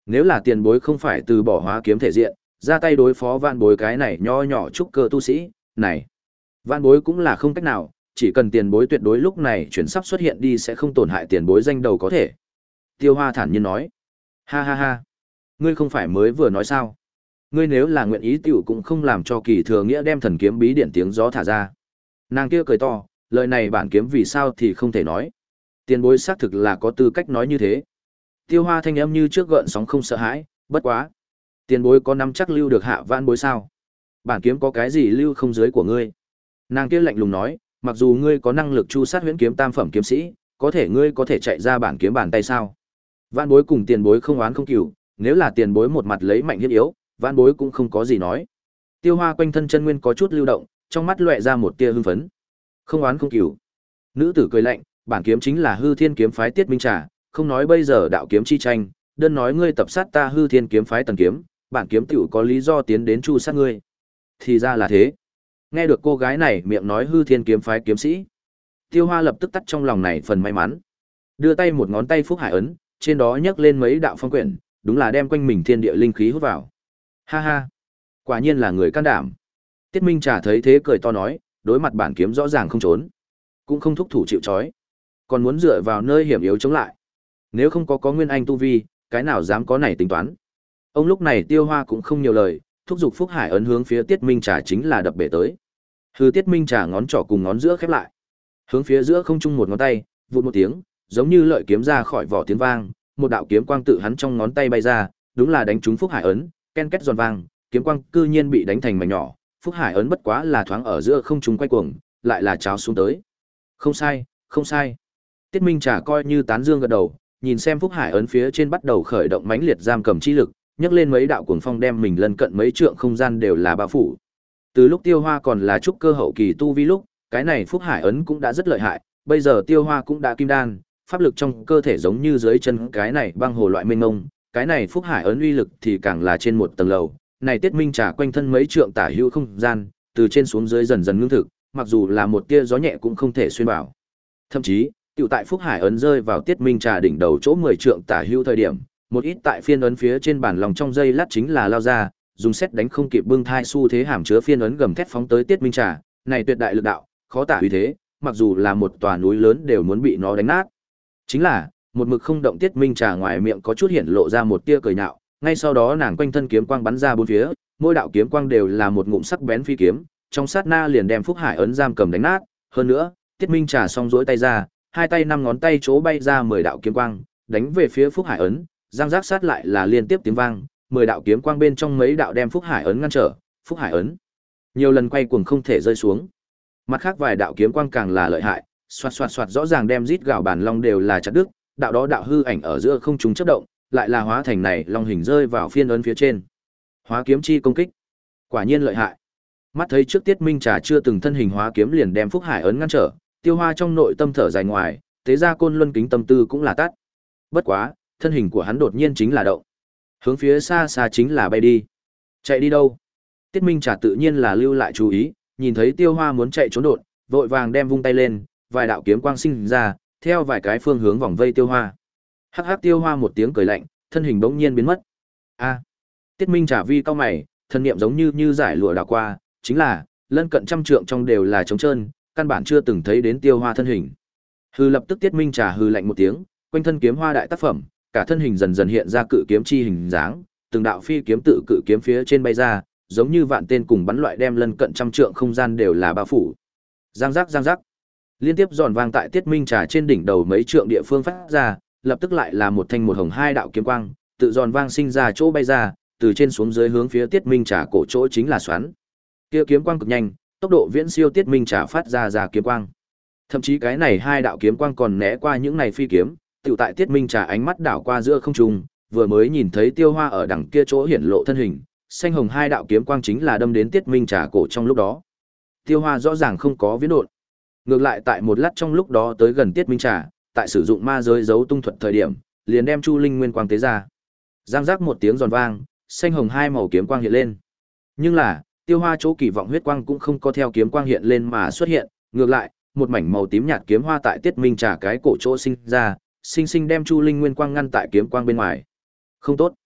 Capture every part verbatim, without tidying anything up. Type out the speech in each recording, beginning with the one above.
Nếu là tiền bối không phải từ bỏ hóa kiếm thể diện, ra tay đối phó vạn bối cái này nho nhỏ trúc cơ tu sĩ, này. Vạn bối cũng là không cách nào, chỉ cần tiền bối tuyệt đối lúc này chuyển sắp xuất hiện đi sẽ không tổn hại tiền bối danh đầu có thể. Tiêu Hoa thản nhiên nói. Ha ha ha. Ngươi không phải mới vừa nói sao? Ngươi nếu là nguyện ý tiểu cũng không làm cho kỳ thừa nghĩa đem thần kiếm bí điển tiếng gió thả ra. Nàng kia cười to, lời này bản kiếm vì sao thì không thể nói. Tiền bối xác thực là có tư cách nói như thế. Tiêu Hoa thanh âm như trước gợn sóng không sợ hãi, bất quá. Tiền bối có nắm chắc lưu được hạ vãn bối sao? Bản kiếm có cái gì lưu không dưới của ngươi? Nàng kia lạnh lùng nói, mặc dù ngươi có năng lực chu sát huyễn kiếm tam phẩm kiếm sĩ, có thể ngươi có thể chạy ra bản kiếm bàn tay sao? Vãn bối cùng tiền bối không oán không cừu, nếu là tiền bối một mặt lấy mạnh hiếp yếu, vãn bối cũng không có gì nói. Tiêu Hoa quanh thân chân nguyên có chút lưu động, trong mắt lóe ra một tia hưng phấn. Không oán không cừu. Nữ tử cười lạnh, bản kiếm chính là Hư Thiên kiếm phái Tiết Minh Trà, không nói bây giờ đạo kiếm chi tranh, đơn nói ngươi tập sát ta Hư Thiên kiếm phái Tần kiếm, bản kiếm tiểu có lý do tiến đến chu sát ngươi. Thì ra là thế. Nghe được cô gái này miệng nói Hư Thiên kiếm phái kiếm sĩ, Tiêu Hoa lập tức tắt trong lòng này phần may mắn. Đưa tay một ngón tay phúc hải ấn, trên đó nhấc lên mấy đạo phong quyển, đúng là đem quanh mình thiên địa linh khí hút vào. Ha ha, quả nhiên là người can đảm. Tiết Minh Trà thấy thế cười to nói, đối mặt bản kiếm rõ ràng không trốn, cũng không thúc thủ chịu trói, còn muốn dựa vào nơi hiểm yếu chống lại. Nếu không có có nguyên anh tu vi, cái nào dám có này tính toán. Ông lúc này Tiêu Hoa cũng không nhiều lời, thúc giục phúc hải ấn hướng phía Tiết Minh Trà chính là đập bể tới. Hư Tiết Minh Trà ngón trỏ cùng ngón giữa khép lại, hướng phía giữa không trung một ngón tay, vụt một tiếng, giống như lợi kiếm ra khỏi vỏ tiếng vang, một đạo kiếm quang tự hắn trong ngón tay bay ra, đúng là đánh trúng phúc hải ấn, ken két giòn vang, kiếm quang cư nhiên bị đánh thành mảnh nhỏ, phúc hải ấn bất quá là thoáng ở giữa không trung quay cuồng, lại là cháo xuống tới. Không sai, không sai. Tiết Minh Trà coi như tán dương gật đầu, nhìn xem phúc hải ấn phía trên bắt đầu khởi động mãnh liệt giam cầm chi lực, nhấc lên mấy đạo cuồng phong đem mình lân cận mấy trượng không gian đều là bao phủ. Từ lúc Tiêu Hoa còn là trúc cơ hậu kỳ tu vi lúc, cái này phúc hải ấn cũng đã rất lợi hại, bây giờ Tiêu Hoa cũng đã kim đan, pháp lực trong cơ thể giống như dưới chân cái này băng hồ loại mênh mông, cái này phúc hải ấn uy lực thì càng là trên một tầng lầu. Này Tiết Minh Trà quanh thân mấy trượng tả hữu không gian, từ trên xuống dưới dần dần ngưng thực, mặc dù là một tia gió nhẹ cũng không thể xuyên vào. Thậm chí, tiểu tại phúc hải ấn rơi vào Tiết Minh Trà đỉnh đầu chỗ mười trượng tả hữu thời điểm, một ít tại phiên ấn phía trên bản lòng trong dây lát chính là lao ra, dùng xét đánh không kịp bưng thai xu thế hàm chứa phiên ấn gầm thét phóng tới Tiết Minh Trà, này tuyệt đại lực đạo, khó tả uy thế, mặc dù là một tòa núi lớn đều muốn bị nó đánh nát. Chính là, một mực không động Tiết Minh Trà ngoài miệng có chút hiện lộ ra một tia cười nhạo, ngay sau đó nàng quanh thân kiếm quang bắn ra bốn phía, mỗi đạo kiếm quang đều là một ngụm sắc bén phi kiếm, trong sát na liền đem Phúc Hải ấn giam cầm đánh nát, hơn nữa, Tiết Minh Trà song duỗi tay ra, hai tay năm ngón tay chỗ bay ra mười đạo kiếm quang, đánh về phía Phúc Hải ấn, giang giác sát lại là liên tiếp tiếng vang, mười đạo kiếm quang bên trong mấy đạo đem Phúc Hải ấn ngăn trở, Phúc Hải ấn nhiều lần quay cuồng không thể rơi xuống. Mặt khác vài đạo kiếm quang càng là lợi hại, xoạt xoạt xoạt rõ ràng đem rít gào bản long đều là chặt đứt, đạo đó đạo hư ảnh ở giữa không trung chớp động, lại là hóa thành này long hình rơi vào phiên ấn phía trên. Hóa kiếm chi công kích, quả nhiên lợi hại. Mắt thấy trước Tiết Minh Trà chưa từng thân hình hóa kiếm liền đem Phúc Hải ấn ngăn trở, Tiêu Hoa trong nội tâm thở dài ngoài, tế ra côn luân kính tâm tư cũng là tắt. Bất quá, thân hình của hắn đột nhiên chính là động, hướng phía xa xa chính là bay đi. Chạy đi đâu? Tiết Minh Trà tự nhiên là lưu lại chú ý, nhìn thấy Tiêu Hoa muốn chạy trốn đột, vội vàng đem vung tay lên, vài đạo kiếm quang sinh ra, theo vài cái phương hướng vòng vây Tiêu Hoa. Hắc hắc Tiêu Hoa một tiếng cười lạnh, thân hình bỗng nhiên biến mất. A! Tiết Minh Trà vi cao mày, thân niệm giống như như giải lụa đảo qua, chính là lân cận trăm trượng trong đều là trống trơn, căn bản chưa từng thấy đến Tiêu Hoa thân hình. Hư lập tức Tiết Minh Trà hư lạnh một tiếng, quanh thân kiếm hoa đại tác phẩm, cả thân hình dần dần hiện ra cự kiếm chi hình dáng, từng đạo phi kiếm tự cự kiếm phía trên bay ra, giống như vạn tên cùng bắn loại đem lân cận trăm trượng không gian đều là bao phủ. Giang giác giang giác. Liên tiếp giòn vang tại Tiết Minh Trà trên đỉnh đầu mấy trượng địa phương phát ra, lập tức lại là một thanh một hồng hai đạo kiếm quang, tự giòn vang sinh ra chỗ bay ra, từ trên xuống dưới hướng phía Tiết Minh Trà cổ chỗ chính là xoắn. Kia kiếm quang cực nhanh, tốc độ viễn siêu Tiết Minh Trà phát ra ra kiếm quang. Thậm chí cái này hai đạo kiếm quang còn né qua những này phi kiếm, tự tại Tiết Minh Trà ánh mắt đảo qua giữa không trung, vừa mới nhìn thấy Tiêu Hoa ở đằng kia chỗ hiển lộ thân hình, xanh hồng hai đạo kiếm quang chính là đâm đến Tiết Minh Trà cổ trong lúc đó. Tiêu Hoa rõ ràng không có viễn độn, ngược lại tại một lát trong lúc đó tới gần Tiết Minh Trà, tại sử dụng ma giới giấu tung thuật thời điểm, liền đem Chu Linh Nguyên quang tế ra. Giang giác một tiếng giòn vang, xanh hồng hai màu kiếm quang hiện lên. Nhưng là, Tiêu Hoa chỗ kỳ vọng huyết quang cũng không có theo kiếm quang hiện lên mà xuất hiện, ngược lại, một mảnh màu tím nhạt kiếm hoa tại Tiết Minh Trà cái cổ chỗ sinh ra, sinh sinh đem Chu Linh Nguyên quang ngăn tại kiếm quang bên ngoài. Không tốt.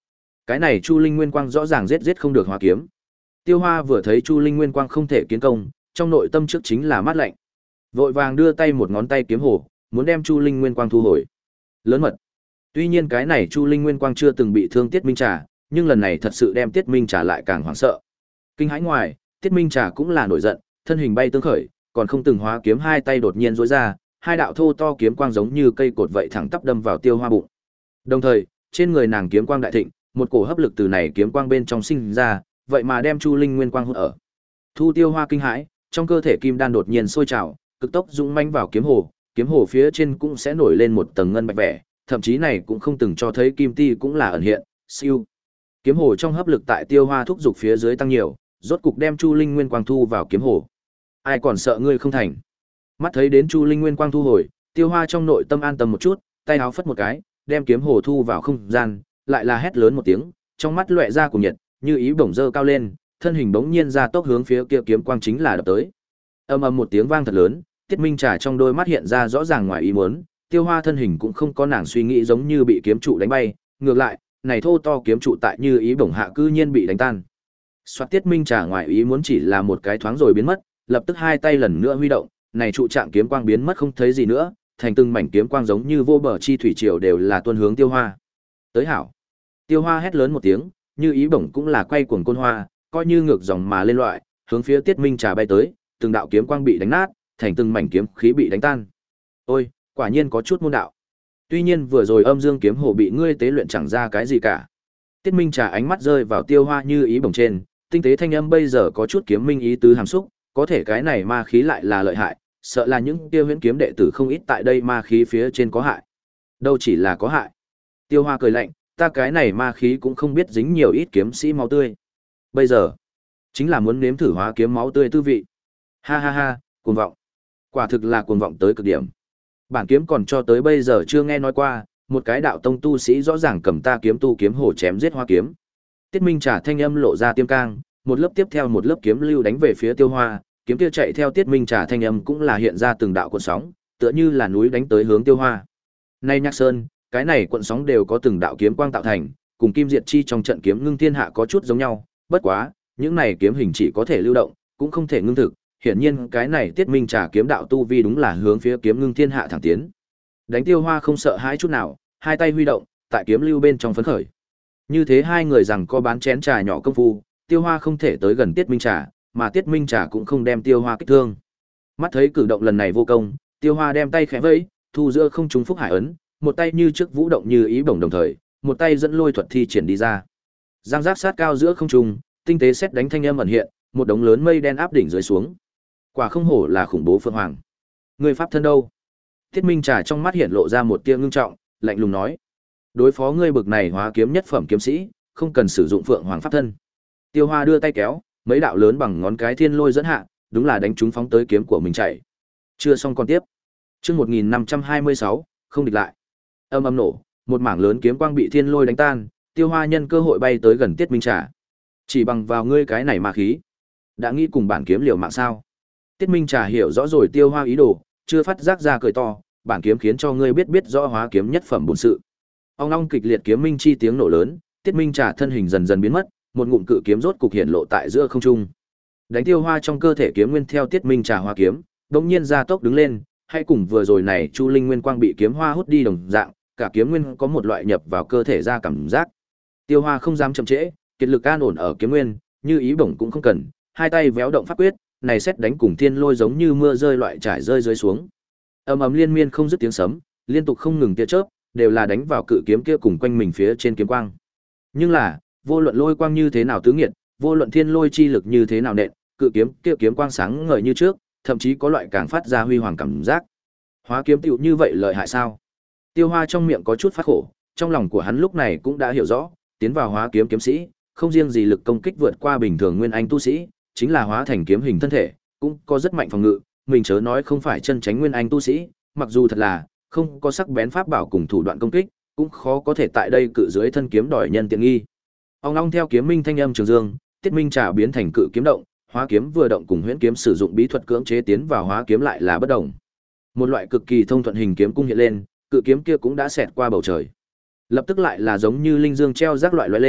Cái này Chu Linh Nguyên Quang rõ ràng giết giết không được hóa kiếm. Tiêu Hoa vừa thấy Chu Linh Nguyên Quang không thể kiến công, trong nội tâm trước chính là mát lạnh. Vội vàng đưa tay một ngón tay kiếm hồ, muốn đem Chu Linh Nguyên Quang thu hồi. Lớn mật. Tuy nhiên cái này Chu Linh Nguyên Quang chưa từng bị thương Tiết Minh Trà, nhưng lần này thật sự đem Tiết Minh Trà lại càng hoảng sợ. Kinh hãi ngoài, Tiết Minh Trà cũng là nổi giận, thân hình bay tương khởi, còn không từng hóa kiếm hai tay đột nhiên duỗi ra, hai đạo thô to kiếm quang giống như cây cột vậy thẳng tắp đâm vào Tiêu Hoa bụng. Đồng thời, trên người nàng kiếm quang đại thịnh, một cổ hấp lực từ này kiếm quang bên trong sinh ra, vậy mà đem Chu Linh Nguyên Quang hút ở. Thu Tiêu Hoa kinh hãi, trong cơ thể kim đan đột nhiên sôi trào, cực tốc dũng mãnh vào kiếm hồ, kiếm hồ phía trên cũng sẽ nổi lên một tầng ngân bạch vẻ, thậm chí này cũng không từng cho thấy kim ti cũng là ẩn hiện, siêu. Kiếm hồ trong hấp lực tại Tiêu Hoa thúc dục phía dưới tăng nhiều, rốt cục đem Chu Linh Nguyên Quang thu vào kiếm hồ. Ai còn sợ ngươi không thành? Mắt thấy đến Chu Linh Nguyên Quang thu hồi, Tiêu Hoa trong nội tâm an tâm một chút, tay áo phất một cái, đem kiếm hồ thu vào không gian, lại là hét lớn một tiếng, trong mắt lóe ra cùng nhiệt, như ý bổng dơ cao lên, thân hình bỗng nhiên ra tốc hướng phía kia kiếm quang chính là đập tới. Ầm ầm một tiếng vang thật lớn, Tiết Minh Trà trong đôi mắt hiện ra rõ ràng ngoài ý muốn, Tiêu Hoa thân hình cũng không có nàng suy nghĩ giống như bị kiếm trụ đánh bay, ngược lại, này thô to kiếm trụ tại như ý bổng hạ cư nhiên bị đánh tan. Soạt Tiết Minh Trà ngoài ý muốn chỉ là một cái thoáng rồi biến mất, lập tức hai tay lần nữa huy động, này trụ trạng kiếm quang biến mất không thấy gì nữa, thành từng mảnh kiếm quang giống như vô bờ chi thủy triều đều là tuôn hướng Tiêu Hoa. Tới hảo. Tiêu Hoa hét lớn một tiếng, như ý bổng cũng là quay cuồng côn hoa, coi như ngược dòng mà lên loại, hướng phía Tiết Minh Trà bay tới, từng đạo kiếm quang bị đánh nát, thành từng mảnh kiếm khí bị đánh tan. Ôi, quả nhiên có chút môn đạo. Tuy nhiên vừa rồi Âm Dương kiếm hồ bị ngươi tế luyện chẳng ra cái gì cả. Tiết Minh Trà ánh mắt rơi vào Tiêu Hoa như ý bổng trên, tinh tế thanh âm bây giờ có chút kiếm minh ý tứ hàm xúc, có thể cái này ma khí lại là lợi hại, sợ là những tiêu huyễn kiếm đệ tử không ít tại đây ma khí phía trên có hại. Đâu chỉ là có hại. Tiêu Hoa cười lạnh, ta cái này ma khí cũng không biết dính nhiều ít kiếm sĩ máu tươi. Bây giờ, chính là muốn nếm thử hóa kiếm máu tươi tư vị. Ha ha ha, cuồng vọng. Quả thực là cuồng vọng tới cực điểm. Bản kiếm còn cho tới bây giờ chưa nghe nói qua, một cái đạo tông tu sĩ rõ ràng cầm ta kiếm tu kiếm hồ chém giết hóa kiếm. Tiết Minh Trà thanh âm lộ ra tiêm cang, một lớp tiếp theo một lớp kiếm lưu đánh về phía Tiêu Hoa, kiếm kia chạy theo Tiết Minh Trà thanh âm cũng là hiện ra từng đạo cuộn sóng, tựa như là núi đánh tới hướng Tiêu Hoa. Nay Nhạc Sơn, cái này cuộn sóng đều có từng đạo kiếm quang tạo thành, cùng Kim Diệt Chi trong trận kiếm ngưng thiên hạ có chút giống nhau, bất quá, những này kiếm hình chỉ có thể lưu động, cũng không thể ngưng thực, hiển nhiên cái này Tiết Minh Trà kiếm đạo tu vi đúng là hướng phía kiếm ngưng thiên hạ thẳng tiến. Đánh Tiêu Hoa không sợ hãi chút nào, hai tay huy động, tại kiếm lưu bên trong phấn khởi. Như thế hai người rằng có bán chén trà nhỏ công phu, Tiêu Hoa không thể tới gần Tiết Minh Trà, mà Tiết Minh Trà cũng không đem Tiêu Hoa kích thương. Mắt thấy cử động lần này vô công, Tiêu Hoa đem tay khẽ vẫy, thu giữa không trung phúc hải ấn, một tay như trước vũ động như ý bổng đồng thời, một tay dẫn lôi thuật thi triển đi ra. Giang giác sát cao giữa không trung, tinh tế xét đánh thanh âm ẩn hiện, một đống lớn mây đen áp đỉnh dưới xuống. Quả không hổ là khủng bố phượng hoàng. Người pháp thân đâu? Tiết Minh Trà trong mắt hiện lộ ra một tia ngưng trọng, lạnh lùng nói: đối phó ngươi bực này hóa kiếm nhất phẩm kiếm sĩ, không cần sử dụng phượng hoàng pháp thân. Tiêu Hoa đưa tay kéo, mấy đạo lớn bằng ngón cái thiên lôi dẫn hạ, đúng là đánh trúng phóng tới kiếm của mình chạy. Chưa xong còn tiếp. Chương một nghìn năm trăm hai mươi sáu, không địch lại. Âm âm nổ, một mảng lớn kiếm quang bị thiên lôi đánh tan, Tiêu Hoa nhân cơ hội bay tới gần Tiết Minh Trà. Chỉ bằng vào ngươi cái này ma khí, đã nghĩ cùng bản kiếm liều mạng sao? Tiết Minh Trà hiểu rõ rồi Tiêu Hoa ý đồ, chưa phát giác ra cười to, bản kiếm khiến cho ngươi biết biết rõ hóa kiếm nhất phẩm bổn sự. Ong ong kịch liệt kiếm minh chi tiếng nổ lớn, Tiết Minh Trà thân hình dần dần biến mất, một ngụm cự kiếm rốt cục hiện lộ tại giữa không trung. Đánh Tiêu Hoa trong cơ thể kiếm nguyên theo Tiết Minh Trà hóa kiếm, đột nhiên ra tốc đứng lên, hay cùng vừa rồi này Chu Linh Nguyên Quang bị kiếm hoa hút đi đồng dạng, cả kiếm nguyên có một loại nhập vào cơ thể ra cảm giác. Tiêu Hoa không dám chậm trễ, kiệt lực an ổn ở kiếm nguyên, như ý bổng cũng không cần, hai tay véo động pháp quyết, này xét đánh cùng thiên lôi giống như mưa rơi loại trải rơi dưới xuống. Ầm ầm liên miên không dứt tiếng sấm, liên tục không ngừng tia chớp, đều là đánh vào cự kiếm kia cùng quanh mình phía trên kiếm quang. Nhưng là, vô luận lôi quang như thế nào tứ nghiệt, vô luận thiên lôi chi lực như thế nào nện, cự kiếm kia kiếm quang sáng ngời như trước, thậm chí có loại càng phát ra huy hoàng cảm giác. Hóa kiếm tựu như vậy lợi hại sao? Tiêu Hoa trong miệng có chút phát khổ, trong lòng của hắn lúc này cũng đã hiểu rõ, tiến vào hóa kiếm kiếm sĩ, không riêng gì lực công kích vượt qua bình thường nguyên anh tu sĩ, chính là hóa thành kiếm hình thân thể, cũng có rất mạnh phòng ngự, mình chớ nói không phải chân tránh nguyên anh tu sĩ, mặc dù thật là không có sắc bén pháp bảo cùng thủ đoạn công kích, cũng khó có thể tại đây cự dưới thân kiếm đòi nhân tiện nghi. Ong ong theo kiếm minh thanh âm trường dương, Tiết Minh Trà biến thành cự kiếm động, hóa kiếm vừa động cùng huyễn kiếm sử dụng bí thuật cưỡng chế tiến vào hóa kiếm lại là bất động. Một loại cực kỳ thông thuận hình kiếm cung hiện lên, cự kiếm kia cũng đã xẹt qua bầu trời. Lập tức lại là giống như linh dương treo rác loại loại lên,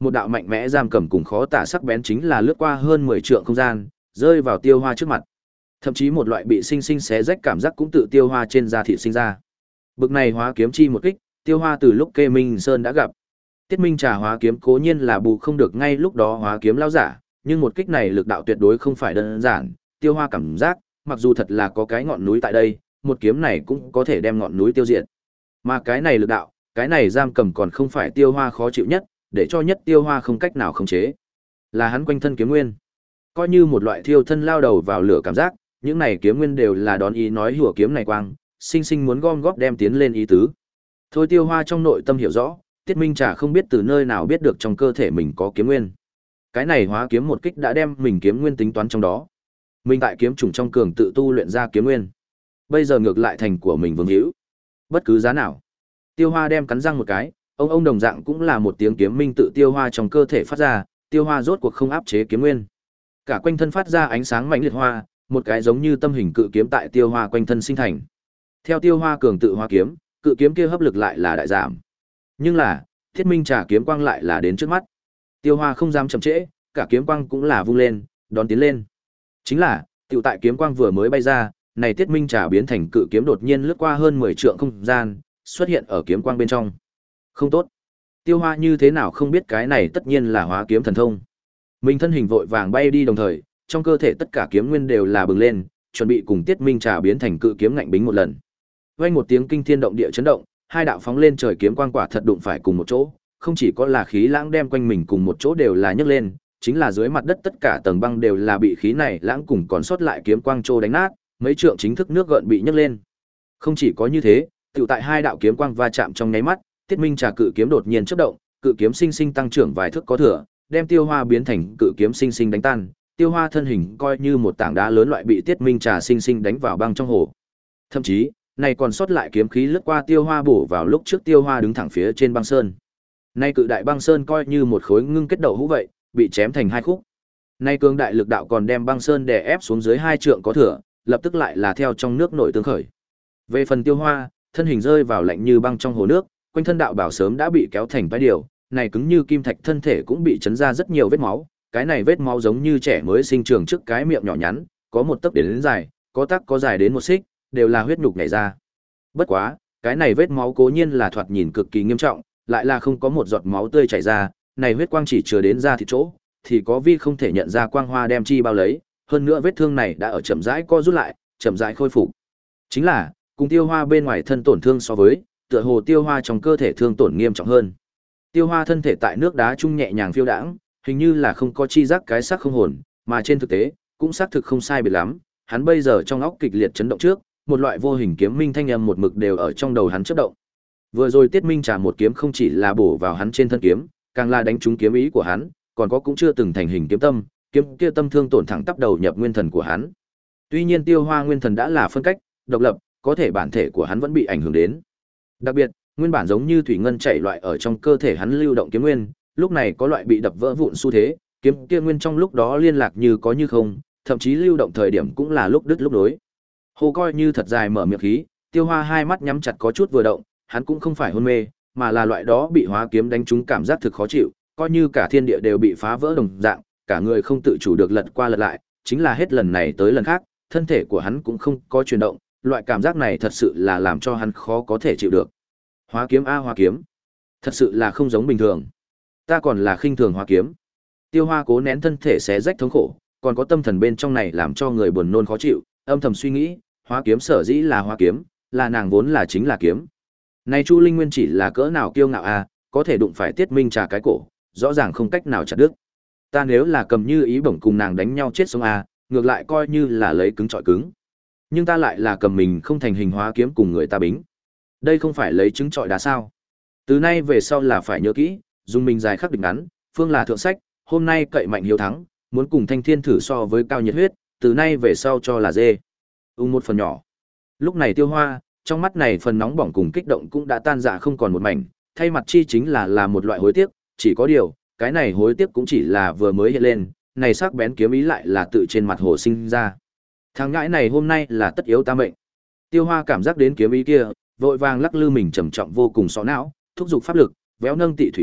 một đạo mạnh mẽ giam cầm cùng khó tả sắc bén chính là lướt qua hơn mười trượng không gian, rơi vào Tiêu Hoa trước mặt. Thậm chí một loại bị sinh sinh xé rách cảm giác cũng tự Tiêu Hoa trên da thịt sinh ra. Bực này hóa kiếm chi một kích, Tiêu Hoa từ lúc Kê Minh Sơn đã gặp. Tiết Minh Trà hóa kiếm cố nhiên là bù không được ngay lúc đó hóa kiếm lão giả, nhưng một kích này lực đạo tuyệt đối không phải đơn giản, Tiêu Hoa cảm giác, mặc dù thật là có cái ngọn núi tại đây, một kiếm này cũng có thể đem ngọn núi tiêu diệt. Mà cái này lực đạo, cái này giam cầm còn không phải Tiêu Hoa khó chịu nhất, để cho nhất Tiêu Hoa không cách nào khống chế. Là hắn quanh thân kiếm nguyên. Coi như một loại thiêu thân lao đầu vào lửa cảm giác, những này kiếm nguyên đều là đón ý nói hùa kiếm này quang, sinh sinh muốn gom góp đem tiến lên ý tứ. Thôi Tiêu Hoa trong nội tâm hiểu rõ, Tiết Minh Trà không biết từ nơi nào biết được trong cơ thể mình có kiếm nguyên. Cái này hóa kiếm một kích đã đem mình kiếm nguyên tính toán trong đó. Mình tại kiếm trùng trong cường tự tu luyện ra kiếm nguyên. Bây giờ ngược lại thành của mình vương hữu. Bất cứ giá nào. Tiêu Hoa đem cắn răng một cái, ông ông đồng dạng cũng là một tiếng kiếm minh tự Tiêu Hoa trong cơ thể phát ra, Tiêu Hoa rốt cuộc không áp chế kiếm nguyên. Cả quanh thân phát ra ánh sáng mãnh liệt hoa, một cái giống như tâm hình cự kiếm tại Tiêu Hoa quanh thân sinh thành. Theo Tiêu Hoa cường tự hóa kiếm, cự kiếm kia hấp lực lại là đại giảm. Nhưng là, Thiết Minh Trà kiếm quang lại là đến trước mắt. Tiêu Hoa không dám chậm trễ, cả kiếm quang cũng là vung lên, đón tiến lên. Chính là, tiểu tại kiếm quang vừa mới bay ra, này Tiết Minh Trà biến thành cự kiếm đột nhiên lướt qua hơn mười trượng không gian, xuất hiện ở kiếm quang bên trong. Không tốt. Tiêu Hoa như thế nào không biết cái này tất nhiên là hóa kiếm thần thông. Mình thân hình vội vàng bay đi đồng thời, trong cơ thể tất cả kiếm nguyên đều là bừng lên, chuẩn bị cùng Tiết Minh Trà biến thành cự kiếm ngạnh bính một lần. Vang một tiếng kinh thiên động địa chấn động, hai đạo phóng lên trời kiếm quang quả thật đụng phải cùng một chỗ, không chỉ có là khí lãng đem quanh mình cùng một chỗ đều là nhấc lên, chính là dưới mặt đất tất cả tầng băng đều là bị khí này lãng cùng còn sót lại kiếm quang trô đánh nát, mấy trượng chính thức nước gợn bị nhấc lên. Không chỉ có như thế, tựu tại hai đạo kiếm quang va chạm trong nháy mắt, Tiết Minh Trà cự kiếm đột nhiên chớp động, cự kiếm sinh sinh tăng trưởng vài thước có thừa, đem Tiêu Hoa biến thành cự kiếm sinh sinh đánh tan, Tiêu Hoa thân hình coi như một tảng đá lớn loại bị Tiết Minh Trà sinh sinh đánh vào băng trong hồ. Thậm chí, này còn sót lại kiếm khí lướt qua Tiêu Hoa bổ vào lúc trước Tiêu Hoa đứng thẳng phía trên băng sơn. Nay cự đại băng sơn coi như một khối ngưng kết đậu hũ vậy, bị chém thành hai khúc. Nay cường đại lực đạo còn đem băng sơn đè ép xuống dưới hai trượng có thừa, lập tức lại là theo trong nước nổi tương khởi. Về phần Tiêu Hoa, thân hình rơi vào lạnh như băng trong hồ nước, quanh thân đạo bảo sớm đã bị kéo thành bãi điều, này cứng như kim thạch thân thể cũng bị chấn ra rất nhiều vết máu, cái này vết máu giống như trẻ mới sinh trưởng trước cái miệng nhỏ nhắn, có một tấc đến, đến dài, có tắc có dài đến một xích, đều là huyết nhục nhảy ra. Bất quá, cái này vết máu cố nhiên là thoạt nhìn cực kỳ nghiêm trọng, lại là không có một giọt máu tươi chảy ra, này huyết quang chỉ chừa đến ra thịt chỗ, thì có vi không thể nhận ra quang hoa đem chi bao lấy, hơn nữa vết thương này đã ở chậm rãi co rút lại, chậm rãi khôi phục. Chính là, cùng Tiêu Hoa bên ngoài thân tổn thương so với, tựa hồ Tiêu Hoa trong cơ thể thương tổn nghiêm trọng hơn. Tiêu Hoa thân thể tại nước đá trung nhẹ nhàng phiêu đãng, hình như là không có chi giác cái xác không hồn, mà trên thực tế, cũng xác thực không sai biệt lắm, hắn bây giờ trong óc kịch liệt chấn động trước, một loại vô hình kiếm minh thanh âm một mực đều ở trong đầu hắn chớp động. Vừa rồi Tiết Minh Trà một kiếm không chỉ là bổ vào hắn trên thân kiếm, càng là đánh trúng kiếm ý của hắn, còn có cũng chưa từng thành hình kiếm tâm, kiếm kia tâm thương tổn thẳng tắp đầu nhập nguyên thần của hắn. Tuy nhiên Tiêu Hoa nguyên thần đã là phân cách, độc lập, có thể bản thể của hắn vẫn bị ảnh hưởng đến. Đặc biệt, nguyên bản giống như thủy ngân chảy loại ở trong cơ thể hắn lưu động kiếm nguyên, lúc này có loại bị đập vỡ vụn xu thế, kiếm kia nguyên trong lúc đó liên lạc như có như không, thậm chí lưu động thời điểm cũng là lúc đứt lúc nối. Hồ coi như thật dài mở miệng khí, Tiêu Hoa hai mắt nhắm chặt có chút vừa động, hắn cũng không phải hôn mê, mà là loại đó bị hóa kiếm đánh trúng cảm giác thực khó chịu, coi như cả thiên địa đều bị phá vỡ đồng dạng, cả người không tự chủ được lật qua lật lại, chính là hết lần này tới lần khác, thân thể của hắn cũng không có chuyển động, loại cảm giác này thật sự là làm cho hắn khó có thể chịu được. Hóa kiếm a hóa kiếm, thật sự là không giống bình thường. Ta còn là khinh thường hóa kiếm. Tiêu Hoa cố nén thân thể xé rách thống khổ, còn có tâm thần bên trong này làm cho người buồn nôn khó chịu, âm thầm suy nghĩ, hóa kiếm sở dĩ là hóa kiếm, là nàng vốn là chính là kiếm. Này Chu Linh Nguyên chỉ là cỡ nào kiêu ngạo a, có thể đụng phải Tiết Minh Trà cái cổ, rõ ràng không cách nào chặt đứt. Ta nếu là cầm như ý bổng cùng nàng đánh nhau chết sống a, ngược lại coi như là lấy cứng trọi cứng. Nhưng ta lại là cầm mình không thành hình hóa kiếm cùng người ta bính. Đây không phải lấy trứng trọi đá sao? Từ nay về sau là phải nhớ kỹ, dùng mình dài khắc địch ngắn, phương là thượng sách, hôm nay cậy mạnh hiếu thắng, muốn cùng Thanh Thiên thử so với cao nhiệt huyết, từ nay về sau cho là dê. Ung một phần nhỏ. Lúc này Tiêu Hoa, trong mắt này phần nóng bỏng cùng kích động cũng đã tan rã không còn một mảnh, thay mặt chi chính là là một loại hối tiếc, chỉ có điều, cái này hối tiếc cũng chỉ là vừa mới hiện lên, này sắc bén kiếm ý lại là tự trên mặt hồ sinh ra. Thằng ngãi này hôm nay là tất yếu ta mệnh. Tiêu Hoa cảm giác đến kiếm ý kia, vội vàng lắc lư mình trầm trọng vô cùng sọ não, thúc giục pháp lực, véo nâng tị thủy quyết,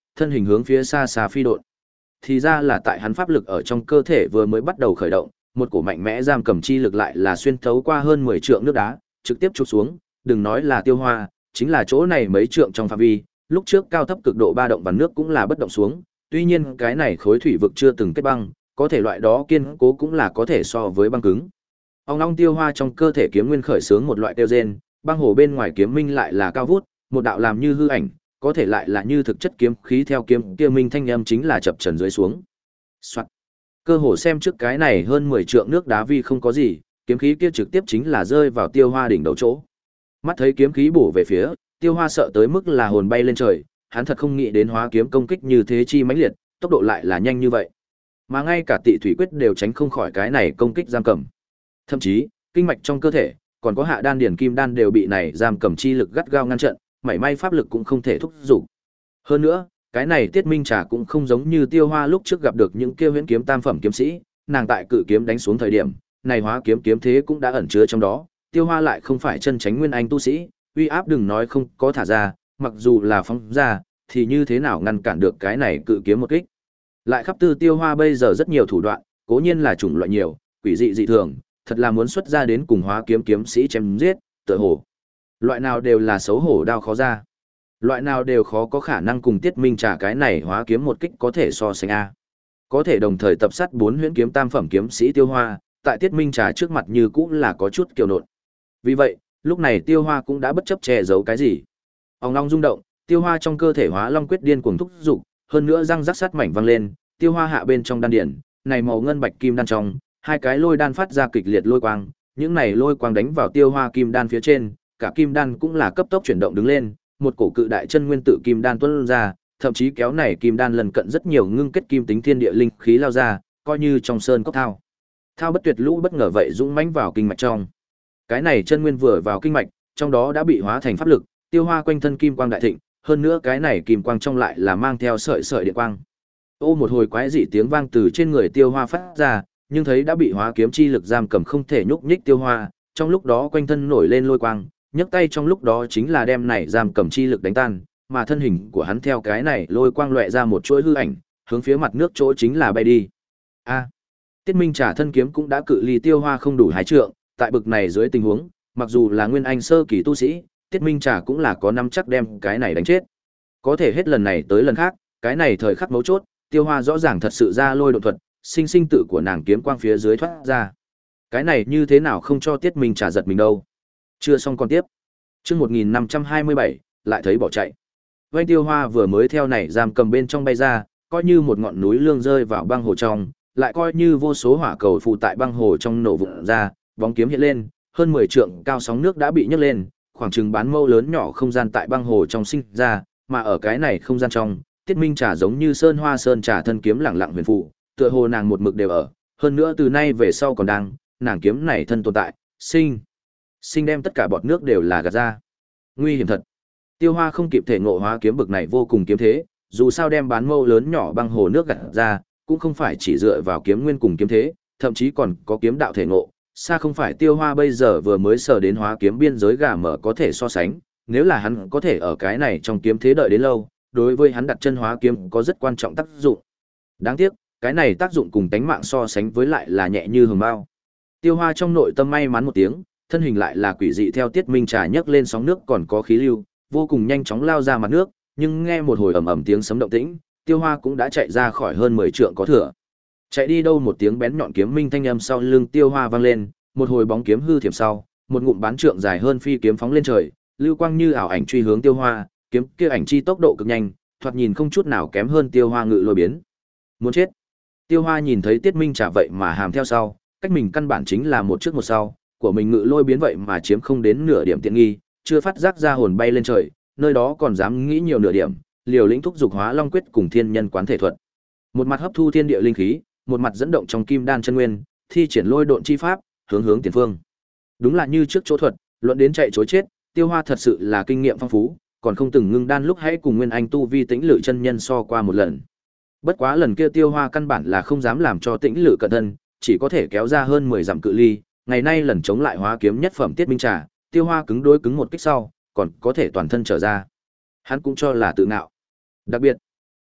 thân hình hướng phía xa xa phi độn. Thì ra là tại hắn pháp lực ở trong cơ thể vừa mới bắt đầu khởi động, một cổ mạnh mẽ giam cầm chi lực lại là xuyên thấu qua hơn mười trượng nước đá, trực tiếp chụp xuống, đừng nói là Tiêu Hoa, chính là chỗ này mấy trượng trong phạm vi, lúc trước cao thấp cực độ ba động và nước cũng là bất động xuống, tuy nhiên cái này khối thủy vực chưa từng kết băng, có thể loại đó kiên cố cũng là có thể so với băng cứng. Ông long Tiêu Hoa trong cơ thể kiếm nguyên khởi sướng một loại tiêu gen, băng hồ bên ngoài kiếm minh lại là cao vút, một đạo làm như hư ảnh, có thể lại là như thực chất kiếm khí theo kiếm kia minh thanh âm chính là chập trần dưới xuống. Soạt. Cơ hồ xem trước cái này hơn mười trượng nước đá vi không có gì, kiếm khí kia trực tiếp chính là rơi vào Tiêu Hoa đỉnh đầu chỗ. Mắt thấy kiếm khí bổ về phía, Tiêu Hoa sợ tới mức là hồn bay lên trời, hắn thật không nghĩ đến hóa kiếm công kích như thế chi mãnh liệt, tốc độ lại là nhanh như vậy. Mà ngay cả Tị Thủy Quyết đều tránh không khỏi cái này công kích giam cầm. Thậm chí, kinh mạch trong cơ thể, còn có hạ đan điển kim đan đều bị này giam cầm chi lực gắt gao ngăn chặn, mảy may pháp lực cũng không thể thúc dục. Hơn nữa, cái này Tiết Minh Trà cũng không giống như Tiêu Hoa lúc trước gặp được những kia huyễn kiếm tam phẩm kiếm sĩ, nàng tại cự kiếm đánh xuống thời điểm, này hóa kiếm kiếm thế cũng đã ẩn chứa trong đó, Tiêu Hoa lại không phải chân chánh nguyên anh tu sĩ, uy áp đừng nói không có thả ra, mặc dù là phóng ra, thì như thế nào ngăn cản được cái này cự kiếm một kích. Lại khắp tư Tiêu Hoa bây giờ rất nhiều thủ đoạn, cố nhiên là chủng loại nhiều, quỷ dị dị thường, thật là muốn xuất ra đến cùng hóa kiếm kiếm sĩ chém giết, tựa hồ. Loại nào đều là xấu hổ đao khó ra. Loại nào đều khó có khả năng cùng Tiết Minh Trà cái này hóa kiếm một kích có thể so sánh a. Có thể đồng thời tập sát bốn huyễn kiếm tam phẩm kiếm sĩ Tiêu Hoa, tại Tiết Minh Trà trước mặt như cũng là có chút kiều nộn. Vì vậy, lúc này Tiêu Hoa cũng đã bất chấp che giấu cái gì. Ong long rung động, Tiêu Hoa trong cơ thể hóa long quyết điên cuồng thúc dục, hơn nữa răng rắc sát mảnh vang lên, Tiêu Hoa hạ bên trong đan điển, này màu ngân bạch kim đan trong, hai cái lôi đan phát ra kịch liệt lôi quang, những này lôi quang đánh vào Tiêu Hoa kim đan phía trên, cả kim đan cũng là cấp tốc chuyển động đứng lên, một cổ cự đại chân nguyên tự kim đan tuôn ra, thậm chí kéo này kim đan lần cận rất nhiều ngưng kết kim tính thiên địa linh khí lao ra, coi như trong sơn cốc thao. Thao bất tuyệt lũ bất ngờ vậy dũng mãnh vào kinh mạch trong. Cái này chân nguyên vừa vào kinh mạch, trong đó đã bị hóa thành pháp lực, Tiêu Hoa quanh thân kim quang đại thịnh, hơn nữa cái này kim quang trong lại là mang theo sợi sợi điện quang. Ô một hồi quái dị tiếng vang từ trên người Tiêu Hoa phát ra, nhưng thấy đã bị hóa kiếm chi lực giam cầm không thể nhúc nhích Tiêu Hoa, trong lúc đó quanh thân nổi lên lôi quang, nhấc tay trong lúc đó chính là đem này giam cầm chi lực đánh tan, mà thân hình của hắn theo cái này lôi quang lóe ra một chuỗi hư ảnh, hướng phía mặt nước chỗ chính là bay đi. A. Tiết Minh Trà thân kiếm cũng đã cự ly Tiêu Hoa không đủ hai trượng, tại bực này dưới tình huống, mặc dù là nguyên anh sơ kỳ tu sĩ, Tiết Minh Trà cũng là có nắm chắc đem cái này đánh chết. Có thể hết lần này tới lần khác, cái này thời khắc mấu chốt, Tiêu Hoa rõ ràng thật sự ra lôi độ thuật, sinh sinh tự của nàng kiếm quang phía dưới thoát ra. Cái này như thế nào không cho Tiết Minh Trà giật mình đâu. Chưa xong còn tiếp. Chương một nghìn năm trăm hai mươi bảy, lại thấy bỏ chạy. Vành Tiêu Hoa vừa mới theo này giam cầm bên trong bay ra, coi như một ngọn núi lương rơi vào băng hồ trong, lại coi như vô số hỏa cầu phụ tại băng hồ trong nổ vụn ra, bóng kiếm hiện lên, hơn mười trượng cao sóng nước đã bị nhấc lên, khoảng chừng bán mâu lớn nhỏ không gian tại băng hồ trong sinh ra, mà ở cái này không gian trong, Tiết Minh Trà giống như sơn hoa sơn trà thân kiếm lẳng lặng huyền phụ, tựa hồ nàng một mực đều ở, hơn nữa từ nay về sau còn đang, nàng kiếm này thân tồn tại, sinh sinh đem tất cả bọt nước đều là gạt ra. Nguy hiểm thật. Tiêu Hoa không kịp thể ngộ hóa kiếm bực này vô cùng kiếm thế, dù sao đem bán mâu lớn nhỏ băng hồ nước gạt ra, cũng không phải chỉ dựa vào kiếm nguyên cùng kiếm thế, thậm chí còn có kiếm đạo thể ngộ, xa không phải Tiêu Hoa bây giờ vừa mới sở đến hóa kiếm biên giới gà mở có thể so sánh, nếu là hắn có thể ở cái này trong kiếm thế đợi đến lâu, đối với hắn đặt chân hóa kiếm có rất quan trọng tác dụng. Đáng tiếc, cái này tác dụng cùng tánh mạng so sánh với lại là nhẹ như hường bao. Tiêu Hoa trong nội tâm may mắn một tiếng, thân hình lại là quỷ dị theo Tiết Minh Trà nhấc lên sóng nước còn có khí lưu, vô cùng nhanh chóng lao ra mặt nước, nhưng nghe một hồi ầm ầm tiếng sấm động tĩnh, Tiêu Hoa cũng đã chạy ra khỏi hơn mười trượng có thừa. Chạy đi đâu một tiếng bén nhọn kiếm minh thanh âm sau lưng Tiêu Hoa vang lên, một hồi bóng kiếm hư thiểm sau, một ngụm bán trượng dài hơn phi kiếm phóng lên trời, lưu quang như ảo ảnh truy hướng Tiêu Hoa, kiếm kia ảnh chi tốc độ cực nhanh, thoạt nhìn không chút nào kém hơn Tiêu Hoa ngự lôi biến. Muốn chết. Tiêu Hoa nhìn thấy Tiết Minh Trà vậy mà hàm theo sau, cách mình căn bản chính là một trước một sau, của mình ngự lôi biến vậy mà chiếm không đến nửa điểm tiện nghi, chưa phát giác ra hồn bay lên trời, nơi đó còn dám nghĩ nhiều nửa điểm, liều lĩnh thúc dục hóa long quyết cùng thiên nhân quán thể thuật. Một mặt hấp thu thiên địa linh khí, một mặt dẫn động trong kim đan chân nguyên, thi triển lôi độn chi pháp, hướng hướng tiền phương. Đúng là như trước chỗ thuật, luận đến chạy trối chết, Tiêu Hoa thật sự là kinh nghiệm phong phú, còn không từng ngưng đan lúc hãy cùng Nguyên Anh tu vi Tĩnh Lự chân nhân so qua một lần. Bất quá lần kia Tiêu Hoa căn bản là không dám làm cho Tĩnh Lự cận thân, chỉ có thể kéo ra hơn mười dặm cự ly, ngày nay lần chống lại hóa kiếm nhất phẩm Tiết Minh Trà, Tiêu Hoa cứng đối cứng một kích sau, còn có thể toàn thân trở ra. Hắn cũng cho là tự ngạo. Đặc biệt,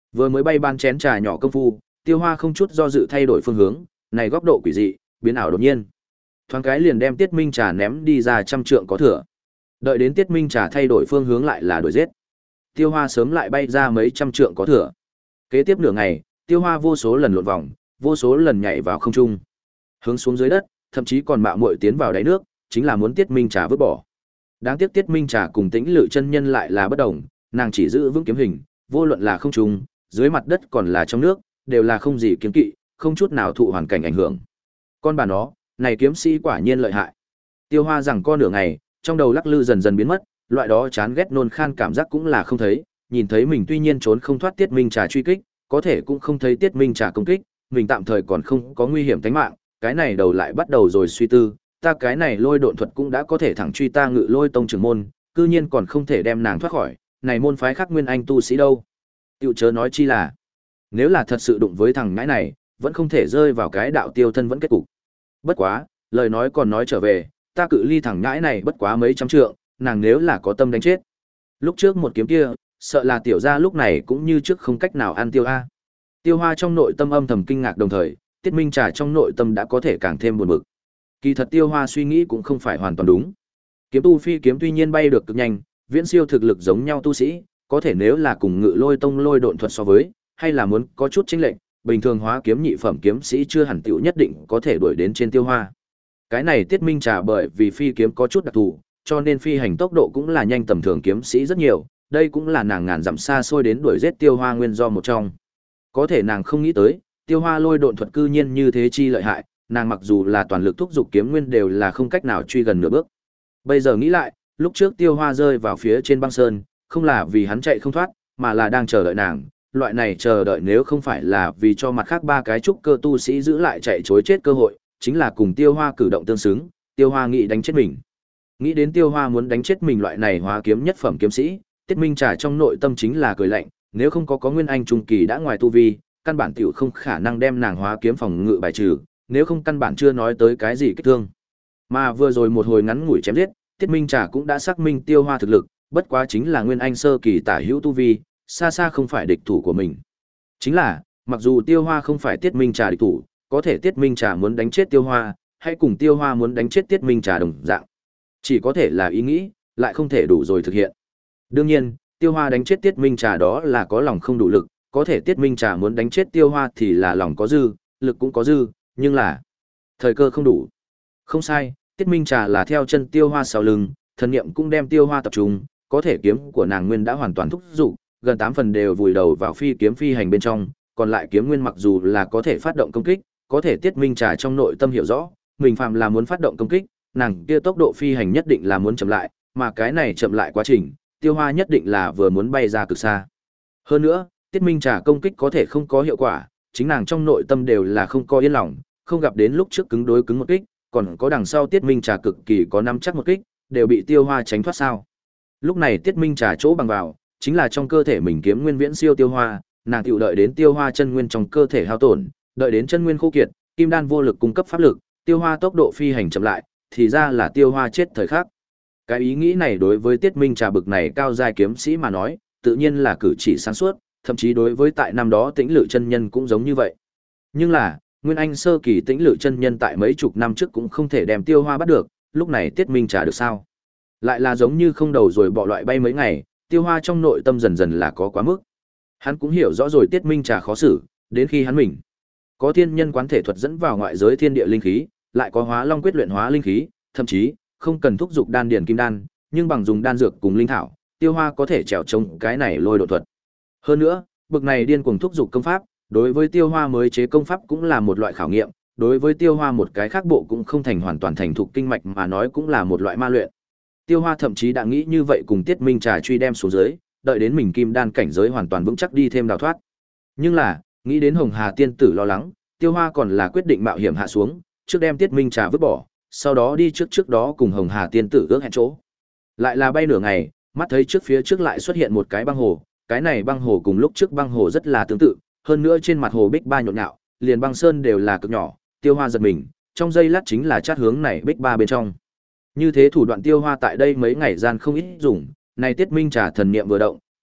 Vừa mới bay ban chén trà nhỏ công phu, Tiêu Hoa không chút do dự thay đổi phương hướng, này góc độ quỷ dị, biến ảo đột nhiên. Thoáng cái liền đem Tiết Minh Trà ném đi ra trăm trượng có thừa. Đợi đến Tiết Minh Trà thay đổi phương hướng lại là đuổi giết. Tiêu Hoa sớm lại bay ra mấy trăm trượng có thừa. Kế tiếp nửa ngày, Tiêu Hoa vô số lần lộn vòng, vô số lần nhảy vào không trung, hướng xuống dưới đất, thậm chí còn mạo muội tiến vào đáy nước, chính là muốn Tiết Minh Trà vứt bỏ. Đáng tiếc Tiết Minh Trà cùng Tĩnh Lự chân nhân lại là bất đồng, nàng chỉ giữ vững kiếm hình, vô luận là không trung, dưới mặt đất còn là trong nước, đều là không gì kiêng kỵ, không chút nào thụ hoàn cảnh ảnh hưởng. Con bà nó, này kiếm sĩ quả nhiên lợi hại. Tiêu Hoa rằng co nửa ngày, trong đầu lắc lư dần dần biến mất, loại đó chán ghét nôn khan cảm giác cũng là không thấy, nhìn thấy mình tuy nhiên trốn không thoát Tiết Minh Trà truy kích, có thể cũng không thấy Tiết Minh Trà công kích, mình tạm thời còn không có nguy hiểm tính mạng, cái này đầu lại bắt đầu rồi suy tư, ta cái này lôi độn thuật cũng đã có thể thẳng truy ta Ngự Lôi tông trưởng môn, cư nhiên còn không thể đem nàng thoát khỏi, này môn phái khác nguyên anh tu sĩ đâu? Tiểu chớ nói chi là, nếu là thật sự đụng với thằng ngãi này, vẫn không thể rơi vào cái đạo tiêu thân vẫn kết cục. Bất quá, lời nói còn nói trở về, ta cự ly thằng ngãi này bất quá mấy trăm trượng, nàng nếu là có tâm đánh chết. Lúc trước một kiếm kia, sợ là tiểu gia lúc này cũng như trước không cách nào ăn tiêu a. Tiêu Hoa trong nội tâm âm thầm kinh ngạc đồng thời, Tiết Minh Trà trong nội tâm đã có thể càng thêm buồn bực. Kỳ thật Tiêu Hoa suy nghĩ cũng không phải hoàn toàn đúng. Kiếm tu phi kiếm tuy nhiên bay được cực nhanh, viễn siêu thực lực giống nhau tu sĩ, có thể nếu là cùng Ngự Lôi tông lôi độn thuật so với, hay là muốn có chút chênh lệch, bình thường hóa kiếm nhị phẩm kiếm sĩ chưa hẳn tiểu nhất định có thể đuổi đến trên Tiêu Hoa. Cái này Tiết Minh Trà bởi vì phi kiếm có chút đặc thù, cho nên phi hành tốc độ cũng là nhanh tầm thường kiếm sĩ rất nhiều, đây cũng là nàng ngàn dặm xa xôi đến đuổi giết Tiêu Hoa nguyên do một trong. Có thể nàng không nghĩ tới, Tiêu Hoa lôi độn thuật cư nhiên như thế chi lợi hại, nàng mặc dù là toàn lực thúc giục kiếm nguyên đều là không cách nào truy gần nửa bước. Bây giờ nghĩ lại, lúc trước Tiêu Hoa rơi vào phía trên băng sơn, không là vì hắn chạy không thoát, mà là đang chờ đợi nàng, loại này chờ đợi nếu không phải là vì cho mặt khác ba cái trúc cơ tu sĩ giữ lại chạy trối chết cơ hội, chính là cùng Tiêu Hoa cử động tương xứng, Tiêu Hoa nghĩ đánh chết mình. Nghĩ đến Tiêu Hoa muốn đánh chết mình loại này hóa kiếm nhất phẩm kiếm sĩ, Tiết Minh Trà trong nội tâm chính là cười lạnh, nếu không có có Nguyên Anh trung kỳ đã ngoài tu vi, căn bản tiểu không khả năng đem nàng hóa kiếm phòng ngự bài trừ, nếu không căn bản chưa nói tới cái gì kích thương. Mà vừa rồi một hồi ngắn ngủi chém giết, Tiết Minh Trà cũng đã xác minh Tiêu Hoa thực lực, bất quá chính là Nguyên Anh sơ kỳ tả hữu tu vi, xa xa không phải địch thủ của mình. Chính là, mặc dù Tiêu Hoa không phải Tiết Minh Trà địch thủ, có thể Tiết Minh Trà muốn đánh chết Tiêu Hoa, hay cùng Tiêu Hoa muốn đánh chết Tiết Minh Trà đồng dạng. Chỉ có thể là ý nghĩ, lại không thể đủ rồi thực hiện. Đương nhiên, Tiêu Hoa đánh chết Tiết Minh Trà đó là có lòng không đủ lực, có thể Tiết Minh Trà muốn đánh chết Tiêu Hoa thì là lòng có dư, lực cũng có dư, nhưng là thời cơ không đủ. Không sai, Tiết Minh Trà là theo chân Tiêu Hoa sau lưng, thần niệm cũng đem Tiêu Hoa tập trung, có thể kiếm của nàng nguyên đã hoàn toàn thúc dục, gần tám phần đều vùi đầu vào phi kiếm phi hành bên trong, còn lại kiếm nguyên mặc dù là có thể phát động công kích, có thể Tiết Minh Trà trong nội tâm hiểu rõ, mình phàm là muốn phát động công kích, nàng kia tốc độ phi hành nhất định là muốn chậm lại, mà cái này chậm lại quá trình, Tiêu Hoa nhất định là vừa muốn bay ra cực xa. Hơn nữa, Tiết Minh Trà công kích có thể không có hiệu quả, chính nàng trong nội tâm đều là không có yên lòng, không gặp đến lúc trước cứng đối cứng một kích, còn có đằng sau Tiết Minh Trà cực kỳ có nắm chắc một kích, đều bị Tiêu Hoa tránh thoát sao. Lúc này Tiết Minh Trà chỗ bằng vào, chính là trong cơ thể mình kiếm nguyên viễn siêu Tiêu Hoa, nàng tiểu đợi đến Tiêu Hoa chân nguyên trong cơ thể hao tổn, đợi đến chân nguyên khô kiệt, kim đan vô lực cung cấp pháp lực, Tiêu Hoa tốc độ phi hành chậm lại, thì ra là Tiêu Hoa chết thời khắc. Cái ý nghĩ này đối với Tiết Minh Trà bực này cao giai kiếm sĩ mà nói, tự nhiên là cử chỉ sáng suốt, thậm chí đối với tại năm đó Tĩnh Lự chân nhân cũng giống như vậy. Nhưng là, Nguyên Anh sơ kỳ Tĩnh Lự chân nhân tại mấy chục năm trước cũng không thể đem Tiêu Hoa bắt được, lúc này Tiết Minh Trà được sao? Lại là giống như không đầu rồi bỏ loại bay mấy ngày, Tiêu Hoa trong nội tâm dần dần là có quá mức. Hắn cũng hiểu rõ rồi Tiết Minh Trà khó xử, đến khi hắn mình có thiên nhân quán thể thuật dẫn vào ngoại giới thiên địa linh khí, lại có hóa long quyết luyện hóa linh khí, thậm chí không cần thúc dục đan điền kim đan, nhưng bằng dùng đan dược cùng linh thảo, Tiêu Hoa có thể trèo chống cái này lôi độ thuật. Hơn nữa, bực này điên cuồng thúc dục công pháp, đối với Tiêu Hoa mới chế công pháp cũng là một loại khảo nghiệm, đối với Tiêu Hoa một cái khác bộ cũng không thành hoàn toàn thành thục kinh mạch mà nói cũng là một loại ma luyện. Tiêu Hoa thậm chí đã nghĩ như vậy cùng Tiết Minh Trà truy đem xuống dưới, đợi đến mình kim đan cảnh giới hoàn toàn vững chắc đi thêm đào thoát. Nhưng là, nghĩ đến Hồng Hà tiên tử lo lắng, Tiêu Hoa còn là quyết định mạo hiểm hạ xuống, trước đem Tiết Minh Trà vứt bỏ, sau đó đi trước trước đó cùng Hồng Hà tiên tử ước hẹn chỗ. Lại là bay nửa ngày, mắt thấy trước phía trước lại xuất hiện một cái băng hồ, cái này băng hồ cùng lúc trước băng hồ rất là tương tự, hơn nữa trên mặt hồ bích ba nhộn nhạo, liền băng sơn đều là cực nhỏ, Tiêu Hoa giật mình, trong giây lát chính là chát hướng này bích ba bên trong. Như thế thủ đoạn Tiêu Hoa tại đây mấy ngày gian không ít dùng, này Tiết Minh Trà thần niệm vừa động,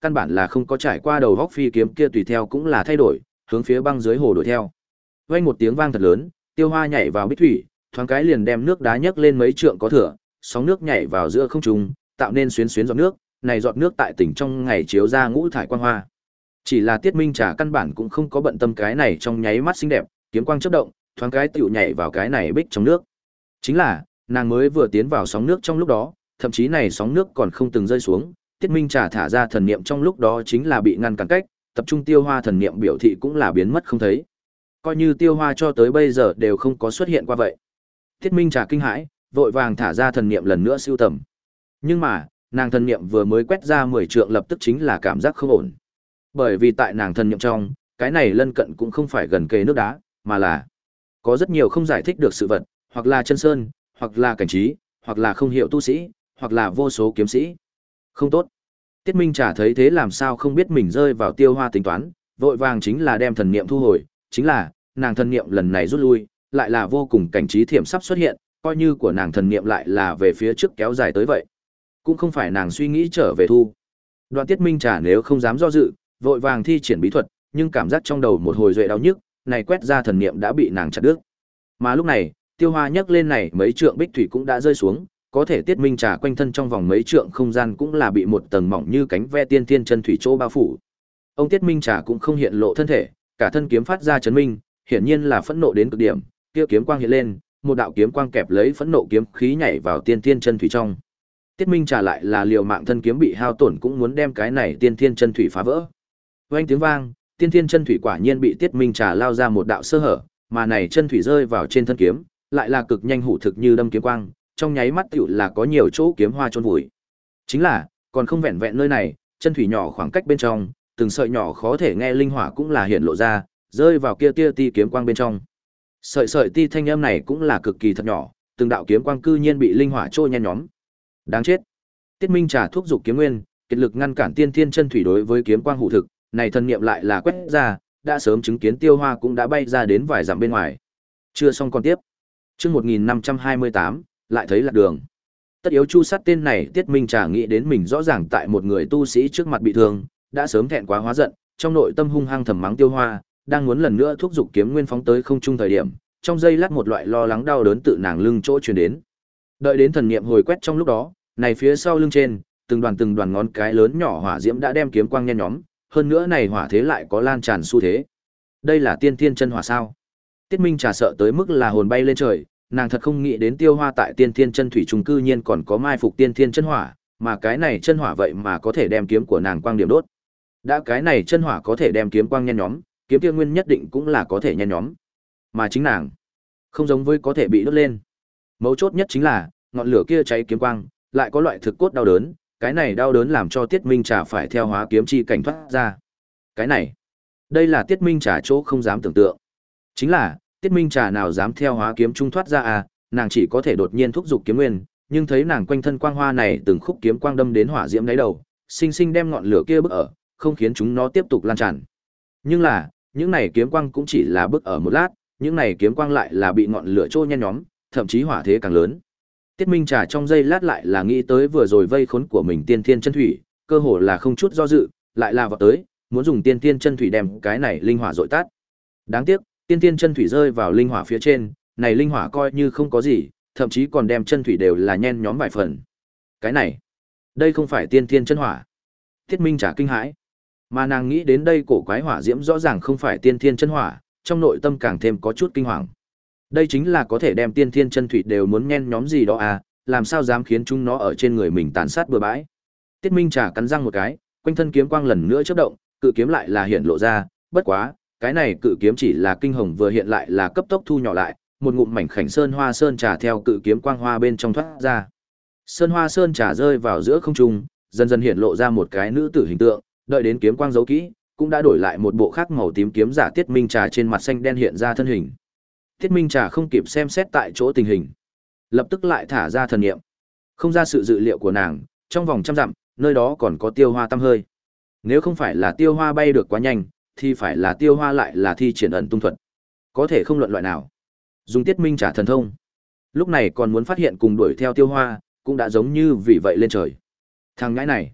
căn bản là không có trải qua đầu góc phi kiếm kia tùy theo cũng là thay đổi, hướng phía băng dưới hồ đuổi theo. Vang một tiếng vang thật lớn, Tiêu Hoa nhảy vào bích thủy, thoáng cái liền đem nước đá nhấc lên mấy trượng có thừa, sóng nước nhảy vào giữa không trung, tạo nên xuyến xuyến giọt nước, này giọt nước tại tỉnh trong ngày chiếu ra ngũ thải quang hoa. Chỉ là Tiết Minh Trà căn bản cũng không có bận tâm cái này trong nháy mắt xinh đẹp, kiếm quang chớp động, thoáng cái tựu nhảy vào cái này bích trong nước. Chính là, nàng mới vừa tiến vào sóng nước trong lúc đó, thậm chí này sóng nước còn không từng rơi xuống, Tiết Minh Trà thả ra thần niệm trong lúc đó chính là bị ngăn cản cách, tập trung Tiêu Hoa thần niệm biểu thị cũng là biến mất không thấy. Coi như Tiêu Hoa cho tới bây giờ đều không có xuất hiện qua vậy. Tiết Minh Trà kinh hãi, vội vàng thả ra thần niệm lần nữa siêu tầm. Nhưng mà, nàng thần niệm vừa mới quét ra mười trượng lập tức chính là cảm giác không ổn. Bởi vì tại nàng thần niệm trong, cái này lân cận cũng không phải gần kề nước đá, mà là có rất nhiều không giải thích được sự vật, hoặc là chân sơn, hoặc là cảnh trí, hoặc là không hiểu tu sĩ, hoặc là vô số kiếm sĩ. Không tốt. Tiết Minh Trà thấy thế làm sao không biết mình rơi vào Tiêu Hoa tính toán, vội vàng chính là đem thần niệm thu hồi, chính là, nàng thần niệm lần này rút lui, lại là vô cùng cảnh trí thiểm sắp xuất hiện, coi như của nàng thần niệm lại là về phía trước kéo dài tới vậy. Cũng không phải nàng suy nghĩ trở về thu. Đoạn Tiết Minh Trà nếu không dám do dự, vội vàng thi triển bí thuật, nhưng cảm giác trong đầu một hồi duệ đau nhức, này quét ra thần niệm đã bị nàng chặt đứt. Mà lúc này, Tiêu Hoa nhấc lên này mấy trượng bích thủy cũng đã rơi xuống, có thể Tiết Minh Trà quanh thân trong vòng mấy trượng không gian cũng là bị một tầng mỏng như cánh ve tiên tiên chân thủy chỗ bao phủ. Ông Tiết Minh Trà cũng không hiện lộ thân thể, cả thân kiếm phát ra chấn minh, hiển nhiên là phẫn nộ đến cực điểm, kia kiếm quang hiện lên, một đạo kiếm quang kẹp lấy phẫn nộ kiếm khí nhảy vào tiên tiên chân thủy trong. Tiết Minh Trà lại là liều mạng thân kiếm bị hao tổn cũng muốn đem cái này tiên tiên chân thủy phá vỡ. Oanh tiếng vang, tiên tiên chân thủy quả nhiên bị Tiết Minh Trà lao ra một đạo sơ hở, mà này chân thủy rơi vào trên thân kiếm, lại là cực nhanh hủ thực như đâm kiếm quang, trong nháy mắt tựu là có nhiều chỗ kiếm hoa chôn vùi. Chính là, còn không vẹn vẹn nơi này, chân thủy nhỏ khoảng cách bên trong, từng sợi nhỏ khó thể nghe linh hỏa cũng là hiện lộ ra, rơi vào kia tia ti kiếm quang bên trong. Sợi sợi ti thanh âm này cũng là cực kỳ thật nhỏ, từng đạo kiếm quang cư nhiên bị linh hỏa trôi nhen nhóm. Đáng chết. Tiết Minh Trà thúc dục kiếm nguyên, kết lực ngăn cản tiên thiên chân thủy đối với kiếm quang hủ thực, này thân niệm lại là quét ra, đã sớm chứng kiến Tiêu Hoa cũng đã bay ra đến vài dặm bên ngoài. Chưa xong còn tiếp. Chương một nghìn năm trăm hai mươi tám, lại thấy lạc đường. Tất yếu chu sát tên này, Tiết Minh Trà nghĩ đến mình rõ ràng tại một người tu sĩ trước mặt bị thương, đã sớm thẹn quá hóa giận, trong nội tâm hung hăng thầm mắng Tiêu Hoa, đang muốn lần nữa thúc dục kiếm nguyên phóng tới không trung thời điểm, trong giây lát một loại lo lắng đau đớn tự nàng lưng chỗ truyền đến. Đợi đến thần niệm hồi quét trong lúc đó, này phía sau lưng trên, từng đoàn từng đoàn ngón cái lớn nhỏ hỏa diễm đã đem kiếm quang nhen nhóm, hơn nữa này hỏa thế lại có lan tràn xu thế. Đây là tiên thiên chân hỏa sao? Tiết Minh Trà sợ tới mức là hồn bay lên trời, nàng thật không nghĩ đến Tiêu Hoa tại tiên thiên chân thủy trùng cư nhiên còn có mai phục tiên thiên chân hỏa, mà cái này chân hỏa vậy mà có thể đem kiếm của nàng quang điểm đốt. Đã cái này chân hỏa có thể đem kiếm quang nhen nhóm, kiếm kia nguyên nhất định cũng là có thể nhen nhóm. Mà chính nàng, không giống với có thể bị đốt lên. Mấu chốt nhất chính là, ngọn lửa kia cháy kiếm quang, lại có loại thực cốt đau đớn, cái này đau đớn làm cho Tiết Minh Trà phải theo hóa kiếm chi cảnh thoát ra. Cái này, đây là Tiết Minh Trà chỗ không dám tưởng tượng. Chính là, Tiết Minh Trà nào dám theo hóa kiếm trung thoát ra à, nàng chỉ có thể đột nhiên thúc dục kiếm nguyên, nhưng thấy nàng quanh thân quang hoa này từng khúc kiếm quang đâm đến hỏa diễm đáy đầu, sinh sinh đem ngọn lửa kia bức ở, không khiến chúng nó tiếp tục lan tràn. Nhưng là, những này kiếm quang cũng chỉ là bức ở một lát, những này kiếm quang lại là bị ngọn lửa trôi nhen nhóm, thậm chí hỏa thế càng lớn. Tiết Minh Trà trong giây lát lại là nghĩ tới vừa rồi vây khốn của mình tiên thiên chân thủy, cơ hồ là không chút do dự, lại là vọt tới, muốn dùng tiên thiên chân thủy đem cái này linh hỏa dội tắt. Đáng tiếc, tiên thiên chân thủy rơi vào linh hỏa phía trên, này linh hỏa coi như không có gì, thậm chí còn đem chân thủy đều là nhen nhóm vài phần. Cái này, đây không phải tiên thiên chân hỏa. Tiết Minh Trà kinh hãi, mà nàng nghĩ đến đây cổ quái hỏa diễm rõ ràng không phải tiên thiên chân hỏa, trong nội tâm càng thêm có chút kinh hoàng. Đây chính là có thể đem tiên thiên chân thủy đều muốn nhen nhóm gì đó à, làm sao dám khiến chúng nó ở trên người mình tàn sát bừa bãi. Tiết Minh Trà cắn răng một cái, quanh thân kiếm quang lần nữa chớp động, cự kiếm lại là hiện lộ ra, bất quá, cái này cự kiếm chỉ là kinh hồng vừa hiện lại là cấp tốc thu nhỏ lại, một ngụm mảnh khảnh sơn hoa sơn trà theo cự kiếm quang hoa bên trong thoát ra. Sơn hoa sơn trà rơi vào giữa không trung, dần dần hiện lộ ra một cái nữ tử hình tượng, đợi đến kiếm quang giấu kỹ, cũng đã đổi lại một bộ khác màu tím kiếm giả. Tiết Minh Trà trên mặt xanh đen hiện ra thân hình. Tiết Minh Trà không kịp xem xét tại chỗ tình hình, lập tức lại thả ra thần niệm. Không ra sự dự liệu của nàng, trong vòng trăm dặm, nơi đó còn có Tiêu Hoa tăm hơi. Nếu không phải là Tiêu Hoa bay được quá nhanh, thì phải là Tiêu Hoa lại là thi triển ẩn tung thuật. Có thể không luận loại nào. Dùng Tiết Minh Trà thần thông, lúc này còn muốn phát hiện cùng đuổi theo Tiêu Hoa, cũng đã giống như vì vậy lên trời. Thằng ngãi này,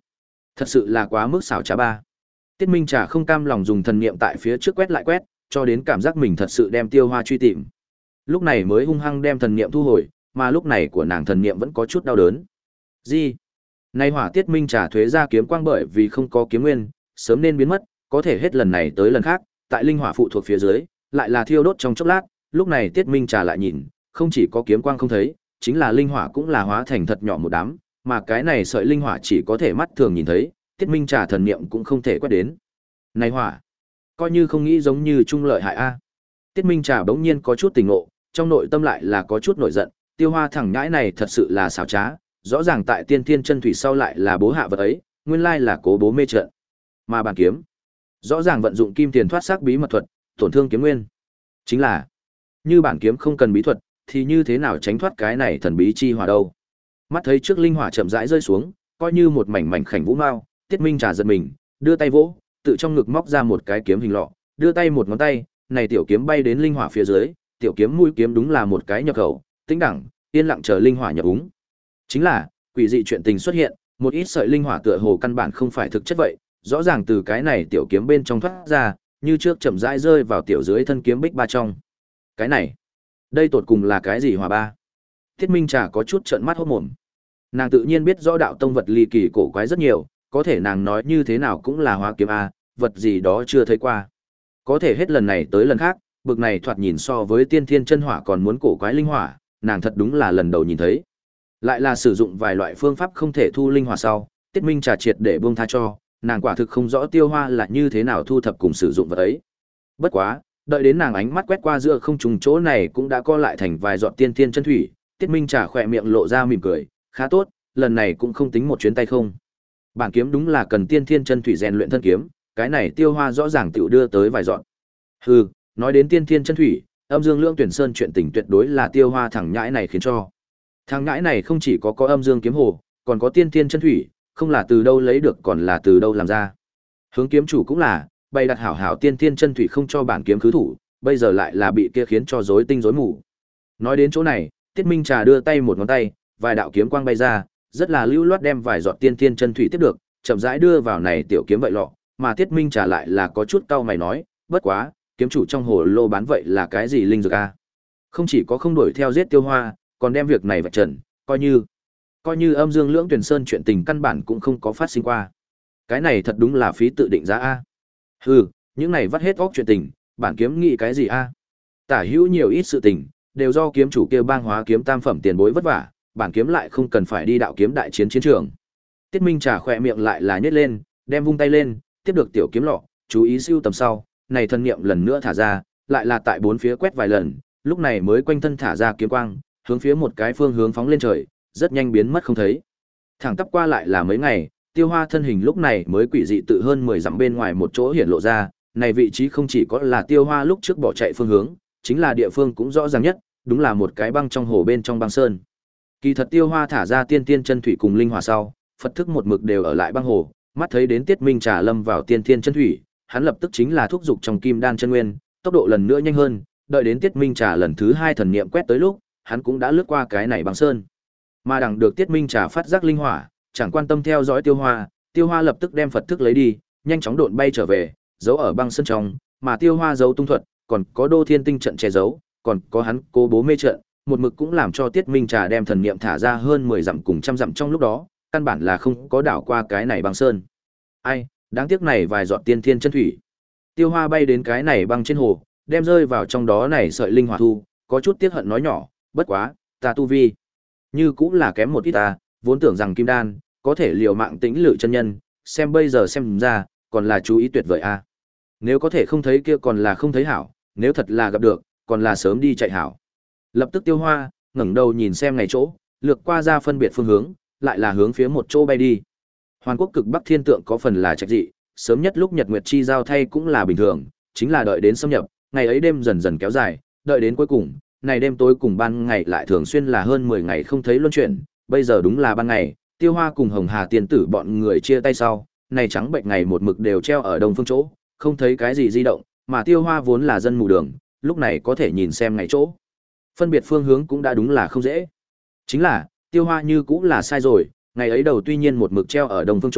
Thật sự là quá mức xảo trá ba. Tiết Minh Trà không cam lòng dùng thần niệm tại phía trước quét lại quét, cho đến cảm giác mình thật sự đem Tiêu Hoa truy tìm. Lúc này mới hung hăng đem thần niệm thu hồi, mà lúc này của nàng thần niệm vẫn có chút đau đớn. Gì? Nay hỏa Tiết Minh Trà thuế ra kiếm quang bởi vì không có kiếm nguyên, sớm nên biến mất, có thể hết lần này tới lần khác, tại linh hỏa phụ thuộc phía dưới, lại là thiêu đốt trong chốc lát, lúc này Tiết Minh Trà lại nhìn, không chỉ có kiếm quang không thấy, chính là linh hỏa cũng là hóa thành thật nhỏ một đám, mà cái này sợi linh hỏa chỉ có thể mắt thường nhìn thấy, Tiết Minh Trà thần niệm cũng không thể quét đến. Này hỏa, coi như không nghĩ giống như trung lợi hại a. Tiết Minh Trà bỗng nhiên có chút tỉnh ngộ, trong nội tâm lại là có chút nổi giận, Tiêu Hoa thằng nhãi này thật sự là xảo trá, rõ ràng tại Tiên Thiên Chân Thủy sau lại là bố hạ vật ấy, nguyên lai là cố bố mê trận. Mà bàn kiếm, rõ ràng vận dụng kim tiền thoát xác bí mật thuật, tổn thương kiếm nguyên. Chính là, như bản kiếm không cần bí thuật, thì như thế nào tránh thoát cái này thần bí chi hỏa đâu? Mắt thấy trước linh hỏa chậm rãi rơi xuống, coi như một mảnh mảnh khảnh vũ mao, Tiết Minh Trà giật mình, đưa tay vỗ, tự trong ngực móc ra một cái kiếm hình lọ, đưa tay một ngón tay, này tiểu kiếm bay đến linh hỏa phía dưới, tiểu kiếm mũi kiếm đúng là một cái nhập khẩu, tĩnh đẳng, yên lặng chờ linh hỏa nhập úng. Chính là, quỷ dị chuyện tình xuất hiện, một ít sợi linh hỏa tựa hồ căn bản không phải thực chất vậy, rõ ràng từ cái này tiểu kiếm bên trong thoát ra, như trước chậm rãi rơi vào tiểu dưới thân kiếm bích ba trong. Cái này, đây tột cùng là cái gì hỏa ba? Tiết Minh Trà có chút trợn mắt hốt mồm. Nàng tự nhiên biết rõ đạo tông vật ly kỳ cổ quái rất nhiều, có thể nàng nói như thế nào cũng là hóa kiếm a, vật gì đó chưa thấy qua. Có thể hết lần này tới lần khác, bực này thoạt nhìn so với tiên thiên chân hỏa còn muốn cổ quái linh hỏa, nàng thật đúng là lần đầu nhìn thấy. Lại là sử dụng vài loại phương pháp không thể thu linh hỏa sau, Tiết Minh Trà triệt để buông tha cho, nàng quả thực không rõ Tiêu Hoa là như thế nào thu thập cùng sử dụng vật ấy. Bất quá, đợi đến nàng ánh mắt quét qua giữa không trùng chỗ này cũng đã co lại thành vài giọt tiên thiên chân thủy, Tiết Minh Trà khỏe miệng lộ ra mỉm cười, khá tốt, lần này cũng không tính một chuyến tay không. Bản kiếm đúng là cần tiên thiên chân thủy rèn luyện thân kiếm, cái này Tiêu Hoa rõ ràng tiểu đưa tới vài giọt. Hừ, nói đến tiên thiên chân thủy, Âm Dương Lưỡng Tuyển Sơn chuyện tình tuyệt đối là Tiêu Hoa thằng nhãi này khiến cho. Thằng nhãi này không chỉ có có Âm Dương kiếm hồ, còn có tiên thiên chân thủy, không là từ đâu lấy được còn là từ đâu làm ra. Hướng kiếm chủ cũng là, bày đặt hảo hảo tiên thiên chân thủy không cho bản kiếm khứ thủ, bây giờ lại là bị kia khiến cho rối tinh rối mù. Nói đến chỗ này, Tiết Minh Trà đưa tay một ngón tay, vài đạo kiếm quang bay ra, rất là lưu loát đem vài giọt tiên thiên chân thủy tiếp được, chậm rãi đưa vào này tiểu kiếm vậy lọ, mà Tiết Minh Trà lại là có chút cau mày nói, bất quá, kiếm chủ trong hồ lô bán vậy là cái gì linh dược a? Không chỉ có không đuổi theo giết Tiêu Hoa, còn đem việc này vạch trần, coi như coi như Âm Dương Lưỡng Tuyển Sơn chuyện tình căn bản cũng không có phát sinh qua. Cái này thật đúng là phí tự định giá a. Hừ, những này vắt hết óc chuyện tình, bản kiếm nghĩ cái gì a? Tả hữu nhiều ít sự tình, đều do kiếm chủ kia bang hóa kiếm tam phẩm tiền bối vất vả, bản kiếm lại không cần phải đi đạo kiếm đại chiến chiến trường. Tiết Minh Trà khỏe miệng lại là nhếch lên, đem vung tay lên, tiếp được tiểu kiếm lọ, chú ý siêu tầm sau, này thân niệm lần nữa thả ra, lại là tại bốn phía quét vài lần, lúc này mới quanh thân thả ra kiếm quang, hướng phía một cái phương hướng phóng lên trời, rất nhanh biến mất không thấy. Thẳng tắp qua lại là mấy ngày, Tiêu Hoa thân hình lúc này mới quỷ dị tự hơn mười dặm bên ngoài một chỗ hiển lộ ra, này vị trí không chỉ có là Tiêu Hoa lúc trước bỏ chạy phương hướng, chính là địa phương cũng rõ ràng nhất, đúng là một cái băng trong hồ bên trong băng sơn. Kỳ thật Tiêu Hoa thả ra tiên tiên chân thủy cùng linh hỏa sau, Phật thức một mực đều ở lại băng hồ, mắt thấy đến Tiết Minh Trà lâm vào tiên tiên chân thủy, hắn lập tức chính là thúc dục trong kim đan chân nguyên, tốc độ lần nữa nhanh hơn, đợi đến Tiết Minh Trà lần thứ hai thần niệm quét tới lúc, hắn cũng đã lướt qua cái này băng sơn. Mà đằng được Tiết Minh Trà phát giác linh hỏa, chẳng quan tâm theo dõi Tiêu Hoa, Tiêu Hoa lập tức đem Phật thức lấy đi, nhanh chóng độn bay trở về, giấu ở băng sơn trong, mà Tiêu Hoa giấu tung thuật, còn có Đô Thiên Tinh trận che giấu, còn có hắn cố bố mê trận, một mực cũng làm cho Tiết Minh Trà đem thần niệm thả ra hơn mười dặm cùng trăm dặm trong lúc đó, căn bản là không có đảo qua cái này băng sơn. Ai, đáng tiếc này vài giọt tiên thiên chân thủy. Tiêu Hoa bay đến cái này băng trên hồ, đem rơi vào trong đó này sợi linh hỏa thu, có chút tiếc hận nói nhỏ, bất quá, ta tu vi như cũng là kém một ít ta, vốn tưởng rằng kim đan có thể liều mạng tĩnh lự chân nhân, xem bây giờ xem ra, còn là chú ý tuyệt vời a. Nếu có thể không thấy kia còn là không thấy hảo, nếu thật là gặp được, còn là sớm đi chạy hảo. Lập tức Tiêu Hoa ngẩng đầu nhìn xem ngày chỗ, lược qua ra phân biệt phương hướng, lại là hướng phía một chỗ bay đi. Hoàn Quốc cực Bắc thiên tượng có phần là trạch dị, sớm nhất lúc Nhật Nguyệt chi giao thay cũng là bình thường, chính là đợi đến xâm nhập, ngày ấy đêm dần dần kéo dài, đợi đến cuối cùng, này đêm tối cùng ban ngày lại thường xuyên là hơn mười ngày không thấy luân chuyển, bây giờ đúng là ban ngày, Tiêu Hoa cùng Hồng Hà tiên tử bọn người chia tay sau, này trắng bệnh ngày một mực đều treo ở đông phương chỗ, không thấy cái gì di động, mà Tiêu Hoa vốn là dân mù đường, lúc này có thể nhìn xem ngày chỗ. Phân biệt phương hướng cũng đã đúng là không dễ. Chính là, Tiêu Hoa như cũng là sai rồi, ngày ấy đầu tuy nhiên một mực treo ở đông phương chỗ,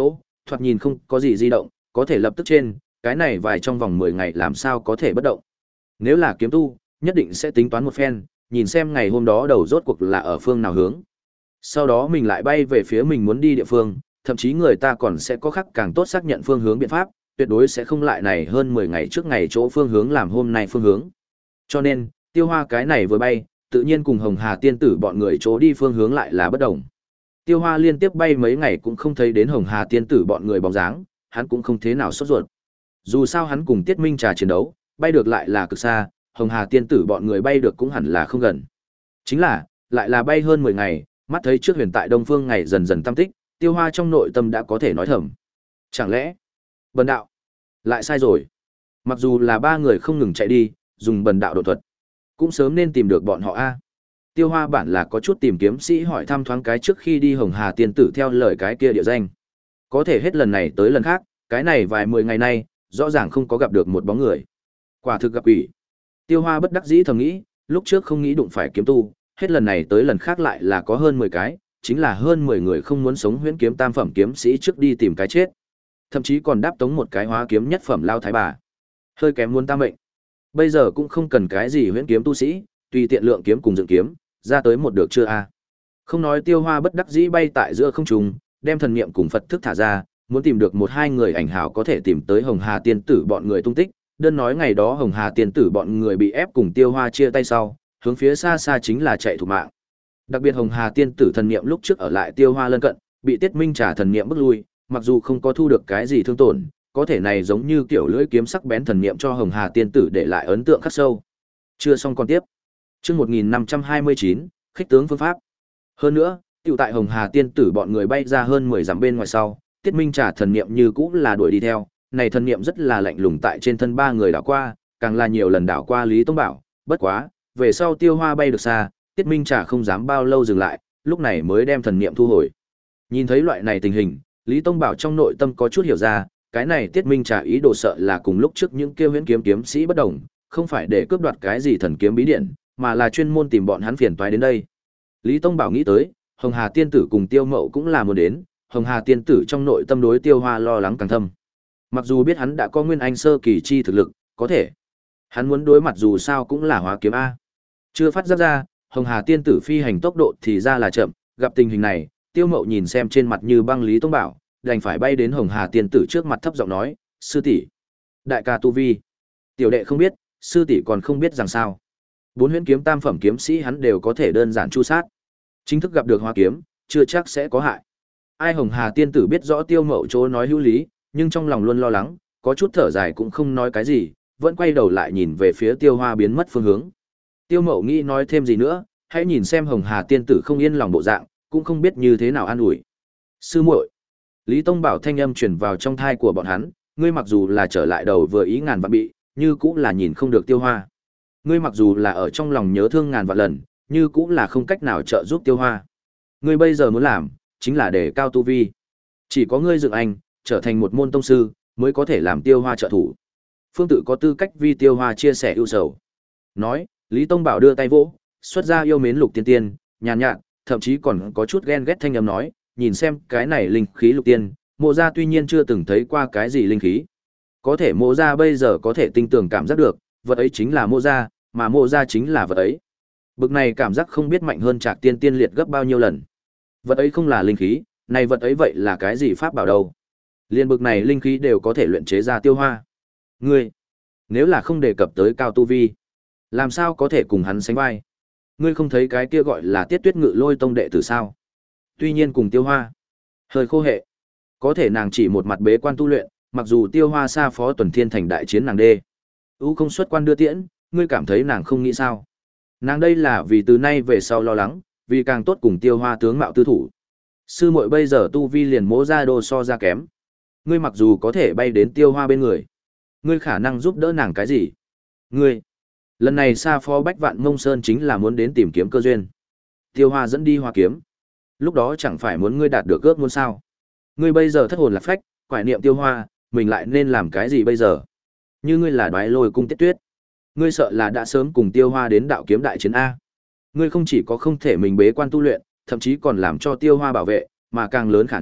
thoạt nhìn không có gì di động, có thể lập tức trên, cái này vài trong vòng mười ngày làm sao có thể bất động. Nếu là kiếm tu, nhất định sẽ tính toán một phen, nhìn xem ngày hôm đó đầu rốt cuộc là ở phương nào hướng. Sau đó mình lại bay về phía mình muốn đi địa phương, thậm chí người ta còn sẽ có khắc càng tốt xác nhận phương hướng biện pháp, tuyệt đối sẽ không lại này hơn mười ngày trước ngày chỗ phương hướng làm hôm nay phương hướng. Cho nên, Tiêu Hoa cái này vừa bay, tự nhiên cùng Hồng Hà tiên tử bọn người chỗ đi phương hướng lại là bất đồng. Tiêu Hoa liên tiếp bay mấy ngày cũng không thấy đến Hồng Hà tiên tử bọn người bóng dáng, hắn cũng không thế nào sốt ruột. Dù sao hắn cùng Tiết Minh Trà chiến đấu, bay được lại là cực xa, Hồng Hà tiên tử bọn người bay được cũng hẳn là không gần. Chính là, lại là bay hơn mười ngày, mắt thấy trước huyền tại Đông Phương ngày dần dần tâm tích, Tiêu Hoa trong nội tâm đã có thể nói thầm. Chẳng lẽ, bần đạo, lại sai rồi. Mặc dù là ba người không ngừng chạy đi, dùng bần đạo độ thuật, cũng sớm nên tìm được bọn họ a. Tiêu Hoa bản là có chút tìm kiếm sĩ hỏi thăm thoáng cái trước khi đi Hồng Hà tiên tử theo lời cái kia địa danh. Có thể hết lần này tới lần khác, cái này vài mười ngày nay, rõ ràng không có gặp được một bóng người. Quả thực gặp quỷ. Tiêu Hoa bất đắc dĩ thầm nghĩ, lúc trước không nghĩ đụng phải kiếm tu, hết lần này tới lần khác lại là có hơn mười cái, chính là hơn mười người không muốn sống huyễn kiếm tam phẩm kiếm sĩ trước đi tìm cái chết. Thậm chí còn đáp tống một cái hóa kiếm nhất phẩm lao thái bà. Hơi kém muốn tam mệnh. Bây giờ cũng không cần cái gì huyễn kiếm tu sĩ, tùy tiện lượng kiếm cùng dựng kiếm, ra tới một được chưa a? Không nói Tiêu Hoa bất đắc dĩ bay tại giữa không trung, đem thần niệm cùng Phật thức thả ra, muốn tìm được một hai người ảnh hảo có thể tìm tới Hồng Hà tiên tử bọn người tung tích, đơn nói ngày đó Hồng Hà tiên tử bọn người bị ép cùng Tiêu Hoa chia tay sau, hướng phía xa xa chính là chạy thủ mạng. Đặc biệt Hồng Hà tiên tử thần niệm lúc trước ở lại Tiêu Hoa lân cận, bị Tiết Minh Trà thần niệm bức lui, mặc dù không có thu được cái gì thương tổn, có thể này giống như kiểu lưỡi kiếm sắc bén thần niệm cho Hồng Hà tiên tử để lại ấn tượng khắc sâu. Chưa xong còn tiếp. Chương một nghìn năm trăm hai mươi chín, khích tướng phương pháp. Hơn nữa, tiểu tại Hồng Hà tiên tử bọn người bay ra hơn mười dặm bên ngoài sau, Tiết Minh Trà thần niệm như cũ là đuổi đi theo, này thần niệm rất là lạnh lùng tại trên thân ba người đảo qua, càng là nhiều lần đảo qua Lý Tông Bảo, bất quá, về sau Tiêu Hoa bay được xa, Tiết Minh Trà không dám bao lâu dừng lại, lúc này mới đem thần niệm thu hồi. Nhìn thấy loại này tình hình, Lý Tông Bảo trong nội tâm có chút hiểu ra, cái này Tiết Minh Trà ý đồ sợ là cùng lúc trước những kêu huyễn kiếm kiếm sĩ bất đồng, không phải để cướp đoạt cái gì thần kiếm bí điển, mà là chuyên môn tìm bọn hắn phiền toái đến đây. Lý Tông Bảo nghĩ tới, Hồng Hà tiên tử cùng Tiêu Mậu cũng là muốn đến, Hồng Hà tiên tử trong nội tâm đối Tiêu Hoa lo lắng càng thâm. Mặc dù biết hắn đã có nguyên anh sơ kỳ chi thực lực, có thể hắn muốn đối mặt dù sao cũng là hóa kiếm a. Chưa phát giác ra, Hồng Hà tiên tử phi hành tốc độ thì ra là chậm, gặp tình hình này, Tiêu Mậu nhìn xem trên mặt như băng Lý Tông Bảo, đành phải bay đến Hồng Hà tiên tử trước mặt thấp giọng nói, "Sư tỷ, đại ca tu vi." Tiểu đệ không biết, sư tỷ còn không biết rằng sao. Bốn huyễn kiếm tam phẩm kiếm sĩ hắn đều có thể đơn giản chu sát. Chính thức gặp được hóa kiếm, chưa chắc sẽ có hại. Ai Hồng Hà tiên tử biết rõ Tiêu Mậu chỗ nói hữu lý, nhưng trong lòng luôn lo lắng, có chút thở dài cũng không nói cái gì, vẫn quay đầu lại nhìn về phía Tiêu Hoa biến mất phương hướng. Tiêu Mậu nghĩ nói thêm gì nữa, hãy nhìn xem Hồng Hà tiên tử không yên lòng bộ dạng, cũng không biết như thế nào an ủi. "Sư muội." Lý Tông Bảo thanh âm truyền vào trong thai của bọn hắn, "Ngươi mặc dù là trở lại đầu vừa ý ngàn vạn bị, như cũng là nhìn không được Tiêu Hoa. Ngươi mặc dù là ở trong lòng nhớ thương ngàn vạn lần, như cũng là không cách nào trợ giúp Tiêu Hoa. Ngươi bây giờ muốn làm, chính là để cao tu vi. Chỉ có ngươi dựng anh, trở thành một môn tông sư, mới có thể làm Tiêu Hoa trợ thủ. Phương tự có tư cách vi Tiêu Hoa chia sẻ ưu sầu." Nói, Lý Tông Bảo đưa tay vỗ, xuất ra yêu mến lục tiên tiên, nhàn nhạt, thậm chí còn có chút ghen ghét thanh âm nói, "Nhìn xem, cái này linh khí lục tiên, Mộ gia tuy nhiên chưa từng thấy qua cái gì linh khí, có thể Mộ gia bây giờ có thể tinh tường cảm giác được, vật ấy chính là Mộ gia, mà Mộ gia chính là vật ấy." Bực này cảm giác không biết mạnh hơn Trạc Tiên Tiên liệt gấp bao nhiêu lần. Vật ấy không là linh khí, này vật ấy vậy là cái gì pháp bảo đâu? Liên bực này linh khí đều có thể luyện chế ra Tiêu Hoa. Ngươi, nếu là không đề cập tới cao tu vi, làm sao có thể cùng hắn sánh vai? Ngươi không thấy cái kia gọi là Tiết Tuyết Ngự Lôi tông đệ tử sao? Tuy nhiên cùng Tiêu Hoa hơi khô hệ, có thể nàng chỉ một mặt bế quan tu luyện, mặc dù Tiêu Hoa xa phó tuần thiên thành đại chiến nàng đê u không xuất quan đưa tiễn, ngươi cảm thấy nàng không nghĩ sao? Nàng đây là vì từ nay về sau lo lắng, vì càng tốt cùng Tiêu Hoa tướng mạo tư thủ. Sư muội bây giờ tu vi liền Mỗ gia đô so ra kém. Ngươi mặc dù có thể bay đến Tiêu Hoa bên người, ngươi khả năng giúp đỡ nàng cái gì? Ngươi, lần này xa phó Bách Vạn Mông Sơn chính là muốn đến tìm kiếm cơ duyên. Tiêu Hoa dẫn đi Hoa kiếm, lúc đó chẳng phải muốn ngươi đạt được ước muốn sao? Ngươi bây giờ thất hồn lạc phách, quải niệm Tiêu Hoa, mình lại nên làm cái gì bây giờ? Như ngươi là Đoái Lôi cung Tiết Tuyết, ngươi sợ là đã sớm cùng Tiêu Hoa đến đạo kiếm đại chiến a. Ngươi không chỉ có không thể mình bế quan tu luyện, thậm chí còn làm cho Tiêu Hoa bảo vệ, mà càng lớn khả năng,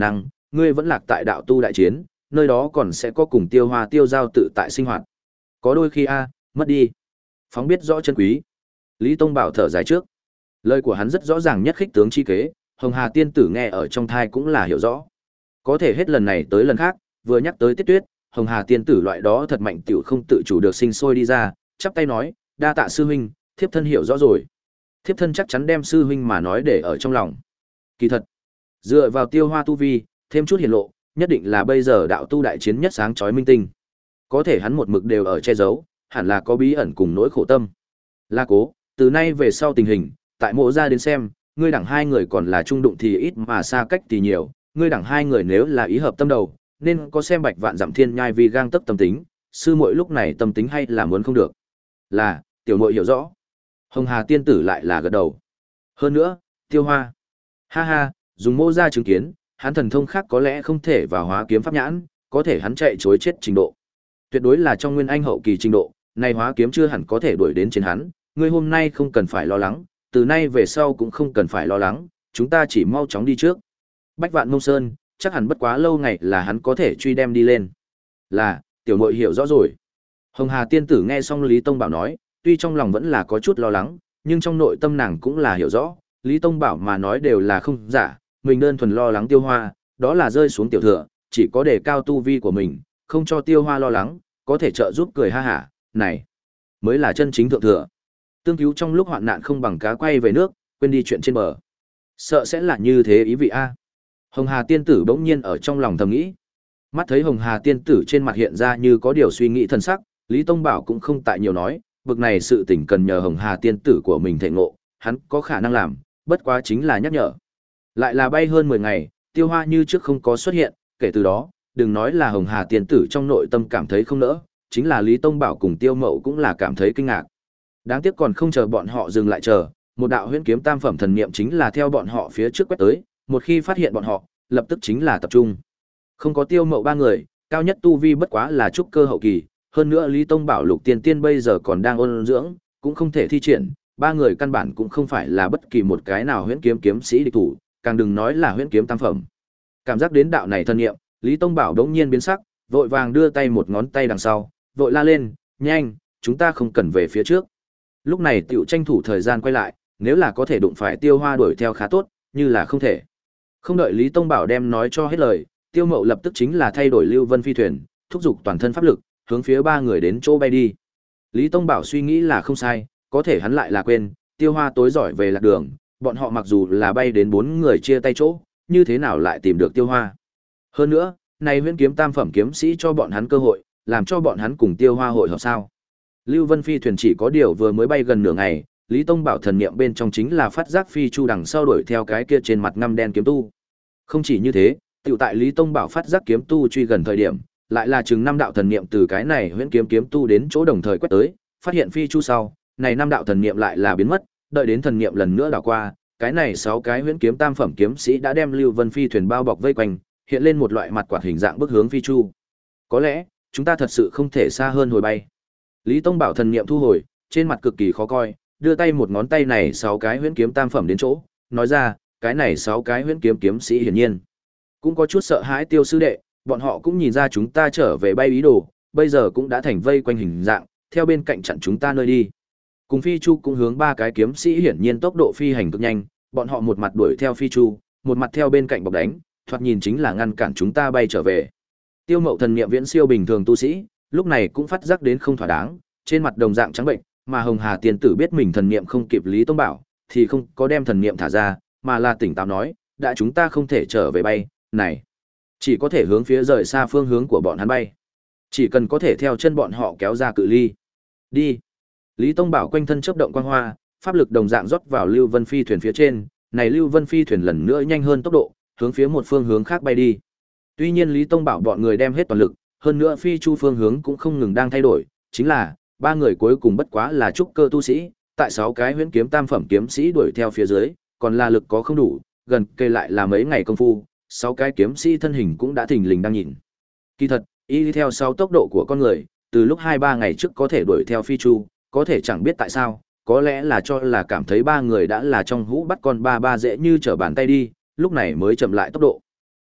ngươi vẫn lạc tại đạo tu đại chiến, nơi đó còn sẽ có cùng Tiêu Hoa tiêu giao tự tại sinh hoạt. Có đôi khi a, mất đi. Phóng biết rõ chân quý. Lý Tông Bảo thở dài trước. Lời của hắn rất rõ ràng nhất khích tướng chi kế, Hồng Hà tiên tử nghe ở trong thai cũng là hiểu rõ. Có thể hết lần này tới lần khác, vừa nhắc tới Tiết Tuyết, Hồng Hà tiên tử loại đó thật mạnh tiểu không tự chủ được sinh sôi đi ra, chắp tay nói, đa tạ sư huynh, thiếp thân hiểu rõ rồi. Thiếp thân chắc chắn đem sư huynh mà nói để ở trong lòng. Kỳ thật, dựa vào Tiêu Hoa tu vi, thêm chút hiển lộ, nhất định là bây giờ đạo tu đại chiến nhất sáng chói minh tinh. Có thể hắn một mực đều ở che giấu, hẳn là có bí ẩn cùng nỗi khổ tâm. La Cố, từ nay về sau tình hình, tại mộ ra đến xem, ngươi đẳng hai người còn là trung đụng thì ít mà xa cách thì nhiều, ngươi đẳng hai người nếu là ý hợp tâm đầu, nên có xem Bạch Vạn Dặm Thiên Nhai vì gang tấc tâm tính, sư muội lúc này tâm tính hay là muốn không được. Là, tiểu muội hiểu rõ. Hồng Hà tiên tử lại là gật đầu. Hơn nữa, Tiêu Hoa. Ha ha, dùng mô ra chứng kiến, hắn thần thông khác có lẽ không thể vào hóa kiếm pháp nhãn, có thể hắn chạy chối chết trình độ. Tuyệt đối là trong nguyên anh hậu kỳ trình độ, này hóa kiếm chưa hẳn có thể đuổi đến trên hắn, ngươi hôm nay không cần phải lo lắng, từ nay về sau cũng không cần phải lo lắng, chúng ta chỉ mau chóng đi trước. Bách Vạn Mông Sơn, chắc hẳn bất quá lâu ngày là hắn có thể truy đem đi lên. Là, tiểu muội hiểu rõ rồi. Hồng Hà tiên tử nghe xong Lý Tông Bảo nói, tuy trong lòng vẫn là có chút lo lắng, nhưng trong nội tâm nàng cũng là hiểu rõ, Lý Tông Bảo mà nói đều là không giả, mình đơn thuần lo lắng Tiêu Hoa, đó là rơi xuống tiểu thừa, chỉ có đề cao tu vi của mình, không cho Tiêu Hoa lo lắng, có thể trợ giúp cười ha hả, này mới là chân chính thượng thừa. Tương cứu trong lúc hoạn nạn không bằng cá quay về nước, quên đi chuyện trên bờ. Sợ sẽ là như thế ý vị a. Hồng Hà tiên tử bỗng nhiên ở trong lòng thầm nghĩ. Mắt thấy Hồng Hà tiên tử trên mặt hiện ra như có điều suy nghĩ thân sắc, Lý Tông Bảo cũng không tại nhiều nói, bực này sự tình cần nhờ Hồng Hà tiên tử của mình thể ngộ, hắn có khả năng làm, bất quá chính là nhắc nhở. Lại là bay hơn mười ngày, Tiêu Hoa như trước không có xuất hiện, kể từ đó, đừng nói là Hồng Hà tiên tử trong nội tâm cảm thấy không nỡ, chính là Lý Tông Bảo cùng Tiêu Mậu cũng là cảm thấy kinh ngạc. Đáng tiếc còn không chờ bọn họ dừng lại chờ, một đạo huyễn kiếm tam phẩm thần niệm chính là theo bọn họ phía trước quét tới, một khi phát hiện bọn họ, lập tức chính là tập trung. Không có Tiêu Mậu ba người, cao nhất tu vi bất quá là trúc cơ hậu kỳ, hơn nữa Lý Tông Bảo Lục Tiên Tiên bây giờ còn đang ôn dưỡng, cũng không thể thi triển, ba người căn bản cũng không phải là bất kỳ một cái nào huyễn kiếm kiếm sĩ địch thủ, càng đừng nói là huyễn kiếm tam phẩm. Cảm giác đến đạo này thần niệm, Lý Tông Bảo đống nhiên biến sắc, vội vàng đưa tay một ngón tay đằng sau, vội la lên, "Nhanh, chúng ta không cần về phía trước." Lúc này tiểu tranh thủ thời gian quay lại, nếu là có thể đụng phải Tiêu Hoa đuổi theo khá tốt, như là không thể. Không đợi Lý Tông Bảo đem nói cho hết lời, Tiêu Mậu lập tức chính là thay đổi Lưu Vân phi thuyền, thúc giục toàn thân pháp lực, hướng phía ba người đến chỗ bay đi. Lý Tông Bảo suy nghĩ là không sai, có thể hắn lại là quên, Tiêu Hoa tối giỏi về lạc đường, bọn họ mặc dù là bay đến bốn người chia tay chỗ, như thế nào lại tìm được Tiêu Hoa. Hơn nữa, này huyễn kiếm tam phẩm kiếm sĩ cho bọn hắn cơ hội, làm cho bọn hắn cùng Tiêu Hoa hội hợp sao. Lưu Vân phi thuyền chỉ có điều vừa mới bay gần nửa ngày, Lý Tông Bảo thần niệm bên trong chính là phát giác phi chu đằng sau đuổi theo cái kia trên mặt ngăm đen kiếm tu. Không chỉ như thế, tiểu tại Lý Tông Bảo phát giác kiếm tu truy gần thời điểm, lại là chừng năm đạo thần niệm từ cái này huyễn kiếm kiếm tu đến chỗ đồng thời quét tới, phát hiện phi chu sau, này năm đạo thần niệm lại là biến mất, đợi đến thần niệm lần nữa đảo qua, cái này sáu cái huyễn kiếm tam phẩm kiếm sĩ đã đem Lưu Vân phi thuyền bao bọc vây quanh, hiện lên một loại mặt quạt hình dạng bức hướng phi chu. Có lẽ, chúng ta thật sự không thể xa hơn hồi bay. Lý Tông Bảo thần niệm thu hồi, trên mặt cực kỳ khó coi, đưa tay một ngón tay này sáu cái huyễn kiếm tam phẩm đến chỗ, nói ra, cái này sáu cái huyễn kiếm kiếm sĩ hiển nhiên cũng có chút sợ hãi Tiêu sư đệ, bọn họ cũng nhìn ra chúng ta trở về bay ý đồ, bây giờ cũng đã thành vây quanh hình dạng, theo bên cạnh chặn chúng ta nơi đi. Cùng Phi Chu cũng hướng ba cái kiếm sĩ hiển nhiên tốc độ phi hành cực nhanh, bọn họ một mặt đuổi theo Phi Chu, một mặt theo bên cạnh bọc đánh, thoạt nhìn chính là ngăn cản chúng ta bay trở về. Tiêu Mậu thần niệm viễn siêu bình thường tu sĩ, lúc này cũng phát giác đến không thỏa đáng, trên mặt đồng dạng trắng bệnh, mà Hồng Hà tiên tử biết mình thần niệm không kịp Lý Tông Bảo, thì không có đem thần niệm thả ra, mà là tỉnh táo nói, đã chúng ta không thể trở về bay, này, chỉ có thể hướng phía rời xa phương hướng của bọn hắn bay. Chỉ cần có thể theo chân bọn họ kéo ra cự ly. Đi. Lý Tông Bảo quanh thân chớp động quang hoa, pháp lực đồng dạng rót vào Lưu Vân phi thuyền phía trên, này Lưu Vân phi thuyền lần nữa nhanh hơn tốc độ, hướng phía một phương hướng khác bay đi. Tuy nhiên Lý Tông Bảo bọn người đem hết toàn lực, hơn nữa phi chu phương hướng cũng không ngừng đang thay đổi, chính là ba người cuối cùng bất quá là trúc cơ tu sĩ, tại sáu cái huyễn kiếm tam phẩm kiếm sĩ đuổi theo phía dưới, còn là lực có không đủ, gần kề lại là mấy ngày công phu, sáu cái kiếm sĩ thân hình cũng đã thình lình đang nhìn. Kỳ thật, y đi theo sau tốc độ của con người, từ lúc hai ba ngày trước có thể đuổi theo phi chu, có thể chẳng biết tại sao, có lẽ là cho là cảm thấy ba người đã là trong hũ bắt con ba ba dễ như trở bàn tay đi, lúc này mới chậm lại tốc độ.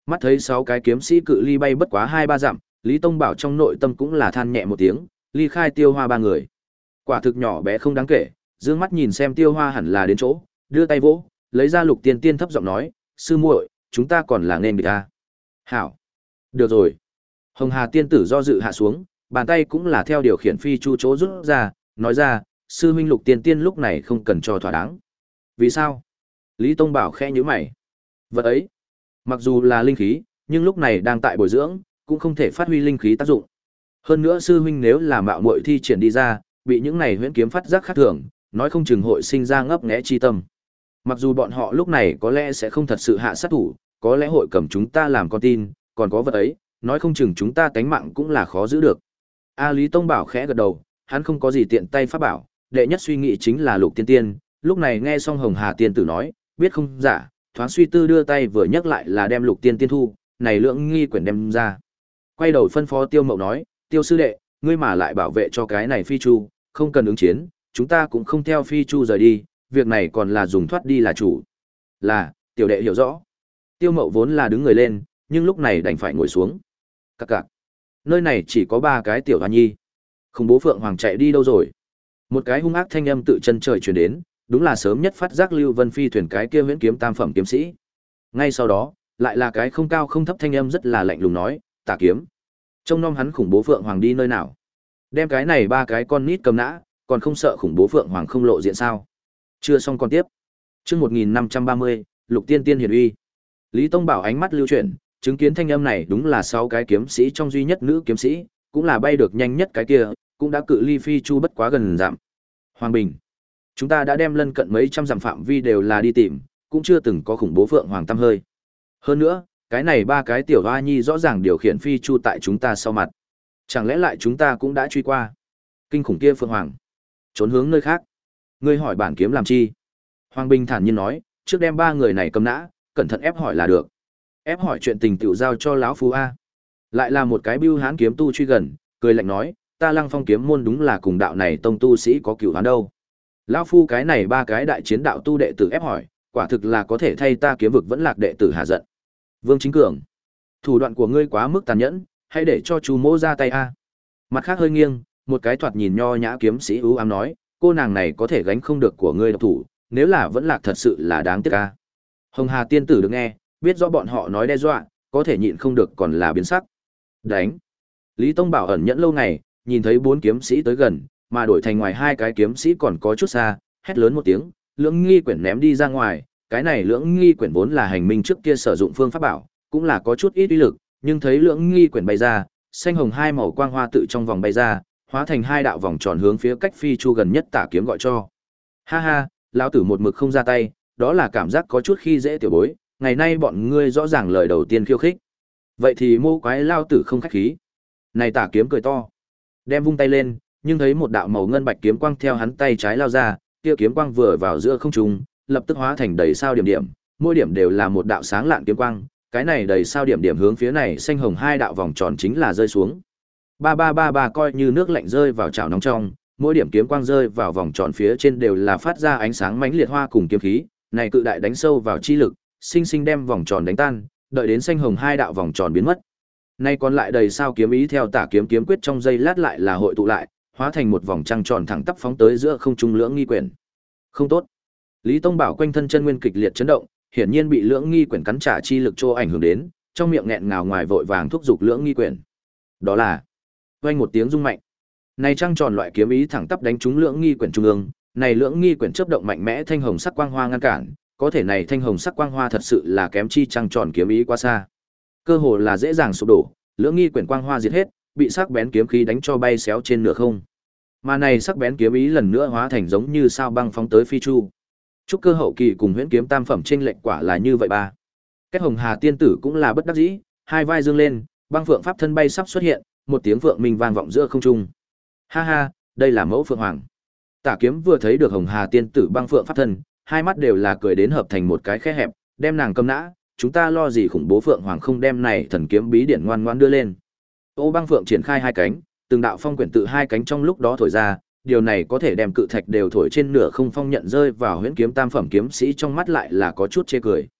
Mắt thấy sáu cái kiếm sĩ cự ly bay bất quá hai ba dặm, Lý Tông Bảo trong nội tâm cũng là than nhẹ một tiếng, ly khai Tiêu Hoa ba người. Quả thực nhỏ bé không đáng kể, dương mắt nhìn xem Tiêu Hoa hẳn là đến chỗ, đưa tay vỗ, lấy ra Lục Tiên Tiên thấp giọng nói, sư muội, chúng ta còn là nên địch ta. Hảo. Được rồi. Hồng Hà tiên tử do dự hạ xuống, bàn tay cũng là theo điều khiển phi chu chỗ rút ra, nói ra, sư huynh Lục Tiên Tiên lúc này không cần cho thỏa đáng. Vì sao? Lý Tông Bảo khẽ nhíu mày. Vật ấy, mặc dù là linh khí, nhưng lúc này đang tại bồi dưỡng, cũng không thể phát huy linh khí tác dụng. Hơn nữa sư huynh nếu là mạo muội thi triển đi ra, bị những này huyễn kiếm phát giác khác thường, nói không chừng hội sinh ra ngấp nghé chi tâm. Mặc dù bọn họ lúc này có lẽ sẽ không thật sự hạ sát thủ, có lẽ hội cầm chúng ta làm con tin, còn có vật ấy, nói không chừng chúng ta tánh mạng cũng là khó giữ được. A Lý Tông Bảo khẽ gật đầu, hắn không có gì tiện tay pháp bảo, đệ nhất suy nghĩ chính là Lục Tiên Tiên, lúc này nghe xong Hồng Hà tiên tử nói, biết không giả, thoáng suy tư đưa tay vừa nhấc lại là đem Lục Tiên Tiên thu, này lượng nghi quyển đem ra. Quay đầu phân phó Tiêu Mậu nói, Tiêu sư đệ, ngươi mà lại bảo vệ cho cái này phi chu, không cần ứng chiến, chúng ta cũng không theo phi chu rời đi, việc này còn là dùng thoát đi là chủ. Là, tiểu đệ hiểu rõ. Tiêu Mậu vốn là đứng người lên, nhưng lúc này đành phải ngồi xuống. Cặc cặc. Nơi này chỉ có ba cái tiểu hoa nhi. Khủng bố Phượng Hoàng chạy đi đâu rồi? Một cái hung ác thanh âm tự chân trời truyền đến, đúng là sớm nhất phát giác Lưu Vân Phi thuyền cái kia huyễn kiếm tam phẩm kiếm sĩ. Ngay sau đó, lại là cái không cao không thấp thanh âm rất là lạnh lùng nói, Tà kiếm. Trông nom hắn khủng bố Phượng Hoàng đi nơi nào? Đem cái này ba cái con nít cầm nã, còn không sợ khủng bố Phượng Hoàng không lộ diện sao? Chưa xong còn tiếp. Chương một nghìn năm trăm ba mươi, Lục Tiên Tiên hiển uy. Lý Tông Bảo ánh mắt lưu chuyển, chứng kiến thanh âm này đúng là sáu cái kiếm sĩ trong duy nhất nữ kiếm sĩ, cũng là bay được nhanh nhất cái kia, cũng đã cự ly phi chu bất quá gần dặm. Hoàng Bình, chúng ta đã đem lân cận mấy trăm dặm phạm vi đều là đi tìm, cũng chưa từng có khủng bố Phượng Hoàng tăm hơi. Hơn nữa, cái này ba cái tiểu hoa nhi rõ ràng điều khiển phi chu tại chúng ta sau mặt. Chẳng lẽ lại chúng ta cũng đã truy qua? Kinh khủng kia Phượng Hoàng, trốn hướng nơi khác. Ngươi hỏi bản kiếm làm chi? Hoàng Bình thản nhiên nói, trước đem ba người này cầm nã, cẩn thận ép hỏi là được. Ép hỏi chuyện tình tiểu giao cho lão phu a. Lại là một cái bưu hán kiếm tu truy gần, cười lạnh nói, ta Lăng Phong kiếm môn đúng là cùng đạo này tông tu sĩ có cửu hán đâu. Lão phu cái này ba cái đại chiến đạo tu đệ tử ép hỏi, quả thực là có thể thay ta kiếm vực vẫn lạc đệ tử hạ giận. Vương Chính Cường, thủ đoạn của ngươi quá mức tàn nhẫn, hãy để cho chú Mỗ ra tay a. Mặt khác hơi nghiêng, một cái thoạt nhìn nho nhã kiếm sĩ ưu ám nói, cô nàng này có thể gánh không được của ngươi độc thủ, nếu là vẫn lạc thật sự là đáng tiếc a. Hồng Hà tiên tử được nghe, biết rõ bọn họ nói đe dọa, có thể nhịn không được còn là biến sắc. Đánh. Lý Tông Bảo ẩn nhẫn lâu ngày, nhìn thấy bốn kiếm sĩ tới gần, mà đổi thành ngoài hai cái kiếm sĩ còn có chút xa, hét lớn một tiếng, lưỡng nghi quyển ném đi ra ngoài, cái này lưỡng nghi quyển vốn là hành minh trước kia sử dụng phương pháp bảo, cũng là có chút ít uy lực, nhưng thấy lưỡng nghi quyển bay ra, xanh hồng hai màu quang hoa tự trong vòng bay ra, hóa thành hai đạo vòng tròn hướng phía cách phi chu gần nhất Tả kiếm gọi cho. Ha ha, lão tử một mực không ra tay, đó là cảm giác có chút khi dễ tiểu bối, ngày nay bọn ngươi rõ ràng lời đầu tiên khiêu khích. Vậy thì mô quái lao tử không khách khí. Này Tả kiếm cười to, đem vung tay lên, nhưng thấy một đạo màu ngân bạch kiếm quang theo hắn tay trái lao ra, kia kiếm quang vừa vào giữa không trung, lập tức hóa thành đầy sao điểm điểm, mỗi điểm đều là một đạo sáng lạn kiếm quang, cái này đầy sao điểm điểm hướng phía này xanh hồng hai đạo vòng tròn chính là rơi xuống. Ba ba ba ba coi như nước lạnh rơi vào chảo nóng trong, mỗi điểm kiếm quang rơi vào vòng tròn phía trên đều là phát ra ánh sáng mãnh liệt hoa cùng kiếm khí, này cự đại đánh sâu vào chi lực, sinh sinh đem vòng tròn đánh tan, đợi đến xanh hồng hai đạo vòng tròn biến mất. Nay còn lại đầy sao kiếm ý theo Tả kiếm kiếm quyết trong giây lát lại là hội tụ lại, hóa thành một vòng trăng tròn thẳng tắp phóng tới giữa không trung lưỡng nghi quyển. Không tốt. Lý Tông Bảo quanh thân chân nguyên kịch liệt chấn động, hiển nhiên bị lưỡng nghi quyển cắn trả chi lực cho ảnh hưởng đến, trong miệng nghẹn ngào ngoài vội vàng thúc giục lưỡng nghi quyển. Đó là vang một tiếng rung mạnh. Này trăng tròn loại kiếm ý thẳng tắp đánh trúng lưỡng nghi quyển trung ương, này lưỡng nghi quyển chớp động mạnh mẽ thanh hồng sắc quang hoa ngăn cản, có thể này thanh hồng sắc quang hoa thật sự là kém chi trăng tròn kiếm ý quá xa. Cơ hồ là dễ dàng sụp đổ, lưỡng nghi quyển quang hoa diệt hết, bị sắc bén kiếm khí đánh cho bay xéo trên nửa không. Mà này sắc bén kiếm ý lần nữa hóa thành giống như sao băng phóng tới phi chu. Trúc cơ hậu kỳ cùng huyễn kiếm tam phẩm trên lệnh quả là như vậy ba. Kết Hồng Hà tiên tử cũng là bất đắc dĩ, hai vai dương lên, băng phượng pháp thân bay sắp xuất hiện, một tiếng phượng minh vang vọng giữa không trung. Ha ha, đây là mẫu phượng hoàng. Tả kiếm vừa thấy được Hồng Hà tiên tử băng phượng pháp thân, hai mắt đều là cười đến hợp thành một cái khe hẹp, đem nàng cầm nã, chúng ta lo gì khủng bố phượng hoàng không đem này thần kiếm bí điển ngoan ngoãn đưa lên. Ô băng phượng triển khai hai cánh, từng đạo phong quyển tự hai cánh trong lúc đó thổi ra, điều này có thể đem cự thạch đều thổi trên nửa không phong nhận rơi vào huyễn kiếm tam phẩm kiếm sĩ trong mắt lại là có chút chê cười.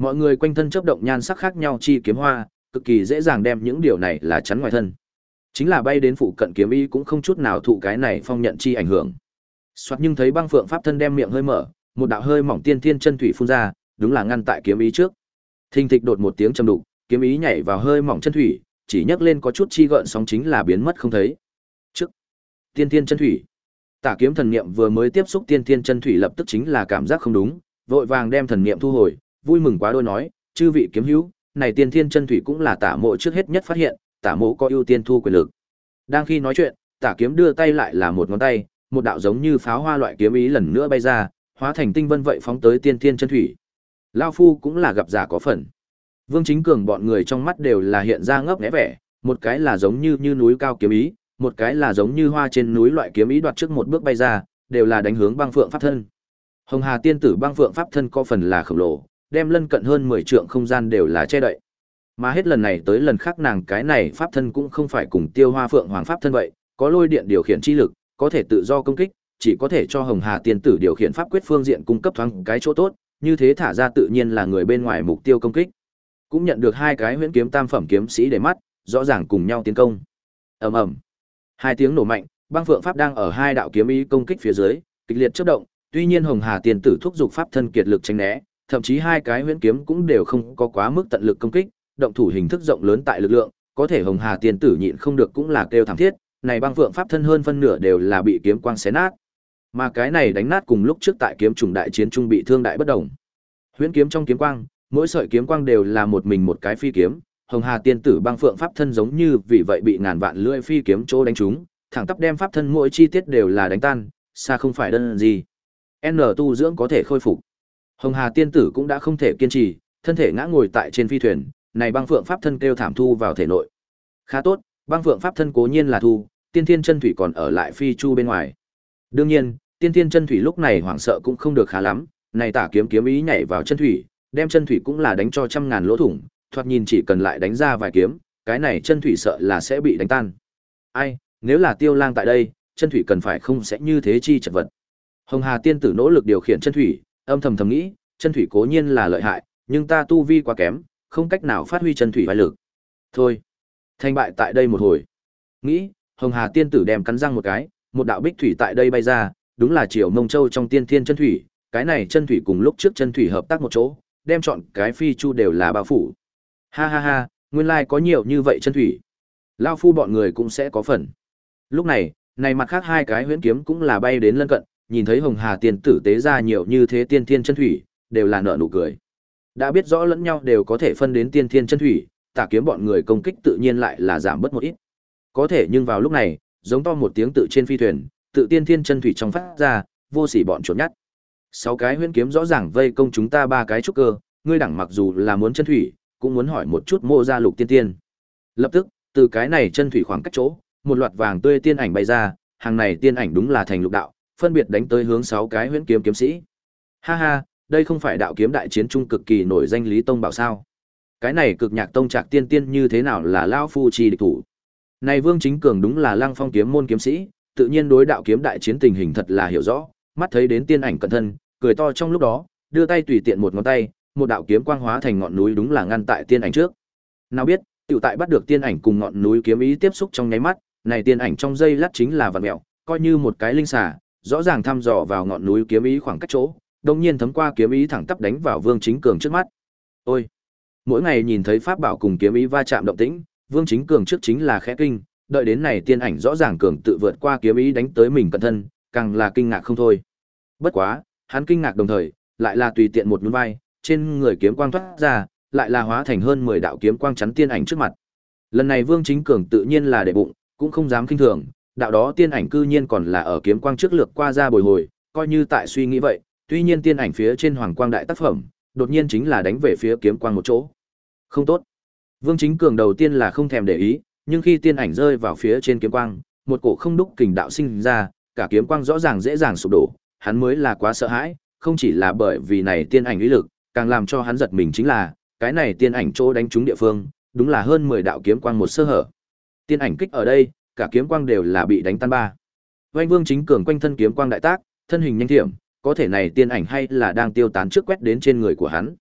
Mọi người quanh thân chớp động nhan sắc khác nhau chi kiếm hoa, cực kỳ dễ dàng đem những điều này là chắn ngoài thân. Chính là bay đến phụ cận kiếm ý cũng không chút nào thụ cái này phong nhận chi ảnh hưởng. Soạt nhưng thấy băng phượng pháp thân đem miệng hơi mở, một đạo hơi mỏng tiên thiên chân thủy phun ra, đúng là ngăn tại kiếm ý trước. Thình thịch đột một tiếng trầm đục, kiếm ý nhảy vào hơi mỏng chân thủy, chỉ nhấc lên có chút chi gợn sóng chính là biến mất không thấy. Trước tiên thiên chân thủy, Tả kiếm thần niệm vừa mới tiếp xúc tiên thiên chân thủy lập tức chính là cảm giác không đúng, vội vàng đem thần niệm thu hồi, vui mừng quá đôi nói, chư vị kiếm hữu, này tiên thiên chân thủy cũng là Tả mộ trước hết nhất phát hiện, Tả mộ có ưu tiên thu quyền lực. Đang khi nói chuyện, Tả kiếm đưa tay lại là một ngón tay, một đạo giống như pháo hoa loại kiếm ý lần nữa bay ra, hóa thành tinh vân vậy phóng tới tiên thiên chân thủy. Lao phu cũng là gặp giả có phần. Vương Chính Cường bọn người trong mắt đều là hiện ra ngấp nghé vẻ, một cái là giống như như núi cao kiếm ý, một cái là giống như hoa trên núi loại kiếm ý đoạt trước một bước bay ra, đều là đánh hướng băng phượng pháp thân. Hồng Hà tiên tử băng phượng pháp thân có phần là khổng lồ, đem lân cận hơn mười trượng không gian đều là che đậy. Mà hết lần này tới lần khác nàng cái này pháp thân cũng không phải cùng Tiêu Hoa Phượng Hoàng pháp thân vậy, có lôi điện điều khiển chi lực, có thể tự do công kích, chỉ có thể cho Hồng Hà tiên tử điều khiển pháp quyết phương diện cung cấp thoáng cái chỗ tốt, như thế thả ra tự nhiên là người bên ngoài mục tiêu công kích. Cũng nhận được hai cái huyễn kiếm tam phẩm kiếm sĩ để mắt, rõ ràng cùng nhau tiến công. Ầm ầm. Hai tiếng nổ mạnh, băng phượng pháp đang ở hai đạo kiếm ý công kích phía dưới, kịch liệt chớp động, tuy nhiên Hồng Hà tiên tử thúc giục pháp thân kiệt lực tránh né, thậm chí hai cái huyễn kiếm cũng đều không có quá mức tận lực công kích, động thủ hình thức rộng lớn tại lực lượng, có thể Hồng Hà tiên tử nhịn không được cũng là kêu thảm thiết, này băng phượng pháp thân hơn phân nửa đều là bị kiếm quang xé nát. Mà cái này đánh nát cùng lúc trước tại kiếm trùng đại chiến trung bị thương đại bất đồng. Huyễn kiếm trong kiếm quang, mỗi sợi kiếm quang đều là một mình một cái phi kiếm, Hồng Hà tiên tử băng phượng pháp thân giống như vì vậy bị ngàn vạn lưỡi phi kiếm chỗ đánh trúng, thẳng tắp đem pháp thân mỗi chi tiết đều là đánh tan, xa không phải đơn gì. N tu dưỡng có thể khôi phục. Hồng Hà tiên tử cũng đã không thể kiên trì, thân thể ngã ngồi tại trên phi thuyền, này băng phượng pháp thân kêu thảm thu vào thể nội. Khá tốt, băng phượng pháp thân cố nhiên là thu, tiên thiên chân thủy còn ở lại phi chu bên ngoài. Đương nhiên, tiên thiên chân thủy lúc này hoảng sợ cũng không được khá lắm, này tả kiếm kiếm ý nhảy vào chân thủy, đem chân thủy cũng là đánh cho trăm ngàn lỗ thủng, thoạt nhìn chỉ cần lại đánh ra vài kiếm, cái này chân thủy sợ là sẽ bị đánh tan. Ai, nếu là Tiêu Lang tại đây, chân thủy cần phải không sẽ như thế chi chật vật. Hồng Hà tiên tử nỗ lực điều khiển chân thủy, âm thầm thầm nghĩ, chân thủy cố nhiên là lợi hại, nhưng ta tu vi quá kém, không cách nào phát huy chân thủy vai lực. Thôi, thành bại tại đây một hồi. Nghĩ, Hồng Hà tiên tử đem cắn răng một cái, một đạo bích thủy tại đây bay ra, đúng là Triều Mông Châu trong tiên thiên chân thủy, cái này chân thủy cùng lúc trước chân thủy hợp tác một chỗ, đem chọn cái phi chu đều là bao phủ. Ha ha ha, nguyên lai có nhiều như vậy chân thủy. Lao phu bọn người cũng sẽ có phần. Lúc này, này mặt khác hai cái huyễn kiếm cũng là bay đến lân cận, nhìn thấy Hồng Hà tiên tử tế ra nhiều như thế tiên thiên chân thủy, đều là nở nụ cười. Đã biết rõ lẫn nhau đều có thể phân đến tiên thiên chân thủy, Tả kiếm bọn người công kích tự nhiên lại là giảm bớt một ít. Có thể nhưng vào lúc này, giống to một tiếng tự trên phi thuyền, tự tiên thiên chân thủy trong phát ra, vô sỉ bọn trốn nhát. Sáu cái huyễn kiếm rõ ràng vây công chúng ta ba cái trúc cơ, ngươi đẳng mặc dù là muốn chân thủy, cũng muốn hỏi một chút Mộ Gia Lục tiên tiên. Lập tức, từ cái này chân thủy khoảng cách chỗ, một loạt vàng tươi tiên ảnh bay ra, hàng này tiên ảnh đúng là thành lục đạo, phân biệt đánh tới hướng sáu cái huyễn kiếm kiếm sĩ. Ha ha, đây không phải đạo kiếm đại chiến trung cực kỳ nổi danh Lý Tông bảo sao? Cái này cực nhạc tông trạc tiên tiên như thế nào là lão phu chi địch thủ? Này Vương Chính Cường đúng là Lăng Phong kiếm môn kiếm sĩ, tự nhiên đối đạo kiếm đại chiến tình hình thật là hiểu rõ, mắt thấy đến tiên ảnh cận thân, cười to trong lúc đó, đưa tay tùy tiện một ngón tay, một đạo kiếm quang hóa thành ngọn núi đúng là ngăn tại tiên ảnh trước. Nào biết, tiểu tại bắt được tiên ảnh cùng ngọn núi kiếm ý tiếp xúc trong nháy mắt, này tiên ảnh trong giây lát chính là vặn mèo, coi như một cái linh xà, rõ ràng thăm dò vào ngọn núi kiếm ý khoảng cách chỗ, đột nhiên thấm qua kiếm ý thẳng tắp đánh vào Vương Chính Cường trước mắt. Ôi, mỗi ngày nhìn thấy pháp bảo cùng kiếm ý va chạm động tĩnh, Vương Chính Cường trước chính là khẽ kinh, đợi đến này tiên ảnh rõ ràng cường tự vượt qua kiếm ý đánh tới mình cận thân, càng là kinh ngạc không thôi. Bất quá, hắn kinh ngạc đồng thời, lại là tùy tiện một nhún vai, trên người kiếm quang thoát ra, lại là hóa thành hơn mười đạo kiếm quang chắn tiên ảnh trước mặt. Lần này Vương Chính Cường tự nhiên là để bụng, cũng không dám khinh thường, đạo đó tiên ảnh cư nhiên còn là ở kiếm quang trước lược qua ra bồi hồi, coi như tại suy nghĩ vậy, tuy nhiên tiên ảnh phía trên hoàng quang đại tác phẩm, đột nhiên chính là đánh về phía kiếm quang một chỗ. Không tốt. Vương Chính Cường đầu tiên là không thèm để ý, nhưng khi tiên ảnh rơi vào phía trên kiếm quang, một cổ không đúc kình đạo sinh ra, cả kiếm quang rõ ràng dễ dàng sụp đổ, hắn mới là quá sợ hãi, không chỉ là bởi vì này tiên ảnh uy lực, càng làm cho hắn giật mình chính là, cái này tiên ảnh chỗ đánh trúng địa phương, đúng là hơn mười đạo kiếm quang một sơ hở. Tiên ảnh kích ở đây, cả kiếm quang đều là bị đánh tan ba. Oanh Vương Chính Cường quanh thân kiếm quang đại tác, thân hình nhanh thiểm, có thể này tiên ảnh hay là đang tiêu tán trước quét đến trên người của hắn.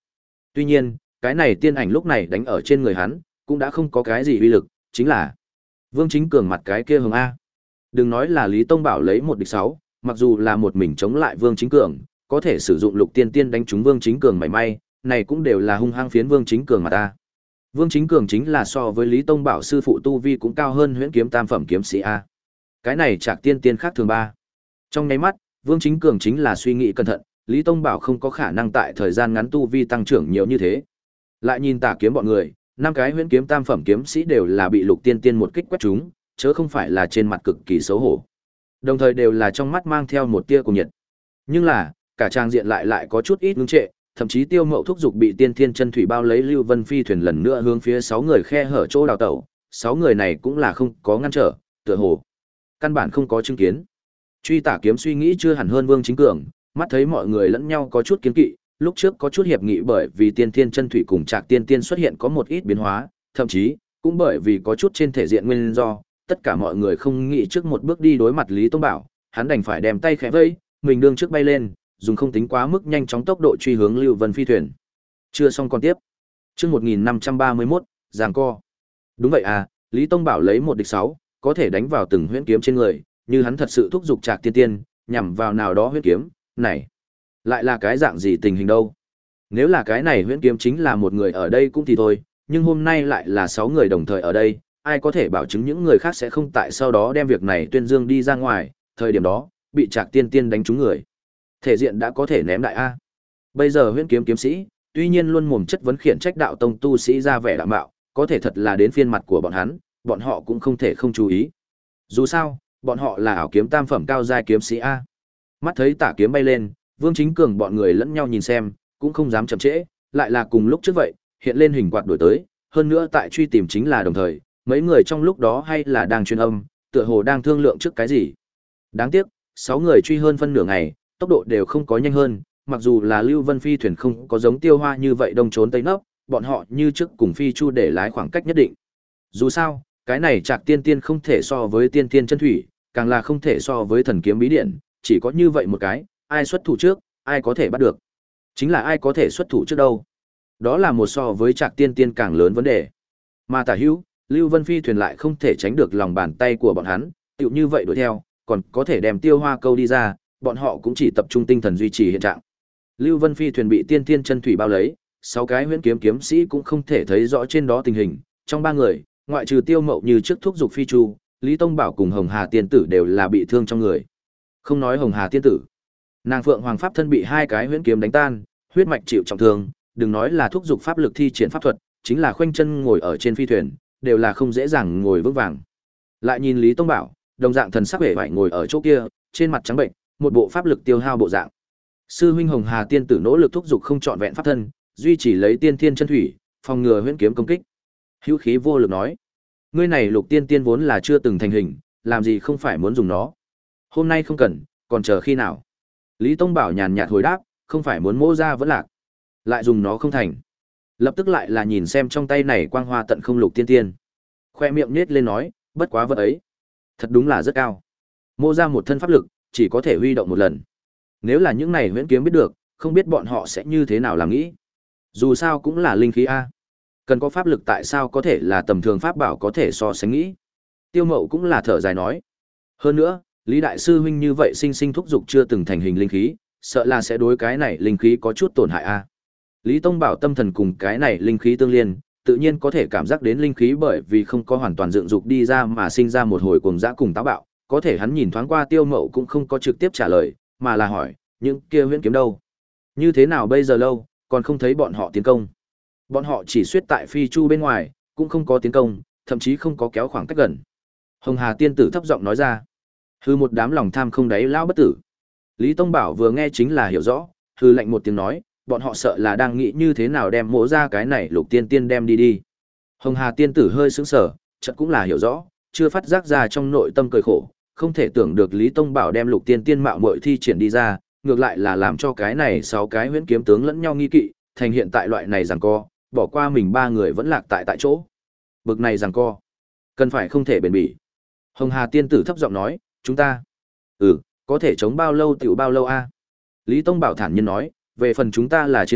Tuy nhiên, cái này tiên ảnh lúc này đánh ở trên người hắn, cũng đã không có cái gì uy lực, chính là Vương Chính Cường mặt cái kia hồng A. Đừng nói là Lý Tông Bảo lấy một địch sáu, mặc dù là một mình chống lại Vương Chính Cường, có thể sử dụng Lục Tiên Tiên đánh trúng Vương Chính Cường mảy may, này cũng đều là hung hăng phiến Vương Chính Cường mà ta. Vương Chính Cường chính là so với Lý Tông Bảo sư phụ tu vi cũng cao hơn Huyễn Kiếm Tam phẩm kiếm sĩ a. Cái này Trạc Tiên Tiên khác thường ba. Trong nháy mắt, Vương Chính Cường chính là suy nghĩ cẩn thận, Lý Tông Bảo không có khả năng tại thời gian ngắn tu vi tăng trưởng nhiều như thế. Lại nhìn Tả Kiếm bọn người, năm cái Huyễn Kiếm Tam phẩm kiếm sĩ đều là bị Lục Tiên Tiên một kích quét trúng, chớ không phải là trên mặt cực kỳ xấu hổ. Đồng thời đều là trong mắt mang theo một tia cùng nhiệt. Nhưng là, cả trang diện lại lại có chút ít ngưng trệ, thậm chí Tiêu Mậu thúc giục bị Tiên Thiên chân thủy bao lấy Lưu Vân Phi thuyền lần nữa hướng phía sáu người khe hở chỗ đào tẩu, sáu người này cũng là không có ngăn trở, tựa hồ căn bản không có chứng kiến. Truy Tả Kiếm suy nghĩ chưa hẳn hơn Vương Chính Cường, mắt thấy mọi người lẫn nhau có chút kiến kỵ, lúc trước có chút hiệp nghị bởi vì Tiên Thiên chân thủy cùng Trạc Tiên Tiên xuất hiện có một ít biến hóa, thậm chí cũng bởi vì có chút trên thể diện nguyên do, tất cả mọi người không nghĩ trước một bước đi đối mặt Lý Tông Bảo, hắn đành phải đem tay khẽ vẫy, mình đương trước bay lên, dùng không tính quá mức nhanh chóng tốc độ truy hướng Lưu Vân Phi thuyền. Chưa xong còn tiếp. Chương một nghìn năm trăm ba mươi mốt, giằng co. Đúng vậy à, Lý Tông Bảo lấy một địch sáu, có thể đánh vào từng huyễn kiếm trên người, như hắn thật sự thúc giục Trạc Tiên Tiên, nhằm vào nào đó huyễn kiếm, này, lại là cái dạng gì tình hình đâu? Nếu là cái này huyễn kiếm chính là một người ở đây cũng thì thôi, nhưng hôm nay lại là sáu người đồng thời ở đây, ai có thể bảo chứng những người khác sẽ không tại sau đó đem việc này tuyên dương đi ra ngoài, thời điểm đó, bị Trạc Tiên Tiên đánh trúng người. Thể diện đã có thể ném đại a. Bây giờ Huyễn Kiếm kiếm sĩ, tuy nhiên luôn mồm chất vấn khiển trách đạo tông tu sĩ ra vẻ đạm bạo, có thể thật là đến phiên mặt của bọn hắn, bọn họ cũng không thể không chú ý. Dù sao, bọn họ là ảo kiếm tam phẩm cao giai kiếm sĩ a. Mắt thấy Tả Kiếm bay lên, Vương Chính Cường bọn người lẫn nhau nhìn xem, cũng không dám chậm trễ, lại là cùng lúc trước vậy, hiện lên hình quạt đuổi tới, hơn nữa tại truy tìm chính là đồng thời, mấy người trong lúc đó hay là đang truyền âm, tựa hồ đang thương lượng trước cái gì. Đáng tiếc, sáu người truy hơn phân nửa ngày, tốc độ đều không có nhanh hơn, mặc dù là Lưu Vân Phi thuyền không có giống Tiêu Hoa như vậy đông trốn tây nấp, bọn họ như trước cùng Phi Chu để lái khoảng cách nhất định. Dù sao, cái này Trạc Tiên Tiên không thể so với Tiên Tiên chân thủy, càng là không thể so với thần kiếm bí điển, chỉ có như vậy một cái, ai xuất thủ trước, ai có thể bắt được. Chính là ai có thể xuất thủ trước đâu. Đó là một so với Trạc Tiên Tiên càng lớn vấn đề. Mà Tả Hữu, Lưu Vân Phi thuyền lại không thể tránh được lòng bàn tay của bọn hắn, tựu như vậy đuổi theo, còn có thể đem Tiêu Hoa câu đi ra, bọn họ cũng chỉ tập trung tinh thần duy trì hiện trạng. Lưu Vân Phi thuyền bị Tiên Tiên chân thủy bao lấy, sáu cái huyễn kiếm kiếm sĩ cũng không thể thấy rõ trên đó tình hình, trong ba người, ngoại trừ Tiêu Mậu như trước thúc dục Phi Chu, Lý Tông Bảo cùng Hồng Hà tiên tử đều là bị thương trong người. Không nói Hồng Hà tiên tử, nàng Phượng Hoàng pháp thân bị hai cái huyễn kiếm đánh tan, huyết mạch chịu trọng thương, đừng nói là thúc dục pháp lực thi triển pháp thuật, chính là khoanh chân ngồi ở trên phi thuyền, đều là không dễ dàng ngồi vững vàng. Lại nhìn Lý Tông Bảo, đồng dạng thần sắc vẻ vải ngồi ở chỗ kia, trên mặt trắng bệnh, một bộ pháp lực tiêu hao bộ dạng. Sư huynh Hồng Hà tiên tử nỗ lực thúc dục không trọn vẹn pháp thân, duy trì lấy tiên thiên chân thủy, phòng ngừa huyễn kiếm công kích. Hữu khí vô lực nói: "Ngươi này Lục Tiên Tiên vốn là chưa từng thành hình, làm gì không phải muốn dùng nó? Hôm nay không cần, còn chờ khi nào?" Lý Tông Bảo nhàn nhạt hồi đáp: "Không phải muốn mô ra vẫn lạc, lại dùng nó không thành." Lập tức lại là nhìn xem trong tay này quang hoa tận không Lục Tiên Tiên, khoe miệng nhếch lên nói: "Bất quá vật ấy, thật đúng là rất cao. Mô ra một thân pháp lực, chỉ có thể huy động một lần. Nếu là những này huyễn kiếm biết được, không biết bọn họ sẽ như thế nào làm nghĩ. Dù sao cũng là linh khí a, cần có pháp lực tại sao có thể là tầm thường pháp bảo có thể so sánh nghĩ." Tiêu Mậu cũng là thở dài nói: "Hơn nữa, Lý đại sư huynh như vậy sinh sinh thúc dục chưa từng thành hình linh khí, sợ là sẽ đối cái này linh khí có chút tổn hại a." Lý Tông Bảo tâm thần cùng cái này linh khí tương liên, tự nhiên có thể cảm giác đến linh khí bởi vì không có hoàn toàn dựng dục đi ra mà sinh ra một hồi cuồng dã cùng táo bạo, có thể hắn nhìn thoáng qua Tiêu Mậu cũng không có trực tiếp trả lời, mà là hỏi: "Những kia huyễn kiếm đâu? Như thế nào bây giờ lâu, còn không thấy bọn họ tiến công?" Bọn họ chỉ suýt tại Phi Chu bên ngoài, cũng không có tiến công, thậm chí không có kéo khoảng cách gần. Hồng Hà tiên tử thấp giọng nói ra: "Hư một đám lòng tham không đáy lão bất tử." Lý Tông Bảo vừa nghe chính là hiểu rõ, hư lạnh một tiếng nói: "Bọn họ sợ là đang nghĩ như thế nào đem mỗ ra cái này Lục Tiên Tiên đem đi đi." Hồng Hà tiên tử hơi sững sờ, chợt cũng là hiểu rõ, chưa phát giác ra trong nội tâm cười khổ, không thể tưởng được Lý Tông Bảo đem Lục Tiên Tiên mạo muội thi triển đi ra, ngược lại là làm cho cái này sáu cái huyễn kiếm tướng lẫn nhau nghi kỵ, thành hiện tại loại này giằng co, bỏ qua mình ba người vẫn lạc tại tại chỗ. Bực này giằng co, cần phải không thể bền bỉ. Hồng Hà tiên tử thấp giọng nói: "Chúng ta, ừ, có thể chống bao lâu tiểu bao lâu a?" Lý Tông Bảo thản nhiên nói: "Về phần chúng ta là chiến lược,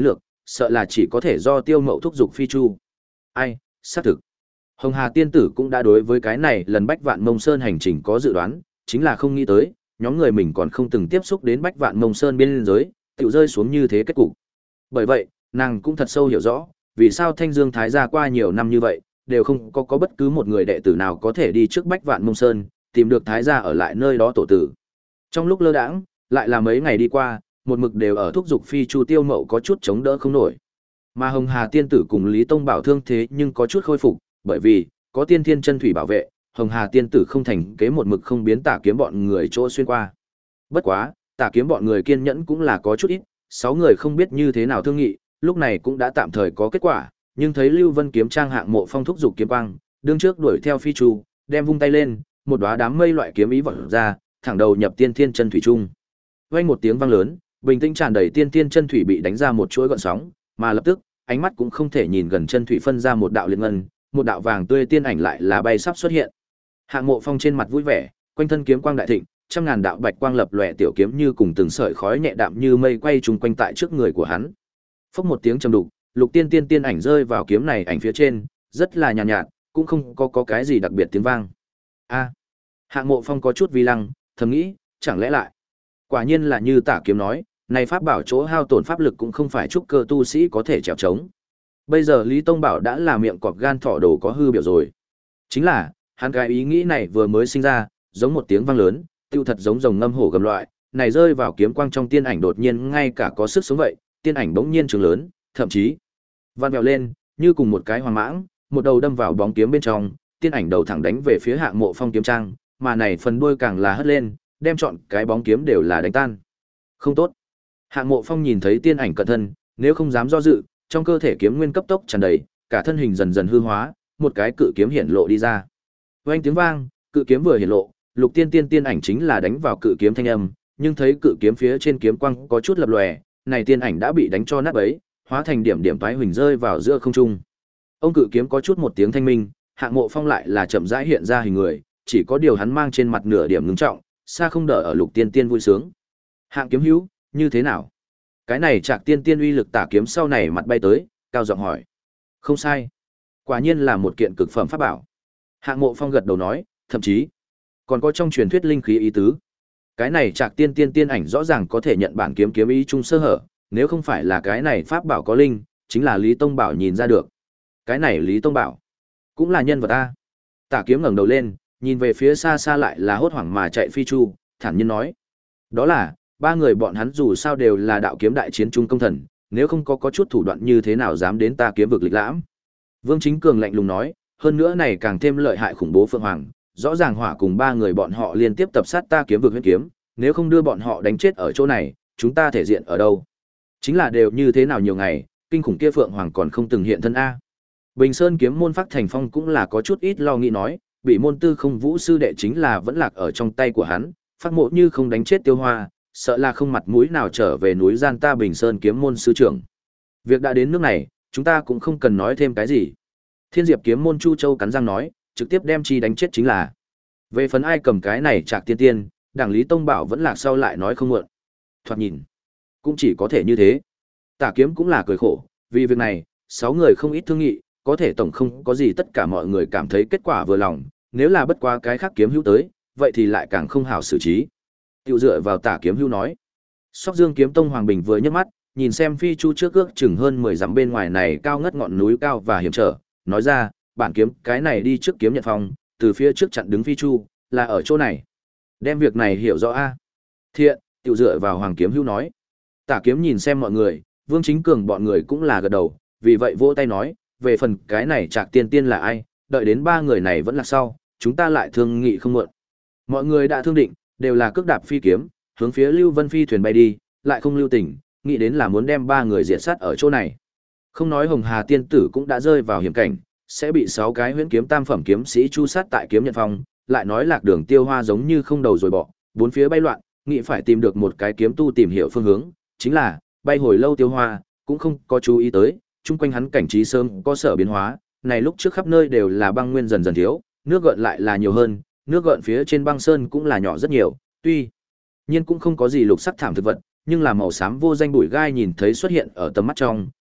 sợ là chỉ có thể do Tiêu Mậu thúc giục phi chu. Ai, xác thực. Hồng Hà tiên tử cũng đã đối với cái này lần Bách Vạn Mông Sơn hành trình có dự đoán, chính là không nghĩ tới, nhóm người mình còn không từng tiếp xúc đến Bách Vạn Mông Sơn biên giới, tiểu rơi xuống như thế kết cục. Bởi vậy, nàng cũng thật sâu hiểu rõ, vì sao Thanh Dương Thái gia qua nhiều năm như vậy, đều không có có bất cứ một người đệ tử nào có thể đi trước Bách Vạn Mông Sơn, tìm được Thái gia ở lại nơi đó tổ tử. Trong lúc lơ đãng, lại là mấy ngày đi qua, một mực đều ở thúc dục phi chu Tiêu Mậu có chút chống đỡ không nổi. Mà Hồng Hà tiên tử cùng Lý Tông Bảo thương thế nhưng có chút khôi phục, bởi vì có Tiên Thiên chân thủy bảo vệ, Hồng Hà tiên tử không thành kế một mực không biến Tả Kiếm bọn người chỗ xuyên qua. Bất quá, Tả Kiếm bọn người kiên nhẫn cũng là có chút ít, sáu người không biết như thế nào thương nghị, lúc này cũng đã tạm thời có kết quả, nhưng thấy Lưu Vân kiếm trang hạng Mộ Phong thúc dục kiếm quang, đương trước đuổi theo phi chu, đem vung tay lên, một đóa đám mây loại kiếm ý vọt ra, thẳng đầu nhập Tiên Thiên chân thủy trung. Vang một tiếng vang lớn, bình tĩnh tràn đầy Tiên Thiên chân thủy bị đánh ra một chuỗi gợn sóng, mà lập tức, ánh mắt cũng không thể nhìn gần chân thủy phân ra một đạo liên ngân, một đạo vàng tươi tiên ảnh lại là bay sắp xuất hiện. Hạng Mộ Phong trên mặt vui vẻ, quanh thân kiếm quang đại thịnh, trăm ngàn đạo bạch quang lập lòe tiểu kiếm như cùng từng sợi khói nhẹ đạm như mây quay trùng quanh tại trước người của hắn. Phốc một tiếng trầm đục, Lục Tiên Tiên tiên ảnh rơi vào kiếm này ảnh phía trên, rất là nhàn nhạt, nhạt, cũng không có có cái gì đặc biệt tiếng vang. A. Hạng Mộ Phong có chút vi lăng, thầm nghĩ, chẳng lẽ lại. Quả nhiên là như Tả Kiếm nói, này pháp bảo chỗ hao tổn pháp lực cũng không phải trúc cơ tu sĩ có thể trèo trống. Bây giờ Lý Tông Bảo đã là miệng cọp gan thỏ đồ có hư biểu rồi. Chính là, hắn cái ý nghĩ này vừa mới sinh ra, giống một tiếng vang lớn, tiêu thật giống rồng ngâm hổ gầm loại, này rơi vào kiếm quang trong tiên ảnh đột nhiên ngay cả có sức sống vậy, tiên ảnh bỗng nhiên trường lớn, thậm chí vặn vẹo lên, như cùng một cái hoàng mãng, một đầu đâm vào bóng kiếm bên trong, tiên ảnh đầu thẳng đánh về phía Hạng Mộ Phong kiếm trang, mà này phần đuôi càng là hất lên, đem chọn cái bóng kiếm đều là đánh tan. Không tốt. Hạng Mộ Phong nhìn thấy tiên ảnh cận thân, nếu không dám do dự, trong cơ thể kiếm nguyên cấp tốc tràn đầy, cả thân hình dần dần hư hóa, một cái cự kiếm hiển lộ đi ra. Oanh tiếng vang, cự kiếm vừa hiển lộ, Lục Tiên Tiên tiên ảnh chính là đánh vào cự kiếm thanh âm, nhưng thấy cự kiếm phía trên kiếm quang có chút lập lòe, này tiên ảnh đã bị đánh cho nát bấy, hóa thành điểm điểm toái huỳnh rơi vào giữa không trung. Ông cự kiếm có chút một tiếng thanh minh, Hạng Mộ Phong lại là chậm rãi hiện ra hình người, chỉ có điều hắn mang trên mặt nửa điểm ngưng trọng, xa không đỡ ở Lục Tiên Tiên vui sướng. Hạng kiếm hữu, như thế nào? Cái này Trạc Tiên Tiên uy lực Tả Kiếm sau này mặt bay tới, cao giọng hỏi. Không sai, quả nhiên là một kiện cực phẩm pháp bảo. Hạng Mộ Phong gật đầu nói, thậm chí còn có trong truyền thuyết linh khí ý tứ. Cái này Trạc Tiên Tiên tiên ảnh rõ ràng có thể nhận bản kiếm kiếm ý chung sơ hở, nếu không phải là cái này pháp bảo có linh, chính là Lý Tông Bảo nhìn ra được. Cái này Lý Tông Bảo cũng là nhân vật a. Tả Kiếm ngẩng đầu lên, nhìn về phía xa xa lại là hốt hoảng mà chạy phi chu, thản nhiên nói: "Đó là, ba người bọn hắn dù sao đều là đạo kiếm đại chiến trung công thần, nếu không có có chút thủ đoạn như thế nào dám đến ta kiếm vực lịch lãm." Vương Chính Cường lạnh lùng nói, hơn nữa này càng thêm lợi hại khủng bố Phượng Hoàng, rõ ràng hỏa cùng ba người bọn họ liên tiếp tập sát ta kiếm vực huyết kiếm, nếu không đưa bọn họ đánh chết ở chỗ này, chúng ta thể diện ở đâu? Chính là đều như thế nào nhiều ngày, kinh khủng kia Phượng Hoàng còn không từng hiện thân a. Bình Sơn kiếm môn Phác Thành Phong cũng là có chút ít lo nghĩ nói, bị môn tư không vũ sư đệ chính là vẫn lạc ở trong tay của hắn, Phác Mộ như không đánh chết Tiêu Hoa, sợ là không mặt mũi nào trở về núi gian ta Bình Sơn kiếm môn sư trưởng. Việc đã đến nước này, chúng ta cũng không cần nói thêm cái gì. Thiên Diệp kiếm môn Chu Châu cắn răng nói, trực tiếp đem chi đánh chết chính là. Về phần ai cầm cái này Trạc Tiên Tiên, Đảng Lý Tông Bảo vẫn lạc sau lại nói không muộn. Thoạt nhìn, cũng chỉ có thể như thế. Tả Kiếm cũng là cười khổ, vì việc này, sáu người không ít thương nghị, có thể tổng không có gì tất cả mọi người cảm thấy kết quả vừa lòng, nếu là bất quá cái khác kiếm hữu tới, vậy thì lại càng không hảo xử trí. Tiêu dựa vào Tả Kiếm hữu nói. Sóc Dương kiếm tông Hoàng Bình vừa nhấc mắt, nhìn xem phi chu trước ước chừng hơn mười dặm bên ngoài này cao ngất ngọn núi cao và hiểm trở, nói ra, bản kiếm cái này đi trước kiếm nhận phòng, từ phía trước chặn đứng phi chu, là ở chỗ này. Đem việc này hiểu rõ a. Thiện, Tiêu dựa vào Hoàng Kiếm hữu nói. Tả Kiếm nhìn xem mọi người, Vương Chính Cường bọn người cũng là gật đầu, vì vậy vỗ tay nói, về phần cái này Trạc Tiên Tiên là ai, đợi đến ba người này vẫn là sau, chúng ta lại thương nghị không muộn. Mọi người đã thương định, đều là cước đạp phi kiếm, hướng phía Lưu Vân phi thuyền bay đi, lại không lưu tình, nghĩ đến là muốn đem ba người diệt sát ở chỗ này. Không nói Hồng Hà tiên tử cũng đã rơi vào hiểm cảnh, sẽ bị sáu cái huyễn kiếm tam phẩm kiếm sĩ chu sát tại kiếm nhận phòng, lại nói Lạc Đường Tiêu Hoa giống như không đầu rồi bỏ, bốn phía bay loạn, nghĩ phải tìm được một cái kiếm tu tìm hiểu phương hướng, chính là bay hồi lâu Tiêu Hoa cũng không có chú ý tới, chung quanh hắn cảnh trí sớm có sở biến hóa, này lúc trước khắp nơi đều là băng nguyên dần dần thiếu, nước gợn lại là nhiều hơn, nước gợn phía trên băng sơn cũng là nhỏ rất nhiều, tuy nhiên cũng không có gì lục sắc thảm thực vật, nhưng là màu xám vô danh bụi gai nhìn thấy xuất hiện ở tầm mắt trong,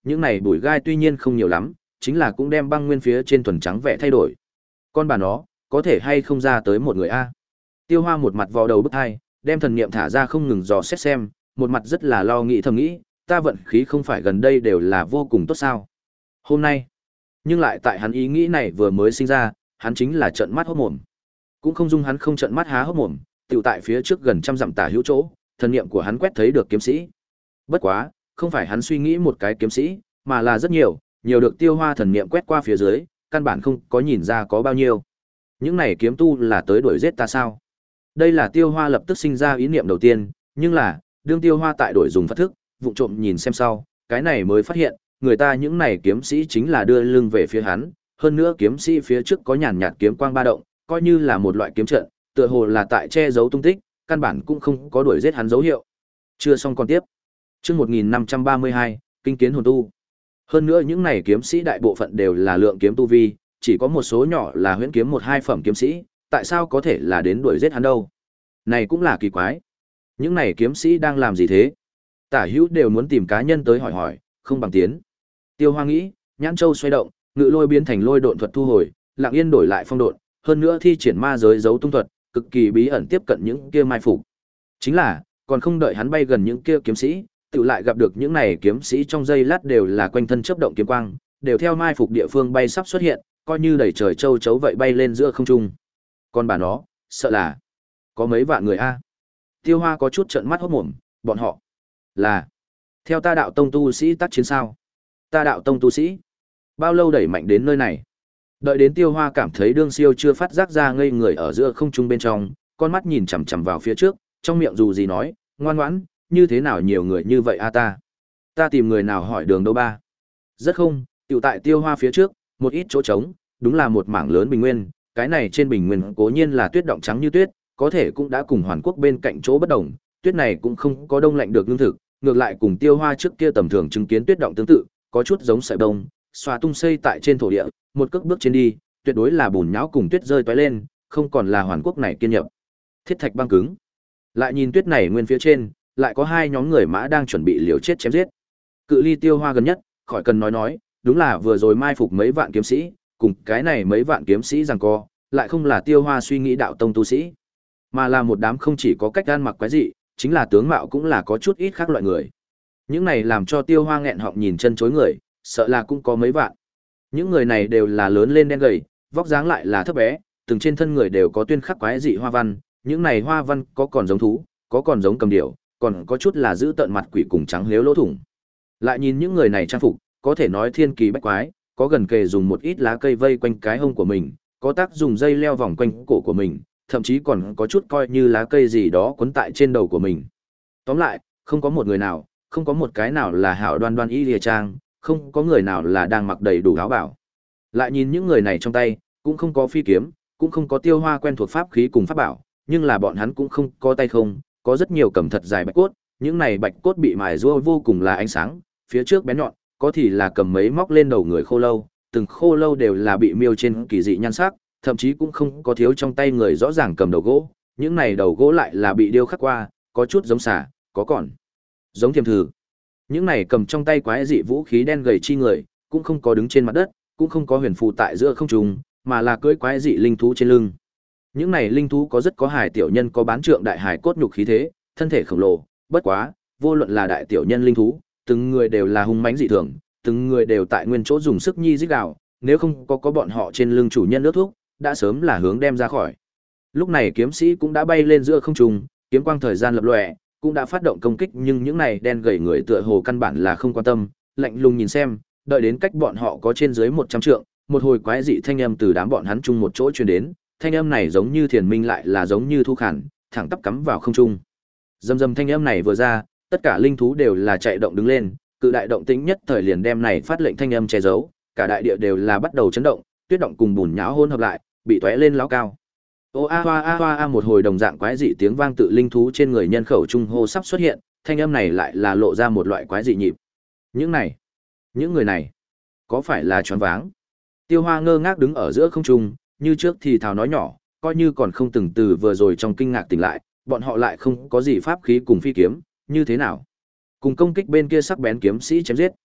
những này bụi gai tuy nhiên không nhiều lắm, chính là cũng đem băng nguyên phía trên thuần trắng vẽ thay đổi. Con bà nó, có thể hay không ra tới một người a? Tiêu Hoa một mặt vò đầu bức hai, đem thần niệm thả ra không ngừng dò xét xem, một mặt rất là lo nghĩ thầm nghĩ, ta vận khí không phải gần đây đều là vô cùng tốt sao? Hôm nay, nhưng lại tại hắn ý nghĩ này vừa mới sinh ra, hắn chính là trợn mắt hốt mồm. Cũng không dung hắn không trợn mắt há hốc mồm, tiểu tại phía trước gần trăm dặm tả hữu chỗ, thần niệm của hắn quét thấy được kiếm sĩ. Bất quá, không phải hắn suy nghĩ một cái kiếm sĩ, mà là rất nhiều, nhiều được Tiêu Hoa thần niệm quét qua phía dưới, căn bản không có nhìn ra có bao nhiêu. Những này kiếm tu là tới đuổi giết ta sao? Đây là Tiêu Hoa lập tức sinh ra ý niệm đầu tiên, nhưng là, đương Tiêu Hoa tại đổi dùng pháp thức, vụng trộm nhìn xem sau, cái này mới phát hiện, người ta những này kiếm sĩ chính là đưa lưng về phía hắn, hơn nữa kiếm sĩ phía trước có nhàn nhạt kiếm quang ba động, coi như là một loại kiếm trận, tựa hồ là tại che giấu tung tích, căn bản cũng không có đuổi giết hắn dấu hiệu. Chưa xong còn tiếp. Chương một nghìn năm trăm ba mươi hai, kinh kiến hồn tu. Hơn nữa những này kiếm sĩ đại bộ phận đều là lượng kiếm tu vi, chỉ có một số nhỏ là huyễn kiếm một hai phẩm kiếm sĩ, tại sao có thể là đến đuổi giết hắn đâu? Này cũng là kỳ quái. Những này kiếm sĩ đang làm gì thế? Tả hữu đều muốn tìm cá nhân tới hỏi hỏi, không bằng tiến. Tiêu Hoa nghĩ, nhãn châu xoay động, ngự lôi biến thành lôi độn thuật thu hồi, lặng yên đổi lại phong độn, hơn nữa thi triển ma giới giấu tung thuật, cực kỳ bí ẩn tiếp cận những kia mai phục. Chính là, còn không đợi hắn bay gần những kia kiếm sĩ, tự lại gặp được những này kiếm sĩ trong giây lát đều là quanh thân chớp động kiếm quang, đều theo mai phục địa phương bay sắp xuất hiện, coi như đẩy trời châu chấu vậy bay lên giữa không trung. Còn bà nó, sợ là có mấy vạn người a. Tiêu Hoa có chút trợn mắt hốt mồm, bọn họ là theo ta đạo tông tu sĩ tác chiến sao? Ta đạo tông tu sĩ bao lâu đẩy mạnh đến nơi này? Đợi đến Tiêu Hoa cảm thấy đương siêu chưa phát giác ra ngây người ở giữa không trung bên trong, con mắt nhìn chằm chằm vào phía trước, trong miệng dù gì nói, ngoan ngoãn, như thế nào nhiều người như vậy a ta? Ta tìm người nào hỏi đường đâu ba? Rất không, tiểu tại Tiêu Hoa phía trước, một ít chỗ trống, đúng là một mảng lớn bình nguyên, cái này trên bình nguyên cố nhiên là tuyết động trắng như tuyết, có thể cũng đã cùng Hoàn Quốc bên cạnh chỗ bất đồng, tuyết này cũng không có đông lạnh được lương thực, ngược lại cùng Tiêu Hoa trước kia tầm thường chứng kiến tuyết động tương tự, có chút giống sợi bông, xòa tung xây tại trên thổ địa, một cước bước trên đi, tuyệt đối là bùn nhão cùng tuyết rơi tóe lên, không còn là Hoàn Quốc này kiên nhập. Thiết thạch băng cứng. Lại nhìn tuyết này nguyên phía trên, lại có hai nhóm người mã đang chuẩn bị liều chết chém giết. Cự ly Tiêu Hoa gần nhất, khỏi cần nói nói, đúng là vừa rồi mai phục mấy vạn kiếm sĩ, cùng cái này mấy vạn kiếm sĩ giằng co, lại không là Tiêu Hoa suy nghĩ đạo tông tu sĩ, mà là một đám không chỉ có cách ăn mặc quái dị, chính là tướng mạo cũng là có chút ít khác loại người. Những này làm cho Tiêu Hoa nghẹn họng nhìn chân chối người, sợ là cũng có mấy vạn. Những người này đều là lớn lên đen gầy, vóc dáng lại là thấp bé, từng trên thân người đều có tuyên khắc quái dị hoa văn, những này hoa văn có còn giống thú, có còn giống cầm điểu, còn có chút là giữ tận mặt quỷ cùng trắng liếu lỗ thủng. Lại nhìn những người này trang phục, có thể nói thiên kỳ bách quái, có gần kề dùng một ít lá cây vây quanh cái hông của mình, có tác dùng dây leo vòng quanh cổ của mình, thậm chí còn có chút coi như lá cây gì đó quấn tại trên đầu của mình. Tóm lại, không có một người nào, không có một cái nào là hảo đoan đoan y lìa trang, không có người nào là đang mặc đầy đủ áo bảo. Lại nhìn những người này trong tay, cũng không có phi kiếm, cũng không có Tiêu Hoa quen thuộc pháp khí cùng pháp bảo, nhưng là bọn hắn cũng không có tay không, có rất nhiều cầm thật dài bạch cốt, những này bạch cốt bị mài rũa vô cùng là ánh sáng, phía trước bén nhọn, có thì là cầm mấy móc lên đầu người khô lâu, từng khô lâu đều là bị miêu trên kỳ dị nhan sắc, thậm chí cũng không có thiếu trong tay người rõ ràng cầm đầu gỗ, những này đầu gỗ lại là bị điêu khắc qua, có chút giống xà, có còn giống thiềm thử. Những này cầm trong tay quái dị vũ khí đen gầy chi người, cũng không có đứng trên mặt đất, cũng không có huyền phù tại giữa không trung, mà là cưỡi quái dị linh thú trên lưng. Những này linh thú có rất có hài tiểu nhân có bán trượng đại hài cốt nhục khí thế, thân thể khổng lồ, bất quá, vô luận là đại tiểu nhân linh thú, từng người đều là hung mãnh dị thường, từng người đều tại nguyên chỗ dùng sức nhi rít gào, nếu không có có bọn họ trên lưng chủ nhân nước thuốc, đã sớm là hướng đem ra khỏi. Lúc này kiếm sĩ cũng đã bay lên giữa không trung, kiếm quang thời gian lập lòe, cũng đã phát động công kích, nhưng những này đen gầy người tựa hồ căn bản là không quan tâm, lạnh lùng nhìn xem, đợi đến cách bọn họ có trên dưới một trăm trượng, một hồi quái dị thanh âm từ đám bọn hắn chung một chỗ truyền đến, thanh âm này giống như thiền minh lại là giống như thu khản, thẳng tắp cắm vào không trung. Dầm dầm thanh âm này vừa ra, tất cả linh thú đều là chạy động đứng lên, cự đại động tĩnh nhất thời liền đem này phát lệnh thanh âm che giấu, cả đại địa đều là bắt đầu chấn động, tuyết động cùng bùn nhão hỗn hợp lại, bị tóe lên láo cao. Ô a hoa a hoa a, một hồi đồng dạng quái dị tiếng vang tự linh thú trên người nhân khẩu trung hô sắp xuất hiện, thanh âm này lại là lộ ra một loại quái dị nhịp. Những này, những người này, có phải là choáng váng? Tiêu Hoa ngơ ngác đứng ở giữa không trung, như trước thì thào nói nhỏ, coi như còn không từng từ vừa rồi trong kinh ngạc tỉnh lại, bọn họ lại không có gì pháp khí cùng phi kiếm, như thế nào? Cùng công kích bên kia sắc bén kiếm sĩ chém giết.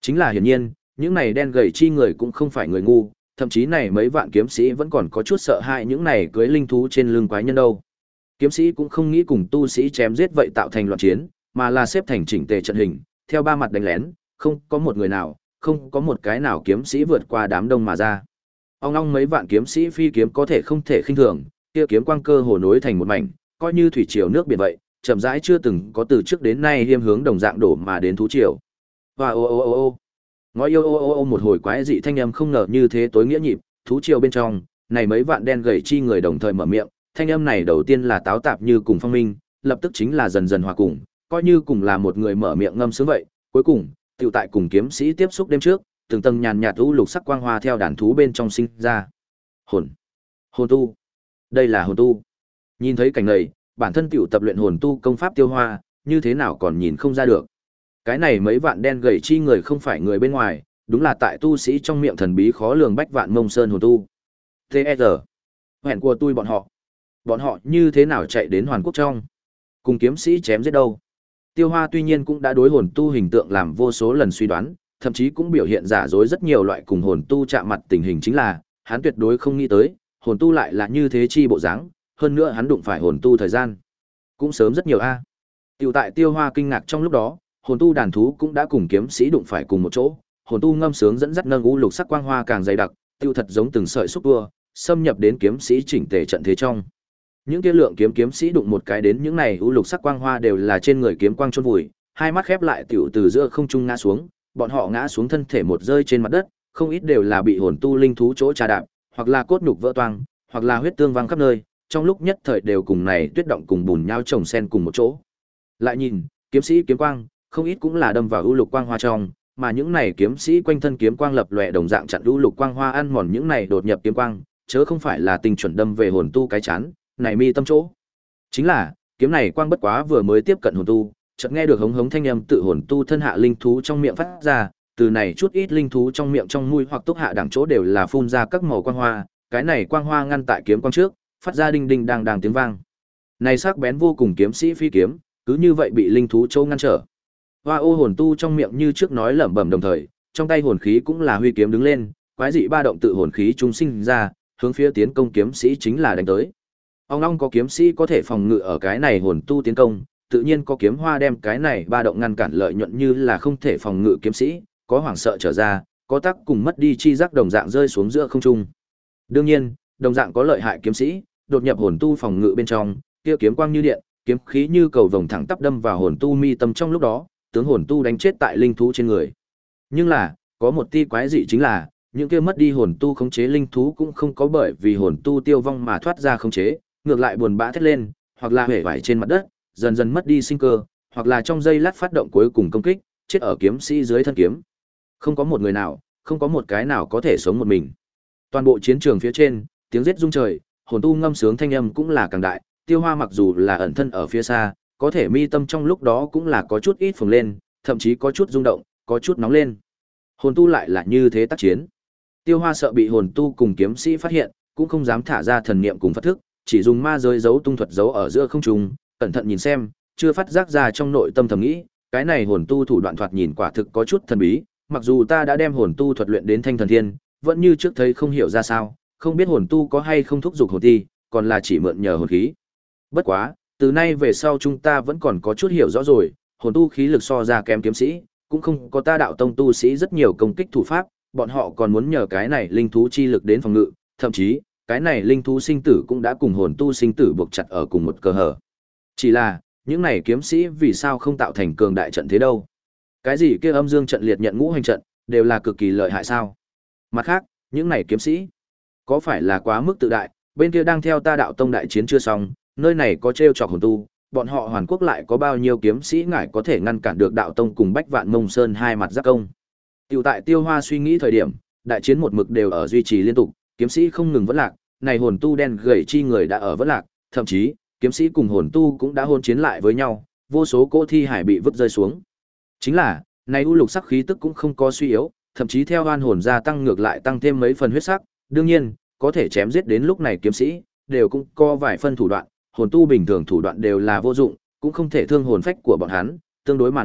Chính là hiển nhiên, những này đen gầy chi người cũng không phải người ngu, thậm chí này mấy vạn kiếm sĩ vẫn còn có chút sợ hãi những này cưới linh thú trên lưng quái nhân đâu. Kiếm sĩ cũng không nghĩ cùng tu sĩ chém giết vậy tạo thành loạn chiến, mà là xếp thành chỉnh tề trận hình, theo ba mặt đánh lén, không có một người nào, không có một cái nào kiếm sĩ vượt qua đám đông mà ra. Ong ong mấy vạn kiếm sĩ phi kiếm có thể không thể khinh thường, kia kiếm quang cơ hồ nối thành một mảnh, coi như thủy triều nước biển vậy, chậm rãi chưa từng có từ trước đến nay hiêm hướng đồng dạng đổ mà đến thú triều. Và ô ô ô ô. Ngói yêu ô ô ô một hồi quái dị thanh âm không ngờ như thế tối nghĩa nhịp, thú triều bên trong, này mấy vạn đen gầy chi người đồng thời mở miệng, thanh âm này đầu tiên là táo tạp như cùng phong minh, lập tức chính là dần dần hòa cùng, coi như cùng là một người mở miệng ngâm sướng vậy, cuối cùng, tiểu tại cùng kiếm sĩ tiếp xúc đêm trước, từng tầng nhàn nhạt u lục sắc quang hoa theo đàn thú bên trong sinh ra. Hồn, hồn tu. Đây là hồn tu. Nhìn thấy cảnh này, bản thân tiểu tập luyện hồn tu công pháp Tiêu Hoa, như thế nào còn nhìn không ra được. Cái này mấy vạn đen gầy chi người không phải người bên ngoài, đúng là tại tu sĩ trong miệng thần bí khó lường bách vạn mông sơn hồn tu. tê e rờ. Hẹn của tôi bọn họ. Bọn họ như thế nào chạy đến Hoàn Quốc trong? Cùng kiếm sĩ chém giết đâu? Tiêu Hoa tuy nhiên cũng đã đối hồn tu hình tượng làm vô số lần suy đoán, thậm chí cũng biểu hiện giả dối rất nhiều loại cùng hồn tu chạm mặt tình hình, chính là, hắn tuyệt đối không nghĩ tới, hồn tu lại là như thế chi bộ dáng, hơn nữa hắn đụng phải hồn tu thời gian. Cũng sớm rất nhiều a. Tiểu tại Tiêu Hoa kinh ngạc trong lúc đó, hồn tu đàn thú cũng đã cùng kiếm sĩ đụng phải cùng một chỗ, hồn tu ngâm sướng dẫn dắt nâng u lục sắc quang hoa càng dày đặc, tiêu thật giống từng sợi xúc tua, xâm nhập đến kiếm sĩ chỉnh tề trận thế trong. Những kia lượng kiếm kiếm sĩ đụng một cái đến những này u lục sắc quang hoa đều là trên người kiếm quang chôn vùi, hai mắt khép lại tiểu từ giữa không trung ngã xuống, bọn họ ngã xuống thân thể một rơi trên mặt đất, không ít đều là bị hồn tu linh thú chỗ trà đạp, hoặc là cốt nhục vỡ toang, hoặc là huyết tương văng khắp nơi, trong lúc nhất thời đều cùng này tuyết động cùng bùn nhau chồng xen cùng một chỗ. Lại nhìn, kiếm sĩ kiếm quang, không ít cũng là đâm vào u lục quang hoa trong, mà những này kiếm sĩ quanh thân kiếm quang lập lòe đồng dạng chặn u lục quang hoa ăn mòn những này đột nhập kiếm quang, chớ không phải là tình chuẩn đâm về hồn tu cái chán, này mi tâm chỗ. Chính là, kiếm này quang bất quá vừa mới tiếp cận hồn tu, chợt nghe được hống hống thanh âm tự hồn tu thân hạ linh thú trong miệng phát ra, từ này chút ít linh thú trong miệng trong mũi hoặc túc hạ đẳng chỗ đều là phun ra các màu quang hoa, cái này quang hoa ngăn tại kiếm quang trước, phát ra đinh đinh đang đang tiếng vang. Này sắc bén vô cùng kiếm sĩ phi kiếm, cứ như vậy bị linh thú châu ngăn trở. Hoa ô hồn tu trong miệng như trước nói lẩm bẩm đồng thời, trong tay hồn khí cũng là huy kiếm đứng lên, quái dị ba động tự hồn khí trung sinh ra, hướng phía tiến công kiếm sĩ chính là đánh tới. Ông long có kiếm sĩ có thể phòng ngự ở cái này hồn tu tiến công, tự nhiên có kiếm hoa đem cái này ba động ngăn cản lợi nhuận như là không thể phòng ngự kiếm sĩ, có hoảng sợ trở ra, có tác cùng mất đi chi giác đồng dạng rơi xuống giữa không trung. Đương nhiên, đồng dạng có lợi hại kiếm sĩ, đột nhập hồn tu phòng ngự bên trong, kia kiếm quang như điện, kiếm khí như cầu vồng thẳng tắp đâm vào hồn tu mi tâm trong lúc đó, tướng hồn tu đánh chết tại linh thú trên người. Nhưng là, có một ti quái dị chính là, những kia mất đi hồn tu khống chế linh thú cũng không có bởi vì hồn tu tiêu vong mà thoát ra khống chế, ngược lại buồn bã thét lên, hoặc là hể vải trên mặt đất, dần dần mất đi sinh cơ, hoặc là trong giây lát phát động cuối cùng công kích, chết ở kiếm sĩ dưới thân kiếm. Không có một người nào, không có một cái nào có thể sống một mình. Toàn bộ chiến trường phía trên, tiếng giết rung trời, hồn tu ngâm sướng thanh âm cũng là càng đại, Tiêu Hoa mặc dù là ẩn thân ở phía xa, có thể mi tâm trong lúc đó cũng là có chút ít phồng lên, thậm chí có chút rung động, có chút nóng lên. Hồn tu lại là như thế tác chiến. Tiêu Hoa sợ bị hồn tu cùng kiếm sĩ phát hiện, cũng không dám thả ra thần niệm cùng phất thức, chỉ dùng ma giới giấu tung thuật giấu ở giữa không trung, cẩn thận nhìn xem, chưa phát giác ra trong nội tâm thầm nghĩ, cái này hồn tu thủ đoạn thoạt nhìn quả thực có chút thần bí, mặc dù ta đã đem hồn tu thuật luyện đến thanh thần thiên, vẫn như trước thấy không hiểu ra sao, không biết hồn tu có hay không thúc giục hồn ti, còn là chỉ mượn nhờ hồn khí. Bất quá, từ nay về sau chúng ta vẫn còn có chút hiểu rõ rồi, hồn tu khí lực so ra kém kiếm sĩ, cũng không có ta đạo tông tu sĩ rất nhiều công kích thủ pháp, bọn họ còn muốn nhờ cái này linh thú chi lực đến phòng ngự, thậm chí, cái này linh thú sinh tử cũng đã cùng hồn tu sinh tử buộc chặt ở cùng một cơ hở. Chỉ là, những này kiếm sĩ vì sao không tạo thành cường đại trận thế đâu? Cái gì kia âm dương trận liệt nhận ngũ hành trận, đều là cực kỳ lợi hại sao? Mặt khác, những này kiếm sĩ, có phải là quá mức tự đại, bên kia đang theo ta đạo tông đại chiến chưa xong, nơi này có trêu chọc hồn tu, bọn họ Hoàn Quốc lại có bao nhiêu kiếm sĩ ngải có thể ngăn cản được đạo tông cùng Bách Vạn Mông Sơn hai mặt giáp công. Tiểu tại Tiêu Hoa suy nghĩ thời điểm, đại chiến một mực đều ở duy trì liên tục, kiếm sĩ không ngừng vẫn lạc, này hồn tu đen gầy chi người đã ở vẫn lạc, thậm chí, kiếm sĩ cùng hồn tu cũng đã hôn chiến lại với nhau, vô số cỗ thi hải bị vứt rơi xuống. Chính là, này u lục sắc khí tức cũng không có suy yếu, thậm chí theo oan hồn gia tăng ngược lại tăng thêm mấy phần huyết sắc, đương nhiên, có thể chém giết đến lúc này kiếm sĩ, đều cũng có vài phân thủ đoạn, hồn tu bình thường thủ đoạn đều là vô dụng, cũng không thể thương hồn phách của bọn hắn, tương đối mà nói,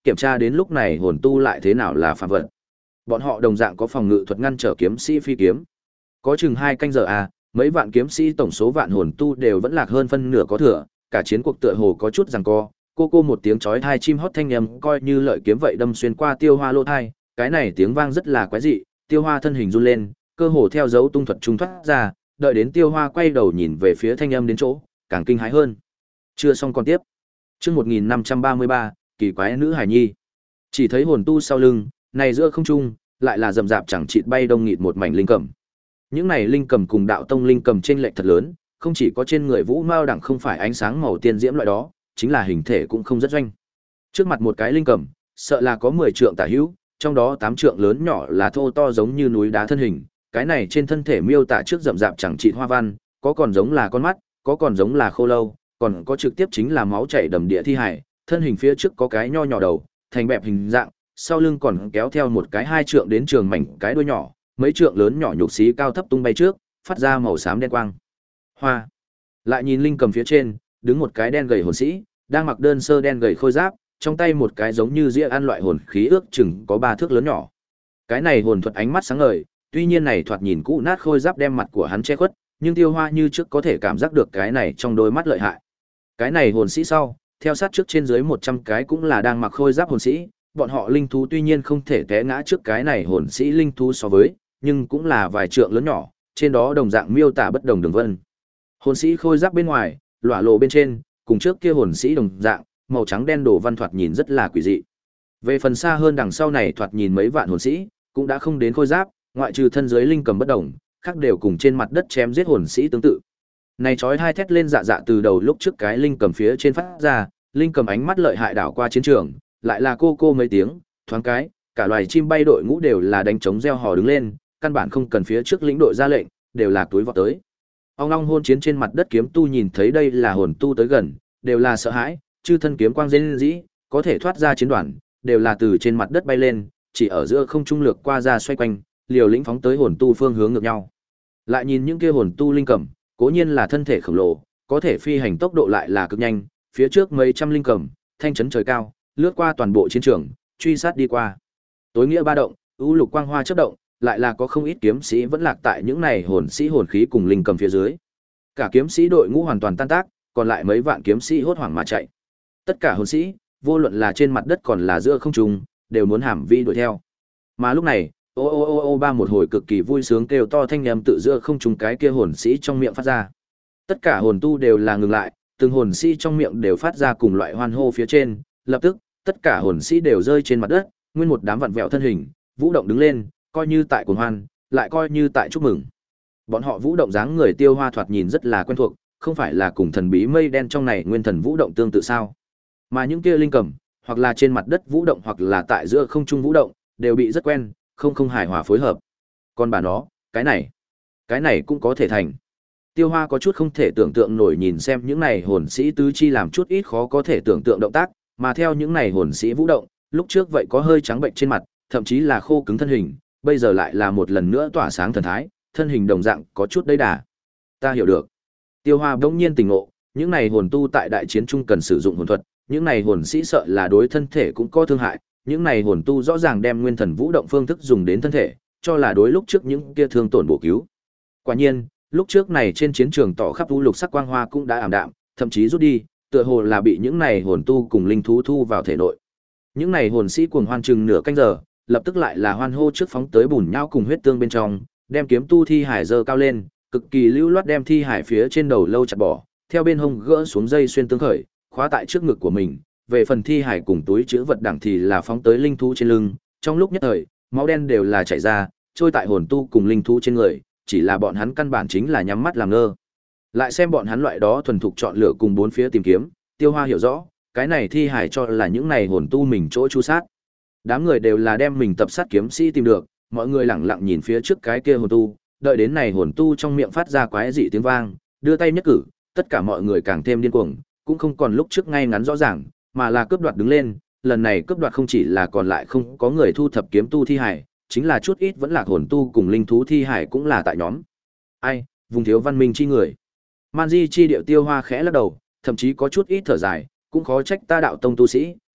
kiểm tra đến lúc này hồn tu lại thế nào là phạm vật. Bọn họ đồng dạng có phòng ngự thuật ngăn trở kiếm sĩ phi kiếm. Có chừng hai canh giờ à, mấy vạn kiếm sĩ tổng số vạn hồn tu đều vẫn lạc hơn phân nửa có thừa, cả chiến cuộc tựa hồ có chút giằng co. Cô cô một tiếng chói tai chim hót thanh âm coi như lợi kiếm vậy đâm xuyên qua Tiêu Hoa lỗ tai, cái này tiếng vang rất là quái dị, Tiêu Hoa thân hình run lên, cơ hồ theo dấu tung thuật trung thoát ra, đợi đến Tiêu Hoa quay đầu nhìn về phía thanh âm đến chỗ, càng kinh hãi hơn. Chưa xong còn tiếp. Chương một nghìn năm trăm ba mươi ba, kỳ quái nữ hải nhi. Chỉ thấy hồn tu sau lưng, này giữa không trung, lại là rậm rạp chẳng chịt bay đông nghịt một mảnh linh cầm. Những này linh cầm cùng đạo tông linh cầm trên lệch thật lớn, không chỉ có trên người Vũ Mao đẳng không phải ánh sáng màu tiên diễm loại đó, chính là hình thể cũng không rất doanh. Trước mặt một cái linh cầm, sợ là có mười trượng tả hữu, trong đó tám trượng lớn nhỏ là thô to giống như núi đá thân hình, cái này trên thân thể miêu tả trước rậm rạp chẳng chịt hoa văn, có còn giống là con mắt, có còn giống là khô lâu, còn có trực tiếp chính là máu chảy đầm địa thi hải, thân hình phía trước có cái nho nhỏ đầu, thành bẹp hình dạng, sau lưng còn kéo theo một cái hai trượng đến trường mảnh cái đuôi nhỏ, mấy trượng lớn nhỏ nhục xí cao thấp tung bay trước, phát ra màu xám đen quang. Hoa. Lại nhìn linh cầm phía trên, đứng một cái đen gầy hồn sĩ, đang mặc đơn sơ đen gầy khôi giáp, trong tay một cái giống như dĩa ăn loại hồn khí ước chừng có ba thước lớn nhỏ. Cái này hồn thuật ánh mắt sáng ngời, tuy nhiên này thoạt nhìn cũ nát khôi giáp đem mặt của hắn che khuất, nhưng Tiêu Hoa như trước có thể cảm giác được cái này trong đôi mắt lợi hại. Cái này hồn sĩ sau, theo sát trước trên dưới một trăm cái cũng là đang mặc khôi giáp hồn sĩ, bọn họ linh thú tuy nhiên không thể té ngã trước cái này hồn sĩ linh thú so với, nhưng cũng là vài trượng lớn nhỏ, trên đó đồng dạng miêu tả bất đồng đường vân. Hồn sĩ khôi giáp bên ngoài, lỏa lộ bên trên, cùng trước kia hồn sĩ đồng dạng, màu trắng đen đổ văn thoạt nhìn rất là quỷ dị. Về phần xa hơn đằng sau này thoạt nhìn mấy vạn hồn sĩ, cũng đã không đến khôi giáp, ngoại trừ thân dưới linh cầm bất đồng, khác đều cùng trên mặt đất chém giết hồn sĩ tương tự. Này chói hai thét lên dạ dạ từ đầu lúc trước cái linh cầm phía trên phát ra, linh cầm ánh mắt lợi hại đảo qua chiến trường, lại là cô cô mấy tiếng, thoáng cái, cả loài chim bay đội ngũ đều là đánh trống reo hò đứng lên, căn bản không cần phía trước lĩnh đội ra lệnh, đều là túi vọt tới. Ong long hôn chiến trên mặt đất kiếm tu nhìn thấy đây là hồn tu tới gần, đều là sợ hãi, chư thân kiếm quang rên rĩ, có thể thoát ra chiến đoàn, đều là từ trên mặt đất bay lên, chỉ ở giữa không trung lược qua ra xoay quanh, liều lĩnh phóng tới hồn tu phương hướng ngược nhau. Lại nhìn những kia hồn tu linh cầm, cố nhiên là thân thể khổng lồ, có thể phi hành tốc độ lại là cực nhanh, phía trước mấy trăm linh cầm, thanh chấn trời cao, lướt qua toàn bộ chiến trường, truy sát đi qua. Tối nghĩa ba động, u lục quang hoa chớp động, lại là có không ít kiếm sĩ vẫn lạc tại những này hồn sĩ hồn khí cùng linh cầm phía dưới. Cả kiếm sĩ đội ngũ hoàn toàn tan tác, còn lại mấy vạn kiếm sĩ hốt hoảng mà chạy. Tất cả hồn sĩ, vô luận là trên mặt đất còn là giữa không trung, đều muốn hàm vi đuổi theo. Mà lúc này, ô ô ô ô ba một hồi cực kỳ vui sướng kêu to thanh nhầm tự giữa không trung cái kia hồn sĩ trong miệng phát ra. Tất cả hồn tu đều là ngừng lại, từng hồn sĩ trong miệng đều phát ra cùng loại hoan hô phía trên, lập tức, tất cả hồn sĩ đều rơi trên mặt đất, nguyên một đám vặn vẹo thân hình, vũ động đứng lên, coi như tại cuồng hoan, lại coi như tại chúc mừng. Bọn họ vũ động dáng người Tiêu Hoa thoạt nhìn rất là quen thuộc, không phải là cùng thần bí mây đen trong này nguyên thần vũ động tương tự sao? Mà những kia linh cầm, hoặc là trên mặt đất vũ động hoặc là tại giữa không trung vũ động, đều bị rất quen, không không hài hòa phối hợp. Còn bà nó, cái này, cái này cũng có thể thành. Tiêu Hoa có chút không thể tưởng tượng nổi nhìn xem những này hồn sĩ tứ chi làm chút ít khó có thể tưởng tượng động tác, mà theo những này hồn sĩ vũ động, lúc trước vậy có hơi trắng bệnh trên mặt, thậm chí là khô cứng thân hình, bây giờ lại là một lần nữa tỏa sáng thần thái, thân hình đồng dạng có chút đầy đà. Ta hiểu được. Tiêu Hoa bỗng nhiên tỉnh ngộ, những này hồn tu tại đại chiến trung cần sử dụng hồn thuật, những này hồn sĩ sợ là đối thân thể cũng có thương hại, những này hồn tu rõ ràng đem nguyên thần vũ động phương thức dùng đến thân thể, cho là đối lúc trước những kia thương tổn bổ cứu. Quả nhiên, lúc trước này trên chiến trường tỏ khắp u lục sắc quang hoa cũng đã ảm đạm, thậm chí rút đi, tựa hồ là bị những này hồn tu cùng linh thú thu vào thể nội. Những này hồn sĩ cuồng hoan chừng nửa canh giờ, lập tức lại là hoan hô trước phóng tới bùn nhão cùng huyết tương bên trong, đem kiếm tu thi hải dơ cao lên, cực kỳ lưu loát đem thi hải phía trên đầu lâu chặt bỏ, theo bên hông gỡ xuống dây xuyên tương khởi, khóa tại trước ngực của mình, về phần thi hải cùng túi chứa vật đẳng thì là phóng tới linh thú trên lưng, trong lúc nhất thời, máu đen đều là chảy ra, trôi tại hồn tu cùng linh thú trên người, chỉ là bọn hắn căn bản chính là nhắm mắt làm ngơ. Lại xem bọn hắn loại đó thuần thục chọn lựa cùng bốn phía tìm kiếm, Tiêu Hoa hiểu rõ, cái này thi hải cho là những này hồn tu mình chỗ chu sát. Đám người đều là đem mình tập sát kiếm sĩ tìm được, mọi người lẳng lặng nhìn phía trước cái kia hồn tu, đợi đến này hồn tu trong miệng phát ra quái dị tiếng vang, đưa tay nhất cử, tất cả mọi người càng thêm điên cuồng, cũng không còn lúc trước ngay ngắn rõ ràng, mà là cướp đoạt đứng lên, lần này cướp đoạt không chỉ là còn lại không có người thu thập kiếm tu thi hải, chính là chút ít vẫn là hồn tu cùng linh thú thi hải cũng là tại nhóm. Ai, vùng thiếu văn minh chi người. Man Di chi điệu Tiêu Hoa khẽ lắc đầu, thậm chí có chút ít thở dài, cũng khó trách ta đạo tông tu sĩ,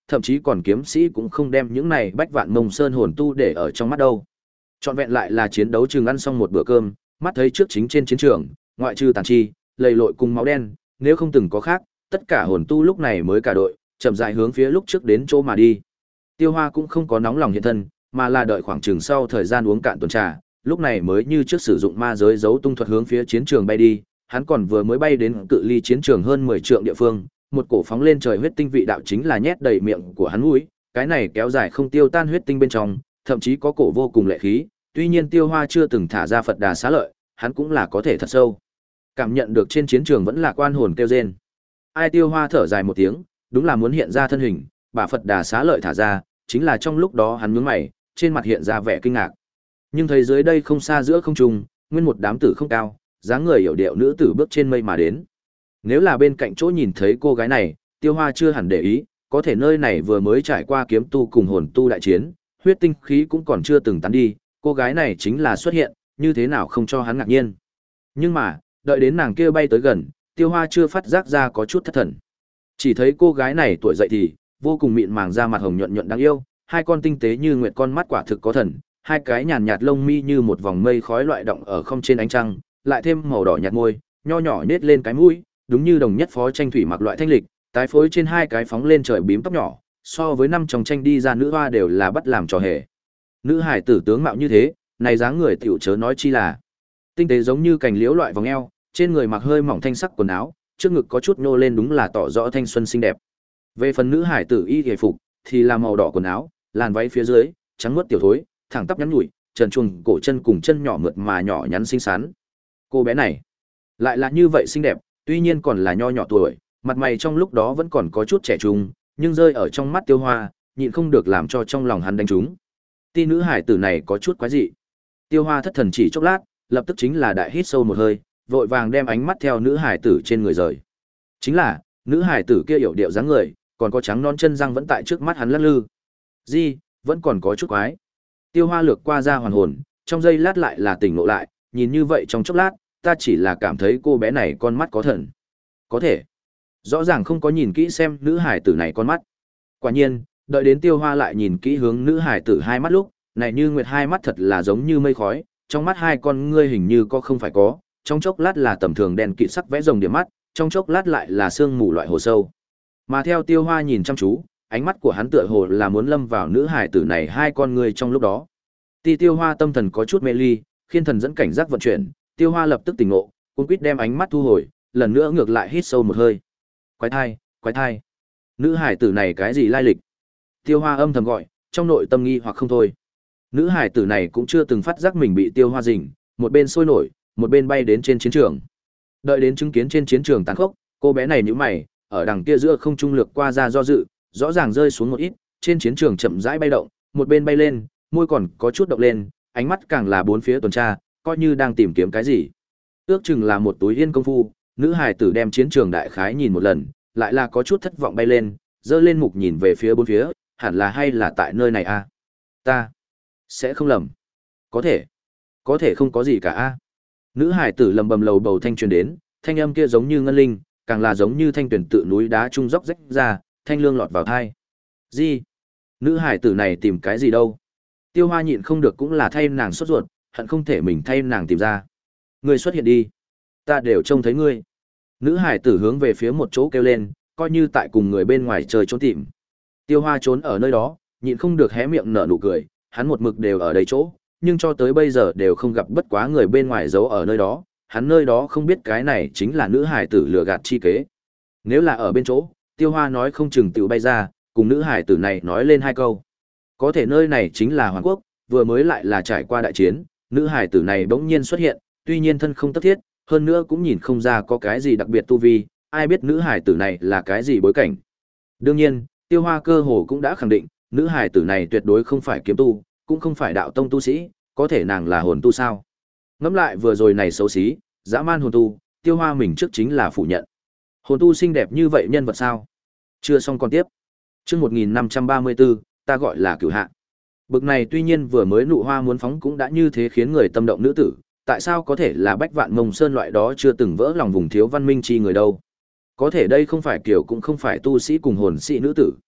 thậm chí còn kiếm sĩ cũng không đem những này bách vạn mông sơn hồn tu để ở trong mắt đâu. Trọn vẹn lại là chiến đấu chừng ăn xong một bữa cơm, mắt thấy trước chính trên chiến trường, ngoại trừ tàn chi, lầy lội cùng máu đen, nếu không từng có khác, tất cả hồn tu lúc này mới cả đội, chậm rãi hướng phía lúc trước đến chỗ mà đi. Tiêu Hoa cũng không có nóng lòng hiện thân, mà là đợi khoảng chừng sau thời gian uống cạn tuần trà, lúc này mới như trước sử dụng ma giới giấu tung thuật hướng phía chiến trường bay đi, hắn còn vừa mới bay đến cự ly chiến trường hơn mười trượng địa phương, một cổ phóng lên trời huyết tinh vị đạo chính là nhét đầy miệng của hắn mũi, cái này kéo dài không tiêu tan huyết tinh bên trong, thậm chí có cổ vô cùng lệ khí, tuy nhiên Tiêu Hoa chưa từng thả ra Phật Đà Xá Lợi, hắn cũng là có thể thật sâu cảm nhận được trên chiến trường vẫn là quan hồn kêu rên. Ai Tiêu Hoa thở dài một tiếng, đúng là muốn hiện ra thân hình, bà Phật Đà Xá Lợi thả ra, chính là trong lúc đó hắn nhướng mày, trên mặt hiện ra vẻ kinh ngạc. Nhưng thấy dưới đây không xa giữa không trung, nguyên một đám tử không cao, dáng người hiểu điệu nữ tử bước trên mây mà đến. Nếu là bên cạnh chỗ nhìn thấy cô gái này, Tiêu Hoa chưa hẳn để ý, có thể nơi này vừa mới trải qua kiếm tu cùng hồn tu đại chiến, huyết tinh khí cũng còn chưa từng tán đi, cô gái này chính là xuất hiện, như thế nào không cho hắn ngạc nhiên. Nhưng mà, đợi đến nàng kia bay tới gần, Tiêu Hoa chưa phát giác ra có chút thất thần. Chỉ thấy cô gái này tuổi dậy thì, vô cùng mịn màng da mặt hồng nhuận nhuận đáng yêu, hai con tinh tế như nguyệt con mắt quả thực có thần, hai cái nhàn nhạt lông mi như một vòng mây khói loại động ở không trên ánh trăng, lại thêm màu đỏ nhạt môi, nho nhỏ nết lên cái mũi, đúng như đồng nhất phó tranh thủy mặc loại thanh lịch, tái phối trên hai cái phóng lên trời bím tóc nhỏ, so với năm trong tranh đi ra nữ hoa đều là bắt làm trò hề. Nữ hải tử tướng mạo như thế, này dáng người tiểu chớ nói chi là tinh tế giống như cành liễu loại vòng eo, trên người mặc hơi mỏng thanh sắc quần áo, trước ngực có chút nhô lên đúng là tỏ rõ thanh xuân xinh đẹp. Về phần nữ hải tử y hề phục thì là màu đỏ quần áo, làn váy phía dưới trắng muốt tiểu thối, thẳng tắp nhắn nhủi, trần truồng cổ chân cùng chân nhỏ mượt mà nhỏ nhắn xinh xắn. Cô bé này lại là như vậy xinh đẹp, tuy nhiên còn là nho nhỏ tuổi, mặt mày trong lúc đó vẫn còn có chút trẻ trung, nhưng rơi ở trong mắt Tiêu Hoa, nhịn không được làm cho trong lòng hắn đánh trúng. Ti nữ hải tử này có chút quái dị. Tiêu Hoa thất thần chỉ chốc lát, lập tức chính là đại hít sâu một hơi, vội vàng đem ánh mắt theo nữ hải tử trên người rời. Chính là, nữ hải tử kia yểu điệu dáng người, còn có trắng non chân răng vẫn tại trước mắt hắn lắc lư. Di, vẫn còn có chút quái. Tiêu Hoa lược qua ra hoàn hồn, trong giây lát lại là tỉnh ngộ lại, nhìn như vậy trong chốc lát, ta chỉ là cảm thấy cô bé này con mắt có thần. Có thể. Rõ ràng không có nhìn kỹ xem nữ hải tử này con mắt. Quả nhiên, đợi đến Tiêu Hoa lại nhìn kỹ hướng nữ hải tử hai mắt lúc, này như nguyệt hai mắt thật là giống như mây khói, trong mắt hai con ngươi hình như có không phải có, trong chốc lát là tầm thường đen kịt sắc vẽ rồng điểm mắt, trong chốc lát lại là sương mù loại hồ sâu. Mà theo Tiêu Hoa nhìn chăm chú, ánh mắt của hắn tựa hồ là muốn lâm vào nữ hải tử này hai con ngươi trong lúc đó. Ti Tiêu Hoa tâm thần có chút mê ly, khiên thần dẫn cảnh giác vận chuyển, Tiêu Hoa lập tức tỉnh ngộ, cuống quýt đem ánh mắt thu hồi, lần nữa ngược lại hít sâu một hơi. Quái thai, quái thai. Nữ hải tử này cái gì lai lịch? Tiêu Hoa âm thầm gọi, trong nội tâm nghi hoặc không thôi. Nữ hải tử này cũng chưa từng phát giác mình bị Tiêu Hoa rình, một bên sôi nổi, một bên bay đến trên chiến trường. Đợi đến chứng kiến trên chiến trường tàn khốc, cô bé này nhíu mày, ở đằng kia giữa không trung lược qua ra do dự, rõ ràng rơi xuống một ít, trên chiến trường chậm rãi bay động, một bên bay lên, môi còn có chút động lên, ánh mắt càng là bốn phía tuần tra, coi như đang tìm kiếm cái gì. Ước chừng là một túi yên công phu, nữ hài tử đem chiến trường đại khái nhìn một lần, lại là có chút thất vọng bay lên, dơ lên mục nhìn về phía bốn phía, hẳn là hay là tại nơi này a? À? Ta sẽ không lầm. Có thể, có thể không có gì cả a. À? Nữ hài tử lầm bầm lầu bầu thanh truyền đến, thanh âm kia giống như ngân linh, càng là giống như thanh tuyển tự núi đá trung dốc rách ra, thanh lương lọt vào tai. Gì? Nữ hài tử này tìm cái gì đâu? Tiêu Hoa nhịn không được cũng là thay nàng sốt ruột, hận không thể mình thay nàng tìm ra. Ngươi xuất hiện đi, ta đều trông thấy ngươi. Nữ hải tử hướng về phía một chỗ kêu lên, coi như tại cùng người bên ngoài chơi trốn tìm. Tiêu Hoa trốn ở nơi đó, nhịn không được hé miệng nở nụ cười, hắn một mực đều ở đây chỗ, nhưng cho tới bây giờ đều không gặp bất quá người bên ngoài giấu ở nơi đó, hắn nơi đó không biết cái này chính là nữ hải tử lừa gạt chi kế. Nếu là ở bên chỗ, Tiêu Hoa nói không chừng tiểu bay ra, cùng nữ hải tử này nói lên hai câu. Có thể nơi này chính là Hoàng Quốc, vừa mới lại là trải qua đại chiến, nữ hải tử này bỗng nhiên xuất hiện, tuy nhiên thân không tất thiết, hơn nữa cũng nhìn không ra có cái gì đặc biệt tu vi, ai biết nữ hải tử này là cái gì bối cảnh. Đương nhiên, Tiêu Hoa cơ hồ cũng đã khẳng định, nữ hải tử này tuyệt đối không phải kiếm tu, cũng không phải đạo tông tu sĩ, có thể nàng là hồn tu sao? Ngẫm lại vừa rồi này xấu xí, dã man hồn tu, Tiêu Hoa mình trước chính là phủ nhận. Hồn tu xinh đẹp như vậy nhân vật sao? Chưa xong còn tiếp. Chương một nghìn năm trăm ba mươi tư, ta gọi là Cửu Hạ. Bực này tuy nhiên vừa mới nụ hoa muốn phóng cũng đã như thế khiến người tâm động nữ tử, tại sao có thể là Bách Vạn Mông Sơn loại đó chưa từng vỡ lòng vùng thiếu văn minh chi người đâu? Có thể đây không phải kiểu cũng không phải tu sĩ cùng hồn sĩ nữ tử.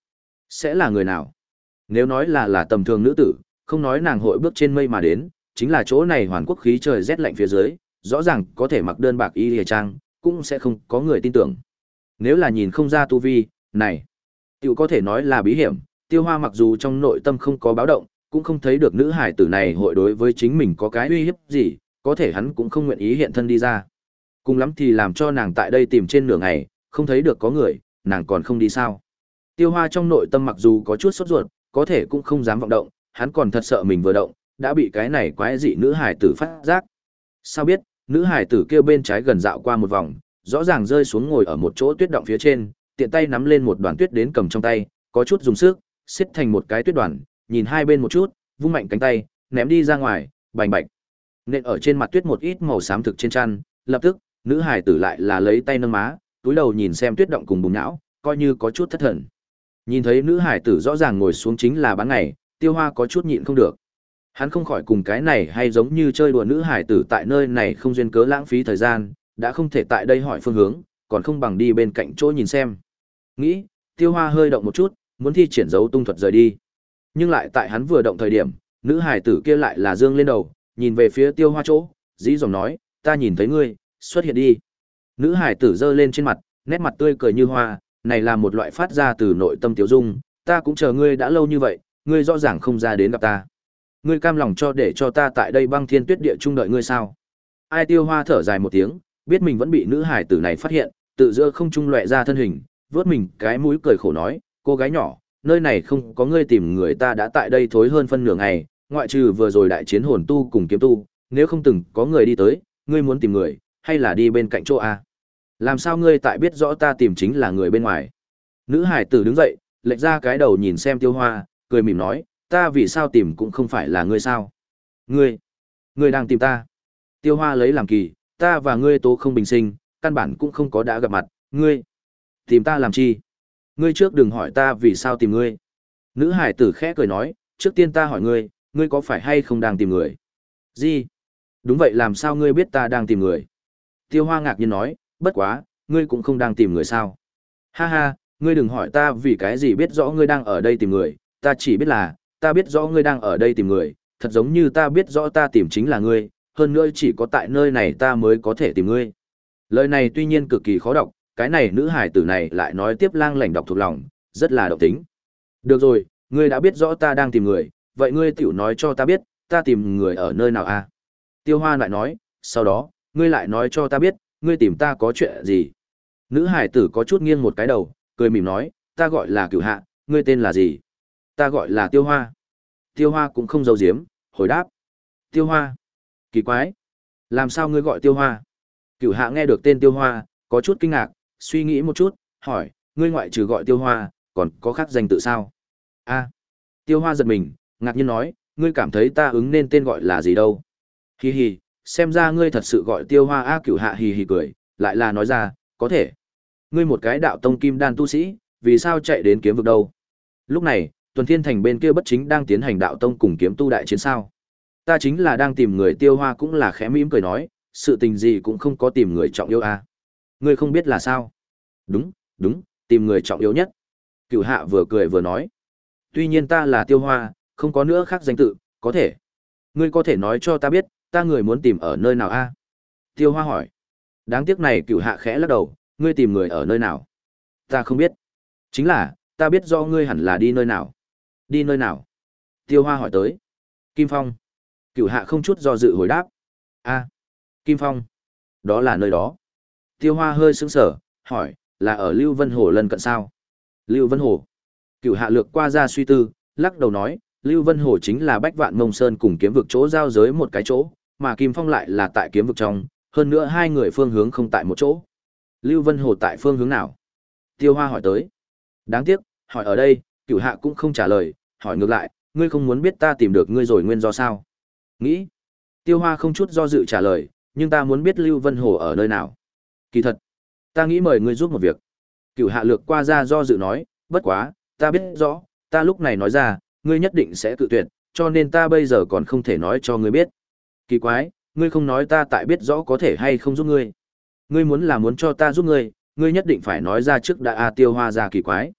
Sẽ là người nào? Nếu nói là là tầm thường nữ tử, không nói nàng hội bước trên mây mà đến, chính là chỗ này hoàn quốc khí trời rét lạnh phía dưới, rõ ràng có thể mặc đơn bạc y lìa trang, cũng sẽ không có người tin tưởng. Nếu là nhìn không ra tu vi, này, tiểu có thể nói là bí hiểm, Tiêu Hoa mặc dù trong nội tâm không có báo động, cũng không thấy được nữ hải tử này hội đối với chính mình có cái uy hiếp gì, có thể hắn cũng không nguyện ý hiện thân đi ra. Cùng lắm thì làm cho nàng tại đây tìm trên nửa ngày, không thấy được có người, nàng còn không đi sao. Tiêu Hoa trong nội tâm mặc dù có chút sốt ruột, có thể cũng không dám vọng động, hắn còn thật sợ mình vừa động, đã bị cái này quái dị nữ hải tử phát giác. Sao biết, nữ hải tử kêu bên trái gần dạo qua một vòng, rõ ràng rơi xuống ngồi ở một chỗ tuyết động phía trên, tiện tay nắm lên một đoàn tuyết đến cầm trong tay, có chút dùng sức, xiết thành một cái tuyết đoàn, nhìn hai bên một chút, vung mạnh cánh tay, ném đi ra ngoài, bành bạch. Nên ở trên mặt tuyết một ít màu xám thực trên chăn, lập tức, nữ hải tử lại là lấy tay nâng má, túi đầu nhìn xem tuyết động cùng bùng não, coi như có chút thất thần. Nhìn thấy nữ hải tử rõ ràng ngồi xuống chính là bán ngày, Tiêu Hoa có chút nhịn không được. Hắn không khỏi cùng cái này hay giống như chơi đùa nữ hải tử tại nơi này không duyên cớ lãng phí thời gian, đã không thể tại đây hỏi phương hướng, còn không bằng đi bên cạnh chỗ nhìn xem. Nghĩ, Tiêu Hoa hơi động một chút, muốn thi triển dấu tung thuật rời đi. Nhưng lại tại hắn vừa động thời điểm, nữ hải tử kia lại là dương lên đầu, nhìn về phía Tiêu Hoa chỗ, dí dỏm nói, ta nhìn thấy ngươi, xuất hiện đi. Nữ hải tử giơ lên trên mặt, nét mặt tươi cười như hoa, này là một loại phát ra từ nội tâm tiêu dung, ta cũng chờ ngươi đã lâu như vậy, ngươi rõ ràng không ra đến gặp ta. Ngươi cam lòng cho để cho ta tại đây băng thiên tuyết địa trung đợi ngươi sao? Ai Tiêu Hoa thở dài một tiếng, biết mình vẫn bị nữ hải tử này phát hiện, tự giữa không trung loẹ ra thân hình, vớt mình cái mũi cười khổ nói, cô gái nhỏ, nơi này không có ngươi tìm người ta đã tại đây thối hơn phân nửa ngày, ngoại trừ vừa rồi đại chiến hồn tu cùng kiếm tu, nếu không từng có người đi tới, ngươi muốn tìm người, hay là đi bên cạnh chỗ A? Làm sao ngươi tại biết rõ ta tìm chính là người bên ngoài? Nữ hải tử đứng dậy, lệch ra cái đầu nhìn xem Tiêu Hoa, cười mỉm nói, ta vì sao tìm cũng không phải là ngươi sao? Ngươi, ngươi đang tìm ta. Tiêu Hoa lấy làm kỳ, ta và ngươi tố không bình sinh, căn bản cũng không có đã gặp mặt, ngươi tìm ta làm chi? Ngươi trước đừng hỏi ta vì sao tìm ngươi. Nữ hải tử khẽ cười nói, trước tiên ta hỏi ngươi, ngươi có phải hay không đang tìm người? Gì? Đúng vậy, làm sao ngươi biết ta đang tìm người? Tiêu Hoa ngạc nhiên nói, bất quá, ngươi cũng không đang tìm người sao? Ha ha, ngươi đừng hỏi ta vì cái gì biết rõ ngươi đang ở đây tìm người, ta chỉ biết là, ta biết rõ ngươi đang ở đây tìm người, thật giống như ta biết rõ ta tìm chính là ngươi, hơn nữa chỉ có tại nơi này ta mới có thể tìm ngươi. Lời này tuy nhiên cực kỳ khó đọc, cái này nữ hải tử này lại nói tiếp lang lảnh đọc thuộc lòng, rất là động tính. Được rồi, ngươi đã biết rõ ta đang tìm người, vậy ngươi tiểu nói cho ta biết, ta tìm người ở nơi nào a? Tiêu Hoa lại nói, sau đó, ngươi lại nói cho ta biết, ngươi tìm ta có chuyện gì? Nữ hải tử có chút nghiêng một cái đầu, cười mỉm nói, ta gọi là Cửu Hạ, ngươi tên là gì? Ta gọi là Tiêu Hoa. Tiêu Hoa cũng không giấu giếm, hồi đáp. Tiêu Hoa. Kỳ quái. Làm sao ngươi gọi Tiêu Hoa? Cửu Hạ nghe được tên Tiêu Hoa, có chút kinh ngạc, suy nghĩ một chút, hỏi, ngươi ngoại trừ gọi Tiêu Hoa, còn có khác danh tự sao? A. Tiêu Hoa giật mình, ngạc nhiên nói, ngươi cảm thấy ta ứng nên tên gọi là gì đâu? Hi hi, xem ra ngươi thật sự gọi Tiêu Hoa. A. Cửu Hạ hì hì cười, lại là nói ra, có thể. Ngươi một cái đạo tông kim đan tu sĩ, vì sao chạy đến kiếm vực đâu? Lúc này, Tuần Thiên Thành bên kia bất chính đang tiến hành đạo tông cùng kiếm tu đại chiến sao? Ta chính là đang tìm người. Tiêu Hoa cũng là khẽ mỉm cười nói, sự tình gì cũng không có tìm người trọng yêu a. Ngươi không biết là sao? Đúng, đúng, tìm người trọng yếu nhất. Cửu Hạ vừa cười vừa nói. Tuy nhiên ta là Tiêu Hoa, không có nữa khác danh tự, có thể. Ngươi có thể nói cho ta biết, ta người muốn tìm ở nơi nào a? Tiêu Hoa hỏi. Đáng tiếc này Cửu Hạ khẽ lắc đầu, ngươi tìm người ở nơi nào? Ta không biết. Chính là, ta biết do ngươi hẳn là đi nơi nào. Đi nơi nào? Tiêu Hoa hỏi tới. Kim Phong. Cửu Hạ không chút do dự hồi đáp. A, Kim Phong. Đó là nơi đó. Tiêu Hoa hơi sững sờ, hỏi, là ở Lưu Vân Hồ lân cận sao? Lưu Vân Hồ. Cửu Hạ lược qua ra suy tư, lắc đầu nói, Lưu Vân Hồ chính là Bách Vạn Mông Sơn cùng kiếm vực chỗ giao giới một cái chỗ, mà Kim Phong lại là tại kiếm vực trong, hơn nữa hai người phương hướng không tại một chỗ. Lưu Vân Hồ tại phương hướng nào? Tiêu Hoa hỏi tới. Đáng tiếc, hỏi ở đây, Cửu Hạ cũng không trả lời, hỏi ngược lại, ngươi không muốn biết ta tìm được ngươi rồi nguyên do sao? Nghĩ. Tiêu Hoa không chút do dự trả lời, nhưng ta muốn biết Lưu Vân Hồ ở nơi nào. Kỳ thật, ta nghĩ mời ngươi giúp một việc. Cửu Hạ lược qua ra do dự nói, bất quá, ta biết rõ, ta lúc này nói ra, ngươi nhất định sẽ cự tuyệt, cho nên ta bây giờ còn không thể nói cho ngươi biết. Kỳ quái, ngươi không nói ta tại biết rõ có thể hay không giúp ngươi. Ngươi muốn là muốn cho ta giúp ngươi, ngươi nhất định phải nói ra trước đã. A. Tiêu Hoa ra kỳ quái.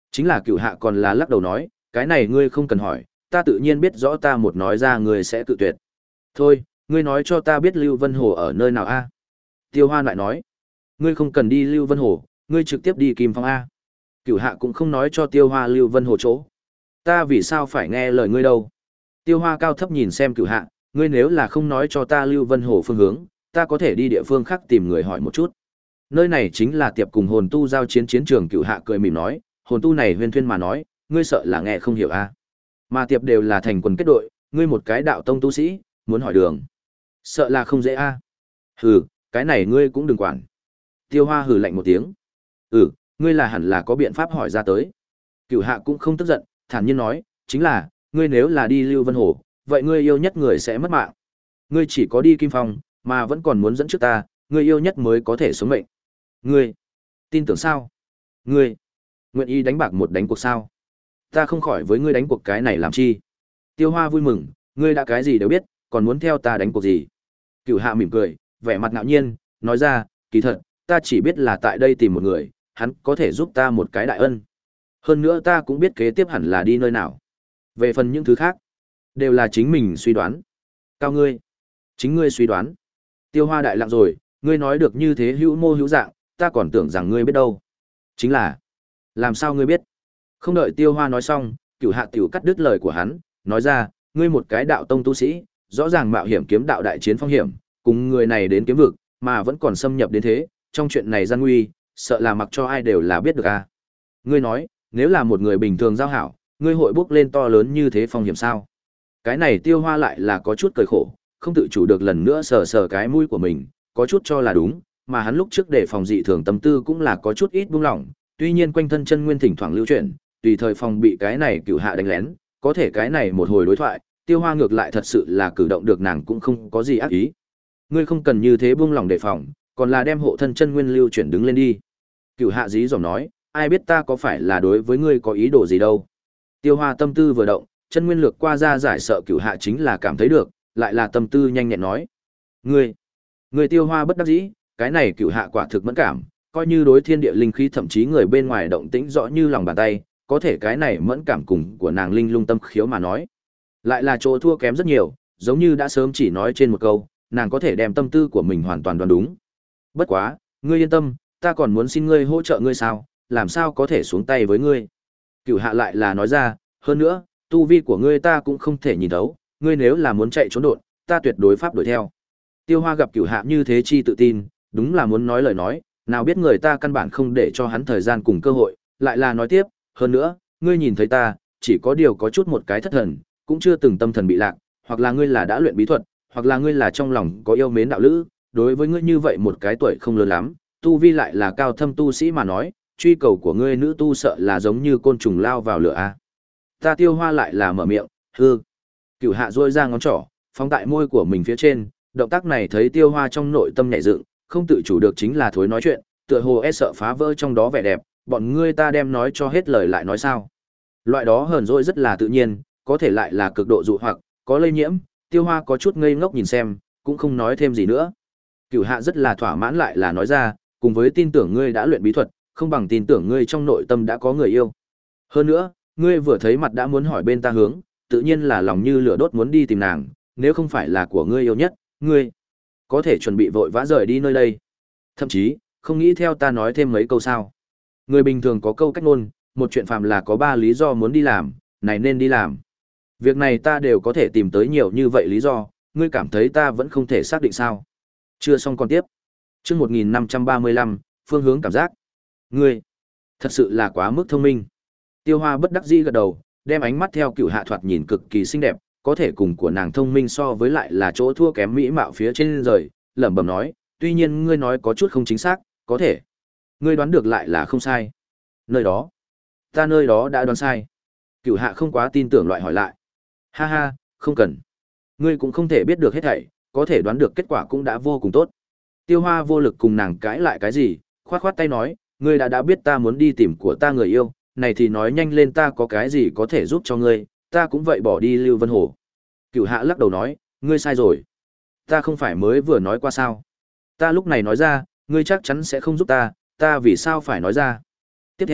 Chính là Cửu Hạ còn là lắc đầu nói, cái này ngươi không cần hỏi, ta tự nhiên biết rõ ta một nói ra ngươi sẽ cự tuyệt. Thôi, ngươi nói cho ta biết Lưu Vân Hồ ở nơi nào a? Tiêu Hoa lại nói, ngươi không cần đi Lưu Vân Hồ, ngươi trực tiếp đi Kim Phong a. Cửu Hạ cũng không nói cho Tiêu Hoa Lưu Vân Hồ chỗ. Ta vì sao phải nghe lời ngươi đâu? Tiêu Hoa cao thấp nhìn xem Cửu Hạ, ngươi nếu là không nói cho ta Lưu Vân Hồ phương hướng, ta có thể đi địa phương khác tìm người hỏi một chút. Nơi này chính là tiệp cùng hồn tu giao chiến chiến trường. Cửu Hạ cười mỉm nói, hồn tu này huyên thuyên mà nói, ngươi sợ là nghe không hiểu a? Mà tiệp đều là thành quần kết đội, ngươi một cái đạo tông tu sĩ, muốn hỏi đường, sợ là không dễ a. Hừ, cái này ngươi cũng đừng quản. Tiêu Hoa hừ lạnh một tiếng. Ừ, ngươi là hẳn là có biện pháp hỏi ra tới. Cửu Hạ cũng không tức giận, thản nhiên nói, chính là, ngươi nếu là đi Lưu Vân Hồ, vậy ngươi yêu nhất người sẽ mất mạng. Ngươi chỉ có đi Kim Phong, mà vẫn còn muốn dẫn trước ta, ngươi yêu nhất mới có thể sống mệnh. Ngươi, tin tưởng sao? Ngươi, nguyện ý đánh bạc một đánh cuộc sao? Ta không khỏi với ngươi đánh cuộc cái này làm chi? Tiêu Hoa vui mừng, ngươi đã cái gì đều biết, còn muốn theo ta đánh cuộc gì? Cửu Hạ mỉm cười, vẻ mặt ngạo nhiên, nói ra, kỳ thật, ta chỉ biết là tại đây tìm một người, hắn có thể giúp ta một cái đại ân. Hơn nữa ta cũng biết kế tiếp hẳn là đi nơi nào. Về phần những thứ khác, đều là chính mình suy đoán. Cao ngươi, chính ngươi suy đoán. Tiêu Hoa đại lặng rồi, ngươi nói được như thế hữu mô hữu dạng, ta còn tưởng rằng ngươi biết đâu. Chính là, làm sao ngươi biết? Không đợi Tiêu Hoa nói xong, Cửu Hạ tiểu cắt đứt lời của hắn, nói ra, ngươi một cái đạo tông tu sĩ, rõ ràng mạo hiểm kiếm đạo đại chiến phong hiểm, cùng người này đến kiếm vực, mà vẫn còn xâm nhập đến thế, trong chuyện này gian nguy, sợ là mặc cho ai đều là biết được à. Ngươi nói, nếu là một người bình thường giao hảo, ngươi hội bước lên to lớn như thế phong hiểm sao? Cái này Tiêu Hoa lại là có chút cười khổ, không tự chủ được lần nữa sờ sờ cái mũi của mình, có chút cho là đúng, mà hắn lúc trước để phòng dị thường tâm tư cũng là có chút ít buông lỏng, tuy nhiên quanh thân chân nguyên thỉnh thoảng lưu chuyển, tùy thời phòng bị cái này Cửu Hạ đánh lén, có thể cái này một hồi đối thoại, Tiêu Hoa ngược lại thật sự là cử động được nàng cũng không có gì ác ý. Ngươi không cần như thế buông lỏng đề phòng, còn là đem hộ thân chân nguyên lưu chuyển đứng lên đi. Cửu Hạ dí dỏm nói, ai biết ta có phải là đối với ngươi có ý đồ gì đâu. Tiêu Hoa tâm tư vừa động, chân nguyên lược qua ra giải sợ Cửu Hạ chính là cảm thấy được, lại là tâm tư nhanh nhẹn nói. Ngươi, ngươi Tiêu Hoa bất đắc dĩ, cái này Cửu Hạ quả thực mẫn cảm, coi như đối thiên địa linh khí thậm chí người bên ngoài động tĩnh rõ như lòng bàn tay, có thể cái này mẫn cảm cùng của nàng linh lung tâm khiếu mà nói. Lại là chỗ thua kém rất nhiều, giống như đã sớm chỉ nói trên một câu, nàng có thể đem tâm tư của mình hoàn toàn đoán đúng. Bất quá, ngươi yên tâm, ta còn muốn xin ngươi hỗ trợ ngươi sao, làm sao có thể xuống tay với ngươi. Cửu Hạ lại là nói ra, hơn nữa, tu vi của ngươi ta cũng không thể nhìn thấu, ngươi nếu là muốn chạy trốn đột, ta tuyệt đối pháp đuổi theo. Tiêu Hoa gặp Cửu Hạ như thế chi tự tin, đúng là muốn nói lời nói, nào biết người ta căn bản không để cho hắn thời gian cùng cơ hội, lại là nói tiếp, hơn nữa, ngươi nhìn thấy ta, chỉ có điều có chút một cái thất thần, cũng chưa từng tâm thần bị lạc, hoặc là ngươi là đã luyện bí thuật, hoặc là ngươi là trong lòng có yêu mến đạo lữ, đối với ngươi như vậy một cái tuổi không lớn lắm, tu vi lại là cao thâm tu sĩ mà nói, truy cầu của ngươi nữ tu sợ là giống như côn trùng lao vào lửa a. Ta Tiêu Hoa lại là mở miệng, hư. Cửu Hạ duỗi ra ngón trỏ, phóng tại môi của mình phía trên, động tác này thấy Tiêu Hoa trong nội tâm nhảy dựng, không tự chủ được chính là thối nói chuyện, tựa hồ e sợ phá vỡ trong đó vẻ đẹp, bọn ngươi ta đem nói cho hết lời lại nói sao? Loại đó hờn dỗi rất là tự nhiên, có thể lại là cực độ dụ hoặc, có lây nhiễm, Tiêu Hoa có chút ngây ngốc nhìn xem, cũng không nói thêm gì nữa. Cửu Hạ rất là thỏa mãn lại là nói ra, cùng với tin tưởng ngươi đã luyện bí thuật, không bằng tin tưởng ngươi trong nội tâm đã có người yêu. Hơn nữa, ngươi vừa thấy mặt đã muốn hỏi bên ta hướng, tự nhiên là lòng như lửa đốt muốn đi tìm nàng, nếu không phải là của ngươi yêu nhất, ngươi có thể chuẩn bị vội vã rời đi nơi đây. Thậm chí, không nghĩ theo ta nói thêm mấy câu sao. Người bình thường có câu cách ngôn, một chuyện phàm là có ba lý do muốn đi làm, này nên đi làm. Việc này ta đều có thể tìm tới nhiều như vậy lý do, ngươi cảm thấy ta vẫn không thể xác định sao. Chưa xong còn tiếp. Chương một nghìn năm trăm ba mươi lăm, phương hướng cảm giác. Ngươi, thật sự là quá mức thông minh. Tiêu Hoa bất đắc dĩ gật đầu, đem ánh mắt theo Cửu Hạ thoạt nhìn cực kỳ xinh đẹp, có thể cùng của nàng thông minh so với lại là chỗ thua kém mỹ mạo phía trên rời, lẩm bẩm nói, tuy nhiên ngươi nói có chút không chính xác, có thể. Ngươi đoán được lại là không sai. Nơi đó, ta nơi đó đã đoán sai. Cửu Hạ không quá tin tưởng loại hỏi lại. Ha ha, không cần. Ngươi cũng không thể biết được hết thảy, có thể đoán được kết quả cũng đã vô cùng tốt. Tiêu Hoa vô lực cùng nàng cãi lại cái gì, khoát khoát tay nói, ngươi đã đã biết ta muốn đi tìm của ta người yêu, này thì nói nhanh lên ta có cái gì có thể giúp cho ngươi, ta cũng vậy bỏ đi Lưu Vân Hồ. Cửu Hạ lắc đầu nói, ngươi sai rồi. Ta không phải mới vừa nói qua sao. Ta lúc này nói ra, ngươi chắc chắn sẽ không giúp ta, ta vì sao phải nói ra. Tiếp theo,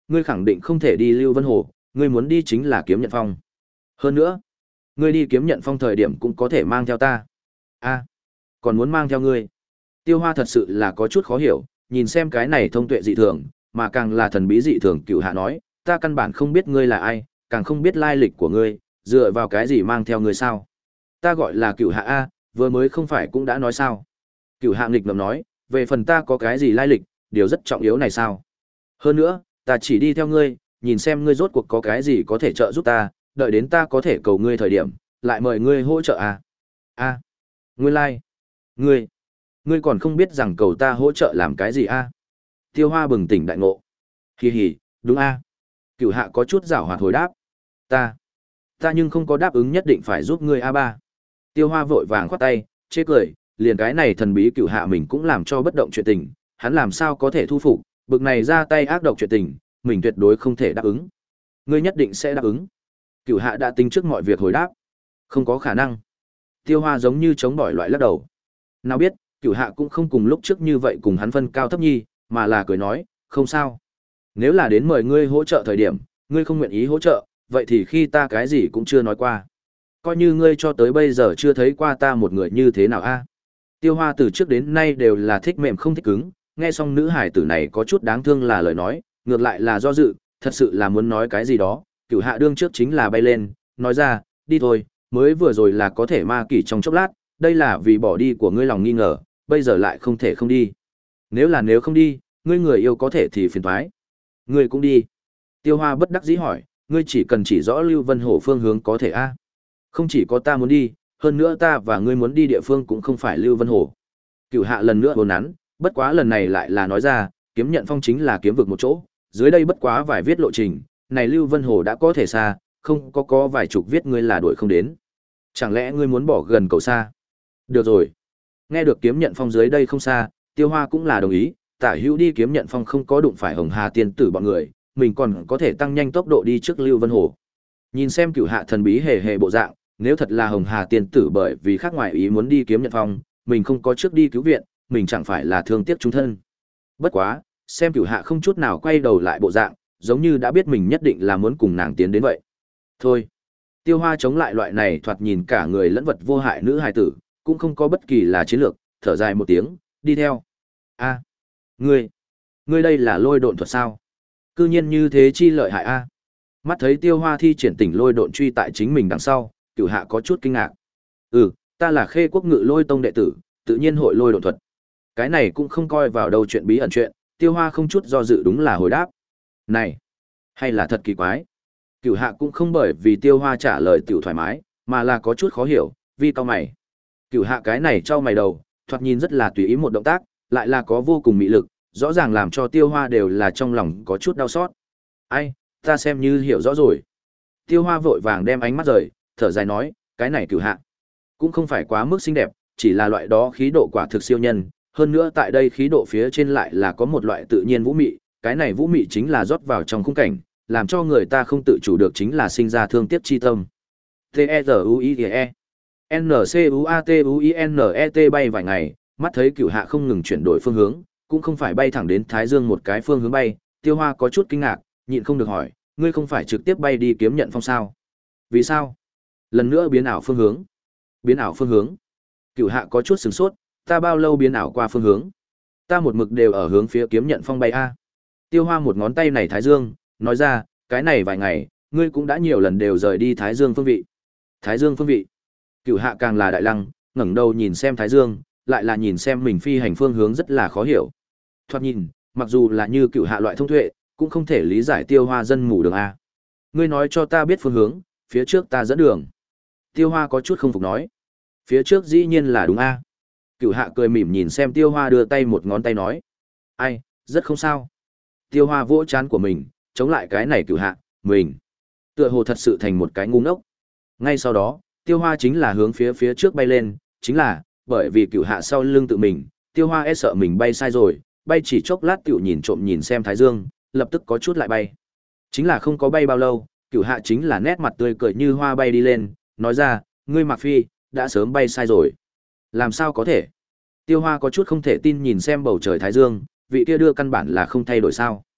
ngươi khẳng định không thể đi Lưu Vân Hồ, ngươi muốn đi chính là Kiếm Nhận Phong. Hơn nữa, ngươi đi Kiếm Nhận Phong thời điểm cũng có thể mang theo ta. A, còn muốn mang theo ngươi. Tiêu Hoa thật sự là có chút khó hiểu, nhìn xem cái này thông tuệ dị thường, mà càng là thần bí dị thường. Cửu Hạ nói, ta căn bản không biết ngươi là ai, càng không biết lai lịch của ngươi, dựa vào cái gì mang theo ngươi sao? Ta gọi là Cửu Hạ a, vừa mới không phải cũng đã nói sao? Cửu Hạ nghịch ngợm nói, về phần ta có cái gì lai lịch, điều rất trọng yếu này sao? Hơn nữa, ta chỉ đi theo ngươi, nhìn xem ngươi rốt cuộc có cái gì có thể trợ giúp ta, đợi đến ta có thể cầu ngươi thời điểm, lại mời ngươi hỗ trợ à? A, nguyên lai, like. ngươi, ngươi còn không biết rằng cầu ta hỗ trợ làm cái gì a? À? Tiêu Hoa bừng tỉnh đại ngộ. Hì hì, đúng a. À? Cửu Hạ có chút giảo hoạt hồi đáp. Ta, ta nhưng không có đáp ứng nhất định phải giúp ngươi a ba. Tiêu Hoa vội vàng khoát tay, chê cười, liền cái này thần bí Cửu Hạ mình cũng làm cho bất động chuyện tình, hắn làm sao có thể thu phục, bực này ra tay ác độc chuyện tình, mình tuyệt đối không thể đáp ứng. Ngươi nhất định sẽ đáp ứng. Cửu Hạ đã tính trước mọi việc hồi đáp. Không có khả năng. Tiêu Hoa giống như chống bỏi loại lắc đầu. Nào biết, Cửu Hạ cũng không cùng lúc trước như vậy cùng hắn phân cao thấp nhi, mà là cười nói, không sao. Nếu là đến mời ngươi hỗ trợ thời điểm, ngươi không nguyện ý hỗ trợ, vậy thì khi ta cái gì cũng chưa nói qua. Coi như ngươi cho tới bây giờ chưa thấy qua ta một người như thế nào a. Tiêu Hoa từ trước đến nay đều là thích mềm không thích cứng, nghe xong nữ hải tử này có chút đáng thương là lời nói, ngược lại là do dự, thật sự là muốn nói cái gì đó. Cửu Hạ đương trước chính là bay lên, nói ra, đi thôi, mới vừa rồi là có thể ma kỷ trong chốc lát, đây là vì bỏ đi của ngươi lòng nghi ngờ, bây giờ lại không thể không đi. Nếu là nếu không đi, ngươi người yêu có thể thì phiền toái. Ngươi cũng đi. Tiêu Hoa bất đắc dĩ hỏi, ngươi chỉ cần chỉ rõ Lưu Vân Hổ phương hướng có thể a? Không chỉ có ta muốn đi, hơn nữa ta và ngươi muốn đi địa phương cũng không phải Lưu Vân Hổ. Cửu Hạ lần nữa hồn nắn, bất quá lần này lại là nói ra, Kiếm Nhận Phong chính là kiếm vực một chỗ, dưới đây bất quá vài viết lộ trình, này Lưu Vân Hồ đã có thể xa, không có có vài chục viết ngươi là đuổi không đến. Chẳng lẽ ngươi muốn bỏ gần cầu xa? Được rồi. Nghe được Kiếm Nhận Phong dưới đây không xa, Tiêu Hoa cũng là đồng ý, Tả Hữu đi Kiếm Nhận Phong không có đụng phải Hồng Hà tiên tử bọn người, mình còn có thể tăng nhanh tốc độ đi trước Lưu Vân Hồ. Nhìn xem Cửu Hạ thần bí hề hề bộ dạng, nếu thật là Hồng Hà tiên tử bởi vì khác ngoài ý muốn đi Kiếm Nhận Phong, mình không có trước đi cứu viện, mình chẳng phải là thương tiếc chúng thân. Bất quá, xem Cửu Hạ không chút nào quay đầu lại bộ dạng, giống như đã biết mình nhất định là muốn cùng nàng tiến đến vậy. Thôi, Tiêu Hoa chống lại loại này thoạt nhìn cả người lẫn vật vô hại nữ hài tử, cũng không có bất kỳ là chiến lược, thở dài một tiếng, đi theo. A, ngươi, ngươi đây là lôi độn thuật sao? Cư nhiên như thế chi lợi hại a. Mắt thấy Tiêu Hoa thi triển tỉnh lôi độn truy tại chính mình đằng sau, Cửu Hạ có chút kinh ngạc. Ừ, ta là Khê Quốc Ngự Lôi Tông đệ tử, tự nhiên hội lôi độn thuật. Cái này cũng không coi vào đâu chuyện bí ẩn chuyện, Tiêu Hoa không chút do dự đúng là hồi đáp. Này, hay là thật kỳ quái. Cửu Hạ cũng không bởi vì Tiêu Hoa trả lời tiểu thoải mái, mà là có chút khó hiểu, vì cau mày. Cửu Hạ cái này trao mày đầu, thoạt nhìn rất là tùy ý một động tác, lại là có vô cùng mị lực, rõ ràng làm cho Tiêu Hoa đều là trong lòng có chút đau xót. Ai, ta xem như hiểu rõ rồi. Tiêu Hoa vội vàng đem ánh mắt rời, thở dài nói, cái này Cửu Hạ cũng không phải quá mức xinh đẹp, chỉ là loại đó khí độ quả thực siêu nhân, hơn nữa tại đây khí độ phía trên lại là có một loại tự nhiên vũ mị, cái này vũ mị chính là rót vào trong khung cảnh, làm cho người ta không tự chủ được chính là sinh ra thương tiếc chi tâm. T E R U I E N C U A T U I N E T bay vài ngày, mắt thấy Cửu Hạ không ngừng chuyển đổi phương hướng, cũng không phải bay thẳng đến Thái Dương một cái phương hướng bay, Tiêu Hoa có chút kinh ngạc, nhịn không được hỏi, ngươi không phải trực tiếp bay đi Kiếm Nhận Phong sao? Vì sao? Lần nữa biến ảo phương hướng. Biến ảo phương hướng? Cửu Hạ có chút sửng sốt, ta bao lâu biến ảo qua phương hướng? Ta một mực đều ở hướng phía Kiếm Nhận Phong bay a. Tiêu Hoa một ngón tay này Thái Dương, nói ra, cái này vài ngày, ngươi cũng đã nhiều lần đều rời đi Thái Dương phương vị. Thái Dương phương vị? Cửu Hạ càng là đại lăng, ngẩng đầu nhìn xem Thái Dương, lại là nhìn xem mình phi hành phương hướng rất là khó hiểu. Thoạt nhìn, mặc dù là như Cửu Hạ loại thông tuệ, cũng không thể lý giải Tiêu Hoa dân mù đường a. Ngươi nói cho ta biết phương hướng, phía trước ta dẫn đường. Tiêu Hoa có chút không phục nói. Phía trước dĩ nhiên là đúng a. Cửu Hạ cười mỉm nhìn xem Tiêu Hoa đưa tay một ngón tay nói. Ai, rất không sao. Tiêu Hoa vỗ trán của mình, chống lại cái này Cửu Hạ, mình. Tựa hồ thật sự thành một cái ngu ngốc. Ngay sau đó, Tiêu Hoa chính là hướng phía phía trước bay lên, chính là, bởi vì Cửu Hạ sau lưng tự mình, Tiêu Hoa e sợ mình bay sai rồi, bay chỉ chốc lát tiểu nhìn trộm nhìn xem Thái Dương, lập tức có chút lại bay. Chính là không có bay bao lâu, Cửu Hạ chính là nét mặt tươi cười như hoa bay đi lên, nói ra, ngươi Mạc Phi, đã sớm bay sai rồi. Làm sao có thể? Tiêu Hoa có chút không thể tin nhìn xem bầu trời Thái Dương, vị kia đưa căn bản là không thay đổi sao.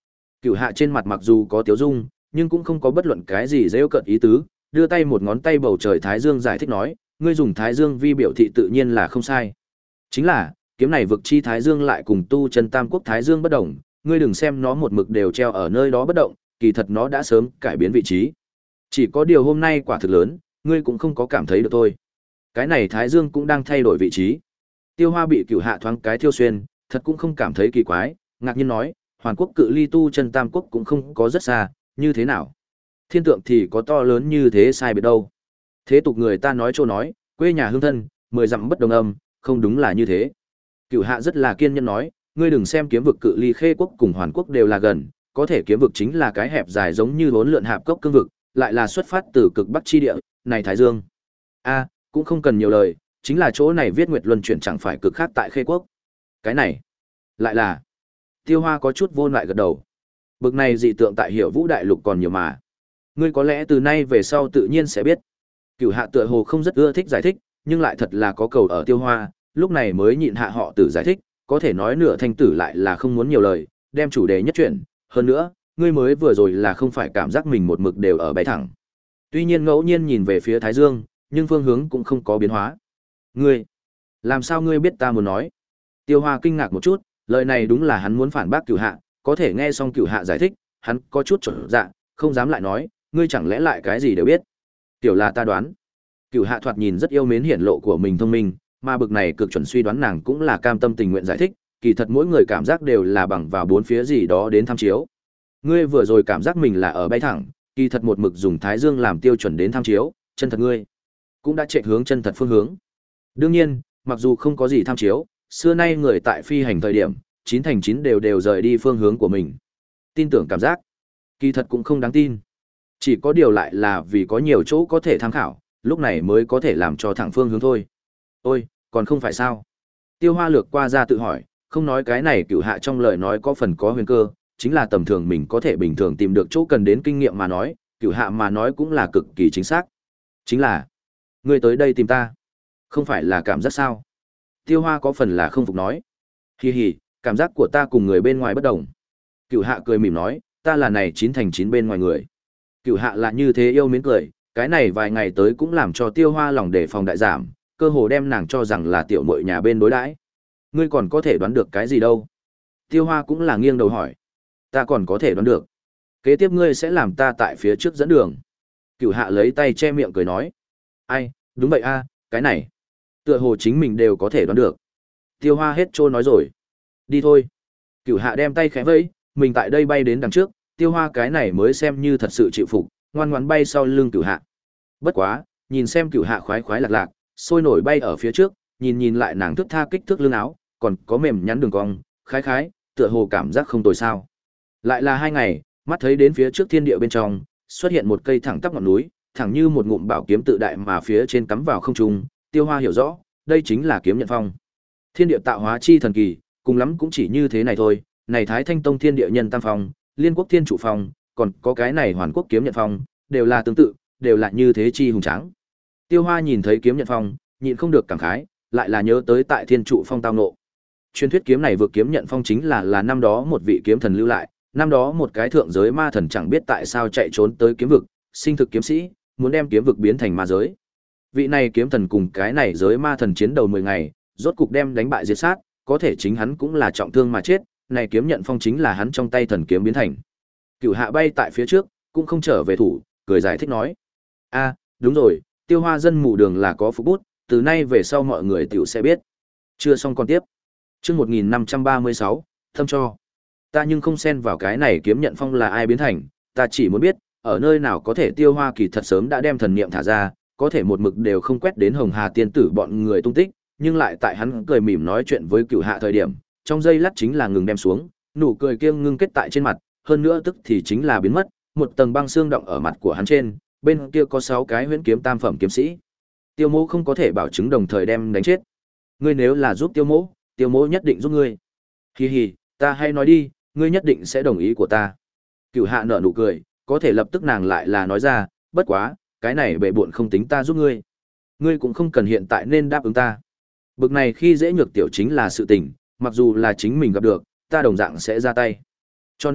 Cửu Hạ trên mặt mặc dù có tiếu dung, nhưng cũng không có bất luận cái gì giễu cợt ý tứ, đưa tay một ngón tay bầu trời Thái Dương giải thích nói, ngươi dùng Thái Dương vi biểu thị tự nhiên là không sai. Chính là, kiếm này vực chi Thái Dương lại cùng tu chân Tam Quốc Thái Dương bất động, ngươi đừng xem nó một mực đều treo ở nơi đó bất động, kỳ thật nó đã sớm cải biến vị trí. Chỉ có điều hôm nay quả thực lớn, ngươi cũng không có cảm thấy được thôi. Cái này Thái Dương cũng đang thay đổi vị trí. Tiêu Hoa bị Cửu Hạ thoáng cái thiêu xuyên, thật cũng không cảm thấy kỳ quái, ngạc nhiên nói, Hoàn Quốc cự ly tu chân Tam Quốc cũng không có rất xa, như thế nào? Thiên tượng thì có to lớn như thế sai biệt đâu. Thế tục người ta nói chỗ nói, quê nhà hương thân, mười dặm bất đồng âm, không đúng là như thế. Cửu Hạ rất là kiên nhẫn nói, ngươi đừng xem kiếm vực cự ly Khê quốc cùng Hoàn Quốc đều là gần, có thể kiếm vực chính là cái hẹp dài giống như bốn lượn hạp cốc cương vực, lại là xuất phát từ cực bắc chi địa, này Thái Dương. A, cũng không cần nhiều lời, chính là chỗ này viết Nguyệt Luân chuyển chẳng phải cực khác tại Khê quốc. Cái này, lại là. Tiêu Hoa có chút vô lại gật đầu. Bực này dị tượng tại Hiểu Vũ đại lục còn nhiều mà. Ngươi có lẽ từ nay về sau tự nhiên sẽ biết. Cửu Hạ tựa hồ không rất ưa thích giải thích, nhưng lại thật là có cầu ở Tiêu Hoa, lúc này mới nhịn hạ họ tử giải thích, có thể nói nửa thanh tử lại là không muốn nhiều lời, đem chủ đề nhất chuyển, hơn nữa, ngươi mới vừa rồi là không phải cảm giác mình một mực đều ở bay thẳng. Tuy nhiên ngẫu nhiên nhìn về phía Thái Dương, nhưng phương hướng cũng không có biến hóa. Ngươi, làm sao ngươi biết ta muốn nói? Tiêu Hoa kinh ngạc một chút, lời này đúng là hắn muốn phản bác Cửu Hạ, có thể nghe xong Cửu Hạ giải thích, hắn có chút chột dạ, không dám lại nói, ngươi chẳng lẽ lại cái gì đều biết? Tiểu là ta đoán. Cửu Hạ thoạt nhìn rất yêu mến hiển lộ của mình thông minh, mà bực này cực chuẩn suy đoán nàng cũng là cam tâm tình nguyện giải thích, kỳ thật mỗi người cảm giác đều là bằng vào bốn phía gì đó đến tham chiếu. Ngươi vừa rồi cảm giác mình là ở bay thẳng, kỳ thật một mực dùng Thái Dương làm tiêu chuẩn đến tham chiếu, chân thật ngươi cũng đã chạy hướng chân thật phương hướng. Đương nhiên, mặc dù không có gì tham chiếu, xưa nay người tại phi hành thời điểm, chín thành chín đều đều rời đi phương hướng của mình. Tin tưởng cảm giác, kỳ thật cũng không đáng tin. Chỉ có điều lại là vì có nhiều chỗ có thể tham khảo, lúc này mới có thể làm cho thẳng phương hướng thôi. Ôi, còn không phải sao? Tiêu Hoa lược qua ra tự hỏi, không nói cái này Cửu Hạ trong lời nói có phần có huyền cơ, chính là tầm thường mình có thể bình thường tìm được chỗ cần đến kinh nghiệm mà nói, Cửu Hạ mà nói cũng là cực kỳ chính xác. Chính là, ngươi tới đây tìm ta, không phải là cảm giác sao? Tiêu Hoa có phần là không phục nói. Hi hi, cảm giác của ta cùng người bên ngoài bất đồng. Cửu Hạ cười mỉm nói, ta là này chín thành chín bên ngoài người. Cửu Hạ là như thế yêu mến cười, cái này vài ngày tới cũng làm cho Tiêu Hoa lòng đề phòng đại giảm, cơ hồ đem nàng cho rằng là tiểu muội nhà bên đối đãi. Ngươi còn có thể đoán được cái gì đâu? Tiêu Hoa cũng là nghiêng đầu hỏi. Ta còn có thể đoán được. Kế tiếp ngươi sẽ làm ta tại phía trước dẫn đường. Cửu Hạ lấy tay che miệng cười nói. Ai, đúng vậy a, cái này. Tựa hồ chính mình đều có thể đoán được. Tiêu Hoa hết trôi nói rồi. Đi thôi. Cửu Hạ đem tay khẽ vẫy, mình tại đây bay đến đằng trước, Tiêu Hoa cái này mới xem như thật sự chịu phục, ngoan ngoãn bay sau lưng Cửu Hạ. Bất quá, nhìn xem Cửu Hạ khoái khoái lạc lạc, sôi nổi bay ở phía trước, nhìn nhìn lại nàng thước tha kích thước lưng áo, còn có mềm nhắn đường cong, khái khái, tựa hồ cảm giác không tồi sao. Lại là hai ngày, mắt thấy đến phía trước thiên địa bên trong, xuất hiện một cây thẳng tắp ngọn núi, thẳng như một ngụm bảo kiếm tự đại mà phía trên cắm vào không trung, Tiêu Hoa hiểu rõ, đây chính là kiếm nhận phong. Thiên địa tạo hóa chi thần kỳ, cùng lắm cũng chỉ như thế này thôi, này Thái Thanh Tông thiên địa nhân tam phong, Liên Quốc thiên trụ phong, còn có cái này Hoàn Quốc kiếm nhận phong, đều là tương tự, đều là như thế chi hùng tráng. Tiêu Hoa nhìn thấy kiếm nhận phong, nhịn không được cảm khái, lại là nhớ tới tại thiên trụ phong tao ngộ. Truyền thuyết kiếm này vượt kiếm nhận phong chính là là năm đó một vị kiếm thần lưu lại, năm đó một cái thượng giới ma thần chẳng biết tại sao chạy trốn tới kiếm vực, sinh thực kiếm sĩ, muốn đem kiếm vực biến thành ma giới. Vị này kiếm thần cùng cái này giới ma thần chiến đầu mười ngày, rốt cục đem đánh bại diệt sát, có thể chính hắn cũng là trọng thương mà chết, này kiếm nhận phong chính là hắn trong tay thần kiếm biến thành. Cửu Hạ bay tại phía trước, cũng không trở về thủ, cười giải thích nói: "A, đúng rồi, Tiêu Hoa dân mù đường là có phục bút, từ nay về sau mọi người tiểu sẽ biết." Chưa xong còn tiếp. Chương một nghìn năm trăm ba mươi sáu, thâm cho. Ta nhưng không xen vào cái này kiếm nhận phong là ai biến thành, ta chỉ muốn biết, ở nơi nào có thể Tiêu Hoa kỳ thật sớm đã đem thần niệm thả ra, có thể một mực đều không quét đến Hồng Hà tiên tử bọn người tung tích, nhưng lại tại hắn cười mỉm nói chuyện với Cửu Hạ thời điểm, trong giây lát chính là ngừng đem xuống, nụ cười kia ngưng kết tại trên mặt, hơn nữa tức thì chính là biến mất, một tầng băng xương động ở mặt của hắn trên, bên kia có sáu cái huyễn kiếm tam phẩm kiếm sĩ. Tiêu Mỗ không có thể bảo chứng đồng thời đem đánh chết. Ngươi nếu là giúp Tiêu Mỗ, Tiêu Mỗ nhất định giúp ngươi. Hi hi, ta hay nói đi, ngươi nhất định sẽ đồng ý của ta. Cửu Hạ nở nụ cười, có thể lập tức nàng lại là nói ra, bất quá, cái này bệ bội không tính ta giúp ngươi. Ngươi cũng không cần hiện tại nên đáp ứng ta. Bực này khi dễ nhược tiểu chính là sự tình, mặc dù là chính mình gặp được, ta đồng dạng sẽ ra tay. Cho nên,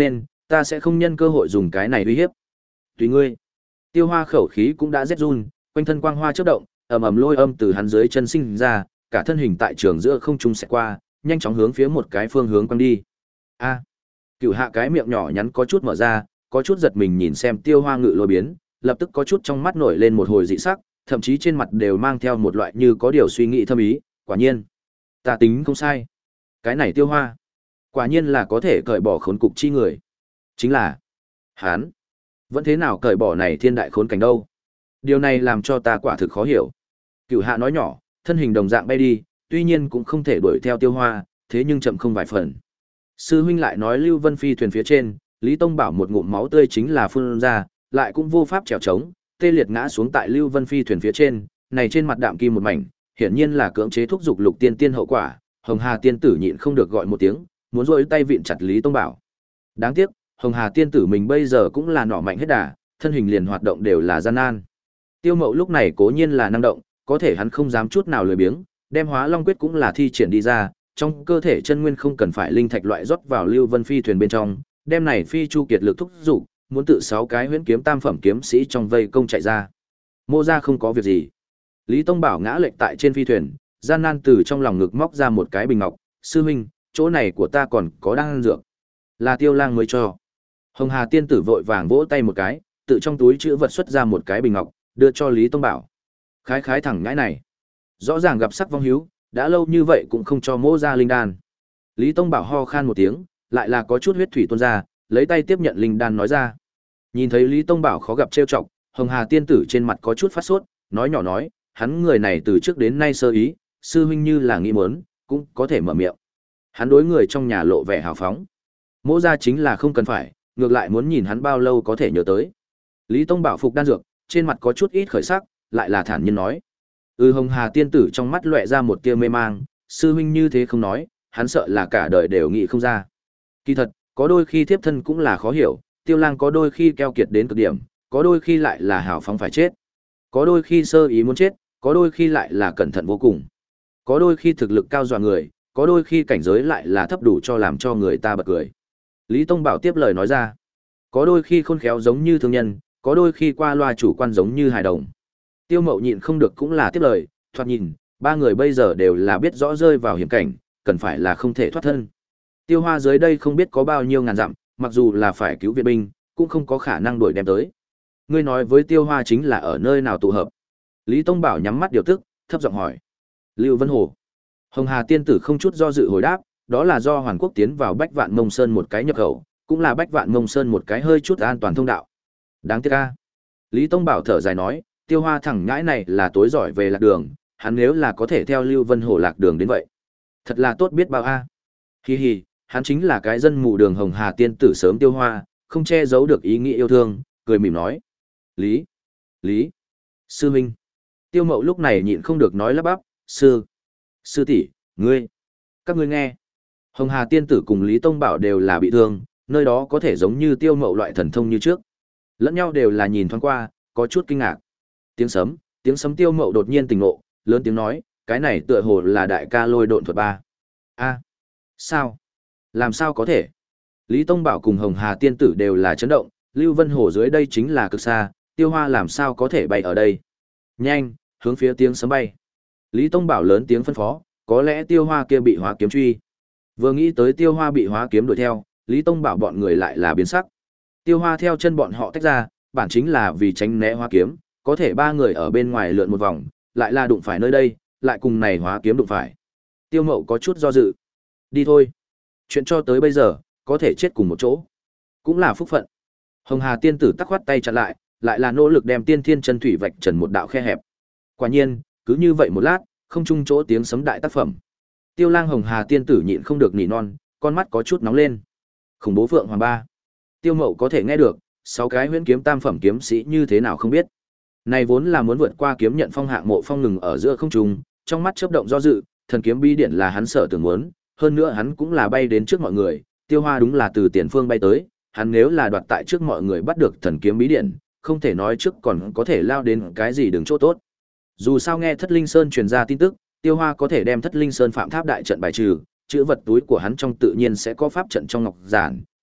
Ta sẽ không nhân cơ hội dùng cái này uy hiếp. Tùy ngươi. Tiêu Hoa khẩu khí cũng đã rét run, quanh thân quang hoa chớp động, ầm ầm lôi âm từ hắn dưới chân sinh ra, cả thân hình tại trường giữa không trung sẽ qua, nhanh chóng hướng phía một cái phương hướng quăng đi. A. Cửu Hạ cái miệng nhỏ nhắn có chút mở ra, có chút giật mình nhìn xem Tiêu Hoa ngự lôi biến, lập tức có chút trong mắt nổi lên một hồi dị sắc, thậm chí trên mặt đều mang theo một loại như có điều suy nghĩ thâm ý, quả nhiên, ta tính không sai. Cái này Tiêu Hoa, quả nhiên là có thể cởi bỏ khốn cục chi người. Chính là, hắn, vẫn thế nào cởi bỏ này thiên đại khốn cảnh đâu. Điều này làm cho ta quả thực khó hiểu. Cửu Hạ nói nhỏ, thân hình đồng dạng bay đi, tuy nhiên cũng không thể đuổi theo Tiêu Hoa, thế nhưng chậm không vài phần. Sư huynh lại nói Lưu Vân Phi thuyền phía trên, Lý Tông Bảo một ngụm máu tươi chính là phun ra, lại cũng vô pháp trèo trống, tê liệt ngã xuống tại Lưu Vân Phi thuyền phía trên, này trên mặt đạm kim một mảnh, hiển nhiên là cưỡng chế thúc dục Lục Tiên Tiên hậu quả. Hồng Hà tiên tử nhịn không được gọi một tiếng, muốn rỗi tay vịn chặt Lý Tông Bảo. Đáng tiếc, Hồng Hà tiên tử mình bây giờ cũng là nỏ mạnh hết đà, thân hình liền hoạt động đều là gian nan. Tiêu Mậu lúc này cố nhiên là năng động, có thể hắn không dám chút nào lười biếng, đem Hóa Long quyết cũng là thi triển đi ra, trong cơ thể chân nguyên không cần phải linh thạch loại rót vào Lưu Vân Phi thuyền bên trong, đem này phi chu kiệt lực thúc dục, muốn tự sáu cái huyễn kiếm tam phẩm kiếm sĩ trong vây công chạy ra. Mô ra không có việc gì. Lý Tông Bảo ngã lệch tại trên phi thuyền, gian nan từ trong lòng ngực móc ra một cái bình ngọc, sư huynh, chỗ này của ta còn có đan dược, là Tiêu Lang mới cho. Hồng Hà tiên tử vội vàng vỗ tay một cái, tự trong túi chữ vật xuất ra một cái bình ngọc, đưa cho Lý Tông Bảo. Khái khái thẳng nhãi này, rõ ràng gặp sắc vong hiếu, đã lâu như vậy cũng không cho mô ra linh đan. Lý Tông Bảo ho khan một tiếng, lại là có chút huyết thủy tuôn ra, lấy tay tiếp nhận linh đan nói ra. Nhìn thấy Lý Tông Bảo khó gặp trêu chọc, Hồng Hà tiên tử trên mặt có chút phát sốt, nói nhỏ nói, hắn người này từ trước đến nay sơ ý, sư huynh như là nghĩ muốn, cũng có thể mở miệng. Hắn đối người trong nhà lộ vẻ hào phóng. Mỗ ra chính là không cần phải, ngược lại muốn nhìn hắn bao lâu có thể nhớ tới. Lý Tông Bảo phục đan dược, trên mặt có chút ít khởi sắc, lại là thản nhiên nói. Ừ, Hồng Hà tiên tử trong mắt lóe ra một tia mê mang, sư huynh như thế không nói, hắn sợ là cả đời đều nghĩ không ra. Kỳ thật, có đôi khi thiếp thân cũng là khó hiểu, Tiêu Lang có đôi khi keo kiệt đến cực điểm, có đôi khi lại là hào phóng phải chết. Có đôi khi sơ ý muốn chết, có đôi khi lại là cẩn thận vô cùng. Có đôi khi thực lực cao dọa người, có đôi khi cảnh giới lại là thấp đủ cho làm cho người ta bật cười. Lý Tông Bảo tiếp lời nói ra. Có đôi khi khôn khéo giống như thương nhân, có đôi khi qua loa chủ quan giống như hài đồng. Tiêu Mậu nhịn không được cũng là tiếp lời, thoạt nhìn, ba người bây giờ đều là biết rõ rơi vào hiểm cảnh, cần phải là không thể thoát thân. Tiêu Hoa dưới đây không biết có bao nhiêu ngàn dặm, mặc dù là phải cứu viện binh, cũng không có khả năng đuổi đem tới. Ngươi nói với Tiêu Hoa chính là ở nơi nào tụ hợp? Lý Tông Bảo nhắm mắt điều tức, thấp giọng hỏi. Lưu Vân Hồ. Hồng Hà tiên tử không chút do dự hồi đáp, đó là do Hoàn Quốc tiến vào Bách Vạn Mông Sơn một cái nhập khẩu, cũng là Bách Vạn Mông Sơn một cái hơi chút an toàn thông đạo. Đáng tiếc a. Lý Tông Bảo thở dài nói, Tiêu Hoa thẳng nhãi này là tối giỏi về lạc đường, hắn nếu là có thể theo Lưu Vân Hồ lạc đường đến vậy, thật là tốt biết bao a. Hi hi, hắn chính là cái dân mù đường. Hồng Hà tiên tử sớm Tiêu Hoa, không che giấu được ý nghĩ yêu thương, cười mỉm nói. Lý, Lý, sư huynh. Tiêu Mậu lúc này nhịn không được nói lắp bắp, sư, sư tỷ, ngươi, các ngươi nghe. Hồng Hà tiên tử cùng Lý Tông Bảo đều là bị thương, nơi đó có thể giống như Tiêu Mậu loại thần thông như trước. Lẫn nhau đều là nhìn thoáng qua, có chút kinh ngạc. Tiếng sấm, tiếng sấm. Tiêu Mậu đột nhiên tỉnh ngộ, lớn tiếng nói, cái này tựa hồ là đại ca lôi độn thuật ba. A, sao? Làm sao có thể? Lý Tông Bảo cùng Hồng Hà tiên tử đều là chấn động, Lưu Vân Hồ dưới đây chính là cực xa, Tiêu Hoa làm sao có thể bay ở đây? Nhanh, hướng phía tiếng sấm bay. Lý Tông Bảo lớn tiếng phân phó, có lẽ Tiêu Hoa kia bị hóa kiếm truy. Vừa nghĩ tới Tiêu Hoa bị hóa kiếm đuổi theo, Lý Tông Bảo bọn người lại là biến sắc. Tiêu Hoa theo chân bọn họ tách ra, bản chính là vì tránh né hóa kiếm, có thể ba người ở bên ngoài lượn một vòng, lại là đụng phải nơi đây, lại cùng này hóa kiếm đụng phải. Tiêu Mậu có chút do dự. Đi thôi. Chuyện cho tới bây giờ, có thể chết cùng một chỗ, cũng là phúc phận. Hồng Hà tiên tử tắc khoát tay chặn lại, lại là nỗ lực đem tiên thiên chân thủy vạch trần một đạo khe hẹp. Quả nhiên, cứ như vậy một lát, không trung chỗ tiếng sấm đại tác phẩm. Tiêu Lang Hồng Hà tiên tử nhịn không được nỉ non, con mắt có chút nóng lên. Khủng bố Phượng Hoàng ba. Tiêu Mậu có thể nghe được, sáu cái huyễn kiếm tam phẩm kiếm sĩ như thế nào không biết. Này vốn là muốn vượt qua kiếm nhận phong hạng mộ phong ngừng ở giữa không trung, trong mắt chớp động do dự, thần kiếm bí điển là hắn sở tưởng muốn, hơn nữa hắn cũng là bay đến trước mọi người, Tiêu Hoa đúng là từ tiền phương bay tới, hắn nếu là đoạt tại trước mọi người bắt được thần kiếm bí điển, không thể nói trước còn có thể lao đến cái gì đứng chỗ tốt. Dù sao nghe Thất Linh Sơn truyền ra tin tức, Tiêu Hoa có thể đem Thất Linh Sơn phạm tháp đại trận bài trừ, chữ vật túi của hắn trong tự nhiên sẽ có pháp trận trong ngọc giản,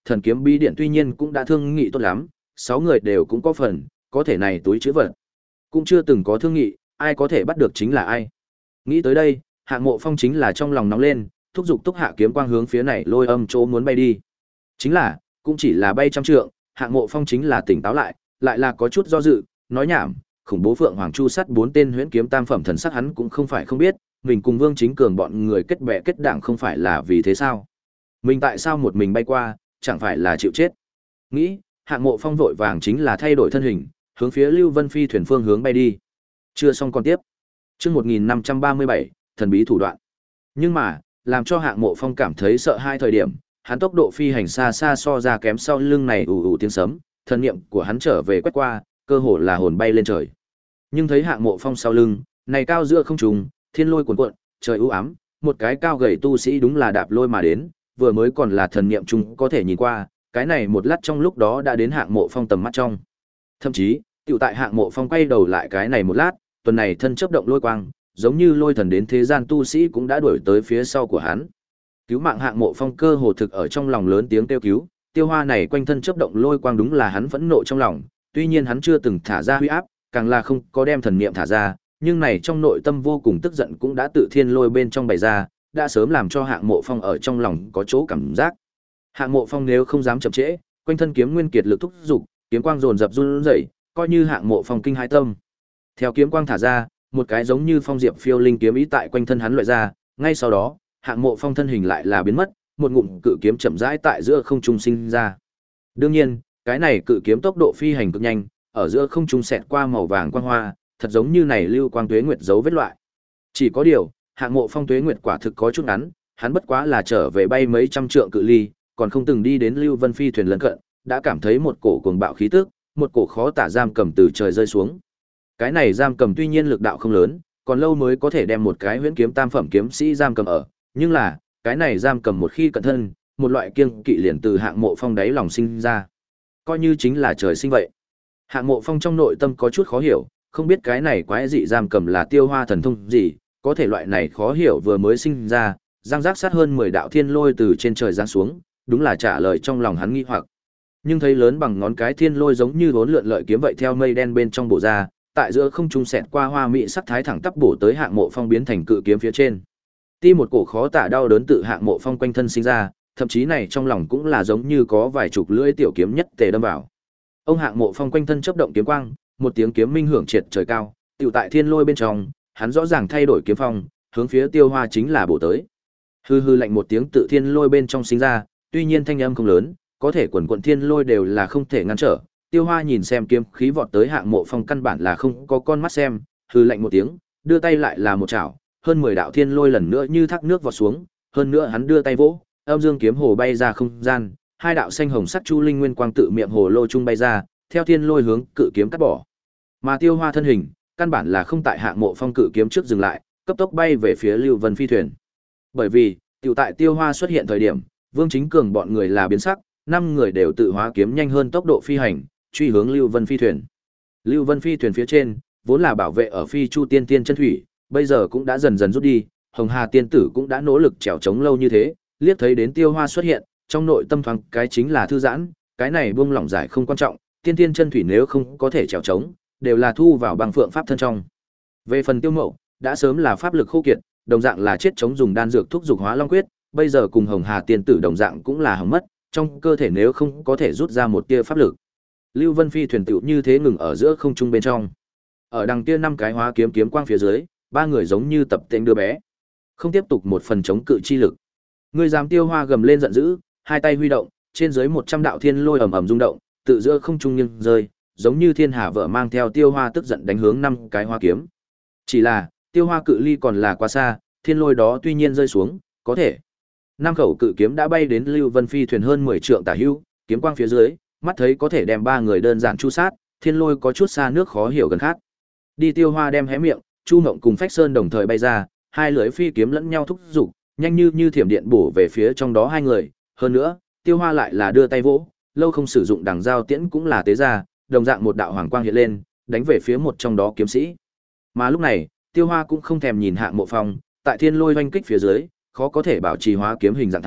thần kiếm bí điển tuy nhiên cũng đã thương nghị tốt lắm, sáu người đều cũng có phần, có thể này túi chữ vật. Cũng chưa từng có thương nghị, ai có thể bắt được chính là ai. Nghĩ tới đây, Hạng Mộ Phong chính là trong lòng nóng lên, thúc giục Túc Hạ kiếm quang hướng phía này lôi âm chỗ muốn bay đi. Chính là, cũng chỉ là bay trăm trượng, Hạng Mộ Phong chính là tỉnh táo lại, lại là có chút do dự, nói nhảm, khủng bố Phượng Hoàng Chu sắt bốn tên huyễn kiếm tam phẩm thần sắc hắn cũng không phải không biết, mình cùng Vương Chính Cường bọn người kết bè kết đảng không phải là vì thế sao? Mình tại sao một mình bay qua, chẳng phải là chịu chết? Nghĩ, Hạng Mộ Phong vội vàng chính là thay đổi thân hình, hướng phía Lưu Vân Phi thuyền phương hướng bay đi. Chưa xong còn tiếp. Chương một nghìn năm trăm ba mươi bảy, thần bí thủ đoạn. Nhưng mà, làm cho Hạng Mộ Phong cảm thấy sợ hai thời điểm, hắn tốc độ phi hành xa xa so ra kém sau lưng này ù ù tiếng sấm, thần niệm của hắn trở về quét qua, cơ hồ là hồn bay lên trời. Nhưng thấy Hạng Mộ Phong sau lưng, này cao giữa không trung, thiên lôi cuồn cuộn, trời u ám, một cái cao gầy tu sĩ đúng là đạp lôi mà đến, vừa mới còn là thần niệm chung có thể nhìn qua, cái này một lát trong lúc đó đã đến Hạng Mộ Phong tầm mắt trong. Thậm chí, tiểu tại Hạng Mộ Phong quay đầu lại cái này một lát, tuần này thân chớp động lôi quang, giống như lôi thần đến thế gian tu sĩ cũng đã đuổi tới phía sau của hắn. Cứu mạng Hạng Mộ Phong cơ hồ thực ở trong lòng lớn tiếng kêu cứu, Tiêu Hoa này quanh thân chớp động lôi quang đúng là hắn phẫn nộ trong lòng, tuy nhiên hắn chưa từng thả ra huy áp, càng là không có đem thần niệm thả ra, nhưng này trong nội tâm vô cùng tức giận cũng đã tự thiên lôi bên trong bày ra, đã sớm làm cho Hạng Mộ Phong ở trong lòng có chỗ cảm giác. Hạng Mộ Phong nếu không dám chậm trễ, quanh thân kiếm nguyên kiệt lực thúc dục, kiếm quang dồn dập run rẩy, coi như Hạng Mộ Phong kinh hai tâm. Theo kiếm quang thả ra, một cái giống như phong diệp phiêu linh kiếm ý tại quanh thân hắn loại ra, ngay sau đó, Hạng Mộ Phong thân hình lại là biến mất, một ngụm cự kiếm chậm rãi tại giữa không trung sinh ra. Đương nhiên, cái này cự kiếm tốc độ phi hành cực nhanh, ở giữa không trung xẹt qua màu vàng quang hoa, thật giống như này lưu quang tuế nguyệt dấu vết loại. Chỉ có điều, Hạng Mộ Phong tuế nguyệt quả thực có chút ngắn, hắn bất quá là trở về bay mấy trăm trượng cự ly, còn không từng đi đến Lưu Vân Phi thuyền lân cận, đã cảm thấy một cổ cuồng bạo khí tức, một cổ khó tả giam cầm từ trời rơi xuống. Cái này giam cầm tuy nhiên lực đạo không lớn, còn lâu mới có thể đem một cái huyễn kiếm tam phẩm kiếm sĩ giam cầm ở, nhưng là, cái này giam cầm một khi cẩn thân, một loại kiêng kỵ liền từ Hạng Mộ Phong đáy lòng sinh ra. Coi như chính là trời sinh vậy. Hạng Mộ Phong trong nội tâm có chút khó hiểu, không biết cái này quái dị giam cầm là Tiêu Hoa thần thông gì, có thể loại này khó hiểu vừa mới sinh ra, giang giác sát hơn mười đạo thiên lôi từ trên trời giáng xuống, đúng là trả lời trong lòng hắn nghi hoặc. Nhưng thấy lớn bằng ngón cái thiên lôi giống như vốn lượn lợi kiếm vậy theo mây đen bên trong bổ ra, tại giữa không trung xẹt qua hoa mỹ sắc thái thẳng tắp bổ tới Hạng Mộ Phong biến thành cự kiếm phía trên. Ti một cổ khó tả đau đớn tự Hạng Mộ Phong quanh thân sinh ra, thậm chí này trong lòng cũng là giống như có vài chục lưỡi tiểu kiếm nhất tề đâm vào. Ông Hạng Mộ Phong quanh thân chớp động kiếm quang, một tiếng kiếm minh hưởng triệt trời cao, tiểu tại thiên lôi bên trong, hắn rõ ràng thay đổi kiếm phong, hướng phía Tiêu Hoa chính là bổ tới. Hư hư lạnh một tiếng tự thiên lôi bên trong sinh ra, tuy nhiên thanh âm không lớn, có thể quần quần thiên lôi đều là không thể ngăn trở. Tiêu Hoa nhìn xem kiếm khí vọt tới Hạng Mộ Phong căn bản là không có con mắt xem, hư lạnh một tiếng, đưa tay lại là một chảo, hơn mười đạo thiên lôi lần nữa như thác nước vọt xuống, hơn nữa hắn đưa tay vỗ, âm dương kiếm hồ bay ra không gian, hai đạo xanh hồng sắc chu linh nguyên quang tự miệng hồ lô trung bay ra, theo thiên lôi hướng cự kiếm cắt bỏ. Mà Tiêu Hoa thân hình, căn bản là không tại Hạng Mộ Phong cự kiếm trước dừng lại, cấp tốc bay về phía Lưu Vân Phi thuyền. Bởi vì, tiểu tại Tiêu Hoa xuất hiện thời điểm, Vương Chính Cường bọn người là biến sắc, năm người đều tự hóa kiếm nhanh hơn tốc độ phi hành, truy hướng Lưu Vân Phi thuyền. Lưu Vân Phi thuyền phía trên, vốn là bảo vệ ở Phi Chu Tiên Tiên chân thủy, bây giờ cũng đã dần dần rút đi, Hồng Hà tiên tử cũng đã nỗ lực trèo chống lâu như thế, liếc thấy đến Tiêu Hoa xuất hiện, trong nội tâm thoáng cái chính là thư giãn, cái này buông lỏng giải không quan trọng, Tiên Tiên chân thủy nếu không có thể trèo chống, đều là thu vào bằng phượng pháp thân trong. Về phần Tiêu Mậu, đã sớm là pháp lực khô kiệt, đồng dạng là chết chống dùng đan dược thúc dục hóa long quyết, bây giờ cùng Hồng Hà tiên tử đồng dạng cũng là hỏng mất, trong cơ thể nếu không có thể rút ra một tia pháp lực. Lưu Vân Phi thuyền tựu như thế ngừng ở giữa không trung bên trong. Ở đằng kia năm cái hóa kiếm kiếm quang phía dưới, ba người giống như tập tên đứa bé, không tiếp tục một phần chống cự chi lực. Người dám Tiêu Hoa gầm lên giận dữ, hai tay huy động, trên dưới một trăm đạo thiên lôi ầm ầm rung động, tự giữa không trung nghiêng rơi, giống như thiên hà vợ mang theo Tiêu Hoa tức giận đánh hướng năm cái hoa kiếm. Chỉ là, Tiêu Hoa cự ly còn là quá xa, thiên lôi đó tuy nhiên rơi xuống, có thể năm khẩu cự kiếm đã bay đến Lưu Vân Phi thuyền hơn mười trượng tả hữu, kiếm quang phía dưới, mắt thấy có thể đem ba người đơn giản chu sát, thiên lôi có chút xa nước khó hiểu gần khác. Đi Tiêu Hoa đem hé miệng, Chu Ngộng cùng Phách Sơn đồng thời bay ra, hai lưỡi phi kiếm lẫn nhau thúc giục, nhanh như như thiểm điện bổ về phía trong đó hai người, hơn nữa, Tiêu Hoa lại là đưa tay vỗ, lâu không sử dụng đằng dao tiễn cũng là tế ra, đồng dạng một đạo hoàng quang hiện lên, đánh về phía một trong đó kiếm sĩ. Mà lúc này, Tiêu Hoa cũng không thèm nhìn Hạng Mộ Phong, tại thiên lôi oanh kích phía dưới, khó có thể bảo trì hóa kiếm hình dạng thái,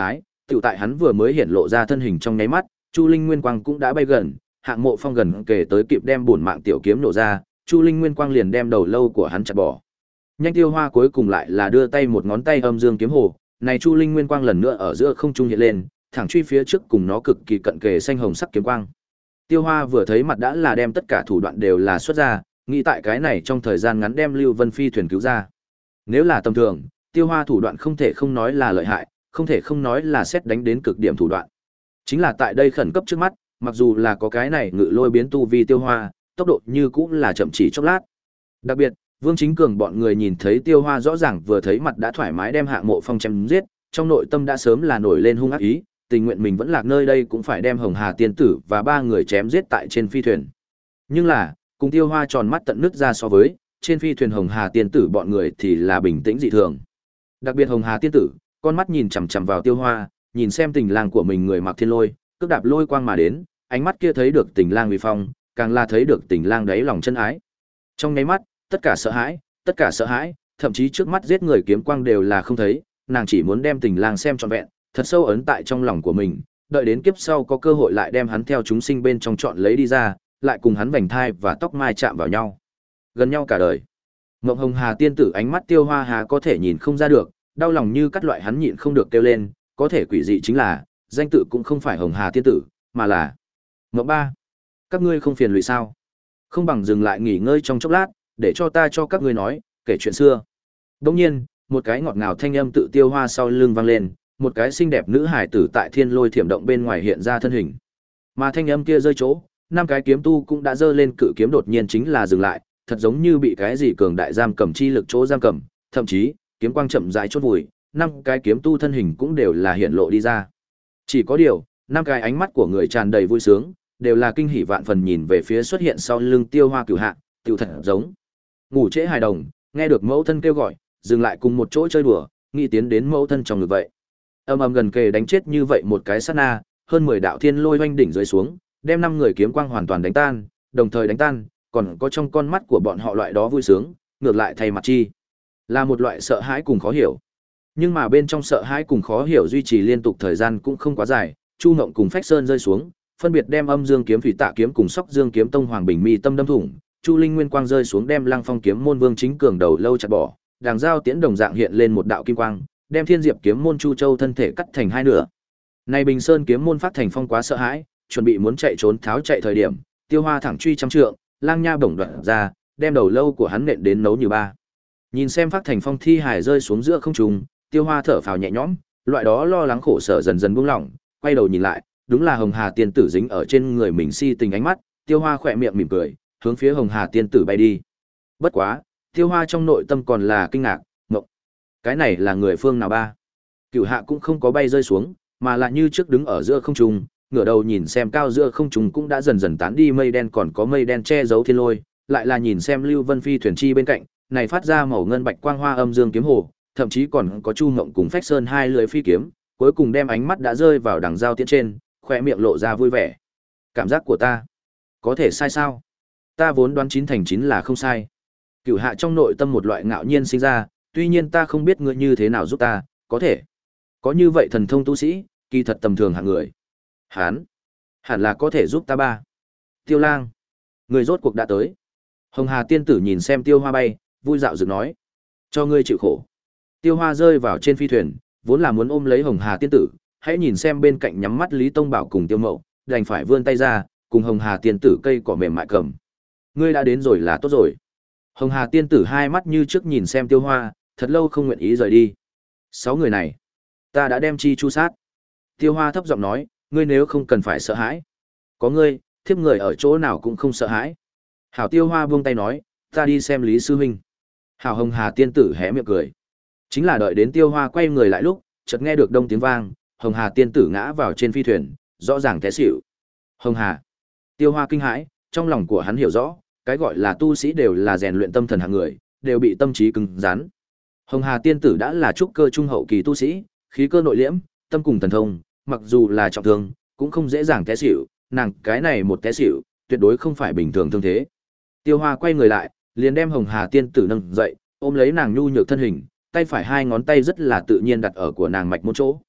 Tiểu tại hắn vừa mới hiện lộ ra thân hình trong nháy mắt, Chu Linh Nguyên Quang cũng đã bay gần, Hạng Mộ Phong gần kề tới kịp đem bổn mạng tiểu kiếm nổ ra, Chu Linh Nguyên Quang liền đem đầu lâu của hắn chặt bỏ. Nhanh Tiêu Hoa cuối cùng lại là đưa tay một ngón tay âm dương kiếm hồ, này Chu Linh Nguyên Quang lần nữa ở giữa không trung hiện lên, thẳng truy phía trước cùng nó cực kỳ cận kề xanh hồng sắc kiếm quang. Tiêu Hoa vừa thấy mặt đã là đem tất cả thủ đoạn đều là xuất ra, nghĩ tại cái này trong thời gian ngắn đem Lưu Vân Phi thuyền cứu ra. Nếu là tầm thường, Tiêu Hoa thủ đoạn không thể không nói là lợi hại, không thể không nói là xét đánh đến cực điểm thủ đoạn. Chính là tại đây khẩn cấp trước mắt, mặc dù là có cái này ngự lôi biến tu vi Tiêu Hoa, tốc độ như cũng là chậm chỉ chốc lát. Đặc biệt, Vương Chính Cường bọn người nhìn thấy Tiêu Hoa rõ ràng vừa thấy mặt đã thoải mái đem Hạng Mộ Phong chém giết, trong nội tâm đã sớm là nổi lên hung ác ý, tình nguyện mình vẫn lạc nơi đây cũng phải đem Hồng Hà tiên tử và ba người chém giết tại trên phi thuyền. Nhưng là, cùng Tiêu Hoa tròn mắt tận nước ra so với, trên phi thuyền Hồng Hà tiên tử bọn người thì là bình tĩnh dị thường. Đặc biệt Hồng Hà tiên tử, con mắt nhìn chằm chằm vào Tiêu Hoa, nhìn xem tình lang của mình người mặc thiên lôi, cước đạp lôi quang mà đến, ánh mắt kia thấy được tình lang uy phong, càng là thấy được tình lang đáy lòng chân ái. Trong nháy mắt, tất cả sợ hãi, tất cả sợ hãi, thậm chí trước mắt giết người kiếm quang đều là không thấy, nàng chỉ muốn đem tình lang xem trọn vẹn, thật sâu ấn tại trong lòng của mình, đợi đến kiếp sau có cơ hội lại đem hắn theo chúng sinh bên trong chọn lấy đi ra, lại cùng hắn vành thai và tóc mai chạm vào nhau, gần nhau cả đời. Ngộng Hồng Hà tiên tử ánh mắt Tiêu Hoa hà có thể nhìn không ra được, đau lòng như cắt loại hắn nhịn không được kêu lên, có thể quỷ dị chính là, danh tự cũng không phải Hồng Hà tiên tử, mà là Ngộng Ba. Các ngươi không phiền lụy sao? Không bằng dừng lại nghỉ ngơi trong chốc lát, để cho ta cho các ngươi nói, kể chuyện xưa. Đương nhiên, một cái ngọt ngào thanh âm tự Tiêu Hoa sau lưng vang lên, một cái xinh đẹp nữ hải tử tại thiên lôi thiểm động bên ngoài hiện ra thân hình. Mà thanh âm kia rơi chỗ, năm cái kiếm tu cũng đã giơ lên cự kiếm đột nhiên chính là dừng lại, thật giống như bị cái gì cường đại giam cầm chi lực chỗ giam cầm, thậm chí, kiếm quang chậm rãi chốt vùi, năm cái kiếm tu thân hình cũng đều là hiện lộ đi ra. Chỉ có điều, năm cái ánh mắt của người tràn đầy vui sướng, đều là kinh hỉ vạn phần nhìn về phía xuất hiện sau lưng Tiêu Hoa Cửu Hạ, tiểu thật giống ngủ trễ hài đồng, nghe được mẫu thân kêu gọi, dừng lại cùng một chỗ chơi đùa, nghĩ tiến đến mẫu thân trong ngực vậy. Âm ầm gần kề đánh chết như vậy một cái sát na, hơn mười đạo thiên lôi oanh đỉnh rơi xuống, đem năm người kiếm quang hoàn toàn đánh tan, đồng thời đánh tan, còn có trong con mắt của bọn họ loại đó vui sướng, ngược lại thay mặt chi, là một loại sợ hãi cùng khó hiểu. Nhưng mà bên trong sợ hãi cùng khó hiểu duy trì liên tục thời gian cũng không quá dài, Chu Ngộng cùng Phách Sơn rơi xuống, phân biệt đem Âm Dương kiếm Thủy Tạ kiếm cùng Sóc Dương kiếm Tông Hoàng Bình Mi tâm đâm thủng, Chu Linh Nguyên Quang rơi xuống đem Lăng Phong kiếm môn Vương Chính Cường đầu lâu chặt bỏ, đàng giao tiễn đồng dạng hiện lên một đạo kim quang, đem Thiên Diệp kiếm môn Chu Châu thân thể cắt thành hai nửa. Này Bình Sơn kiếm môn phát thành phong quá sợ hãi, chuẩn bị muốn chạy trốn tháo chạy thời điểm, Tiêu Hoa thẳng truy trăm trượng, lang nha bổng đoạt ra, đem đầu lâu của hắn nện đến nấu như ba. Nhìn xem phát thành phong thi hài rơi xuống giữa không trung, Tiêu Hoa thở phào nhẹ nhõm, loại đó lo lắng khổ sở dần dần buông lỏng, quay đầu nhìn lại, đúng là Hồng Hà tiên tử dính ở trên người mình si tình ánh mắt, Tiêu Hoa khỏe miệng mỉm cười, hướng phía Hồng Hà tiên tử bay đi. Bất quá, Tiêu Hoa trong nội tâm còn là kinh ngạc, ngộng. Cái này là người phương nào ba? Cửu Hạ cũng không có bay rơi xuống, mà là như trước đứng ở giữa không trung, ngửa đầu nhìn xem cao giữa không trung cũng đã dần dần tán đi mây đen còn có mây đen che giấu thiên lôi, lại là nhìn xem Lưu Vân Phi thuyền chi bên cạnh, này phát ra màu ngân bạch quang hoa âm dương kiếm hồ, thậm chí còn có Chu Ngộng cùng Phách Sơn hai lưỡi phi kiếm, cuối cùng đem ánh mắt đã rơi vào đằng giao tiễn trên, khoe miệng lộ ra vui vẻ. Cảm giác của ta, có thể sai sao? Ta vốn đoán chín thành chín là không sai. Cửu Hạ trong nội tâm một loại ngạo nhiên sinh ra, tuy nhiên ta không biết ngươi như thế nào giúp ta, có thể. Có như vậy thần thông tu sĩ, kỳ thật tầm thường hạng người. Hán, hẳn là có thể giúp ta ba. Tiêu Lang, người rốt cuộc đã tới. Hồng Hà tiên tử nhìn xem Tiêu Hoa bay, vui dạo dựng nói, cho ngươi chịu khổ. Tiêu Hoa rơi vào trên phi thuyền, vốn là muốn ôm lấy Hồng Hà tiên tử, hãy nhìn xem bên cạnh nhắm mắt Lý Tông Bảo cùng Tiêu Mậu, đành phải vươn tay ra, cùng Hồng Hà tiên tử cây cỏ mềm mại cầm. Ngươi đã đến rồi là tốt rồi. Hồng Hà tiên tử hai mắt như trước nhìn xem Tiêu Hoa, thật lâu không nguyện ý rời đi. Sáu người này, ta đã đem chi chu sát. Tiêu Hoa thấp giọng nói, ngươi nếu không cần phải sợ hãi. Có ngươi, thiếp người ở chỗ nào cũng không sợ hãi. Hảo Tiêu Hoa buông tay nói, ta đi xem Lý Sư Huynh. Hảo Hồng Hà tiên tử hé miệng cười. Chính là đợi đến Tiêu Hoa quay người lại lúc, chợt nghe được đông tiếng vang, Hồng Hà tiên tử ngã vào trên phi thuyền, rõ ràng té xỉu. Hồng Hà. Tiêu Hoa kinh hãi, trong lòng của hắn hiểu rõ, cái gọi là tu sĩ đều là rèn luyện tâm thần hạng người, đều bị tâm trí cứng rắn. Hồng Hà tiên tử đã là trúc cơ trung hậu kỳ tu sĩ, khí cơ nội liễm, tâm cùng thần thông, mặc dù là trọng thương, cũng không dễ dàng té xỉu, nàng cái này một té xỉu, tuyệt đối không phải bình thường thương thế. Tiêu Hoa quay người lại, liền đem Hồng Hà tiên tử nâng dậy, ôm lấy nàng nhu nhược thân hình, tay phải hai ngón tay rất là tự nhiên đặt ở của nàng mạch môn chỗ.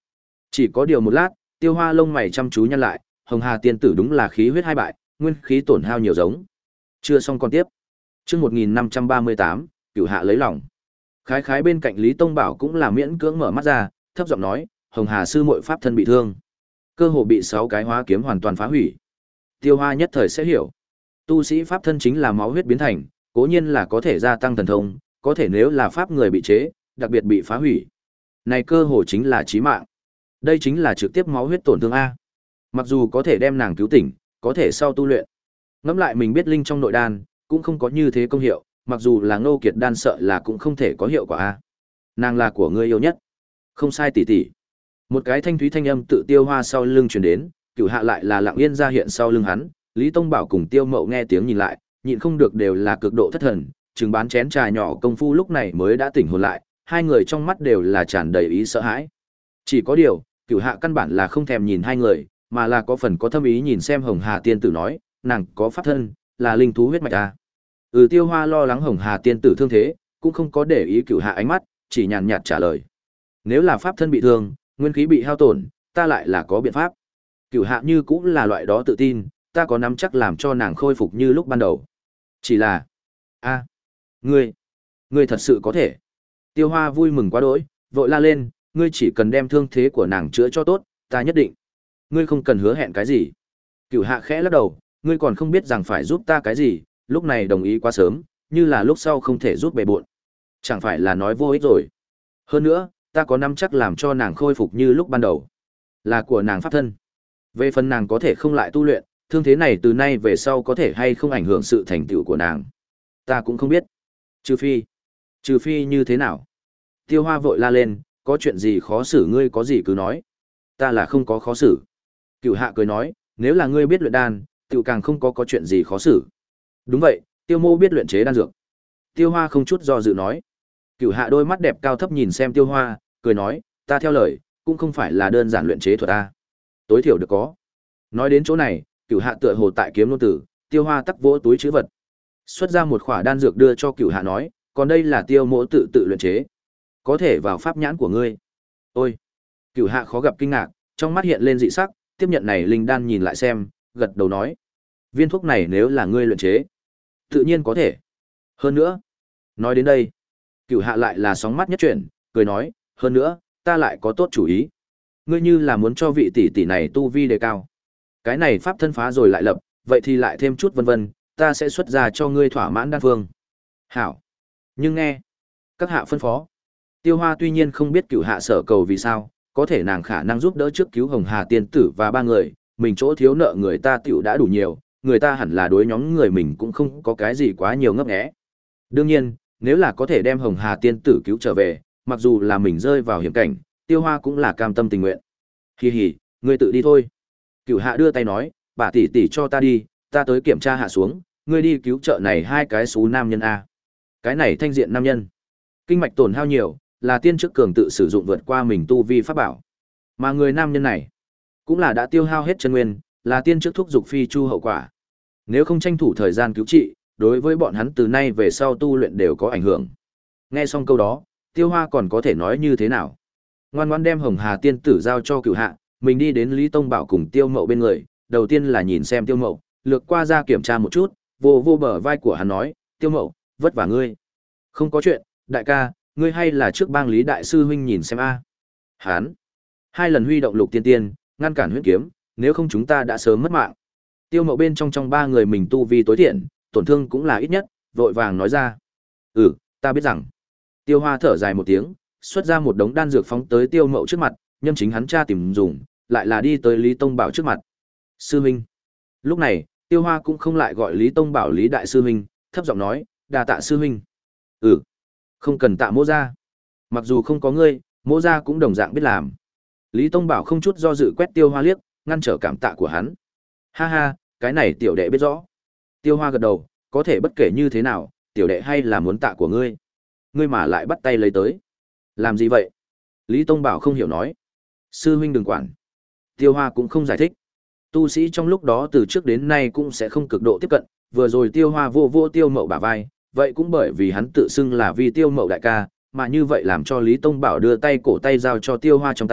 Chỉ có điều một lát, Tiêu Hoa lông mày chăm chú nhăn lại, Hồng Hà tiên tử đúng là khí huyết hai bại, nguyên khí tổn hao nhiều giống. Chưa xong còn tiếp. Chương một nghìn năm trăm ba mươi tám, Cửu Hạ lấy lòng. Khái khái bên cạnh Lý Tông Bảo cũng là miễn cưỡng mở mắt ra, thấp giọng nói, Hồng Hà sư muội pháp thân bị thương, cơ hồ bị sáu cái hóa kiếm hoàn toàn phá hủy. Tiêu Hoa nhất thời sẽ hiểu, tu sĩ pháp thân chính là máu huyết biến thành, cố nhiên là có thể gia tăng thần thông, có thể nếu là pháp người bị chế, đặc biệt bị phá hủy, này cơ hồ chính là chí mạng. Đây chính là trực tiếp máu huyết tổn thương a. Mặc dù có thể đem nàng cứu tỉnh, có thể sau tu luyện. Ngẫm lại mình biết linh trong nội đan, cũng không có như thế công hiệu, mặc dù là Ngô Kiệt đan sợ là cũng không thể có hiệu quả a. Nàng là của ngươi yêu nhất. Không sai tỷ tỷ. Một cái thanh thúy thanh âm tự Tiêu Hoa sau lưng truyền đến, Cửu Hạ lại là lặng yên ra hiện sau lưng hắn, Lý Tông Bảo cùng Tiêu Mậu nghe tiếng nhìn lại, nhịn không được đều là cực độ thất thần, chừng bán chén trà nhỏ công phu lúc này mới đã tỉnh hồn lại, hai người trong mắt đều là tràn đầy ý sợ hãi. Chỉ có điều, Cửu Hạ căn bản là không thèm nhìn hai người, mà là có phần có thâm ý nhìn xem Hồng Hà tiên tử nói, nàng có pháp thân, là linh thú huyết mạch à. Ừ, Tiêu Hoa lo lắng Hồng Hà tiên tử thương thế, cũng không có để ý Cửu Hạ ánh mắt, chỉ nhàn nhạt trả lời. Nếu là pháp thân bị thương, nguyên khí bị hao tổn, ta lại là có biện pháp. Cửu Hạ như cũng là loại đó tự tin, ta có nắm chắc làm cho nàng khôi phục như lúc ban đầu. Chỉ là, a, ngươi, ngươi thật sự có thể. Tiêu Hoa vui mừng quá đỗi, vội la lên, ngươi chỉ cần đem thương thế của nàng chữa cho tốt, ta nhất định. Ngươi không cần hứa hẹn cái gì. Cửu Hạ khẽ lắc đầu, ngươi còn không biết rằng phải giúp ta cái gì, lúc này đồng ý quá sớm, như là lúc sau không thể giúp bề bộn. Chẳng phải là nói vô ích rồi. Hơn nữa, ta có nắm chắc làm cho nàng khôi phục như lúc ban đầu. Là của nàng pháp thân. Về phần nàng có thể không lại tu luyện, thương thế này từ nay về sau có thể hay không ảnh hưởng sự thành tựu của nàng. Ta cũng không biết. Trừ phi. Trừ phi như thế nào? Tiêu Hoa vội la lên, có chuyện gì khó xử ngươi có gì cứ nói. Ta là không có khó xử. Cửu Hạ cười nói, nếu là ngươi biết luyện đan, tự càng không có có chuyện gì khó xử. Đúng vậy, Tiêu Mô biết luyện chế đan dược. Tiêu Hoa không chút do dự nói. Cửu Hạ đôi mắt đẹp cao thấp nhìn xem Tiêu Hoa, cười nói, ta theo lời, cũng không phải là đơn giản luyện chế thuật ta. Tối thiểu được có. Nói đến chỗ này, Cửu Hạ tựa hồ tại kiếm nô tử, Tiêu Hoa tắc vỗ túi trữ vật, xuất ra một khỏa đan dược đưa cho Cửu Hạ nói, còn đây là Tiêu Mỗ tự tự luyện chế, có thể vào pháp nhãn của ngươi. Ôi! Cửu Hạ khó gặp kinh ngạc, trong mắt hiện lên dị sắc, tiếp nhận này linh đan nhìn lại xem, gật đầu nói, viên thuốc này nếu là ngươi luyện chế, tự nhiên có thể. Hơn nữa, nói đến đây, Cửu Hạ lại là sóng mắt nhất chuyển, cười nói, hơn nữa, ta lại có tốt chủ ý. Ngươi như là muốn cho vị tỷ tỷ này tu vi đề cao, cái này pháp thân phá rồi lại lập, vậy thì lại thêm chút vân vân, ta sẽ xuất ra cho ngươi thỏa mãn đan phương. Hảo. Nhưng nghe, các hạ phân phó. Tiêu Hoa tuy nhiên không biết Cửu Hạ sở cầu vì sao, có thể nàng khả năng giúp đỡ trước cứu Hồng Hà tiên tử và ba người, mình chỗ thiếu nợ người ta tiểu đã đủ nhiều, người ta hẳn là đối nhóm người mình cũng không có cái gì quá nhiều ngấp nghé. Đương nhiên, nếu là có thể đem Hồng Hà tiên tử cứu trở về, mặc dù là mình rơi vào hiểm cảnh, Tiêu Hoa cũng là cam tâm tình nguyện. Hì hì, ngươi tự đi thôi. Cửu Hạ đưa tay nói, bà tỷ tỷ cho ta đi, ta tới kiểm tra hạ xuống, ngươi đi cứu trợ này hai cái xú nam nhân a. Cái này thanh diện nam nhân, kinh mạch tổn hao nhiều, là tiên trước cường tự sử dụng vượt qua mình tu vi pháp bảo. Mà người nam nhân này, cũng là đã tiêu hao hết chân nguyên, là tiên trước thúc dục phi chu hậu quả. Nếu không tranh thủ thời gian cứu trị, đối với bọn hắn từ nay về sau tu luyện đều có ảnh hưởng. Nghe xong câu đó, Tiêu Hoa còn có thể nói như thế nào? Ngoan ngoãn đem Hồng Hà tiên tử giao cho Cửu Hạ, mình đi đến Lý Tông Bảo cùng Tiêu Mậu bên người, đầu tiên là nhìn xem Tiêu Mậu, lược qua ra kiểm tra một chút, vô vô bờ vai của hắn nói, Tiêu Mậu, vất vả ngươi. Không có chuyện, đại ca, ngươi hay là trước bang Lý đại sư huynh nhìn xem a. À. Hắn hai lần huy động lục tiên tiên, ngăn cản huyết kiếm, nếu không chúng ta đã sớm mất mạng. Tiêu Mậu bên trong trong ba người mình tu vi tối thiện, tổn thương cũng là ít nhất, vội vàng nói ra. Ừ, ta biết rằng. Tiêu Hoa thở dài một tiếng, xuất ra một đống đan dược phóng tới Tiêu Mậu trước mặt, nhâm chính hắn tra tìm dùng, lại là đi tới Lý Tông Bảo trước mặt. Sư huynh. Lúc này, Tiêu Hoa cũng không lại gọi Lý Tông Bảo Lý đại sư huynh, thấp giọng nói, đa tạ sư huynh. Ừ, không cần tạ Mỗ gia. Mặc dù không có ngươi, Mỗ gia cũng đồng dạng biết làm. Lý Tông Bảo không chút do dự quét Tiêu Hoa liếc, ngăn trở cảm tạ của hắn. Ha ha, cái này tiểu đệ biết rõ. Tiêu Hoa gật đầu, có thể bất kể như thế nào, tiểu đệ hay là muốn tạ của ngươi. Ngươi mà lại bắt tay lấy tới. Làm gì vậy? Lý Tông Bảo không hiểu nói. Sư huynh đừng quản. Tiêu Hoa cũng không giải thích. Tu sĩ trong lúc đó từ trước đến nay cũng sẽ không cực độ tiếp cận, vừa rồi Tiêu Hoa vô vô Tiêu Mậu bả vai, vậy cũng bởi vì hắn tự xưng là vì Tiêu Mậu đại ca, mà như vậy làm cho Lý Tông Bảo đưa tay cổ tay giao cho Tiêu Hoa trong tay,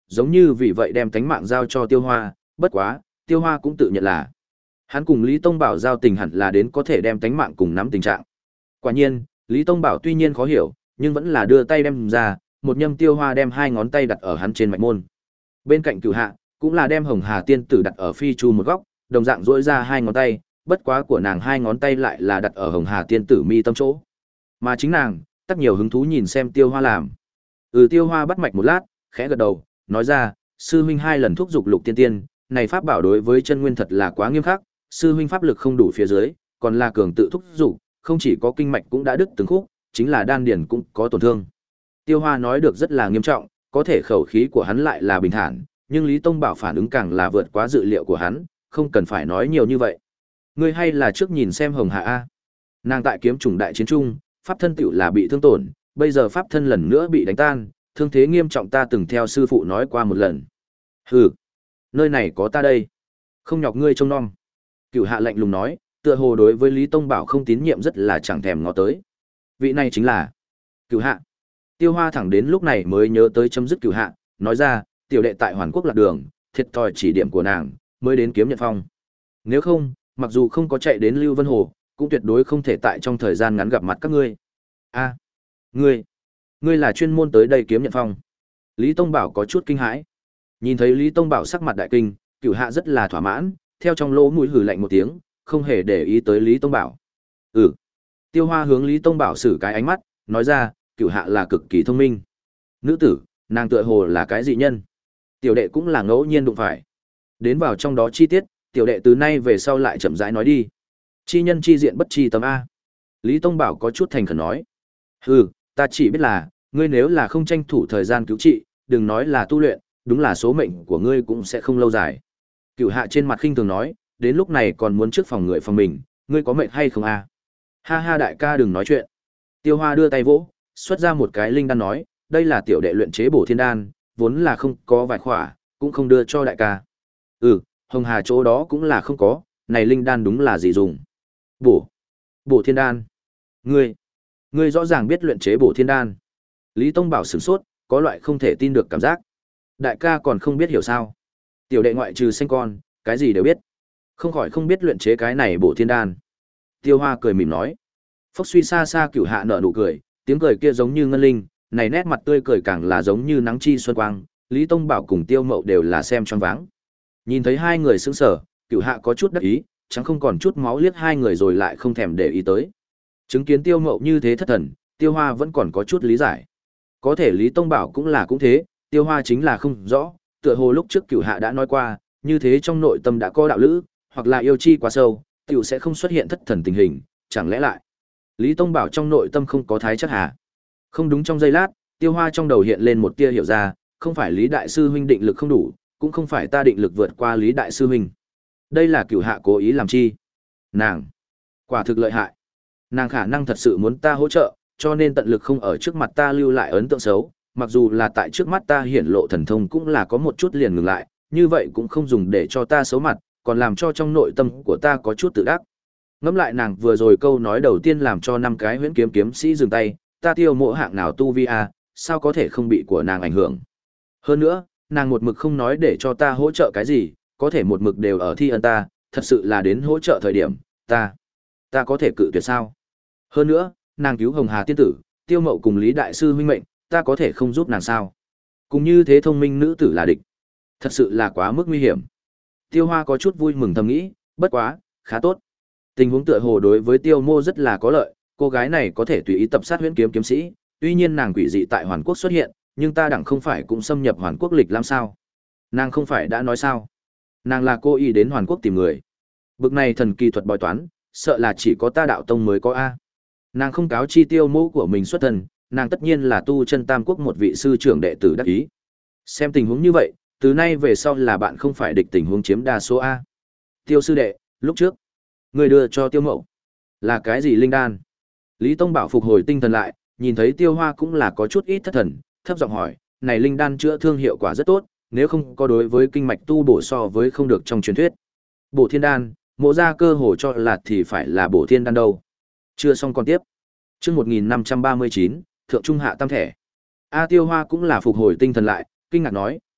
giống như vì vậy đem tánh mạng giao cho Tiêu Hoa, bất quá, Tiêu Hoa cũng tự nhận là hắn cùng Lý Tông Bảo giao tình hẳn là đến có thể đem tánh mạng cùng nắm tình trạng. Quả nhiên, Lý Tông Bảo tuy nhiên khó hiểu, nhưng vẫn là đưa tay đem ra, một nhâm Tiêu Hoa đem hai ngón tay đặt ở hắn trên mạch môn. Bên cạnh Cửu Hạ, cũng là đem Hồng Hà tiên tử đặt ở phi chu một góc, đồng dạng duỗi ra hai ngón tay, bất quá của nàng hai ngón tay lại là đặt ở Hồng Hà tiên tử mi tâm chỗ. Mà chính nàng, tất nhiều hứng thú nhìn xem Tiêu Hoa làm. Ừ, Tiêu Hoa bắt mạch một lát, khẽ gật đầu, nói ra, sư huynh hai lần thúc giục Lục Tiên Tiên, này pháp bảo đối với chân nguyên thật là quá nghiêm khắc, sư huynh pháp lực không đủ phía dưới, còn là cường tự thúc giục, không chỉ có kinh mạch cũng đã đứt từng khúc, chính là đan điền cũng có tổn thương. Tiêu Hoa nói được rất là nghiêm trọng, có thể khẩu khí của hắn lại là bình thản, nhưng Lý Tông Bảo phản ứng càng là vượt quá dự liệu của hắn, không cần phải nói nhiều như vậy. Ngươi hay là trước nhìn xem Hồng Hà a. Nàng tại kiếm trùng đại chiến trung, pháp thân tựu là bị thương tổn, bây giờ pháp thân lần nữa bị đánh tan, thương thế nghiêm trọng ta từng theo sư phụ nói qua một lần. Hừ, nơi này có ta đây, không nhọc ngươi trông nom. Cửu Hạ lạnh lùng nói, tựa hồ đối với Lý Tông Bảo không tín nhiệm rất là chẳng thèm ngó tới. Vị này chính là Cửu Hạ. Tiêu Hoa thẳng đến lúc này mới nhớ tới chấm dứt Cửu Hạ, nói ra, tiểu đệ tại Hoàn Quốc lạc đường, thiệt thòi chỉ điểm của nàng, mới đến kiếm nhận phong. Nếu không, mặc dù không có chạy đến Lưu Vân Hồ, cũng tuyệt đối không thể tại trong thời gian ngắn gặp mặt các ngươi. A, ngươi, ngươi là chuyên môn tới đây kiếm nhận phong. Lý Tông Bảo có chút kinh hãi. Nhìn thấy Lý Tông Bảo sắc mặt đại kinh, Cửu Hạ rất là thỏa mãn, theo trong lỗ mũi hừ lạnh một tiếng, không hề để ý tới Lý Tông Bảo. Ừ. Tiêu Hoa hướng Lý Tông Bảo sử cái ánh mắt, nói ra, Cửu Hạ là cực kỳ thông minh. Nữ tử, nàng tựa hồ là cái dị nhân. Tiểu đệ cũng là ngẫu nhiên đụng phải. Đến vào trong đó chi tiết, tiểu đệ từ nay về sau lại chậm rãi nói đi. Chi nhân chi diện bất chi tâm a. Lý Tông Bảo có chút thành khẩn nói. Hừ, ta chỉ biết là, ngươi nếu là không tranh thủ thời gian cứu trị, đừng nói là tu luyện, đúng là số mệnh của ngươi cũng sẽ không lâu dài. Cửu Hạ trên mặt khinh thường nói, đến lúc này còn muốn trước phòng người phòng mình, ngươi có mệnh hay không a? Ha ha đại ca đừng nói chuyện. Tiêu Hoa đưa tay vỗ, xuất ra một cái linh đan nói, đây là tiểu đệ luyện chế bổ thiên đan, vốn là không có vài khỏa, cũng không đưa cho đại ca. Ừ, Hồng Hà chỗ đó cũng là không có, này linh đan đúng là gì dùng? Bổ, bổ thiên đan. Ngươi, ngươi rõ ràng biết luyện chế bổ thiên đan. Lý Tông Bảo sửng sốt, có loại không thể tin được cảm giác. Đại ca còn không biết hiểu sao? Tiểu đệ ngoại trừ sinh con, cái gì đều biết. Không khỏi không biết luyện chế cái này bổ thiên đan. Tiêu Hoa cười mỉm nói. Phốc suy xa xa Cửu Hạ nở nụ cười, tiếng cười kia giống như ngân linh, này nét mặt tươi cười càng là giống như nắng chi xuân quang, Lý Tông Bảo cùng Tiêu Mậu đều là xem choáng váng. Nhìn thấy hai người sững sờ, Cửu Hạ có chút đắc ý, chẳng không còn chút máu liếc hai người rồi lại không thèm để ý tới. Chứng kiến Tiêu Mậu như thế thất thần, Tiêu Hoa vẫn còn có chút lý giải. Có thể Lý Tông Bảo cũng là cũng thế, Tiêu Hoa chính là không rõ, tựa hồ lúc trước Cửu Hạ đã nói qua, như thế trong nội tâm đã có đạo lữ, hoặc là yêu chi quá sâu, tiểu sẽ không xuất hiện thất thần tình hình, chẳng lẽ lại Lý Tông Bảo trong nội tâm không có thái chắc hả? Không đúng, trong giây lát, Tiêu Hoa trong đầu hiện lên một tia hiểu ra, không phải Lý đại sư huynh định lực không đủ, cũng không phải ta định lực vượt qua Lý đại sư huynh. Đây là Cửu Hạ cố ý làm chi? Nàng quả thực lợi hại. Nàng khả năng thật sự muốn ta hỗ trợ, cho nên tận lực không ở trước mặt ta lưu lại ấn tượng xấu, mặc dù là tại trước mắt ta hiển lộ thần thông cũng là có một chút liền ngừng lại, như vậy cũng không dùng để cho ta xấu mặt, còn làm cho trong nội tâm của ta có chút tự đắc. Ngẫm lại nàng vừa rồi câu nói đầu tiên làm cho năm cái huyễn kiếm kiếm sĩ dừng tay, ta Tiêu Mộ hạng nào tu vi a, sao có thể không bị của nàng ảnh hưởng. Hơn nữa, nàng một mực không nói để cho ta hỗ trợ cái gì, có thể một mực đều ở thi ân ta, thật sự là đến hỗ trợ thời điểm, ta, ta có thể cự tuyệt sao? Hơn nữa, nàng cứu Hồng Hà tiên tử, Tiêu Mậu cùng Lý đại sư huynh mệnh, ta có thể không giúp nàng sao? Cùng như thế thông minh nữ tử là địch, thật sự là quá mức nguy hiểm. Tiêu Hoa có chút vui mừng thầm nghĩ, bất quá, khá tốt. Tình huống tựa hồ đối với Tiêu Mô rất là có lợi, cô gái này có thể tùy ý tập sát huyễn kiếm kiếm sĩ, tuy nhiên nàng quỷ dị tại Hoàn Quốc xuất hiện, nhưng ta đẳng không phải cũng xâm nhập Hoàn Quốc lịch làm sao? Nàng không phải đã nói sao? Nàng là cô y đến Hoàn Quốc tìm người. Bực này thần kỳ thuật bói toán, sợ là chỉ có ta đạo tông mới có a. Nàng không cáo chi Tiêu Mô của mình xuất thân, nàng tất nhiên là tu chân Tam Quốc một vị sư trưởng đệ tử đắc ý. Xem tình huống như vậy, từ nay về sau là bạn không phải địch tình huống chiếm đa số a. Tiêu sư đệ, lúc trước người đưa cho Tiêu Mậu là cái gì linh đan? Lý Tông Bảo phục hồi tinh thần lại, nhìn thấy Tiêu Hoa cũng là có chút ít thất thần, thấp giọng hỏi, này linh đan chữa thương hiệu quả rất tốt, nếu không có đối với kinh mạch tu bổ so với không được trong truyền thuyết. Bổ thiên đan, mộ ra cơ hồ cho là thì phải là bổ thiên đan đâu. Chưa xong còn tiếp. Chương một nghìn năm trăm ba mươi chín, thượng trung hạ tam thẻ. A Tiêu Hoa cũng là phục hồi tinh thần lại, kinh ngạc nói,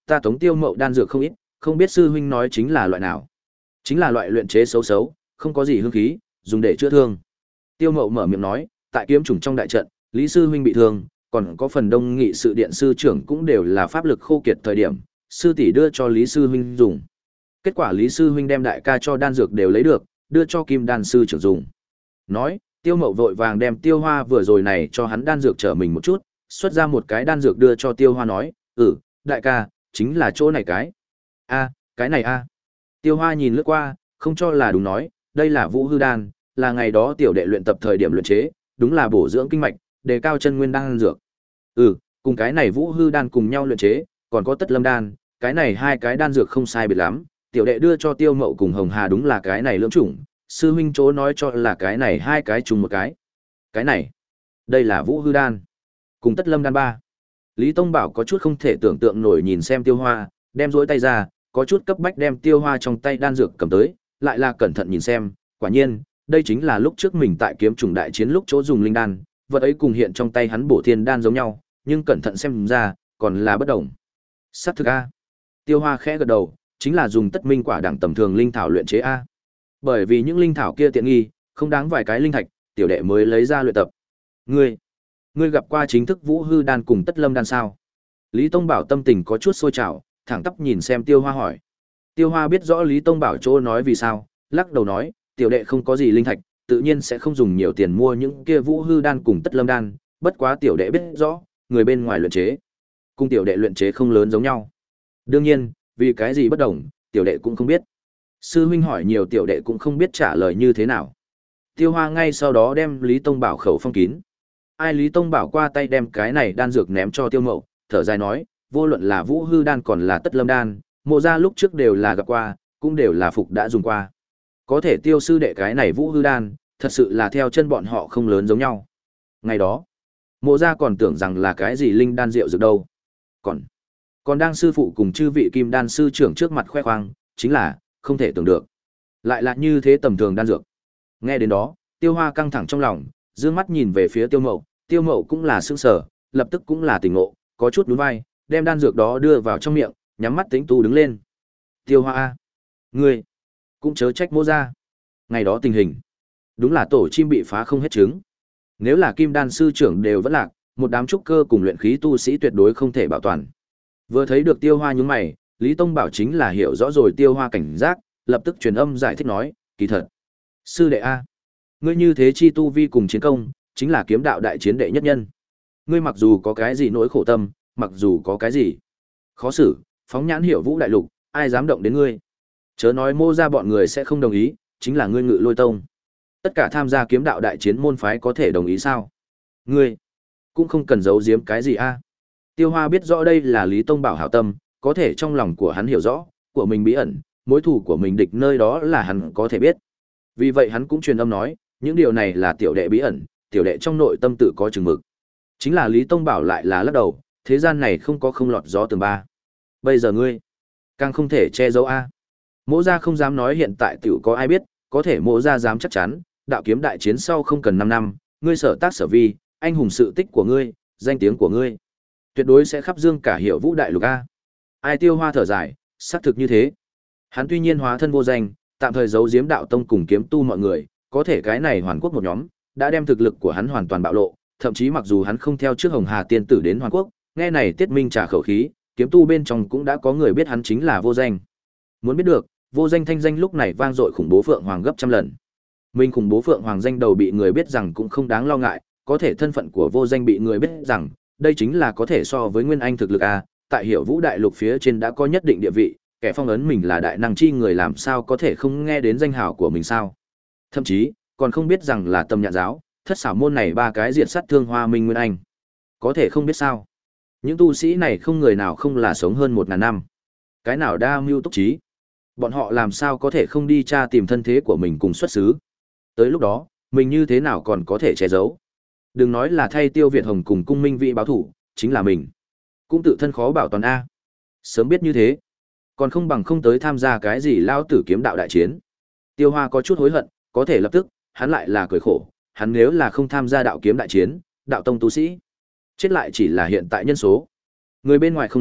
ta Tống Tiêu Mậu đan dược không ít, không biết sư huynh nói chính là loại nào. Chính là loại luyện chế xấu xấu, không có gì hương khí, dùng để chữa thương. Tiêu Mậu mở miệng nói, tại kiếm trùng trong đại trận, Lý sư huynh bị thương, còn có phần đông nghị sự điện sư trưởng cũng đều là pháp lực khô kiệt thời điểm, sư tỷ đưa cho Lý sư huynh dùng. Kết quả Lý sư huynh đem đại ca cho đan dược đều lấy được, đưa cho Kim đan sư trưởng dùng. Nói, Tiêu Mậu vội vàng đem Tiêu Hoa vừa rồi này cho hắn đan dược trở mình một chút, xuất ra một cái đan dược đưa cho Tiêu Hoa nói, "Ừ, đại ca, chính là chỗ này cái." "A, cái này a." Tiêu Hoa nhìn lướt qua, không cho là đúng nói, "Đây là Vũ Hư đan, là ngày đó tiểu đệ luyện tập thời điểm luyện chế, đúng là bổ dưỡng kinh mạch, đề cao chân nguyên đan dược." "Ừ, cùng cái này Vũ Hư đan cùng nhau luyện chế, còn có Tất Lâm đan, cái này hai cái đan dược không sai biệt lắm, tiểu đệ đưa cho Tiêu Mậu cùng Hồng Hà đúng là cái này lưỡng chủng, sư huynh chỗ nói cho là cái này hai cái trùng một cái." "Cái này, đây là Vũ Hư đan, cùng Tất Lâm đan ba." Lý Tông Bảo có chút không thể tưởng tượng nổi nhìn xem Tiêu Hoa, đem rỗi tay ra, có chút cấp bách đem Tiêu Hoa trong tay đan dược cầm tới, lại là cẩn thận nhìn xem, quả nhiên, đây chính là lúc trước mình tại kiếm trùng đại chiến lúc chỗ dùng linh đan, vật ấy cùng hiện trong tay hắn bổ thiên đan giống nhau, nhưng cẩn thận xem ra, còn là bất đồng. Sát thực a. Tiêu Hoa khẽ gật đầu, chính là dùng Tất Minh quả đẳng tầm thường linh thảo luyện chế a. Bởi vì những linh thảo kia tiện nghi, không đáng vài cái linh thạch, tiểu đệ mới lấy ra luyện tập. Ngươi, ngươi gặp qua chính thức Vũ Hư đan cùng Tất Lâm đan sao? Lý Tông Bảo tâm tình có chút sôi trào, thẳng tắp nhìn xem Tiêu Hoa hỏi. Tiêu Hoa biết rõ Lý Tông Bảo chỗ nói vì sao, lắc đầu nói, tiểu đệ không có gì linh thạch, tự nhiên sẽ không dùng nhiều tiền mua những kia Vũ Hư đan cùng Tất Lâm đan, bất quá tiểu đệ biết rõ, người bên ngoài luyện chế, cùng tiểu đệ luyện chế không lớn giống nhau. Đương nhiên, vì cái gì bất đồng, tiểu đệ cũng không biết. Sư huynh hỏi nhiều tiểu đệ cũng không biết trả lời như thế nào. Tiêu Hoa ngay sau đó đem Lý Tông Bảo khẩu phong kín. Ai Lý Tông Bảo qua tay đem cái này đan dược ném cho Tiêu Mậu, thở dài nói, vô luận là Vũ Hư đan còn là Tất Lâm đan, mộ gia lúc trước đều là gặp qua, cũng đều là phục đã dùng qua. Có thể Tiêu sư đệ cái này Vũ Hư đan, thật sự là theo chân bọn họ không lớn giống nhau. Ngày đó, mộ gia còn tưởng rằng là cái gì linh đan rượu dược đâu. Còn, còn đang sư phụ cùng chư vị kim đan sư trưởng trước mặt khoe khoang, chính là, không thể tưởng được. Lại là như thế tầm thường đan dược. Nghe đến đó, Tiêu Hoa căng thẳng trong lòng, dương mắt nhìn về phía Tiêu Mậu, Tiêu Mậu cũng là sững sờ, lập tức cũng là tỉnh ngộ, có chút nhún vai, đem đan dược đó đưa vào trong miệng, nhắm mắt tĩnh tu đứng lên. Tiêu Hoa a, ngươi cũng chớ trách Mộ gia. Ngày đó tình hình, đúng là tổ chim bị phá không hết trứng. Nếu là kim đan sư trưởng đều vẫn lạc, một đám trúc cơ cùng luyện khí tu sĩ tuyệt đối không thể bảo toàn. Vừa thấy được Tiêu Hoa nhướng mày, Lý Tông Bảo chính là hiểu rõ rồi Tiêu Hoa cảnh giác, lập tức truyền âm giải thích nói, kỳ thật, sư đệ a, ngươi như thế chi tu vi cùng chiến công, chính là kiếm đạo đại chiến đệ nhất nhân. Ngươi mặc dù có cái gì nỗi khổ tâm, mặc dù có cái gì khó xử, phóng nhãn Hiểu Vũ đại lục, ai dám động đến ngươi? Chớ nói Mộ gia bọn người sẽ không đồng ý, chính là ngươi Ngự Lôi tông, tất cả tham gia kiếm đạo đại chiến môn phái có thể đồng ý sao? Ngươi cũng không cần giấu giếm cái gì a. Tiêu Hoa biết rõ đây là Lý Tông Bảo hảo tâm, có thể trong lòng của hắn hiểu rõ, của mình bí ẩn, mối thù của mình địch nơi đó là hắn có thể biết. Vì vậy hắn cũng truyền âm nói, những điều này là tiểu đệ bí ẩn, tiểu đệ trong nội tâm tự có chừng mực. Chính là Lý Tông Bảo lại là lắc đầu, thế gian này không có không lọt gió tường ba. Bây giờ ngươi, càng không thể che giấu a. Mộ gia không dám nói hiện tại tiểu có ai biết, có thể Mộ gia dám chắc chắn, đạo kiếm đại chiến sau không cần năm năm, ngươi sở tác sở vi, anh hùng sự tích của ngươi, danh tiếng của ngươi, tuyệt đối sẽ khắp dương cả Hiểu Vũ đại lục a. Ai Tiêu Hoa thở dài, xác thực như thế. Hắn tuy nhiên hóa thân vô danh, tạm thời giấu giếm đạo tông cùng kiếm tu mọi người, có thể cái này Hoàn Quốc một nhóm, đã đem thực lực của hắn hoàn toàn bạo lộ, thậm chí mặc dù hắn không theo trước Hồng Hà tiên tử đến Hoàn Quốc, nghe này Tiết Minh trả khẩu khí, kiếm tu bên trong cũng đã có người biết hắn chính là vô danh. Muốn biết được, vô danh thanh danh lúc này vang dội khủng bố Phượng Hoàng gấp trăm lần. Mình khủng bố Phượng Hoàng danh đầu bị người biết rằng cũng không đáng lo ngại, có thể thân phận của vô danh bị người biết rằng, đây chính là có thể so với Nguyên Anh thực lực a, tại Hiểu Vũ đại lục phía trên đã có nhất định địa vị, kẻ phong ấn mình là đại năng chi người làm sao có thể không nghe đến danh hào của mình sao? Thậm chí, còn không biết rằng là Tâm Nhạn giáo, thất xảo môn này ba cái diệt sát thương Hoa Minh Nguyên Anh. Có thể không biết sao? Những tu sĩ này không người nào không là sống hơn một ngàn năm. Cái nào đa mưu túc trí? Bọn họ làm sao có thể không đi tra tìm thân thế của mình cùng xuất xứ? Tới lúc đó, mình như thế nào còn có thể che giấu? Đừng nói là thay Tiêu Việt Hồng cùng Cung Minh Vĩ báo thủ, chính là mình cũng tự thân khó bảo toàn a. Sớm biết như thế, còn không bằng không tới tham gia cái gì lao tử kiếm đạo đại chiến. Tiêu Hoa có chút hối hận, có thể lập tức, hắn lại là cười khổ, hắn nếu là không tham gia đạo kiếm đại chiến, đạo tông tu sĩ, chết lại chỉ là hiện tại nhân số. Người bên ngoài không nói,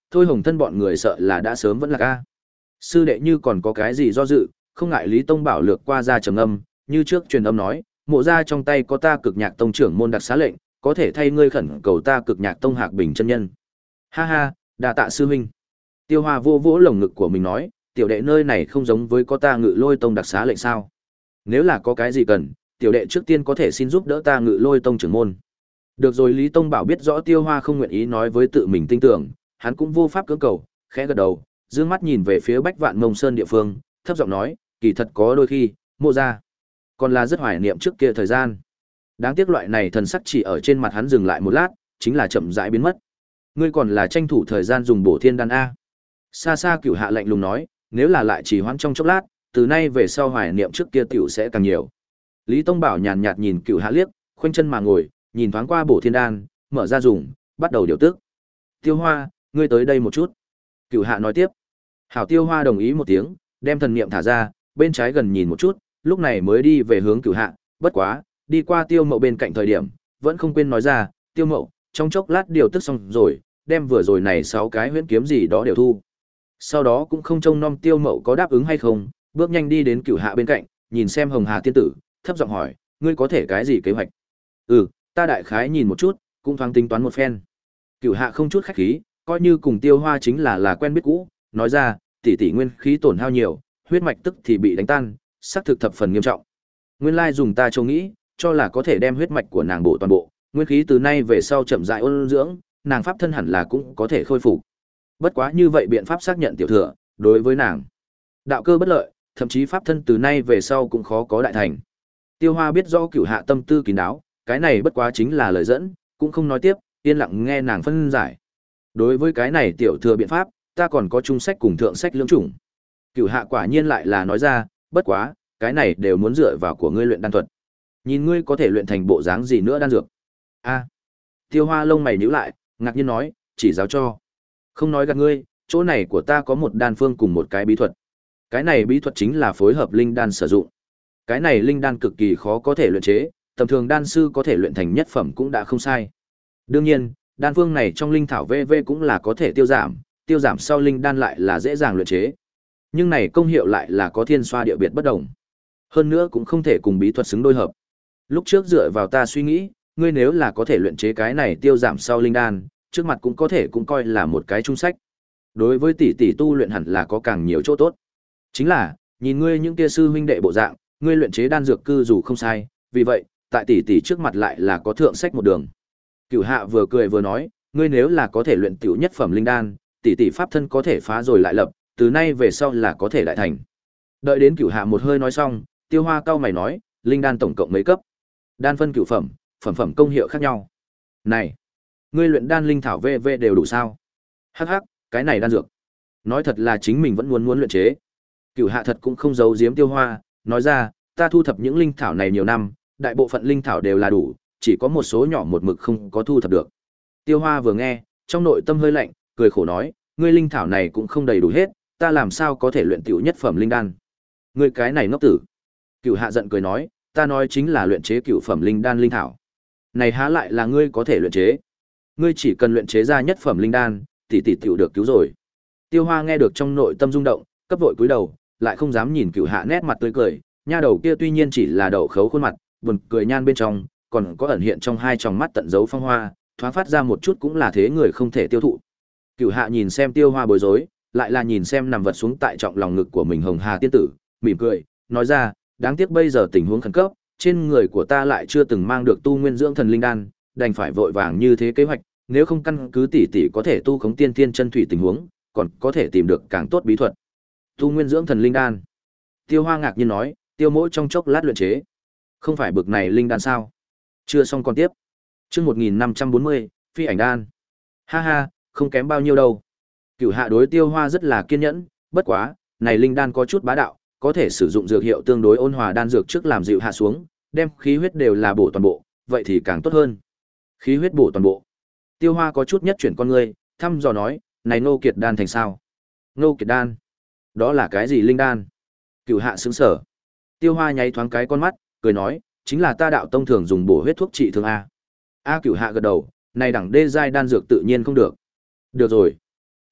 Thôi Hồng Thân bọn người sợ là đã sớm vẫn là ca. Sư đệ như còn có cái gì do dự, không ngại Lý Tông Bảo lược qua ra trầm âm, như trước truyền âm nói, mộ gia trong tay có ta Cực Nhạc Tông trưởng môn đặc xá lệnh, có thể thay ngươi khẩn cầu ta Cực Nhạc Tông Hạc Bình chân nhân. Ha ha, đa tạ sư huynh. Tiêu Hoa vô vỗ lồng ngực của mình nói, tiểu đệ nơi này không giống với có ta Ngự Lôi Tông đặc xá lệnh sao? Nếu là có cái gì cần, tiểu đệ trước tiên có thể xin giúp đỡ ta Ngự Lôi Tông trưởng môn. Được rồi, Lý Tông Bảo biết rõ Tiêu Hoa không nguyện ý nói với tự mình tin tưởng, hắn cũng vô pháp cưỡng cầu, khẽ gật đầu, dương mắt nhìn về phía Bách Vạn Mông Sơn địa phương, thấp giọng nói, kỳ thật có đôi khi, mộ gia còn là rất hoài niệm trước kia thời gian. Đáng tiếc loại này thần sắc chỉ ở trên mặt hắn dừng lại một lát, chính là chậm rãi biến mất. Ngươi còn là tranh thủ thời gian dùng bổ thiên đan a. Xa xa Cửu Hạ lạnh lùng nói, nếu là lại chỉ hoãn trong chốc lát, từ nay về sau hoài niệm trước kia tiểu sẽ càng nhiều. Lý Tông Bảo nhàn nhạt nhìn Cửu Hạ liếc, khoanh chân mà ngồi, nhìn thoáng qua bổ thiên đan, mở ra dùng, bắt đầu điều tức. Tiêu Hoa, ngươi tới đây một chút. Cửu Hạ nói tiếp. Hảo. Tiêu Hoa đồng ý một tiếng, đem thần niệm thả ra, bên trái gần nhìn một chút, lúc này mới đi về hướng Cửu Hạ, bất quá, đi qua Tiêu Mậu bên cạnh thời điểm, vẫn không quên nói ra, Tiêu Mậu, trong chốc lát điều tức xong rồi, đem vừa rồi này sáu cái huyễn kiếm gì đó đều thu. Sau đó cũng không trông nom Tiêu Mậu có đáp ứng hay không, bước nhanh đi đến Cửu Hạ bên cạnh, nhìn xem Hồng Hà tiên tử, thấp giọng hỏi, ngươi có thể cái gì kế hoạch? Ừ, ta đại khái nhìn một chút, cũng thoáng tính toán một phen. Cửu Hạ không chút khách khí, coi như cùng Tiêu Hoa chính là là quen biết cũ, nói ra, tỷ tỷ nguyên khí tổn hao nhiều, huyết mạch tức thì bị đánh tan, xác thực thập phần nghiêm trọng. Nguyên lai dùng ta châu nghĩ, cho là có thể đem huyết mạch của nàng bổ toàn bộ, nguyên khí từ nay về sau chậm rãi ôn dưỡng, nàng pháp thân hẳn là cũng có thể khôi phục. Bất quá như vậy biện pháp xác nhận tiểu thừa, đối với nàng, đạo cơ bất lợi, thậm chí pháp thân từ nay về sau cũng khó có đại thành. Tiêu Hoa biết rõ Cửu Hạ tâm tư kín đáo, cái này bất quá chính là lời dẫn, cũng không nói tiếp, yên lặng nghe nàng phân giải. Đối với cái này tiểu thừa biện pháp, ta còn có trung sách cùng thượng sách lưỡng chủng. Cửu Hạ quả nhiên lại là nói ra, bất quá, cái này đều muốn dựa vào của ngươi luyện đan thuật. Nhìn ngươi có thể luyện thành bộ dáng gì nữa đan dược. A. Tiêu Hoa lông mày nhíu lại, ngạc nhiên nói, chỉ giáo cho. Không nói gạt ngươi, chỗ này của ta có một đan phương cùng một cái bí thuật. Cái này bí thuật chính là phối hợp linh đan sử dụng. Cái này linh đan cực kỳ khó có thể luyện chế, tầm thường đan sư có thể luyện thành nhất phẩm cũng đã không sai. Đương nhiên, đan phương này trong linh thảo vê vê cũng là có thể tiêu giảm, tiêu giảm sau linh đan lại là dễ dàng luyện chế. Nhưng này công hiệu lại là có thiên xoa địa biệt bất đồng. Hơn nữa cũng không thể cùng bí thuật xứng đôi hợp. Lúc trước dựa vào ta suy nghĩ, ngươi nếu là có thể luyện chế cái này tiêu giảm sau linh đan, trước mặt cũng có thể cũng coi là một cái trung sách. Đối với tỷ tỷ tu luyện hẳn là có càng nhiều chỗ tốt. Chính là, nhìn ngươi những kia sư huynh đệ bộ dạng, ngươi luyện chế đan dược cư dù không sai, vì vậy, tại tỷ tỷ trước mặt lại là có thượng sách một đường. Cửu Hạ vừa cười vừa nói, ngươi nếu là có thể luyện tiểu nhất phẩm linh đan, tỷ tỷ pháp thân có thể phá rồi lại lập, từ nay về sau là có thể đại thành. Đợi đến Cửu Hạ một hơi nói xong, Tiêu Hoa cau mày nói, linh đan tổng cộng mấy cấp? Đan phân cửu phẩm, phẩm phẩm công hiệu khác nhau. Này, ngươi luyện đan linh thảo vê vê đều đủ sao? Hắc hắc, cái này đan dược. Nói thật là chính mình vẫn muốn muốn luyện chế. Cửu Hạ thật cũng không giấu giếm Tiêu Hoa, nói ra, ta thu thập những linh thảo này nhiều năm, đại bộ phận linh thảo đều là đủ, chỉ có một số nhỏ một mực không có thu thập được. Tiêu Hoa vừa nghe, trong nội tâm hơi lạnh, cười khổ nói, ngươi linh thảo này cũng không đầy đủ hết, ta làm sao có thể luyện tiểu nhất phẩm linh đan? Ngươi cái này ngốc tử. Cửu Hạ giận cười nói, ta nói chính là luyện chế cửu phẩm linh đan linh thảo. Này há lại là ngươi có thể luyện chế? Ngươi chỉ cần luyện chế ra nhất phẩm linh đan, tỷ tỷ tiểu được cứu rồi. Tiêu Hoa nghe được trong nội tâm rung động, cấp vội cúi đầu, lại không dám nhìn Cửu Hạ nét mặt tươi cười, nha đầu kia tuy nhiên chỉ là đậu khấu khuôn mặt, buồn cười nhan bên trong, còn có ẩn hiện trong hai tròng mắt tận dấu phong hoa, thoáng phát ra một chút cũng là thế người không thể tiêu thụ. Cửu Hạ nhìn xem Tiêu Hoa bối rối, lại là nhìn xem nằm vật xuống tại trọng lòng ngực của mình Hồng Hà tiên tử, mỉm cười, nói ra, đáng tiếc bây giờ tình huống khẩn cấp, trên người của ta lại chưa từng mang được tu nguyên dưỡng thần linh đan, đành phải vội vàng như thế kế hoạch, nếu không căn cứ tỷ tỷ có thể tu khống tiên thiên chân thủy tình huống, còn có thể tìm được càng tốt bí thuật. Tu nguyên dưỡng thần linh đan. Tiêu Hoa ngạc nhiên nói, Tiêu Mỗ trong chốc lát luyện chế. Không phải bực này linh đan sao? Chưa xong còn tiếp. Chương một nghìn năm trăm bốn mươi, phi ảnh đan. Ha ha, không kém bao nhiêu đâu. Cửu Hạ đối Tiêu Hoa rất là kiên nhẫn, bất quá, này linh đan có chút bá đạo, có thể sử dụng dược hiệu tương đối ôn hòa đan dược trước làm dịu hạ xuống, đem khí huyết đều là bổ toàn bộ, vậy thì càng tốt hơn. Khí huyết bổ toàn bộ. Tiêu Hoa có chút nhất chuyển con ngươi, thăm dò nói, này Ngô Kiệt đan thành sao? Ngô Kiệt đan? Đó là cái gì linh đan? Cửu Hạ sững sờ. Tiêu Hoa nháy thoáng cái con mắt, cười nói, chính là ta đạo tông thường dùng bổ huyết thuốc trị thương a. A Cửu Hạ gật đầu, này đẳng đê giai đan dược tự nhiên không được. Được rồi.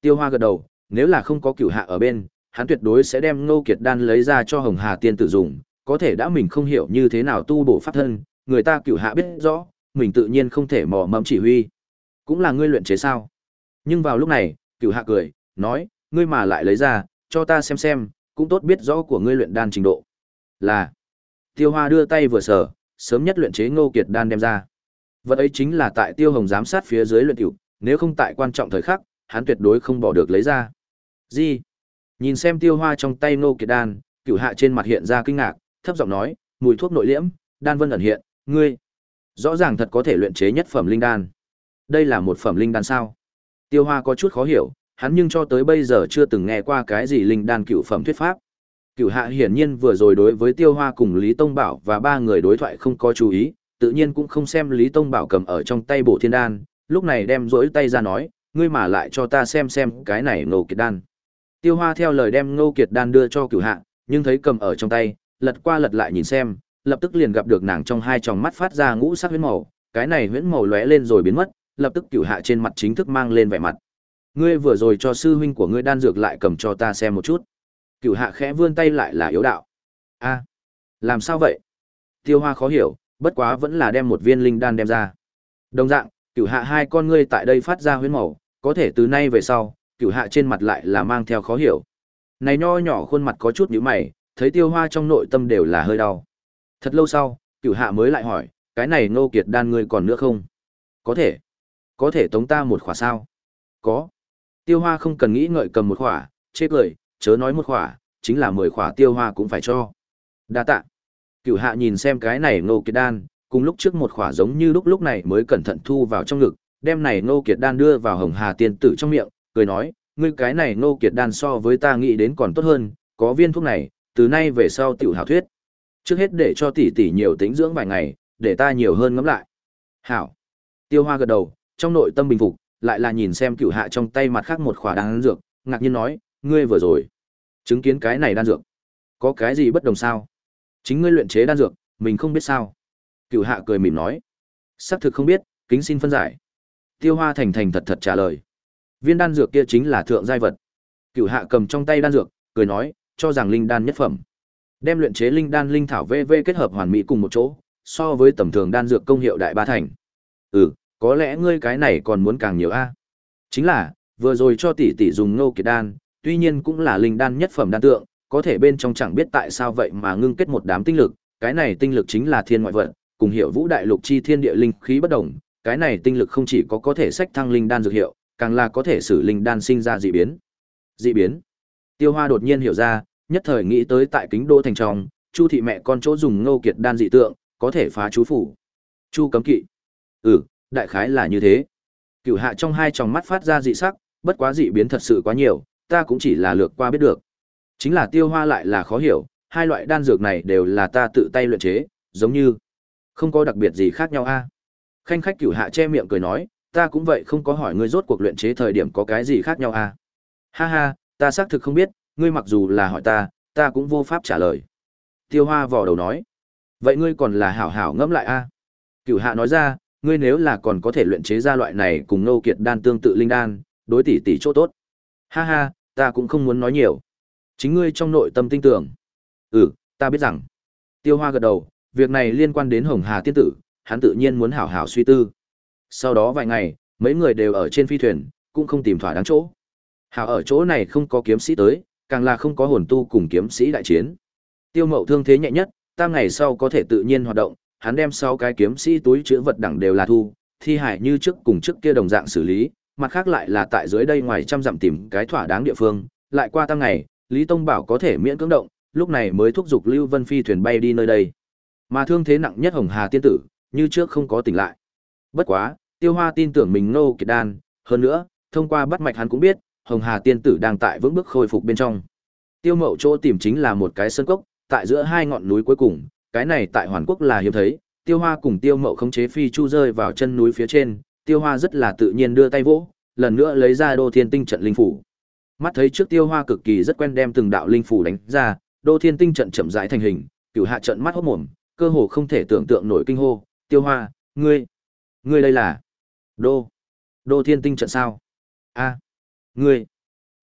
Tiêu Hoa gật đầu, nếu là không có Cửu Hạ ở bên, hắn tuyệt đối sẽ đem Ngô Kiệt đan lấy ra cho Hồng Hà tiên tử dùng, có thể đã mình không hiểu như thế nào tu bổ pháp thân, người ta Cửu Hạ biết rõ, mình tự nhiên không thể mò mẫm chỉ huy. Cũng là ngươi luyện chế sao? Nhưng vào lúc này, Cửu Hạ cười, nói, ngươi mà lại lấy ra, cho ta xem xem, cũng tốt biết rõ của ngươi luyện đan trình độ. Là. Tiêu Hoa đưa tay vừa sờ, sớm nhất luyện chế Ngô Kiệt đan đem ra. Vật ấy chính là tại Tiêu Hồng giám sát phía dưới luyện tiểu, nếu không tại quan trọng thời khắc, hắn tuyệt đối không bỏ được lấy ra. Gì? Nhìn xem Tiêu Hoa trong tay Ngô Kiệt đan, Cửu Hạ trên mặt hiện ra kinh ngạc, thấp giọng nói, mùi thuốc nội liễm, đan vân ẩn hiện, ngươi rõ ràng thật có thể luyện chế nhất phẩm linh đan. Đây là một phẩm linh đan sao? Tiêu Hoa có chút khó hiểu, hắn nhưng cho tới bây giờ chưa từng nghe qua cái gì linh đan cửu phẩm thuyết pháp. Cửu Hạ hiển nhiên vừa rồi đối với Tiêu Hoa cùng Lý Tông Bảo và ba người đối thoại không có chú ý, tự nhiên cũng không xem Lý Tông Bảo cầm ở trong tay bổ thiên đan, lúc này đem rỗi tay ra nói, ngươi mà lại cho ta xem xem cái này Ngô Kiệt đan. Tiêu Hoa theo lời đem Ngô Kiệt đan đưa cho Cửu Hạ, nhưng thấy cầm ở trong tay, lật qua lật lại nhìn xem, lập tức liền gặp được nàng trong hai tròng mắt phát ra ngũ sắc huyễn màu, cái này huyễn màu lóe lên rồi biến mất, lập tức Cửu Hạ trên mặt chính thức mang lên vẻ mặt. Ngươi vừa rồi cho sư huynh của ngươi đan dược lại cầm cho ta xem một chút. Cửu Hạ khẽ vươn tay lại là yếu đạo. A, làm sao vậy? Tiêu Hoa khó hiểu, bất quá vẫn là đem một viên linh đan đem ra. Đồng dạng, Cửu Hạ hai con ngươi tại đây phát ra huyễn màu, có thể từ nay về sau, Cửu Hạ trên mặt lại là mang theo khó hiểu. Này nho nhỏ khuôn mặt có chút nhíu mày, thấy Tiêu Hoa trong nội tâm đều là hơi đau. Thật lâu sau, Cửu Hạ mới lại hỏi, cái này Ngô Kiệt đan ngươi còn nữa không? Có thể. Có thể tống ta một khỏa sao? Có. Tiêu Hoa không cần nghĩ ngợi cầm một khỏa, chê cười, chớ nói một khỏa, chính là mười khỏa Tiêu Hoa cũng phải cho. Đa tạ. Cửu Hạ nhìn xem cái này Ngô Kiệt đan, cùng lúc trước một khỏa giống như lúc lúc này mới cẩn thận thu vào trong ngực, đem này Ngô Kiệt đan đưa vào Hồng Hà tiên tử trong miệng, cười nói, ngươi cái này Ngô Kiệt đan so với ta nghĩ đến còn tốt hơn, có viên thuốc này, từ nay về sau tiểu hảo thuyết. Trước hết để cho tỷ tỷ nhiều tĩnh dưỡng vài ngày, để ta nhiều hơn ngẫm lại. Hảo. Tiêu Hoa gật đầu, trong nội tâm bình phục, lại là nhìn xem Cửu Hạ trong tay mặt khác một khỏa đan dược, ngạc nhiên nói, ngươi vừa rồi chứng kiến cái này đan dược, có cái gì bất đồng sao? Chính ngươi luyện chế đan dược, mình không biết sao? Cửu Hạ cười mỉm nói, xác thực không biết, kính xin phân giải. Tiêu Hoa thành thành thật thật trả lời, viên đan dược kia chính là thượng giai vật. Cửu Hạ cầm trong tay đan dược, cười nói, cho rằng linh đan nhất phẩm. Đem luyện chế linh đan linh thảo vê vê kết hợp hoàn mỹ cùng một chỗ, so với tầm thường đan dược công hiệu đại ba thành. Ừ, có lẽ ngươi cái này còn muốn càng nhiều a. Chính là, vừa rồi cho tỷ tỷ dùng Ngô Kiệt đan, tuy nhiên cũng là linh đan nhất phẩm đan tượng, có thể bên trong chẳng biết tại sao vậy mà ngưng kết một đám tinh lực, cái này tinh lực chính là thiên ngoại vật, cùng hiệu vũ đại lục chi thiên địa linh khí bất đồng, cái này tinh lực không chỉ có có thể sách thăng linh đan dược hiệu, càng là có thể sử linh đan sinh ra dị biến. Dị biến? Tiêu Hoa đột nhiên hiểu ra, nhất thời nghĩ tới tại Kính Đô thành trong, Chu thị mẹ con chỗ dùng Ngô Kiệt đan dị tượng, có thể phá chú phủ. Chu cấm kỵ. Ừ, đại khái là như thế. Cửu Hạ trong hai tròng mắt phát ra dị sắc, bất quá dị biến thật sự quá nhiều, ta cũng chỉ là lược qua biết được. Chính là Tiêu Hoa lại là khó hiểu, hai loại đan dược này đều là ta tự tay luyện chế, giống như không có đặc biệt gì khác nhau a. Khanh khách Cửu Hạ che miệng cười nói, ta cũng vậy không có hỏi ngươi rốt cuộc luyện chế thời điểm có cái gì khác nhau a. Ha ha, ta xác thực không biết, ngươi mặc dù là hỏi ta, ta cũng vô pháp trả lời. Tiêu Hoa vò đầu nói, vậy ngươi còn là hảo hảo ngẫm lại a. Cửu Hạ nói ra, ngươi nếu là còn có thể luyện chế ra loại này cùng Ngô Kiệt đan tương tự linh đan, đối tỷ tỷ chỗ tốt. Ha ha, ta cũng không muốn nói nhiều. Chính ngươi trong nội tâm tin tưởng. Ừ, ta biết rằng. Tiêu Hoa gật đầu, việc này liên quan đến Hồng Hà tiên tử, hắn tự nhiên muốn hảo hảo suy tư. Sau đó vài ngày, mấy người đều ở trên phi thuyền, cũng không tìm thỏa đáng chỗ. Hảo ở chỗ này không có kiếm sĩ tới, càng là không có hồn tu cùng kiếm sĩ đại chiến. Tiêu Mậu thương thế nhẹ nhất, tam ngày sau có thể tự nhiên hoạt động, hắn đem sau cái kiếm sĩ túi chứa vật đẳng đều là thu, thi hải như trước cùng trước kia đồng dạng xử lý, mặt khác lại là tại dưới đây ngoài trăm dặm tìm cái thỏa đáng địa phương, lại qua tam ngày, Lý Tông Bảo có thể miễn cưỡng động, lúc này mới thúc giục Lưu Vân phi thuyền bay đi nơi đây. Mà thương thế nặng nhất Hồng Hà tiên tử, như trước không có tỉnh lại. Bất quá, Tiêu Hoa tin tưởng mình Ngô Kiệt đan, hơn nữa, thông qua bắt mạch hắn cũng biết, Hồng Hà tiên tử đang tại vững bước khôi phục bên trong. Tiêu Mậu chỗ tìm chính là một cái sơn cốc, tại giữa hai ngọn núi cuối cùng, cái này tại Hoàn Quốc là hiếm thấy. Tiêu Hoa cùng Tiêu Mậu khống chế phi chu rơi vào chân núi phía trên, Tiêu Hoa rất là tự nhiên đưa tay vỗ, lần nữa lấy ra Đô Thiên Tinh trận linh phủ. Mắt thấy trước Tiêu Hoa cực kỳ rất quen đem từng đạo linh phủ đánh ra, Đô Thiên Tinh trận chậm rãi thành hình, Cửu Hạ trận mắt hốt mồm, cơ hồ không thể tưởng tượng nổi kinh hô, "Tiêu Hoa, ngươi, ngươi đây là Đô, Đô Thiên Tinh trận sao?" "A, ngươi."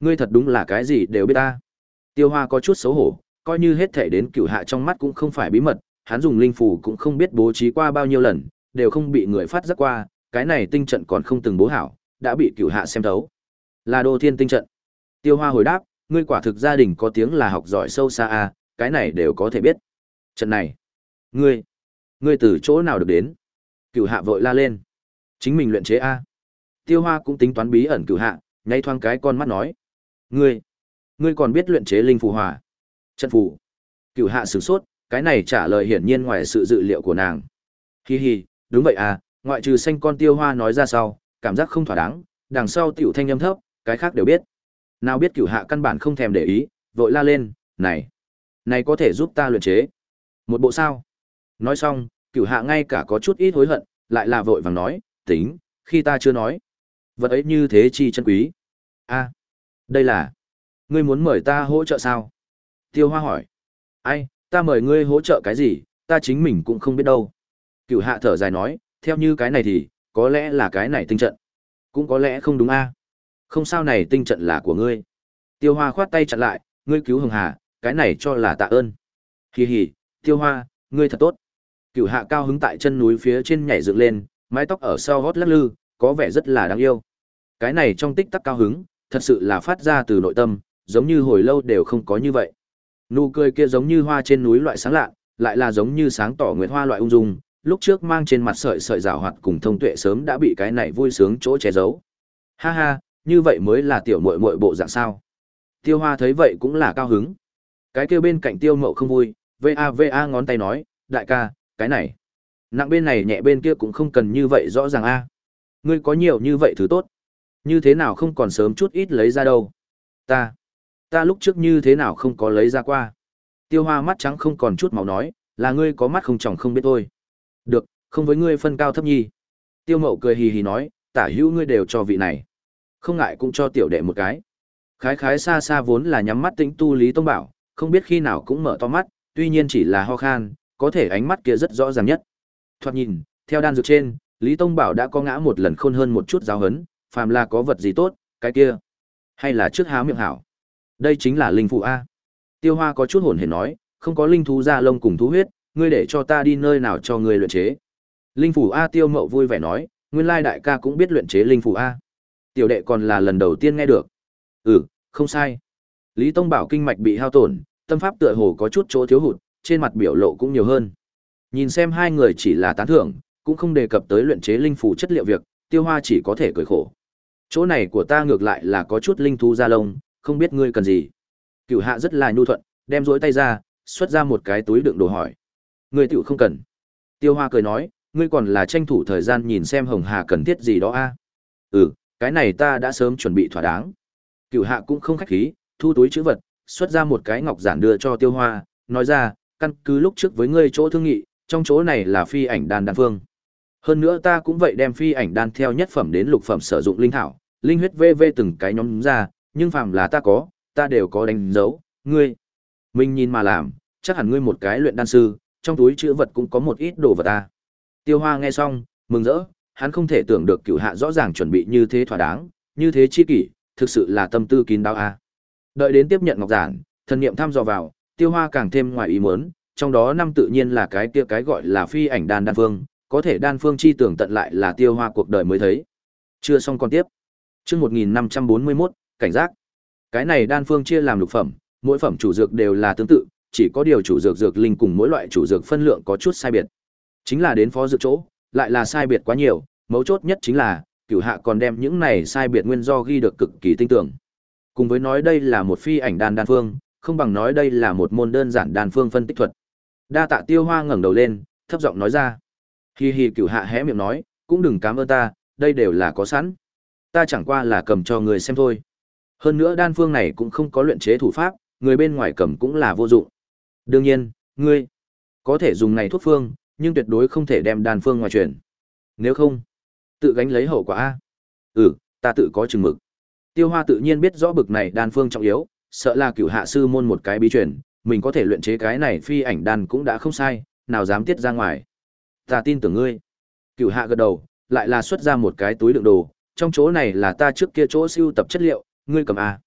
Ngươi thật đúng là cái gì đều biết ta. Tiêu Hoa có chút xấu hổ, coi như hết thể đến Cửu Hạ trong mắt cũng không phải bí mật, hắn dùng linh phù cũng không biết bố trí qua bao nhiêu lần, đều không bị người phát giác qua, cái này tinh trận còn không từng bố hảo, đã bị Cửu Hạ xem thấu. Là Đô Thiên tinh trận. Tiêu Hoa hồi đáp, ngươi quả thực gia đình có tiếng là học giỏi sâu xa a, cái này đều có thể biết. Trận này, ngươi, ngươi từ chỗ nào được đến? Cửu Hạ vội la lên. Chính mình luyện chế a. Tiêu Hoa cũng tính toán bí ẩn Cửu Hạ, nháy thoáng cái con mắt nói, ngươi, ngươi còn biết luyện chế linh phù hòa? Trận phù. Cửu Hạ sửng sốt, cái này trả lời hiển nhiên ngoài sự dự liệu của nàng. Hi hi, đúng vậy à, ngoại trừ xanh con Tiêu Hoa nói ra sau, cảm giác không thỏa đáng, đằng sau tiểu thanh âm thấp, cái khác đều biết. Nào biết Cửu Hạ căn bản không thèm để ý, vội la lên, này, này có thể giúp ta luyện chế một bộ sao? Nói xong, Cửu Hạ ngay cả có chút ít hối hận, lại là vội vàng nói, tính, khi ta chưa nói. Vật ấy như thế chi chân quý. A, đây là, ngươi muốn mời ta hỗ trợ sao? Tiêu Hoa hỏi. Ai, ta mời ngươi hỗ trợ cái gì, ta chính mình cũng không biết đâu. Cửu Hạ thở dài nói, theo như cái này thì, có lẽ là cái này tinh trận. Cũng có lẽ không đúng a. Không sao, này tinh trận là của ngươi. Tiêu Hoa khoát tay chặn lại, ngươi cứu Hồng Hà, cái này cho là tạ ơn. Hì hì, Tiêu Hoa, ngươi thật tốt. Cửu Hạ cao hứng tại chân núi phía trên nhảy dựng lên, mái tóc ở sau gót lắc lư, có vẻ rất là đáng yêu. Cái này trong tích tắc cao hứng, thật sự là phát ra từ nội tâm, giống như hồi lâu đều không có như vậy. Nụ cười kia giống như hoa trên núi loại sáng lạ, lại là giống như sáng tỏ nguyệt hoa loại ung dung, lúc trước mang trên mặt sợi sợi rào hoạt cùng thông tuệ sớm đã bị cái này vui sướng chỗ che giấu. Ha ha, như vậy mới là tiểu muội muội bộ dạng sao? Tiêu Hoa thấy vậy cũng là cao hứng. Cái kia bên cạnh Tiêu Mậu không vui, va va ngón tay nói, đại ca, cái này, nặng bên này nhẹ bên kia cũng không cần như vậy rõ ràng a. Ngươi có nhiều như vậy thứ tốt, như thế nào không còn sớm chút ít lấy ra đâu? Ta, ta lúc trước như thế nào không có lấy ra qua? Tiêu Hoa mắt trắng không còn chút máu nói, là ngươi có mắt không tròng không biết thôi. Được, không với ngươi phân cao thấp nhi. Tiêu Mậu cười hì hì nói, tả hữu ngươi đều cho vị này, không ngại cũng cho tiểu đệ một cái. Khái khái xa xa vốn là nhắm mắt tĩnh tu Lý Tông Bảo, không biết khi nào cũng mở to mắt, tuy nhiên chỉ là ho khan, có thể ánh mắt kia rất rõ ràng nhất. Thoạt nhìn, theo đan dược trên, Lý Tông Bảo đã có ngã một lần khôn hơn một chút giáo hấn, phàm là có vật gì tốt, cái kia, hay là trước há miệng hảo. Đây chính là linh phù a. Tiêu Hoa có chút hồn hển nói, không có linh thú da lông cùng thú huyết, ngươi để cho ta đi nơi nào cho ngươi luyện chế. Linh phù a. Tiêu Mậu vui vẻ nói, nguyên lai đại ca cũng biết luyện chế linh phù a. Tiểu đệ còn là lần đầu tiên nghe được. Ừ, không sai. Lý Tông Bảo kinh mạch bị hao tổn, tâm pháp tựa hồ có chút chỗ thiếu hụt, trên mặt biểu lộ cũng nhiều hơn. Nhìn xem hai người chỉ là tán thưởng, cũng không đề cập tới luyện chế linh phù chất liệu việc, Tiêu Hoa chỉ có thể cười khổ. Chỗ này của ta ngược lại là có chút linh thú da lông, không biết ngươi cần gì. Cửu Hạ rất là nhu thuận, đem rỗi tay ra, xuất ra một cái túi đựng đồ hỏi. Ngươi tiểu không cần. Tiêu Hoa cười nói, ngươi còn là tranh thủ thời gian nhìn xem Hồng Hà cần thiết gì đó a. Ừ, cái này ta đã sớm chuẩn bị thỏa đáng. Cửu Hạ cũng không khách khí, thu túi trữ vật, xuất ra một cái ngọc giản đưa cho Tiêu Hoa, nói ra, căn cứ lúc trước với ngươi chỗ thương nghị, trong chỗ này là phi ảnh đan đan phương. Hơn nữa ta cũng vậy đem phi ảnh đan theo nhất phẩm đến lục phẩm sử dụng linh thảo, linh huyết vê vê từng cái nhóm ra, nhưng phàm là ta có, ta đều có đánh dấu, ngươi. Mình nhìn mà làm, chắc hẳn ngươi một cái luyện đan sư, trong túi trữ vật cũng có một ít đồ vật ta. Tiêu Hoa nghe xong, mừng rỡ, hắn không thể tưởng được Cửu Hạ rõ ràng chuẩn bị như thế thỏa đáng, như thế chi kỷ, thực sự là tâm tư kín đáo a. Đợi đến tiếp nhận ngọc giản, thần niệm thăm dò vào, Tiêu Hoa càng thêm ngoài ý muốn, trong đó năm tự nhiên là cái kia cái gọi là phi ảnh đan đan phương, có thể đan phương chi tưởng tận lại là Tiêu Hoa cuộc đời mới thấy. Chưa xong còn tiếp. Chương một nghìn năm trăm bốn mươi mốt, cảnh giác. Cái này đan phương chia làm lục phẩm, mỗi phẩm chủ dược đều là tương tự, chỉ có điều chủ dược dược linh cùng mỗi loại chủ dược phân lượng có chút sai biệt. Chính là đến phó dược chỗ, lại là sai biệt quá nhiều, mấu chốt nhất chính là Cửu Hạ còn đem những này sai biệt nguyên do ghi được cực kỳ tinh tường. Cùng với nói đây là một phi ảnh đan đan phương, không bằng nói đây là một môn đơn giản đan phương phân tích thuật. Đa tạ. Tiêu Hoa ngẩng đầu lên, thấp giọng nói ra. Hi hi. Cửu Hạ hé miệng nói, cũng đừng cảm ơn ta, đây đều là có sẵn. Ta chẳng qua là cầm cho người xem thôi. Hơn nữa đan phương này cũng không có luyện chế thủ pháp, người bên ngoài cầm cũng là vô dụng. Đương nhiên, ngươi có thể dùng này thuốc phương, nhưng tuyệt đối không thể đem đan phương ngoài truyền. Nếu không, tự gánh lấy hậu quả a. Ừ, ta tự có chừng mực. Tiêu Hoa tự nhiên biết rõ bực này đan phương trọng yếu, sợ là Cửu Hạ sư môn một cái bí truyền, mình có thể luyện chế cái này phi ảnh đan cũng đã không sai, nào dám tiết ra ngoài. Ta tin tưởng ngươi. Cửu Hạ gật đầu, lại là xuất ra một cái túi đựng đồ, trong chỗ này là ta trước kia chỗ sưu tập chất liệu, ngươi cầm a.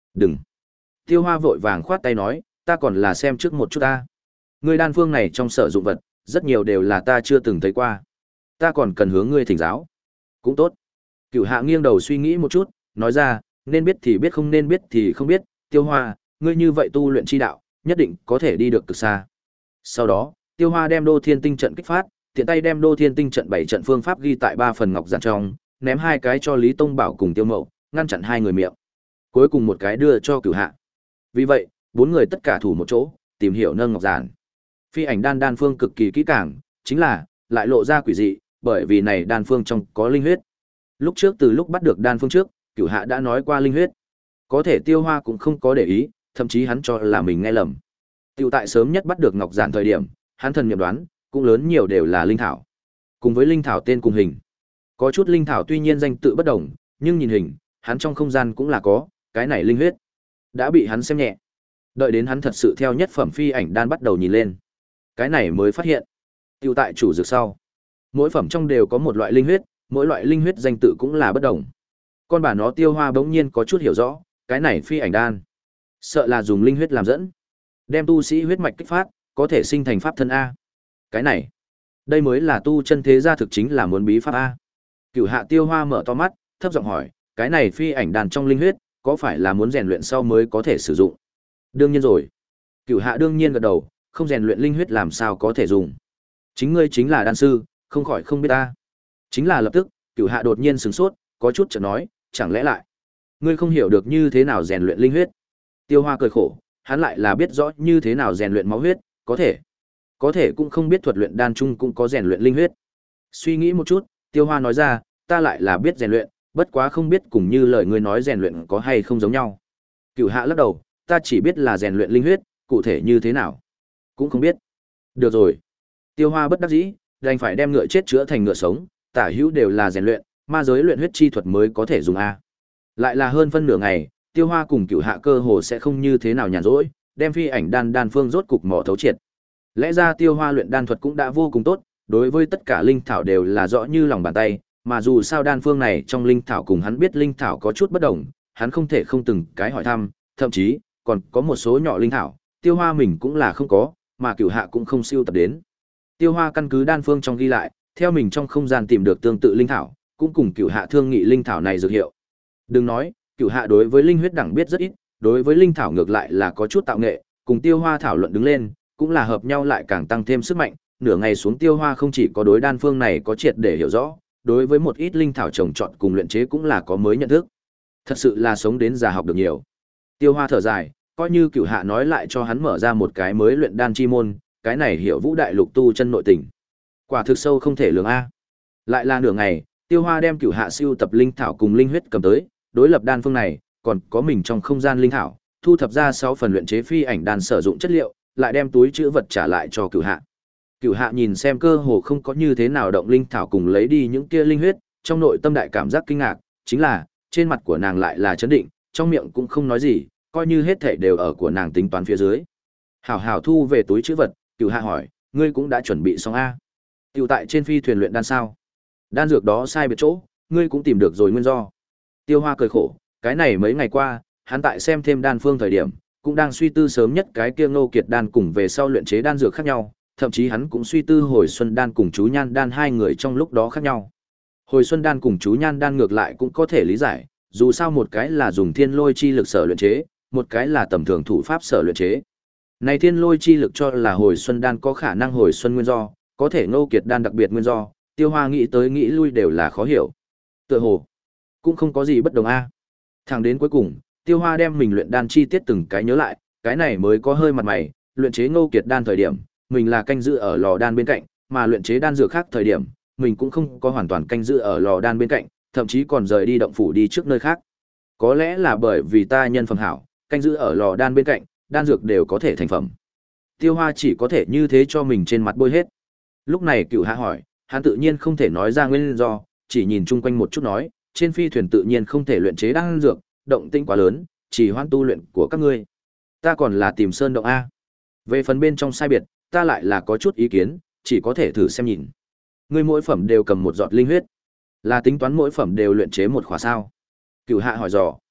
Đừng. Tiêu Hoa vội vàng khoát tay nói, ta còn là xem trước một chút ta. Ngươi đan phương này trong sở dụng vật, rất nhiều đều là ta chưa từng thấy qua. Ta còn cần hướng ngươi thỉnh giáo. Cũng tốt. Cửu Hạ nghiêng đầu suy nghĩ một chút, nói ra, nên biết thì biết, không nên biết thì không biết. Tiêu Hoa, ngươi như vậy tu luyện chi đạo, nhất định có thể đi được cực xa. Sau đó, Tiêu Hoa đem Đô Thiên Tinh trận kích phát, tiện tay đem Đô Thiên Tinh trận bảy trận phương pháp ghi tại ba phần ngọc giản trong, ném hai cái cho Lý Tông Bảo cùng Tiêu Mậu, ngăn chặn hai người miệng. Cuối cùng một cái đưa cho Cửu Hạ. Vì vậy, bốn người tất cả thủ một chỗ, tìm hiểu nâng ngọc giản. Phi ảnh đan đan phương cực kỳ kỹ càng, chính là lại lộ ra quỷ dị, bởi vì này đan phương trong có linh huyết. Lúc trước từ lúc bắt được đan phương trước, Cửu Hạ đã nói qua linh huyết. Có thể Tiêu Hoa cũng không có để ý, thậm chí hắn cho là mình nghe lầm. Tiểu tại sớm nhất bắt được ngọc giản thời điểm, hắn thần nghiệm đoán, cũng lớn nhiều đều là linh thảo. Cùng với linh thảo tên cùng hình. Có chút linh thảo tuy nhiên danh tự bất đồng, nhưng nhìn hình, hắn trong không gian cũng là có, cái này linh huyết đã bị hắn xem nhẹ. Đợi đến hắn thật sự theo nhất phẩm phi ảnh đan bắt đầu nhìn lên, cái này mới phát hiện, tiểu tại chủ dược sau, mỗi phẩm trong đều có một loại linh huyết, mỗi loại linh huyết danh tự cũng là bất đồng. Con bà nó Tiêu Hoa bỗng nhiên có chút hiểu rõ, cái này phi ảnh đan, sợ là dùng linh huyết làm dẫn, đem tu sĩ huyết mạch kích phát, có thể sinh thành pháp thân a. Cái này, đây mới là tu chân thế gia thực chính là muốn bí pháp a. Cửu Hạ Tiêu Hoa mở to mắt, thấp giọng hỏi, cái này phi ảnh đan trong linh huyết, có phải là muốn rèn luyện sau mới có thể sử dụng? Đương nhiên rồi. Cửu Hạ đương nhiên gật đầu, không rèn luyện linh huyết làm sao có thể dùng. Chính ngươi chính là đan sư, không khỏi không biết ta. Chính là lập tức, Cửu Hạ đột nhiên sửng sốt, có chút chợt nói, chẳng lẽ lại ngươi không hiểu được như thế nào rèn luyện linh huyết? Tiêu Hoa cười khổ, hắn lại là biết rõ như thế nào rèn luyện máu huyết, có thể, có thể cũng không biết thuật luyện đan chung cũng có rèn luyện linh huyết. Suy nghĩ một chút, Tiêu Hoa nói ra, ta lại là biết rèn luyện, bất quá không biết cùng như lời ngươi nói rèn luyện có hay không giống nhau. Cửu Hạ lắc đầu, ta chỉ biết là rèn luyện linh huyết, cụ thể như thế nào cũng không biết. Được rồi. Tiêu Hoa bất đắc dĩ, đành phải đem ngựa chết chữa thành ngựa sống, tả hữu đều là rèn luyện, ma giới luyện huyết chi thuật mới có thể dùng a. Lại là hơn phân nửa ngày, Tiêu Hoa cùng Cửu Hạ cơ hồ sẽ không như thế nào nhàn rỗi, đem phi ảnh đan đan phương rốt cục mò thấu triệt. Lẽ ra Tiêu Hoa luyện đan thuật cũng đã vô cùng tốt, đối với tất cả linh thảo đều là rõ như lòng bàn tay, mà dù sao đan phương này trong linh thảo cùng hắn biết linh thảo có chút bất đồng, hắn không thể không từng cái hỏi thăm, thậm chí còn có một số nhỏ linh thảo, Tiêu Hoa mình cũng là không có, mà Cửu Hạ cũng không siêu tập đến. Tiêu Hoa căn cứ đan phương trong ghi lại, theo mình trong không gian tìm được tương tự linh thảo, cũng cùng Cửu Hạ thương nghị linh thảo này dược hiệu. Đừng nói, Cửu Hạ đối với linh huyết đẳng biết rất ít, đối với linh thảo ngược lại là có chút tạo nghệ, cùng Tiêu Hoa thảo luận đứng lên, cũng là hợp nhau lại càng tăng thêm sức mạnh. Nửa ngày xuống Tiêu Hoa không chỉ có đối đan phương này có triệt để hiểu rõ, đối với một ít linh thảo trồng trọt cùng luyện chế cũng là có mới nhận thức. Thật sự là sống đến già học được nhiều. Tiêu Hoa thở dài, coi như Cửu Hạ nói lại cho hắn mở ra một cái mới luyện đan chi môn, cái này hiểu vũ đại lục tu chân nội tình. Quả thực sâu không thể lường a. Lại là nửa ngày, Tiêu Hoa đem Cửu Hạ siêu tập linh thảo cùng linh huyết cầm tới, đối lập đan phương này, còn có mình trong không gian linh thảo, thu thập ra sáu phần luyện chế phi ảnh đan sử dụng chất liệu, lại đem túi trữ vật trả lại cho Cửu Hạ. Cửu Hạ nhìn xem cơ hồ không có như thế nào động linh thảo cùng lấy đi những kia linh huyết, trong nội tâm đại cảm giác kinh ngạc, chính là, trên mặt của nàng lại là chấn định, trong miệng cũng không nói gì, coi như hết thảy đều ở của nàng tính toán phía dưới. Hảo hảo thu về túi trữ vật, Cửu Hạ hỏi, ngươi cũng đã chuẩn bị xong a? Tiểu tại trên phi thuyền luyện đan sao? Đan dược đó sai biệt chỗ, ngươi cũng tìm được rồi nguyên do. Tiêu Hoa cười khổ, cái này mấy ngày qua, hắn tại xem thêm đan phương thời điểm, cũng đang suy tư sớm nhất cái kia Ngô Kiệt đan cùng về sau luyện chế đan dược khác nhau, thậm chí hắn cũng suy tư Hồi Xuân đan cùng chú Nhan đan hai người trong lúc đó khác nhau. Hồi Xuân đan cùng chú Nhan đan ngược lại cũng có thể lý giải, dù sao một cái là dùng thiên lôi chi lực sở luyện chế, một cái là tầm thường thủ pháp sở luyện chế. Này thiên lôi chi lực cho là Hồi Xuân đan có khả năng hồi xuân nguyên do, có thể Ngô Kiệt đan đặc biệt nguyên do, Tiêu Hoa nghĩ tới nghĩ lui đều là khó hiểu. Tựa hồ cũng không có gì bất đồng a. Thẳng đến cuối cùng, Tiêu Hoa đem mình luyện đan chi tiết từng cái nhớ lại, cái này mới có hơi mặt mày, luyện chế Ngô Kiệt đan thời điểm, mình là canh giữ ở lò đan bên cạnh, mà luyện chế đan dược khác thời điểm, mình cũng không có hoàn toàn canh giữ ở lò đan bên cạnh, thậm chí còn rời đi động phủ đi trước nơi khác. Có lẽ là bởi vì ta nhân phẩm hảo, canh giữ ở lò đan bên cạnh, đan dược đều có thể thành phẩm. Tiêu Hoa chỉ có thể như thế cho mình trên mặt bôi hết. Lúc này Cửu Hạ hỏi, hắn tự nhiên không thể nói ra nguyên do, chỉ nhìn chung quanh một chút nói, trên phi thuyền tự nhiên không thể luyện chế đan dược, động tĩnh quá lớn, chỉ hoãn tu luyện của các ngươi. Ta còn là tìm sơn động a. Về phần bên trong sai biệt, ta lại là có chút ý kiến, chỉ có thể thử xem nhìn. Ngươi mỗi phẩm đều cầm một giọt linh huyết, là tính toán mỗi phẩm đều luyện chế một khóa sao? Cửu Hạ hỏi dò.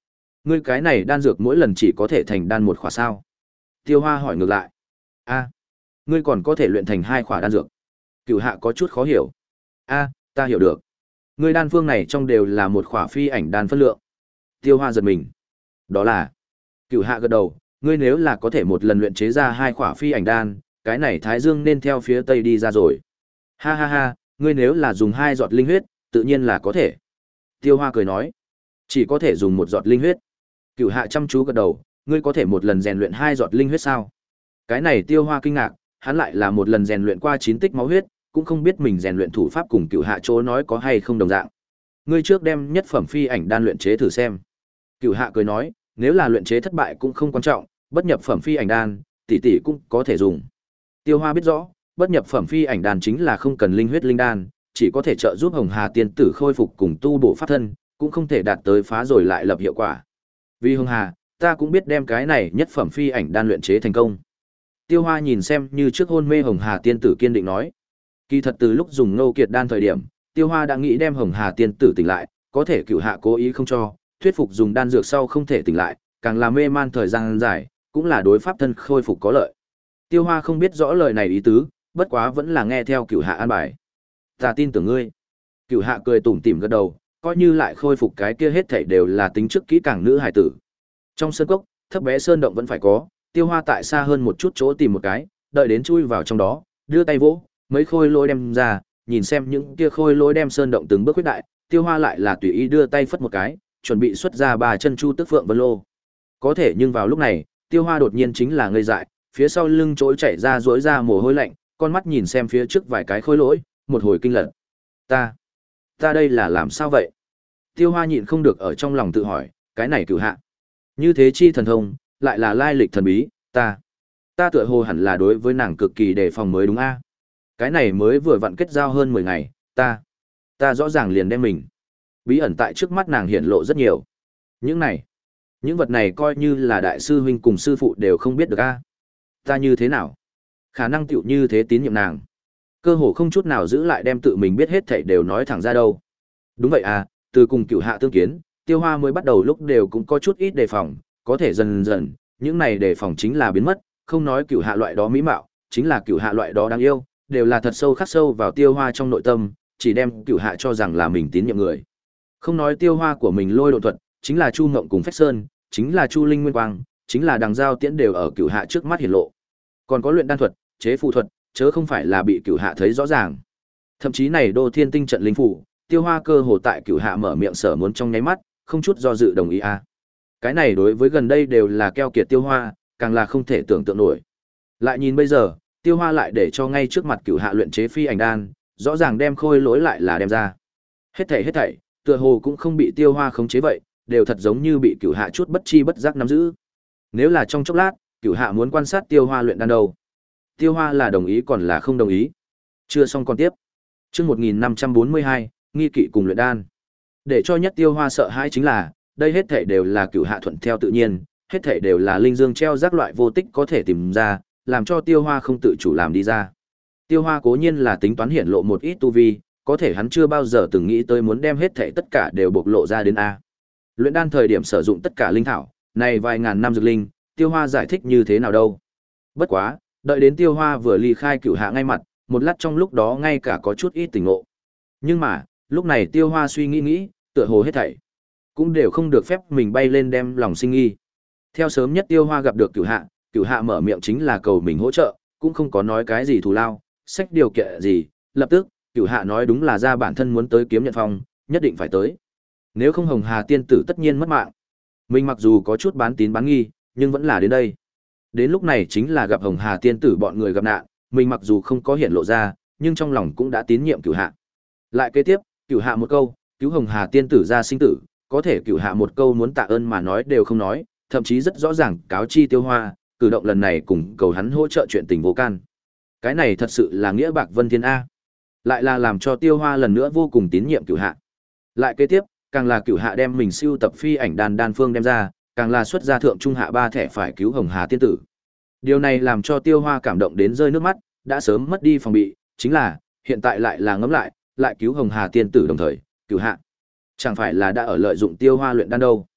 Ngươi cái này đan dược mỗi lần chỉ có thể thành đan một khỏa sao? Tiêu Hoa hỏi ngược lại. A, ngươi còn có thể luyện thành hai khỏa đan dược. Cửu Hạ có chút khó hiểu. A, ta hiểu được. Ngươi đan phương này trong đều là một khỏa phi ảnh đan phân lượng. Tiêu Hoa giật mình. Đó là. Cửu Hạ gật đầu, ngươi nếu là có thể một lần luyện chế ra hai khỏa phi ảnh đan, cái này Thái Dương nên theo phía tây đi ra rồi. Ha ha ha, ngươi nếu là dùng hai giọt linh huyết, tự nhiên là có thể. Tiêu Hoa cười nói. Chỉ có thể dùng một giọt linh huyết. Cửu Hạ chăm chú gật đầu, ngươi có thể một lần rèn luyện hai giọt linh huyết sao? Cái này Tiêu Hoa kinh ngạc, hắn lại là một lần rèn luyện qua chín tích máu huyết, cũng không biết mình rèn luyện thủ pháp cùng Cửu Hạ chỗ nói có hay không đồng dạng. Ngươi trước đem nhất phẩm phi ảnh đan luyện chế thử xem. Cửu Hạ cười nói, nếu là luyện chế thất bại cũng không quan trọng, bất nhập phẩm phi ảnh đan, tỷ tỷ cũng có thể dùng. Tiêu Hoa biết rõ, bất nhập phẩm phi ảnh đan chính là không cần linh huyết linh đan, chỉ có thể trợ giúp Hồng Hà tiên tử khôi phục cùng tu bổ pháp thân, cũng không thể đạt tới phá rồi lại lập hiệu quả. Vì Hồng Hà, ta cũng biết đem cái này nhất phẩm phi ảnh đan luyện chế thành công. Tiêu Hoa nhìn xem như trước hôn mê Hồng Hà tiên tử kiên định nói. Kỳ thật từ lúc dùng Ngô Kiệt đan thời điểm, Tiêu Hoa đã nghĩ đem Hồng Hà tiên tử tỉnh lại, có thể Cửu Hạ cố ý không cho, thuyết phục dùng đan dược sau không thể tỉnh lại, càng là mê man thời gian dài, cũng là đối pháp thân khôi phục có lợi. Tiêu Hoa không biết rõ lời này ý tứ, bất quá vẫn là nghe theo Cửu Hạ an bài. Ta tin tưởng ngươi. Cửu Hạ cười tủm tỉm gật đầu, coi như lại khôi phục cái kia hết thảy đều là tính trước kỹ càng nữ hải tử. Trong sơn cốc, thấp bé sơn động vẫn phải có, Tiêu Hoa tại xa hơn một chút chỗ tìm một cái, đợi đến chui vào trong đó, đưa tay vỗ, mấy khôi lôi đem ra, nhìn xem những kia khôi lôi đem sơn động từng bước quyết đại, Tiêu Hoa lại là tùy ý đưa tay phất một cái, chuẩn bị xuất ra ba chân chu tức phượng vân lô. Có thể nhưng vào lúc này, Tiêu Hoa đột nhiên chính là ngây dại, phía sau lưng trỗi chảy ra rỗi ra mồ hôi lạnh, con mắt nhìn xem phía trước vài cái khôi lỗi, một hồi kinh lật. Ta, ta đây là làm sao vậy? Tiêu Hoa nhịn không được ở trong lòng tự hỏi, cái này Cửu Hạ, như thế chi thần thông, lại là lai lịch thần bí, ta, ta tựa hồ hẳn là đối với nàng cực kỳ đề phòng mới đúng a. Cái này mới vừa vặn kết giao hơn mười ngày, ta, ta rõ ràng liền đem mình bí ẩn tại trước mắt nàng hiện lộ rất nhiều. Những này, những vật này coi như là đại sư huynh cùng sư phụ đều không biết được a. Ta như thế nào? Khả năng tựu như thế tín nhiệm nàng. Cơ hồ không chút nào giữ lại đem tự mình biết hết thảy đều nói thẳng ra đâu. Đúng vậy à, từ cùng Cửu Hạ tương kiến, Tiêu Hoa mới bắt đầu lúc đều cũng có chút ít đề phòng, có thể dần dần, những này đề phòng chính là biến mất, không nói Cửu Hạ loại đó mỹ mạo, chính là Cửu Hạ loại đó đáng yêu, đều là thật sâu khắc sâu vào Tiêu Hoa trong nội tâm, chỉ đem Cửu Hạ cho rằng là mình tín nhiệm người. Không nói Tiêu Hoa của mình lôi độ thuật, chính là Chu Ngộng cùng Phách Sơn, chính là Chu Linh Nguyên Quang, chính là Đằng Giao Tiễn đều ở Cửu Hạ trước mắt hiển lộ. Còn có luyện đan thuật, chế phù thuật, chớ không phải là bị Cửu Hạ thấy rõ ràng. Thậm chí này Đô Thiên Tinh trận linh phủ, Tiêu Hoa cơ hồ tại Cửu Hạ mở miệng sở muốn trong nháy mắt, không chút do dự đồng ý a. Cái này đối với gần đây đều là keo kiệt Tiêu Hoa, càng là không thể tưởng tượng nổi. Lại nhìn bây giờ, Tiêu Hoa lại để cho ngay trước mặt Cửu Hạ luyện chế phi ảnh đan, rõ ràng đem khôi lỗi lại là đem ra. Hết thảy hết thảy, tựa hồ cũng không bị Tiêu Hoa khống chế vậy, đều thật giống như bị Cửu Hạ chút bất chi bất giác nắm giữ. Nếu là trong chốc lát, Cửu Hạ muốn quan sát Tiêu Hoa luyện đan đâu? Tiêu Hoa là đồng ý còn là không đồng ý? Chưa xong còn tiếp. Chương một nghìn năm trăm bốn mươi hai, nghi kỵ cùng luyện đan. Để cho nhất Tiêu Hoa sợ hãi chính là, đây hết thảy đều là Cửu Hạ thuận theo tự nhiên, hết thảy đều là linh dương treo rác loại vô tích có thể tìm ra, làm cho Tiêu Hoa không tự chủ làm đi ra. Tiêu Hoa cố nhiên là tính toán hiển lộ một ít tu vi, có thể hắn chưa bao giờ từng nghĩ tới muốn đem hết thảy tất cả đều bộc lộ ra đến a. Luyện đan thời điểm sử dụng tất cả linh thảo, này vài ngàn năm dược linh, Tiêu Hoa giải thích như thế nào đâu? Bất quá, đợi đến Tiêu Hoa vừa ly khai Cửu Hạ ngay mặt, một lát trong lúc đó ngay cả có chút ít tỉnh ngộ. Nhưng mà, lúc này Tiêu Hoa suy nghĩ nghĩ, tựa hồ hết thảy cũng đều không được phép mình bay lên đem lòng sinh nghi. Theo sớm nhất Tiêu Hoa gặp được Cửu Hạ, Cửu Hạ mở miệng chính là cầu mình hỗ trợ, cũng không có nói cái gì thù lao, sách điều kiện gì, lập tức, Cửu Hạ nói đúng là ra bản thân muốn tới kiếm nhận phong, nhất định phải tới. Nếu không Hồng Hà tiên tử tất nhiên mất mạng. Mình mặc dù có chút bán tín bán nghi, nhưng vẫn là đến đây. Đến lúc này chính là gặp Hồng Hà tiên tử bọn người gặp nạn, mình mặc dù không có hiện lộ ra, nhưng trong lòng cũng đã tín nhiệm Cửu Hạ. Lại kế tiếp, Cửu Hạ một câu, cứu Hồng Hà tiên tử ra sinh tử, có thể Cửu Hạ một câu muốn tạ ơn mà nói đều không nói, thậm chí rất rõ ràng cáo chi Tiêu Hoa, cử động lần này cùng cầu hắn hỗ trợ chuyện tình vô can. Cái này thật sự là nghĩa bạc vân thiên a. Lại là làm cho Tiêu Hoa lần nữa vô cùng tín nhiệm Cửu Hạ. Lại kế tiếp, càng là Cửu Hạ đem mình siêu tập phi ảnh đan đan phương đem ra, càng là xuất ra thượng trung hạ ba thẻ phải cứu Hồng Hà tiên tử. Điều này làm cho Tiêu Hoa cảm động đến rơi nước mắt, đã sớm mất đi phòng bị, chính là hiện tại lại là ngẫm lại, lại cứu Hồng Hà tiên tử đồng thời, Cửu Hạ chẳng phải là đã ở lợi dụng Tiêu Hoa luyện đan đâu.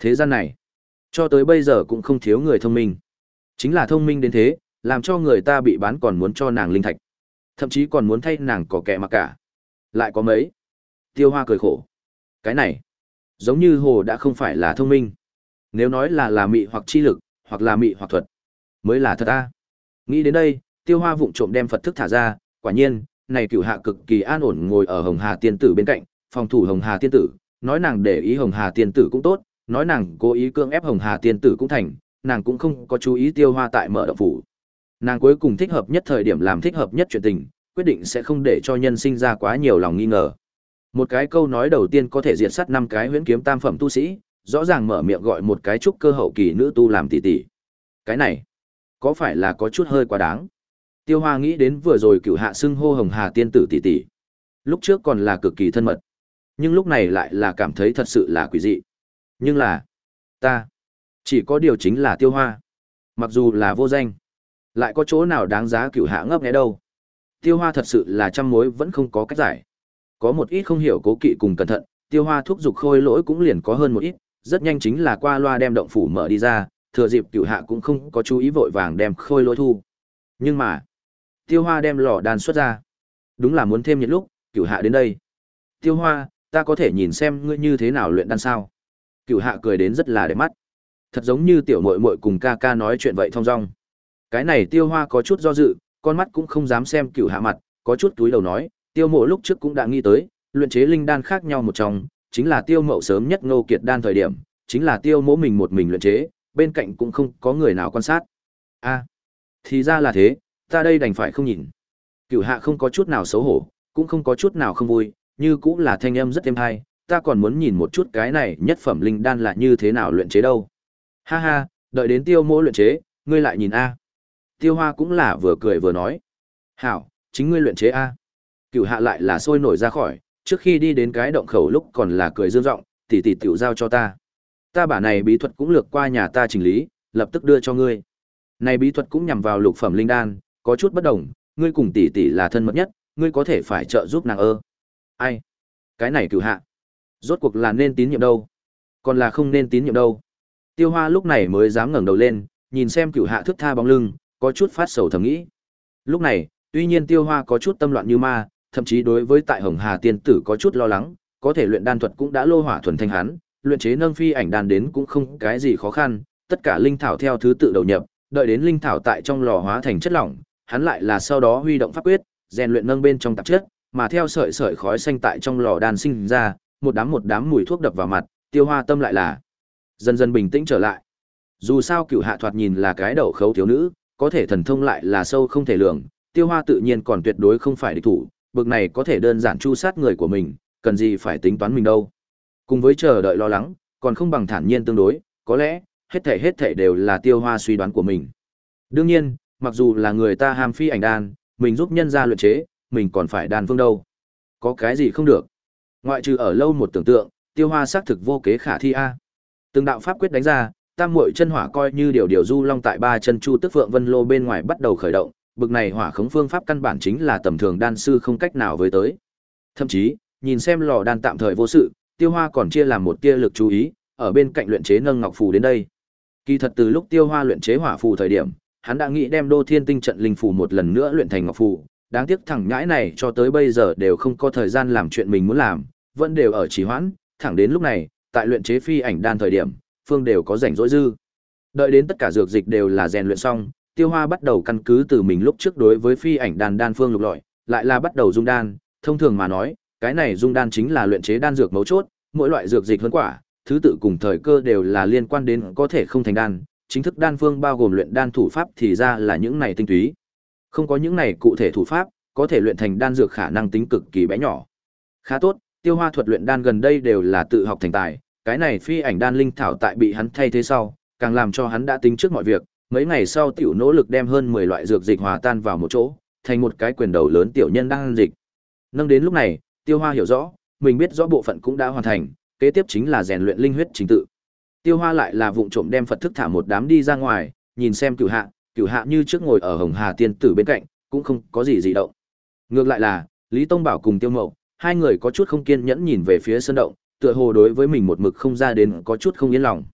Thế gian này, cho tới bây giờ cũng không thiếu người thông minh. Chính là thông minh đến thế, làm cho người ta bị bán còn muốn cho nàng linh thạch. Thậm chí còn muốn thay nàng có kẻ mặc cả. Lại có mấy. Tiêu Hoa cười khổ. Cái này, giống như hồ đã không phải là thông minh. Nếu nói là là mị hoặc chi lực, hoặc là mị hoặc thuật, mới là thật a. Nghĩ đến đây, Tiêu Hoa vụng trộm đem Phật thức thả ra, quả nhiên, này Cửu Hạ cực kỳ an ổn ngồi ở Hồng Hà tiên tử bên cạnh, phòng thủ Hồng Hà tiên tử, nói nàng để ý Hồng Hà tiên tử cũng tốt, nói nàng cố ý cưỡng ép Hồng Hà tiên tử cũng thành, nàng cũng không có chú ý Tiêu Hoa tại mở động phủ. Nàng cuối cùng thích hợp nhất thời điểm làm thích hợp nhất chuyện tình, quyết định sẽ không để cho nhân sinh ra quá nhiều lòng nghi ngờ. Một cái câu nói đầu tiên có thể diệt sát năm cái huyễn kiếm tam phẩm tu sĩ, rõ ràng mở miệng gọi một cái trúc cơ hậu kỳ nữ tu làm tỷ tỷ. Cái này, có phải là có chút hơi quá đáng? Tiêu Hoa nghĩ đến vừa rồi Cửu Hạ xưng hô Hồng Hà tiên tử tỷ tỷ. Lúc trước còn là cực kỳ thân mật, nhưng lúc này lại là cảm thấy thật sự là quỷ dị. Nhưng là, ta, chỉ có điều chính là Tiêu Hoa. Mặc dù là vô danh, lại có chỗ nào đáng giá Cửu Hạ ngấp nghé đâu. Tiêu Hoa thật sự là trăm mối vẫn không có cách giải. Có một ít không hiểu cố kỵ cùng cẩn thận, Tiêu Hoa thúc giục Khôi Lỗi cũng liền có hơn một ít, rất nhanh chính là qua loa đem động phủ mở đi ra, thừa dịp Cửu Hạ cũng không có chú ý vội vàng đem Khôi Lỗi thu. Nhưng mà, Tiêu Hoa đem lò đan xuất ra. Đúng là muốn thêm nhiệt lúc, Cửu Hạ đến đây. Tiêu Hoa, ta có thể nhìn xem ngươi như thế nào luyện đan sao? Cửu Hạ cười đến rất là đẹp mắt. Thật giống như tiểu muội muội cùng ca ca nói chuyện vậy thong dong. Cái này Tiêu Hoa có chút do dự, con mắt cũng không dám xem Cửu Hạ mặt, có chút túi đầu nói, Tiêu Mộ lúc trước cũng đã nghĩ tới, luyện chế linh đan khác nhau một trong, chính là Tiêu Mộ sớm nhất Ngô Kiệt đan thời điểm, chính là Tiêu Mộ mình một mình luyện chế, bên cạnh cũng không có người nào quan sát. A, thì ra là thế, ta đây đành phải không nhìn. Cửu Hạ không có chút nào xấu hổ, cũng không có chút nào không vui, như cũng là thanh âm rất êm hay, ta còn muốn nhìn một chút cái này nhất phẩm linh đan là như thế nào luyện chế đâu. Ha ha, đợi đến Tiêu Mộ luyện chế, ngươi lại nhìn a. Tiêu Hoa cũng là vừa cười vừa nói. Hảo, chính ngươi luyện chế a. Cửu Hạ lại là sôi nổi ra khỏi, trước khi đi đến cái động khẩu lúc còn là cười dương giọng, tỷ tỷ tiểu giao cho ta. Ta bả này bí thuật cũng lược qua nhà ta chỉnh lý, lập tức đưa cho ngươi. Này bí thuật cũng nhằm vào lục phẩm linh đan, có chút bất đồng, ngươi cùng tỷ tỷ là thân mật nhất, ngươi có thể phải trợ giúp nàng ơ. Ai? Cái này Cửu Hạ, rốt cuộc là nên tín nhiệm đâu, còn là không nên tín nhiệm đâu. Tiêu Hoa lúc này mới dám ngẩng đầu lên, nhìn xem Cửu Hạ thướt tha bóng lưng, có chút phát sầu thầm nghĩ. Lúc này, tuy nhiên Tiêu Hoa có chút tâm loạn như ma, thậm chí đối với tại Hồng Hà tiên tử có chút lo lắng, có thể luyện đan thuật cũng đã lô hỏa thuần thanh hắn, luyện chế nâng phi ảnh đan đến cũng không cái gì khó khăn, tất cả linh thảo theo thứ tự đầu nhập, đợi đến linh thảo tại trong lò hóa thành chất lỏng, hắn lại là sau đó huy động pháp quyết, rèn luyện nâng bên trong tạp chất, mà theo sợi sợi khói xanh tại trong lò đan sinh ra, một đám một đám mùi thuốc đập vào mặt, Tiêu Hoa tâm lại là dần dần bình tĩnh trở lại. Dù sao Cửu Hạ thoạt nhìn là cái đậu khấu thiếu nữ, có thể thần thông lại là sâu không thể lường, Tiêu Hoa tự nhiên còn tuyệt đối không phải địch thủ, bực này có thể đơn giản chu sát người của mình, cần gì phải tính toán mình đâu. Cùng với chờ đợi lo lắng, còn không bằng thản nhiên tương đối, có lẽ, hết thảy hết thảy đều là Tiêu Hoa suy đoán của mình. Đương nhiên, mặc dù là người ta ham phi ảnh đan, mình giúp nhân gia luyện chế, mình còn phải đan phương đâu. Có cái gì không được. Ngoại trừ ở lâu một tưởng tượng, Tiêu Hoa xác thực vô kế khả thi a. Từng đạo pháp quyết đánh ra, tam muội chân hỏa coi như điều điều du long tại ba chân chu tức phượng vân lô bên ngoài bắt đầu khởi động, bực này hỏa khống phương pháp căn bản chính là tầm thường đan sư không cách nào với tới. Thậm chí, nhìn xem lò đan tạm thời vô sự, Tiêu Hoa còn chia làm một tia lực chú ý, ở bên cạnh luyện chế nâng ngọc phù đến đây. Kỳ thật từ lúc Tiêu Hoa luyện chế hỏa phù thời điểm, hắn đã nghĩ đem Đô Thiên Tinh trận linh phù một lần nữa luyện thành ngọc phù, đáng tiếc thằng nhãi này cho tới bây giờ đều không có thời gian làm chuyện mình muốn làm, vẫn đều ở trì hoãn, thẳng đến lúc này, tại luyện chế phi ảnh đan thời điểm, phương đều có rảnh rỗi dư. Đợi đến tất cả dược dịch đều là rèn luyện xong, Tiêu Hoa bắt đầu căn cứ từ mình lúc trước đối với phi ảnh đan đan phương lục lọi, lại là bắt đầu dung đan, thông thường mà nói, cái này dung đan chính là luyện chế đan dược mấu chốt, mỗi loại dược dịch hơn quả, thứ tự cùng thời cơ đều là liên quan đến có thể không thành đan, chính thức đan phương bao gồm luyện đan thủ pháp thì ra là những này tinh túy. Không có những này cụ thể thủ pháp, có thể luyện thành đan dược khả năng tính cực kỳ bé nhỏ. Khá tốt, Tiêu Hoa thuật luyện đan gần đây đều là tự học thành tài, cái này phi ảnh đan linh thảo tại bị hắn thay thế sau, càng làm cho hắn đã tính trước mọi việc, mấy ngày sau tiểu nỗ lực đem hơn mười loại dược dịch hòa tan vào một chỗ, thành một cái quyền đầu lớn tiểu nhân đan dịch. Nâng đến lúc này, Tiêu Hoa hiểu rõ, mình biết rõ bộ phận cũng đã hoàn thành, kế tiếp chính là rèn luyện linh huyết trình tự. Tiêu Hoa lại là vụng trộm đem Phật thức thả một đám đi ra ngoài, nhìn xem Cửu Hạ, Cửu Hạ như trước ngồi ở Hồng Hà tiên tử bên cạnh, cũng không có gì dị động. Ngược lại là, Lý Tông Bảo cùng Tiêu Mậu, hai người có chút không kiên nhẫn nhìn về phía sơn động, tựa hồ đối với mình một mực không ra đến có chút không yên lòng.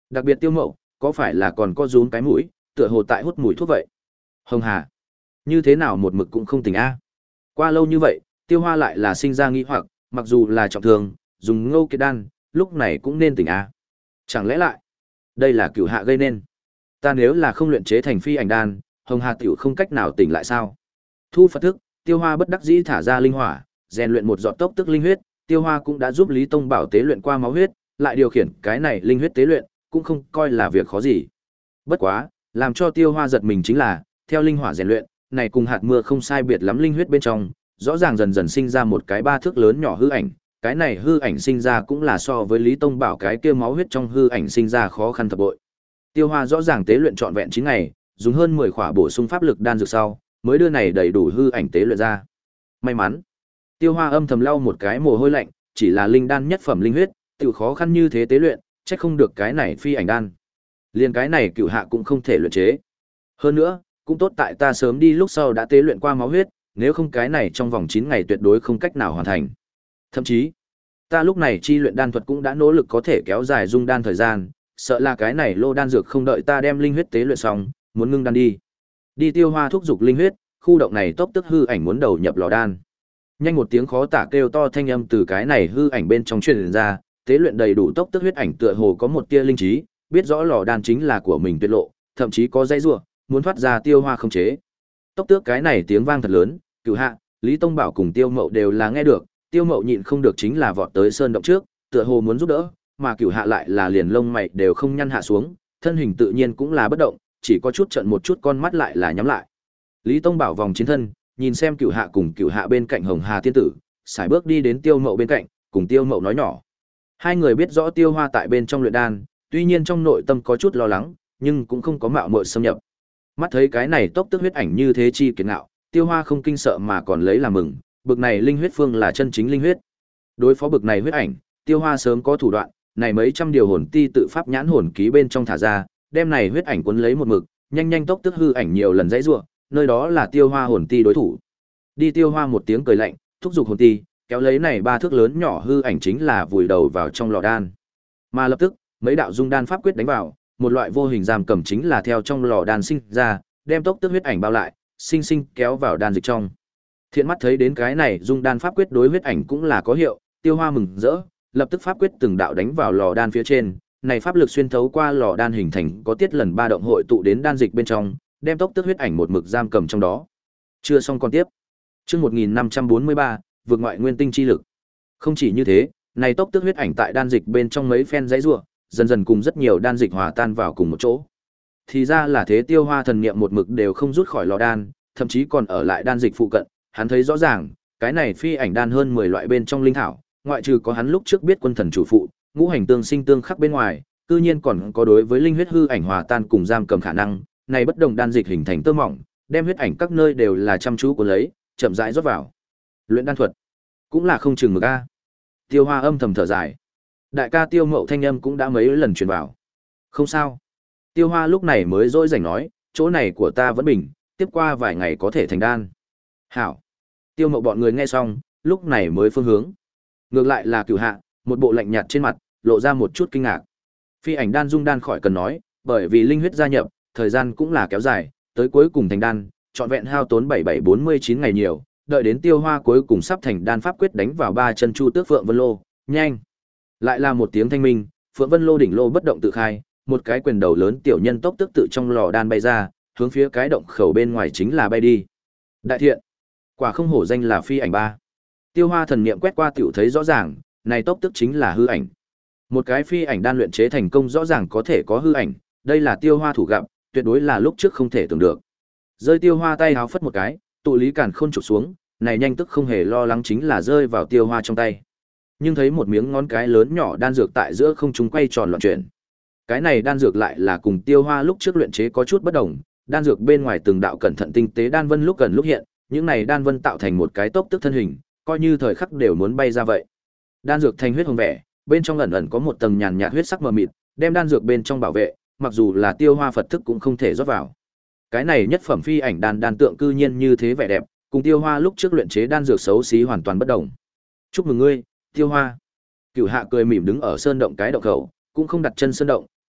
Đặc biệt Tiêu Mậu, có phải là còn có rúm cái mũi, tựa hồ tại hút mùi thuốc vậy. Hồng Hà, như thế nào một mực cũng không tỉnh a. Qua lâu như vậy, Tiêu Hoa lại là sinh ra nghi hoặc, mặc dù là trọng thương, dùng Ngô Kiệt đan, lúc này cũng nên tỉnh a. Chẳng lẽ lại, đây là cửu hạ gây nên? Ta nếu là không luyện chế thành phi ảnh đan, Hồng Hà tiểu không cách nào tỉnh lại sao? Thu Phật thức, Tiêu Hoa bất đắc dĩ thả ra linh hỏa, rèn luyện một giọt tốc tức linh huyết, Tiêu Hoa cũng đã giúp Lý Tông Bảo tế luyện qua máu huyết, lại điều khiển cái này linh huyết tế luyện, cũng không coi là việc khó gì. Bất quá, làm cho Tiêu Hoa giật mình chính là, theo linh hỏa rèn luyện, này cùng hạt mưa không sai biệt lắm linh huyết bên trong, rõ ràng dần dần sinh ra một cái ba thước lớn nhỏ hư ảnh, cái này hư ảnh sinh ra cũng là so với Lý Tông Bảo cái kia máu huyết trong hư ảnh sinh ra khó khăn thập bội. Tiêu Hoa rõ ràng tế luyện trọn vẹn chín ngày, dùng hơn mười khỏa bổ sung pháp lực đan dược sau, mới đưa này đầy đủ hư ảnh tế luyện ra. May mắn. Tiêu Hoa âm thầm lau một cái mồ hôi lạnh, chỉ là linh đan nhất phẩm linh huyết, tiểu khó khăn như thế tế luyện, chắc không được cái này phi ảnh đan. Liên cái này cửu hạ cũng không thể luyện chế. Hơn nữa, cũng tốt tại ta sớm đi lúc sau đã tế luyện qua máu huyết, nếu không cái này trong vòng chín ngày tuyệt đối không cách nào hoàn thành. Thậm chí, ta lúc này chi luyện đan thuật cũng đã nỗ lực có thể kéo dài dung đan thời gian, sợ là cái này lô đan dược không đợi ta đem linh huyết tế luyện xong, muốn ngưng đan đi. Đi Tiêu Hoa thúc dục linh huyết, khu động này tốc tức hư ảnh muốn đầu nhập lò đan. Nhanh một tiếng khó tả kêu to thanh âm từ cái này hư ảnh bên trong truyền ra, tế luyện đầy đủ tốc tức huyết ảnh tựa hồ có một tia linh trí, biết rõ lò đan chính là của mình tuyệt lộ, thậm chí có dây rủa, muốn thoát ra Tiêu Hoa không chế. Tốc tước cái này tiếng vang thật lớn, Cửu Hạ, Lý Tông Bảo cùng Tiêu Mậu đều là nghe được, Tiêu Mậu nhịn không được chính là vọt tới sơn động trước, tựa hồ muốn giúp đỡ, mà Cửu Hạ lại là liền lông mày đều không nhăn hạ xuống, thân hình tự nhiên cũng là bất động, chỉ có chút trợn một chút con mắt lại là nhắm lại. Lý Tông Bảo vòng chiến thân, nhìn xem Cửu Hạ cùng Cửu Hạ bên cạnh Hồng Hà tiên tử, sải bước đi đến Tiêu Mậu bên cạnh, cùng Tiêu Mậu nói nhỏ. Hai người biết rõ Tiêu Hoa tại bên trong luyện đan, tuy nhiên trong nội tâm có chút lo lắng, nhưng cũng không có mạo muội xâm nhập. Mắt thấy cái này tốc tức huyết ảnh như thế chi kiệt ngạo, Tiêu Hoa không kinh sợ mà còn lấy làm mừng, bực này linh huyết phương là chân chính linh huyết. Đối phó bực này huyết ảnh, Tiêu Hoa sớm có thủ đoạn, này mấy trăm điều hồn ti tự pháp nhãn hồn ký bên trong thả ra, đem này huyết ảnh cuốn lấy một mực, nhanh nhanh tốc tức hư ảnh nhiều lần dãy rủa, nơi đó là Tiêu Hoa hồn ti đối thủ. Đi Tiêu Hoa một tiếng cười lạnh, thúc giục hồn ti, kéo lấy này ba thước lớn nhỏ hư ảnh chính là vùi đầu vào trong lò đan. Mà lập tức, mấy đạo dung đan pháp quyết đánh vào, một loại vô hình giam cầm chính là theo trong lò đan sinh ra, đem tốc tức huyết ảnh bao lại, sinh sinh kéo vào đan dịch trong. Thiện mắt thấy đến cái này dung đan pháp quyết đối huyết ảnh cũng là có hiệu, Tiêu Hoa mừng rỡ, lập tức pháp quyết từng đạo đánh vào lò đan phía trên, này pháp lực xuyên thấu qua lò đan hình thành có tiết lần ba động hội tụ đến đan dịch bên trong, đem tốc tức huyết ảnh một mực giam cầm trong đó. Chưa xong còn tiếp. Chương một nghìn năm trăm bốn mươi ba, vượt ngoại nguyên tinh chi lực. Không chỉ như thế, này tốc tức huyết ảnh tại đan dịch bên trong mấy phen dãy rủa, dần dần cùng rất nhiều đan dịch hòa tan vào cùng một chỗ. Thì ra là thế, Tiêu Hoa thần niệm một mực đều không rút khỏi lò đan, thậm chí còn ở lại đan dịch phụ cận, hắn thấy rõ ràng, cái này phi ảnh đan hơn mười loại bên trong linh thảo, ngoại trừ có hắn lúc trước biết quân thần chủ phụ, ngũ hành tương sinh tương khắc bên ngoài, cư nhiên còn có đối với linh huyết hư ảnh hòa tan cùng giam cầm khả năng, này bất đồng đan dịch hình thành tơ mỏng, đem huyết ảnh các nơi đều là chăm chú của lấy, chậm rãi rót vào. Luyện đan thuật, cũng là không chừng mực a. Tiêu Hoa âm thầm thở dài. Đại ca Tiêu Mậu thanh âm cũng đã mấy lần truyền vào. Không sao. Tiêu Hoa lúc này mới dỗi rảnh nói, chỗ này của ta vẫn bình, tiếp qua vài ngày có thể thành đan. Hảo. Tiêu Mậu bọn người nghe xong, lúc này mới phương hướng. Ngược lại là Cửu Hạ, một bộ lạnh nhạt trên mặt, lộ ra một chút kinh ngạc. Phi ảnh đan dung đan khỏi cần nói, bởi vì linh huyết gia nhập, thời gian cũng là kéo dài, tới cuối cùng thành đan, trọn vẹn hao tốn bảy bảy bốn mươi chín ngày nhiều, đợi đến Tiêu Hoa cuối cùng sắp thành đan pháp quyết đánh vào ba chân chu tước Phượng Vân Lô, nhanh. Lại là một tiếng thanh minh, Phượng Vân Lô đỉnh lô bất động tự khai, một cái quyền đầu lớn tiểu nhân tốc tức tự trong lò đan bay ra, hướng phía cái động khẩu bên ngoài chính là bay đi. Đại thiện, quả không hổ danh là phi ảnh ba. Tiêu Hoa thần niệm quét qua tiểu thấy rõ ràng, này tốc tức chính là hư ảnh. Một cái phi ảnh đan luyện chế thành công rõ ràng có thể có hư ảnh, đây là Tiêu Hoa thủ gặp, tuyệt đối là lúc trước không thể tưởng được. Rơi Tiêu Hoa tay háo phất một cái, tụ lý càn khôn chụp xuống, này nhanh tức không hề lo lắng chính là rơi vào Tiêu Hoa trong tay. Nhưng thấy một miếng ngón cái lớn nhỏ đan dược tại giữa không trung quay tròn loạn chuyển. Cái này đan dược lại là cùng Tiêu Hoa lúc trước luyện chế có chút bất đồng, đan dược bên ngoài từng đạo cẩn thận tinh tế đan vân lúc gần lúc hiện, những này đan vân tạo thành một cái tốc tức thân hình, coi như thời khắc đều muốn bay ra vậy. Đan dược thành huyết hồng vẻ, bên trong ẩn ẩn có một tầng nhàn nhạt huyết sắc mờ mịt, đem đan dược bên trong bảo vệ, mặc dù là Tiêu Hoa Phật thức cũng không thể rót vào. Cái này nhất phẩm phi ảnh đan đan tượng cư nhiên như thế vẻ đẹp, cùng Tiêu Hoa lúc trước luyện chế đan dược xấu xí hoàn toàn bất đồng. Chúc mừng ngươi, Tiêu Hoa. Cửu Hạ cười mỉm đứng ở sơn động cái động khẩu, cũng không đặt chân sơn động,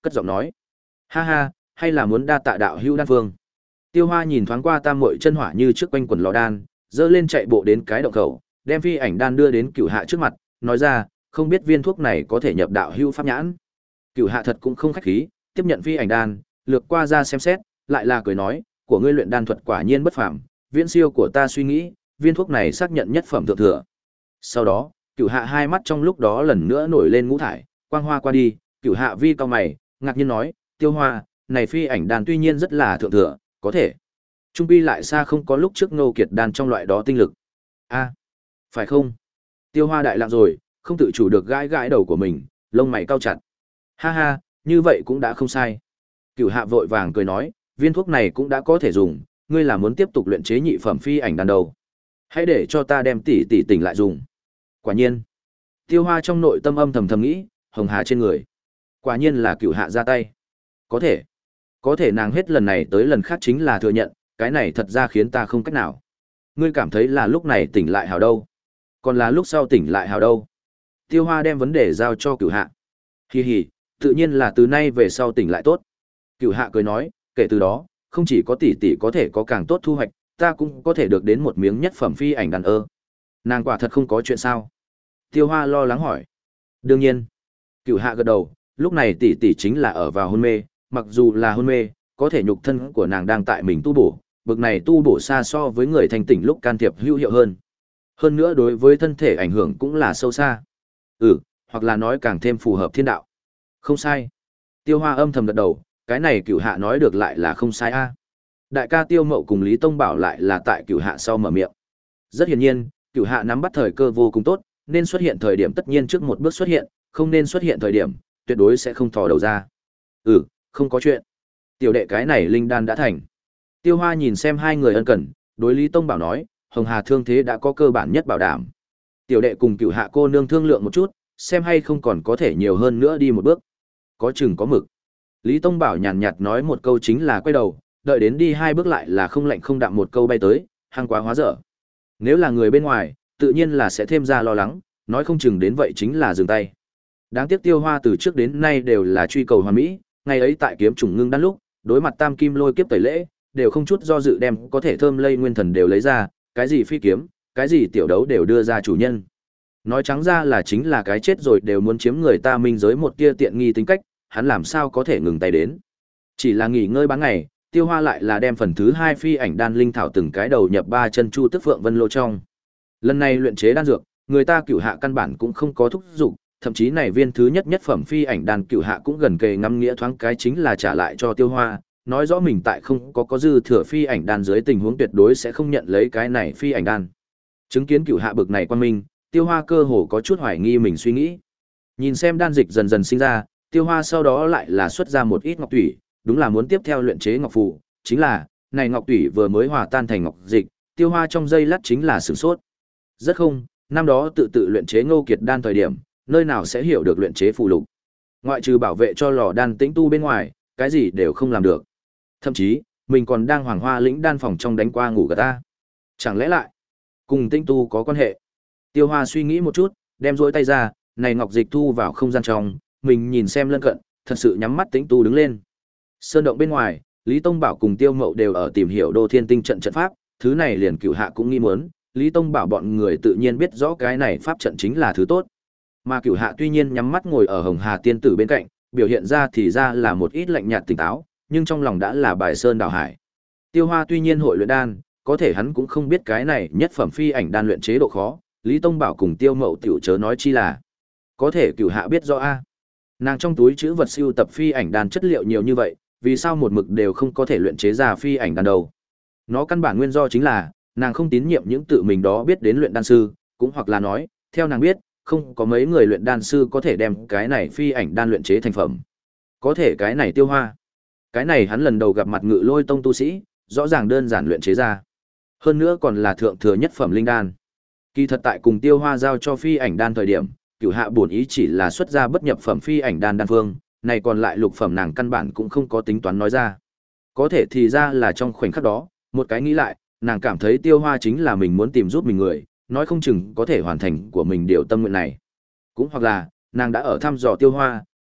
cất giọng nói. Ha ha, hay là muốn đa tạ đạo hữu đan phương. Tiêu Hoa nhìn thoáng qua tam muội chân hỏa như trước quanh quần lò đan, dơ lên chạy bộ đến cái động khẩu, đem phi ảnh đan đưa đến Cửu Hạ trước mặt, nói ra, không biết viên thuốc này có thể nhập đạo hữu pháp nhãn. Cửu Hạ thật cũng không khách khí, tiếp nhận phi ảnh đan, lược qua ra xem xét, lại là cười nói, của ngươi luyện đan thuật quả nhiên bất phàm, viễn siêu của ta suy nghĩ, viên thuốc này xác nhận nhất phẩm thượng thừa. Sau đó, Cửu Hạ hai mắt trong lúc đó lần nữa nổi lên ngũ thải, quang hoa qua đi, Cửu Hạ vi cao mày, ngạc nhiên nói, Tiêu Hoa, này phi ảnh đan tuy nhiên rất là thượng thừa, có thể trung pi lại xa không có lúc trước Ngô Kiệt đan trong loại đó tinh lực. A, phải không? Tiêu Hoa đại lặng rồi, không tự chủ được gãi gãi đầu của mình, lông mày cau chặt. Ha ha, như vậy cũng đã không sai. Cửu Hạ vội vàng cười nói, viên thuốc này cũng đã có thể dùng, ngươi là muốn tiếp tục luyện chế nhị phẩm phi ảnh đan đầu. Hãy để cho ta đem tỷ tỷ tỉnh lại dùng. Quả nhiên. Tiêu Hoa trong nội tâm âm thầm thầm nghĩ, hồng hà trên người. Quả nhiên là Cửu Hạ ra tay. Có thể. Có thể nàng hết lần này tới lần khác chính là thừa nhận, cái này thật ra khiến ta không cách nào. Ngươi cảm thấy là lúc này tỉnh lại hào đâu? Còn là lúc sau tỉnh lại hào đâu? Tiêu Hoa đem vấn đề giao cho Cửu Hạ. Hi hi, tự nhiên là từ nay về sau tỉnh lại tốt. Cửu Hạ cười nói, kể từ đó, không chỉ có tỷ tỷ có thể có càng tốt thu hoạch, ta cũng có thể được đến một miếng nhất phẩm phi ảnh đàn ơ. Nàng quả thật không có chuyện sao? Tiêu Hoa lo lắng hỏi. Đương nhiên. Cửu Hạ gật đầu, lúc này tỷ tỷ chính là ở vào hôn mê, mặc dù là hôn mê, có thể nhục thân của nàng đang tại mình tu bổ, bực này tu bổ xa so với người thanh tỉnh lúc can thiệp hữu hiệu hơn. Hơn nữa đối với thân thể ảnh hưởng cũng là sâu xa. Ừ, hoặc là nói càng thêm phù hợp thiên đạo. Không sai. Tiêu Hoa âm thầm gật đầu, cái này Cửu Hạ nói được lại là không sai a. Đại ca Tiêu Mậu cùng Lý Tông Bảo lại là tại Cửu Hạ sau mở miệng. Rất hiển nhiên, Cửu Hạ nắm bắt thời cơ vô cùng tốt, nên xuất hiện thời điểm tất nhiên trước một bước xuất hiện, không nên xuất hiện thời điểm, tuyệt đối sẽ không thò đầu ra. Ừ, không có chuyện. Tiểu đệ cái này linh đan đã thành. Tiêu Hoa nhìn xem hai người ân cần, đối Lý Tông Bảo nói, Hồng Hà thương thế đã có cơ bản nhất bảo đảm. Tiểu đệ cùng Cửu Hạ cô nương thương lượng một chút, xem hay không còn có thể nhiều hơn nữa đi một bước. Có chừng có mực. Lý Tông Bảo nhàn nhạt nói một câu chính là quay đầu, đợi đến đi hai bước lại là không lạnh không đạm một câu bay tới, hăng quá hóa dở. Nếu là người bên ngoài, tự nhiên là sẽ thêm ra lo lắng, nói không chừng đến vậy chính là dừng tay. Đáng tiếc Tiêu Hoa từ trước đến nay đều là truy cầu hoàn mỹ, ngày ấy tại kiếm trùng ngưng đan lúc, đối mặt tam kim lôi kiếp tẩy lễ, đều không chút do dự đem có thể thơm lây nguyên thần đều lấy ra, cái gì phi kiếm, cái gì tiểu đấu đều đưa ra chủ nhân. Nói trắng ra là chính là cái chết rồi đều muốn chiếm người ta minh giới một tia tiện nghi tính cách, hắn làm sao có thể ngừng tay đến. Chỉ là nghỉ ngơi bán ngày, Tiêu Hoa lại là đem phần thứ hai phi ảnh đan linh thảo từng cái đầu nhập ba chân chu tức phượng vân lô trong. Lần này luyện chế đan dược, người ta Cửu Hạ căn bản cũng không có thúc dục, thậm chí này viên thứ nhất nhất phẩm phi ảnh đan Cửu Hạ cũng gần kề ngắm nghĩa thoáng cái chính là trả lại cho Tiêu Hoa, nói rõ mình tại không có có dư thừa phi ảnh đan dưới tình huống tuyệt đối sẽ không nhận lấy cái này phi ảnh đan. Chứng kiến Cửu Hạ bực này quan minh, Tiêu Hoa cơ hồ có chút hoài nghi mình suy nghĩ. Nhìn xem đan dịch dần dần sinh ra, Tiêu Hoa sau đó lại là xuất ra một ít ngọc tủy, đúng là muốn tiếp theo luyện chế ngọc phù, chính là, này ngọc tủy vừa mới hòa tan thành ngọc dịch, Tiêu Hoa trong giây lát chính là sửng sốt. Rất không, năm đó tự tự luyện chế Ngô Kiệt đan thời điểm, nơi nào sẽ hiểu được luyện chế phù lục. Ngoại trừ bảo vệ cho lò đan tĩnh tu bên ngoài, cái gì đều không làm được. Thậm chí, mình còn đang Hoàng Hoa lĩnh đan phòng trong đánh qua ngủ gật ta. Chẳng lẽ lại cùng tĩnh tu có quan hệ? Tiêu Hoa suy nghĩ một chút, đem rỗi tay ra, này ngọc dịch thu vào không gian trong, mình nhìn xem lân cận, thật sự nhắm mắt tĩnh tu đứng lên. Sơn động bên ngoài, Lý Tông Bảo cùng Tiêu Mậu đều ở tìm hiểu Đô Thiên Tinh trận trận pháp, thứ này liền Cửu Hạ cũng nghi muốn, Lý Tông Bảo bọn người tự nhiên biết rõ cái này pháp trận chính là thứ tốt. Mà Cửu Hạ tuy nhiên nhắm mắt ngồi ở Hồng Hà tiên tử bên cạnh, biểu hiện ra thì ra là một ít lạnh nhạt tỉnh táo, nhưng trong lòng đã là bài sơn đảo hải. Tiêu Hoa tuy nhiên hội luyện đan, có thể hắn cũng không biết cái này nhất phẩm phi ảnh đan luyện chế độ khó, Lý Tông Bảo cùng Tiêu Mậu tiểu chớ nói chi là. Có thể Cửu Hạ biết rõ a. Nàng trong túi trữ vật siêu tập phi ảnh đan chất liệu nhiều như vậy, vì sao một mực đều không có thể luyện chế ra phi ảnh đan đầu? Nó căn bản nguyên do chính là nàng không tín nhiệm những tự mình đó biết đến luyện đan sư, cũng hoặc là nói, theo nàng biết, không có mấy người luyện đan sư có thể đem cái này phi ảnh đan luyện chế thành phẩm. Có thể cái này Tiêu Hoa, cái này hắn lần đầu gặp mặt Ngự Lôi tông tu sĩ, rõ ràng đơn giản luyện chế ra. Hơn nữa còn là thượng thừa nhất phẩm linh đan. Kỳ thật tại cùng Tiêu Hoa giao cho phi ảnh đan thời điểm, Cửu Hạ bổn ý chỉ là xuất ra bất nhập phẩm phi ảnh đan đan phương, này còn lại lục phẩm nàng căn bản cũng không có tính toán nói ra. Có thể thì ra là trong khoảnh khắc đó, một cái nghĩ lại, nàng cảm thấy Tiêu Hoa chính là mình muốn tìm giúp mình người, nói không chừng có thể hoàn thành của mình điều tâm nguyện này. Cũng hoặc là, nàng đã ở thăm dò Tiêu Hoa,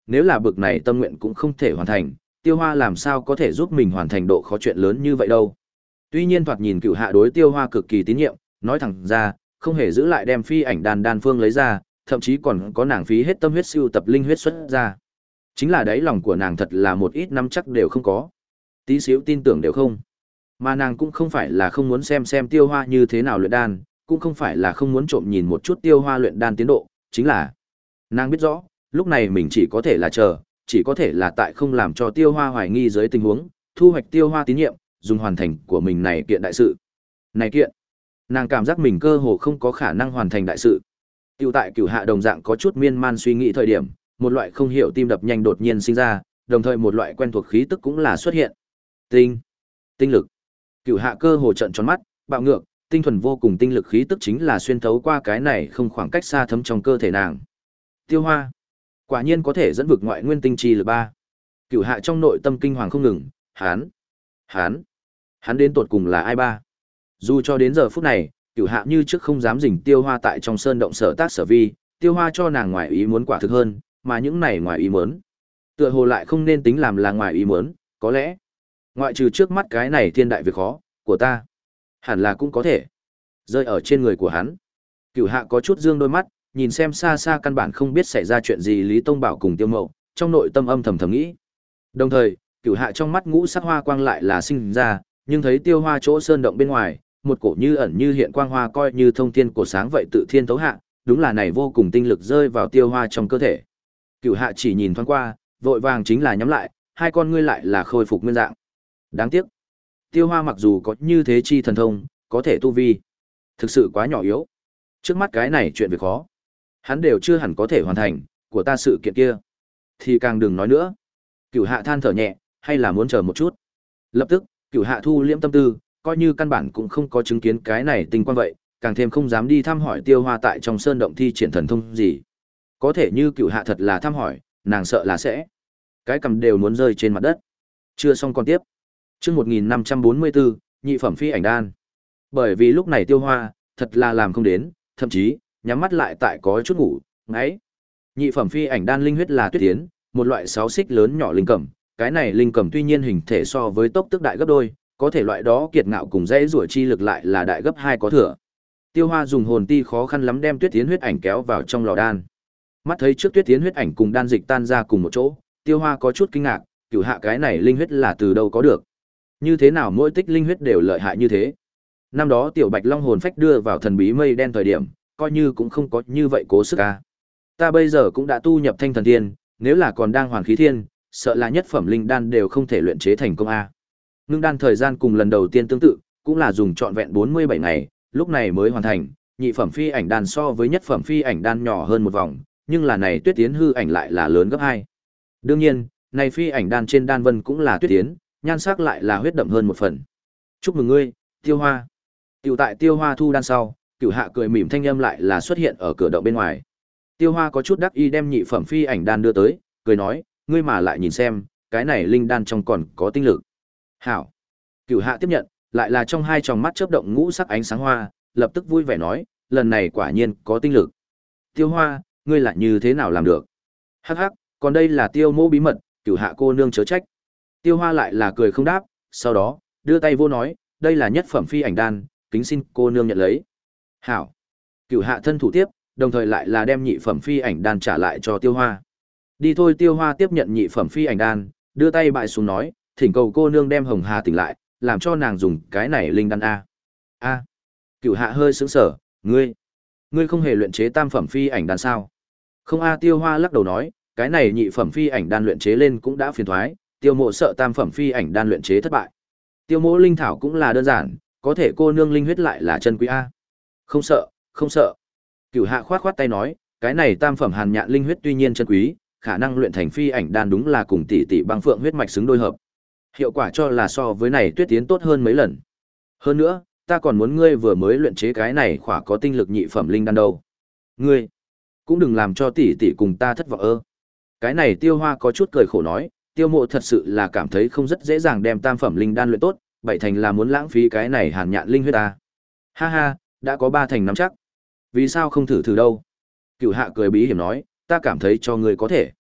nếu là bực này tâm nguyện cũng không thể hoàn thành, Tiêu Hoa làm sao có thể giúp mình hoàn thành độ khó chuyện lớn như vậy đâu. Tuy nhiên thoạt nhìn Cửu Hạ đối Tiêu Hoa cực kỳ tín nhiệm, nói thẳng ra, không hề giữ lại đem phi ảnh đan đan phương lấy ra, thậm chí còn có nàng phí hết tâm huyết siêu tập linh huyết xuất ra. Chính là đáy lòng của nàng thật là một ít nắm chắc đều không có. Tí xíu tin tưởng đều không. Mà nàng cũng không phải là không muốn xem xem Tiêu Hoa như thế nào luyện đan, cũng không phải là không muốn trộm nhìn một chút Tiêu Hoa luyện đan tiến độ, chính là nàng biết rõ, lúc này mình chỉ có thể là chờ, chỉ có thể là tại không làm cho Tiêu Hoa hoài nghi dưới tình huống, thu hoạch Tiêu Hoa tín nhiệm, dùng hoàn thành của mình này kiện đại sự. Này kiện, nàng cảm giác mình cơ hồ không có khả năng hoàn thành đại sự. Tiêu tại Cửu Hạ đồng dạng có chút miên man suy nghĩ thời điểm, một loại không hiểu tim đập nhanh đột nhiên sinh ra, đồng thời một loại quen thuộc khí tức cũng là xuất hiện. Tinh, tinh lực. Cửu Hạ cơ hồ trợn tròn mắt, bạo ngược, tinh thuần vô cùng tinh lực khí tức chính là xuyên thấu qua cái này không khoảng cách xa thấm trong cơ thể nàng. Tiêu Hoa, quả nhiên có thể dẫn vực ngoại nguyên tinh chi lực ba. Cửu Hạ trong nội tâm kinh hoàng không ngừng, hắn, hắn, hắn đến tột cùng là ai ba? Dù cho đến giờ phút này, Cửu Hạ như trước không dám dình Tiêu Hoa tại trong sơn động sở tác sở vi, Tiêu Hoa cho nàng ngoài ý muốn quả thực hơn, mà những này ngoài ý muốn, tựa hồ lại không nên tính làm là ngoài ý muốn, có lẽ, ngoại trừ trước mắt cái này thiên đại việc khó của ta, hẳn là cũng có thể rơi ở trên người của hắn. Cửu Hạ có chút dương đôi mắt, nhìn xem xa xa căn bản không biết xảy ra chuyện gì Lý Tông Bảo cùng Tiêu Mậu, trong nội tâm âm thầm thầm nghĩ. Đồng thời, Cửu Hạ trong mắt ngũ sắc hoa quang lại là sinh ra, nhưng thấy Tiêu Hoa chỗ sơn động bên ngoài, một cổ như ẩn như hiện quang hoa coi như thông thiên cổ sáng vậy tự thiên tấu hạ, đúng là này vô cùng tinh lực rơi vào Tiêu Hoa trong cơ thể. Cửu Hạ chỉ nhìn thoáng qua, vội vàng chính là nhắm lại, hai con ngươi lại là khôi phục nguyên dạng. Đáng tiếc, Tiêu Hoa mặc dù có như thế chi thần thông, có thể tu vi, thực sự quá nhỏ yếu. Trước mắt cái này chuyện việc khó, hắn đều chưa hẳn có thể hoàn thành, của ta sự kiện kia, thì càng đừng nói nữa. Cửu Hạ than thở nhẹ, hay là muốn chờ một chút. Lập tức, Cửu Hạ thu liễm tâm tư, coi như căn bản cũng không có chứng kiến cái này tinh quang vậy, càng thêm không dám đi thăm hỏi Tiêu Hoa tại trong sơn động thi triển thần thông gì. Có thể như Cửu Hạ thật là thăm hỏi, nàng sợ là sẽ cái cầm đều muốn rơi trên mặt đất. Chưa xong còn tiếp. Chương một nghìn năm trăm bốn mươi bốn, nhị phẩm phi ảnh đan. Bởi vì lúc này Tiêu Hoa thật là làm không đến, thậm chí nhắm mắt lại tại có chút ngủ, ngáy. Nhị phẩm phi ảnh đan linh huyết là tuyết tiến, một loại sáu xích lớn nhỏ linh cẩm, cái này linh cẩm tuy nhiên hình thể so với tốc tức đại gấp đôi, có thể loại đó kiệt ngạo cùng dễ rủa chi lực lại là đại gấp hai có thừa. Tiêu Hoa dùng hồn ti khó khăn lắm đem tuyết tiến huyết ảnh kéo vào trong lò đan. Mắt thấy trước tuyết tiến huyết ảnh cùng đan dịch tan ra cùng một chỗ, Tiêu Hoa có chút kinh ngạc, Cửu Hạ cái này linh huyết là từ đâu có được? Như thế nào mỗi tích linh huyết đều lợi hại như thế? Năm đó tiểu Bạch Long hồn phách đưa vào thần bí mây đen thời điểm, coi như cũng không có như vậy cố sức a. Ta bây giờ cũng đã tu nhập thanh thần thiên, nếu là còn đang hoàn khí thiên, sợ là nhất phẩm linh đan đều không thể luyện chế thành công a. Ngưng đan thời gian cùng lần đầu tiên tương tự, cũng là dùng trọn vẹn bốn mươi bảy ngày, lúc này mới hoàn thành, nhị phẩm phi ảnh đan so với nhất phẩm phi ảnh đan nhỏ hơn một vòng, nhưng là này tuyết tiến hư ảnh lại là lớn gấp hai. Đương nhiên, này phi ảnh đan trên đan vân cũng là tuyết tiến, nhan sắc lại là huyết đậm hơn một phần. Chúc mừng ngươi, Tiêu Hoa. Tiểu tại Tiêu Hoa thu đan sau, Cửu Hạ cười mỉm thanh âm lại là xuất hiện ở cửa động bên ngoài. Tiêu Hoa có chút đắc ý đem nhị phẩm phi ảnh đan đưa tới, cười nói, ngươi mà lại nhìn xem, cái này linh đan trong còn có tinh lực. Hảo. Cửu Hạ tiếp nhận, lại là trong hai tròng mắt chớp động ngũ sắc ánh sáng hoa, lập tức vui vẻ nói, lần này quả nhiên có tinh lực. Tiêu Hoa, ngươi lại như thế nào làm được? Hắc hắc, còn đây là Tiêu Mỗ bí mật, Cửu Hạ cô nương chớ trách. Tiêu Hoa lại là cười không đáp, sau đó, đưa tay vô nói, đây là nhất phẩm phi ảnh đan, kính xin cô nương nhận lấy. Hảo. Cửu Hạ thân thủ tiếp, đồng thời lại là đem nhị phẩm phi ảnh đan trả lại cho Tiêu Hoa. Đi thôi. Tiêu Hoa tiếp nhận nhị phẩm phi ảnh đan, đưa tay bại xuống nói, thỉnh cầu cô nương đem Hồng Hà tỉnh lại, làm cho nàng dùng cái này linh đan a. A. Cửu Hạ hơi sững sờ, ngươi, ngươi không hề luyện chế tam phẩm phi ảnh đan sao? Không a. Tiêu Hoa lắc đầu nói, cái này nhị phẩm phi ảnh đan luyện chế lên cũng đã phiền toái, Tiêu Mộ sợ tam phẩm phi ảnh đan luyện chế thất bại. Tiêu Mộ linh thảo cũng là đơn giản, có thể cô nương linh huyết lại là chân quý a. Không sợ, không sợ. Cửu Hạ khoát khoát tay nói, cái này tam phẩm hàn nhạn linh huyết tuy nhiên chân quý, khả năng luyện thành phi ảnh đan đúng là cùng tỷ tỷ băng phượng huyết mạch xứng đôi hợp. Hiệu quả cho là so với này tuyết tiến tốt hơn mấy lần. Hơn nữa, ta còn muốn ngươi vừa mới luyện chế cái này khỏa có tinh lực nhị phẩm linh đan đâu. Ngươi cũng đừng làm cho tỷ tỷ cùng ta thất vọng ơ. Cái này Tiêu Hoa có chút cười khổ nói, Tiêu Mộ thật sự là cảm thấy không rất dễ dàng đem tam phẩm linh đan luyện tốt, bảy thành là muốn lãng phí cái này hàn nhạn linh huyết ta. Ha ha, đã có ba thành nắm chắc. Vì sao không thử thử đâu? Cửu Hạ cười bí hiểm nói, ta cảm thấy cho ngươi có thể.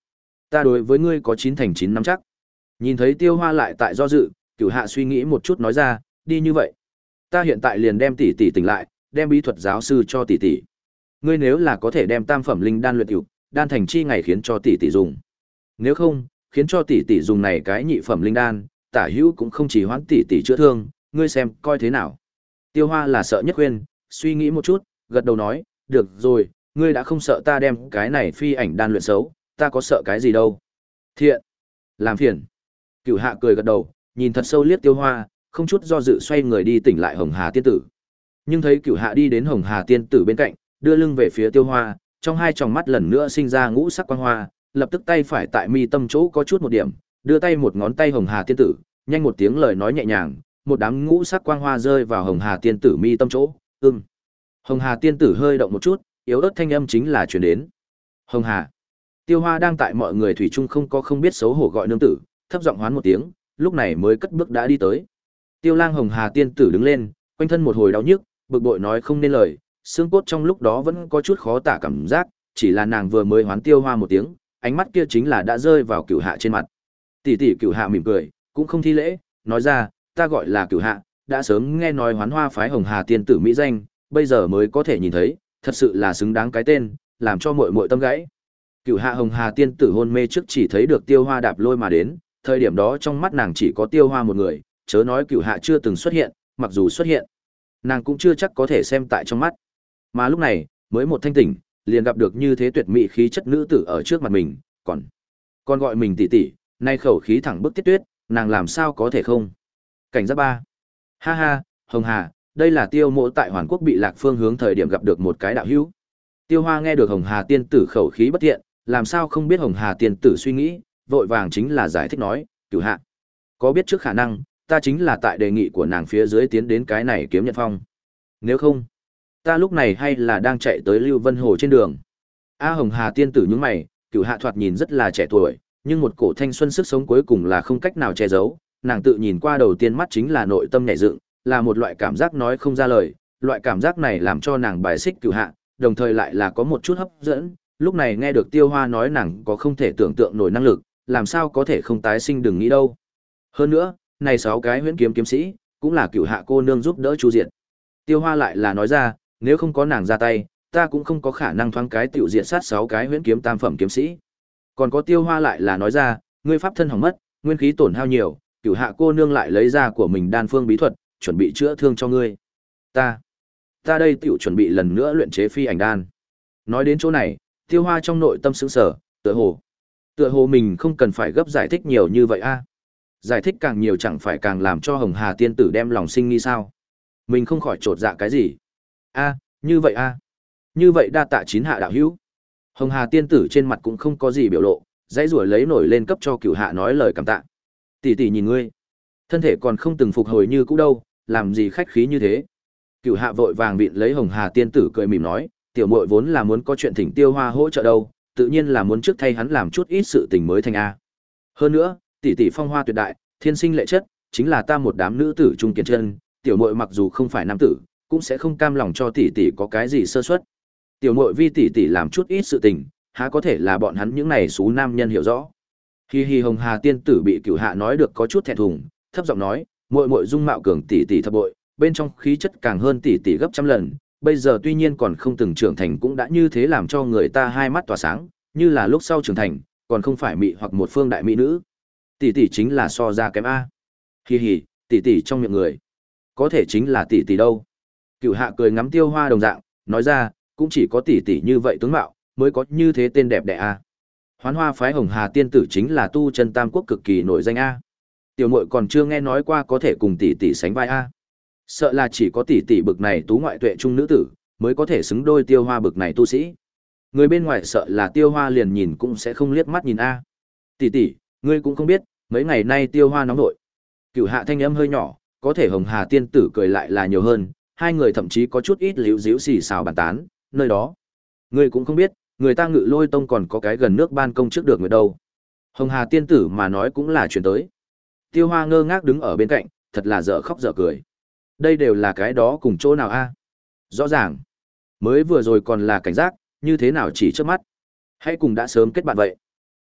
Ta đối với ngươi có chín thành chín nắm chắc. Nhìn thấy Tiêu Hoa lại tại do dự, Cửu Hạ suy nghĩ một chút nói ra, đi như vậy. Ta hiện tại liền đem tỷ tỷ tỉnh lại, đem bí thuật giáo sư cho tỷ tỷ. Ngươi nếu là có thể đem tam phẩm linh đan luyện hữu, đan thành chi ngày khiến cho tỷ tỷ dùng. Nếu không, khiến cho tỷ tỷ dùng này cái nhị phẩm linh đan, tả hữu cũng không chỉ hoãn tỷ tỷ chữa thương, ngươi xem coi thế nào. Tiêu Hoa là sợ nhất khuyên, suy nghĩ một chút, gật đầu nói, được rồi, ngươi đã không sợ ta đem cái này phi ảnh đan luyện xấu, ta có sợ cái gì đâu. Thiện, làm phiền. Cửu Hạ cười gật đầu, nhìn thật sâu liếc Tiêu Hoa, không chút do dự xoay người đi tỉnh lại Hồng Hà tiên tử. Nhưng thấy Cửu Hạ đi đến Hồng Hà tiên tử bên cạnh, đưa lưng về phía Tiêu Hoa, trong hai tròng mắt lần nữa sinh ra ngũ sắc quang hoa, lập tức tay phải tại mi tâm chỗ có chút một điểm, đưa tay một ngón tay Hồng Hà tiên tử, nhanh một tiếng lời nói nhẹ nhàng, một đám ngũ sắc quang hoa rơi vào Hồng Hà tiên tử mi tâm chỗ. Ừm. Hồng Hà tiên tử hơi động một chút, yếu ớt thanh âm chính là truyền đến. Hồng Hà. Tiêu Hoa đang tại mọi người thủy chung không có không biết xấu hổ gọi nương tử, thấp giọng hoán một tiếng, lúc này mới cất bước đã đi tới. Tiêu Lang Hồng Hà tiên tử đứng lên, quanh thân một hồi đau nhức, bực bội nói không nên lời, xương cốt trong lúc đó vẫn có chút khó tả cảm giác, chỉ là nàng vừa mới hoán Tiêu Hoa một tiếng, ánh mắt kia chính là đã rơi vào Cửu Hạ trên mặt. Tỷ tỷ Cửu Hạ mỉm cười, cũng không thi lễ, nói ra, ta gọi là Cửu Hạ, đã sớm nghe nói Hoán Hoa phái Hồng Hà tiên tử mỹ danh, bây giờ mới có thể nhìn thấy, thật sự là xứng đáng cái tên, làm cho muội muội tâm gãy. Cửu Hạ Hồng Hà tiên tử hôn mê trước chỉ thấy được Tiêu Hoa đạp lôi mà đến, thời điểm đó trong mắt nàng chỉ có Tiêu Hoa một người, chớ nói Cửu Hạ chưa từng xuất hiện, mặc dù xuất hiện, nàng cũng chưa chắc có thể xem tại trong mắt. Mà lúc này, mới một thanh tỉnh, liền gặp được như thế tuyệt mỹ khí chất nữ tử ở trước mặt mình, còn còn gọi mình tỷ tỷ, nay khẩu khí thẳng bức Tiết Tuyết, nàng làm sao có thể không? Cảnh giác ba. Ha ha, Hồng Hà, đây là Tiêu Mộ tại Hoàn Quốc bị Lạc Phương hướng thời điểm gặp được một cái đạo hữu. Tiêu Hoa nghe được Hồng Hà tiên tử khẩu khí bất thiện, làm sao không biết Hồng Hà tiên tử suy nghĩ, vội vàng chính là giải thích nói, Cửu Hạ, có biết trước khả năng, ta chính là tại đề nghị của nàng phía dưới tiến đến cái này kiếm nhận phong. Nếu không, ta lúc này hay là đang chạy tới Lưu Vân Hồ trên đường. A Hồng Hà tiên tử nhướng mày, Cửu Hạ thoạt nhìn rất là trẻ tuổi, nhưng một cổ thanh xuân sức sống cuối cùng là không cách nào che giấu, nàng tự nhìn qua đầu tiên mắt chính là nội tâm nhảy dựng, là một loại cảm giác nói không ra lời, loại cảm giác này làm cho nàng bài xích Cửu Hạ, đồng thời lại là có một chút hấp dẫn, lúc này nghe được Tiêu Hoa nói nàng có không thể tưởng tượng nổi năng lực, làm sao có thể không tái sinh đừng nghĩ đâu. Hơn nữa, này sáu cái huyễn kiếm kiếm sĩ, cũng là Cửu Hạ cô nương giúp đỡ Chu Diệt. Tiêu Hoa lại là nói ra, nếu không có nàng ra tay, ta cũng không có khả năng thoáng cái tiểu diện sát sáu cái huyễn kiếm tam phẩm kiếm sĩ. Còn có Tiêu Hoa lại là nói ra, ngươi pháp thân hỏng mất, nguyên khí tổn hao nhiều, Cửu Hạ cô nương lại lấy ra của mình đan phương bí thuật, chuẩn bị chữa thương cho ngươi. Ta, ta đây tiểu chuẩn bị lần nữa luyện chế phi ảnh đan. Nói đến chỗ này, Tiêu Hoa trong nội tâm sững sờ, tựa hồ, tựa hồ mình không cần phải gấp giải thích nhiều như vậy a. Giải thích càng nhiều chẳng phải càng làm cho Hồng Hà tiên tử đem lòng sinh nghi sao? Mình không khỏi trột dạ cái gì? A, như vậy a. Như vậy đa tạ chín hạ đạo hữu. Hồng Hà tiên tử trên mặt cũng không có gì biểu lộ, dãy rủa lấy nổi lên cấp cho Cửu Hạ nói lời cảm tạ. Tỷ tỷ nhìn ngươi, thân thể còn không từng phục hồi như cũ đâu, làm gì khách khí như thế? Cửu Hạ vội vàng vịn lấy Hồng Hà tiên tử cười mỉm nói, tiểu muội vốn là muốn có chuyện thỉnh Tiêu Hoa hỗ trợ đâu, tự nhiên là muốn trước thay hắn làm chút ít sự tình mới thành a. Hơn nữa, tỷ tỷ phong hoa tuyệt đại, thiên sinh lệ chất, chính là ta một đám nữ tử trung kiên chân, tiểu muội mặc dù không phải nam tử, cũng sẽ không cam lòng cho tỷ tỷ có cái gì sơ suất. Tiểu muội vi tỷ tỷ làm chút ít sự tình, há có thể là bọn hắn những này xú nam nhân hiểu rõ. Hi hi Hồng Hà tiên tử bị Cửu Hạ nói được có chút thẹn thùng, thấp giọng nói, muội muội dung mạo cường tỷ tỷ thập bội, bên trong khí chất càng hơn tỷ tỷ gấp trăm lần, bây giờ tuy nhiên còn không từng trưởng thành cũng đã như thế làm cho người ta hai mắt tỏa sáng, như là lúc sau trưởng thành, còn không phải mị hoặc một phương đại mỹ nữ. Tỷ tỷ chính là so ra kém a. Hi hi, tỷ tỷ trong miệng người, có thể chính là tỷ tỷ đâu. Cửu Hạ cười ngắm Tiêu Hoa đồng dạng, nói ra, cũng chỉ có tỷ tỷ như vậy tướng mạo, mới có như thế tên đẹp đẽ a. Hoán Hoa phái Hồng Hà tiên tử chính là tu chân tam quốc cực kỳ nổi danh a. Tiểu muội còn chưa nghe nói qua có thể cùng tỷ tỷ sánh vai a. Sợ là chỉ có tỷ tỷ bực này tú ngoại tuệ trung nữ tử, mới có thể xứng đôi Tiêu Hoa bực này tu sĩ. Người bên ngoài sợ là Tiêu Hoa liền nhìn cũng sẽ không liếc mắt nhìn a. Tỷ tỷ, ngươi cũng không biết, mấy ngày nay Tiêu Hoa nóng nội. Cửu Hạ thanh âm hơi nhỏ, có thể Hồng Hà tiên tử cười lại là nhiều hơn, hai người thậm chí có chút ít líu díu xì xào bàn tán, nơi đó. Ngươi cũng không biết, người ta Ngự Lôi tông còn có cái gần nước ban công trước được người đâu. Hồng Hà tiên tử mà nói cũng là chuyện tới. Tiêu Hoa ngơ ngác đứng ở bên cạnh, thật là dở khóc dở cười. Đây đều là cái đó cùng chỗ nào a? Rõ ràng, mới vừa rồi còn là cảnh giác, như thế nào chỉ trước mắt. Hãy cùng đã sớm kết bạn vậy.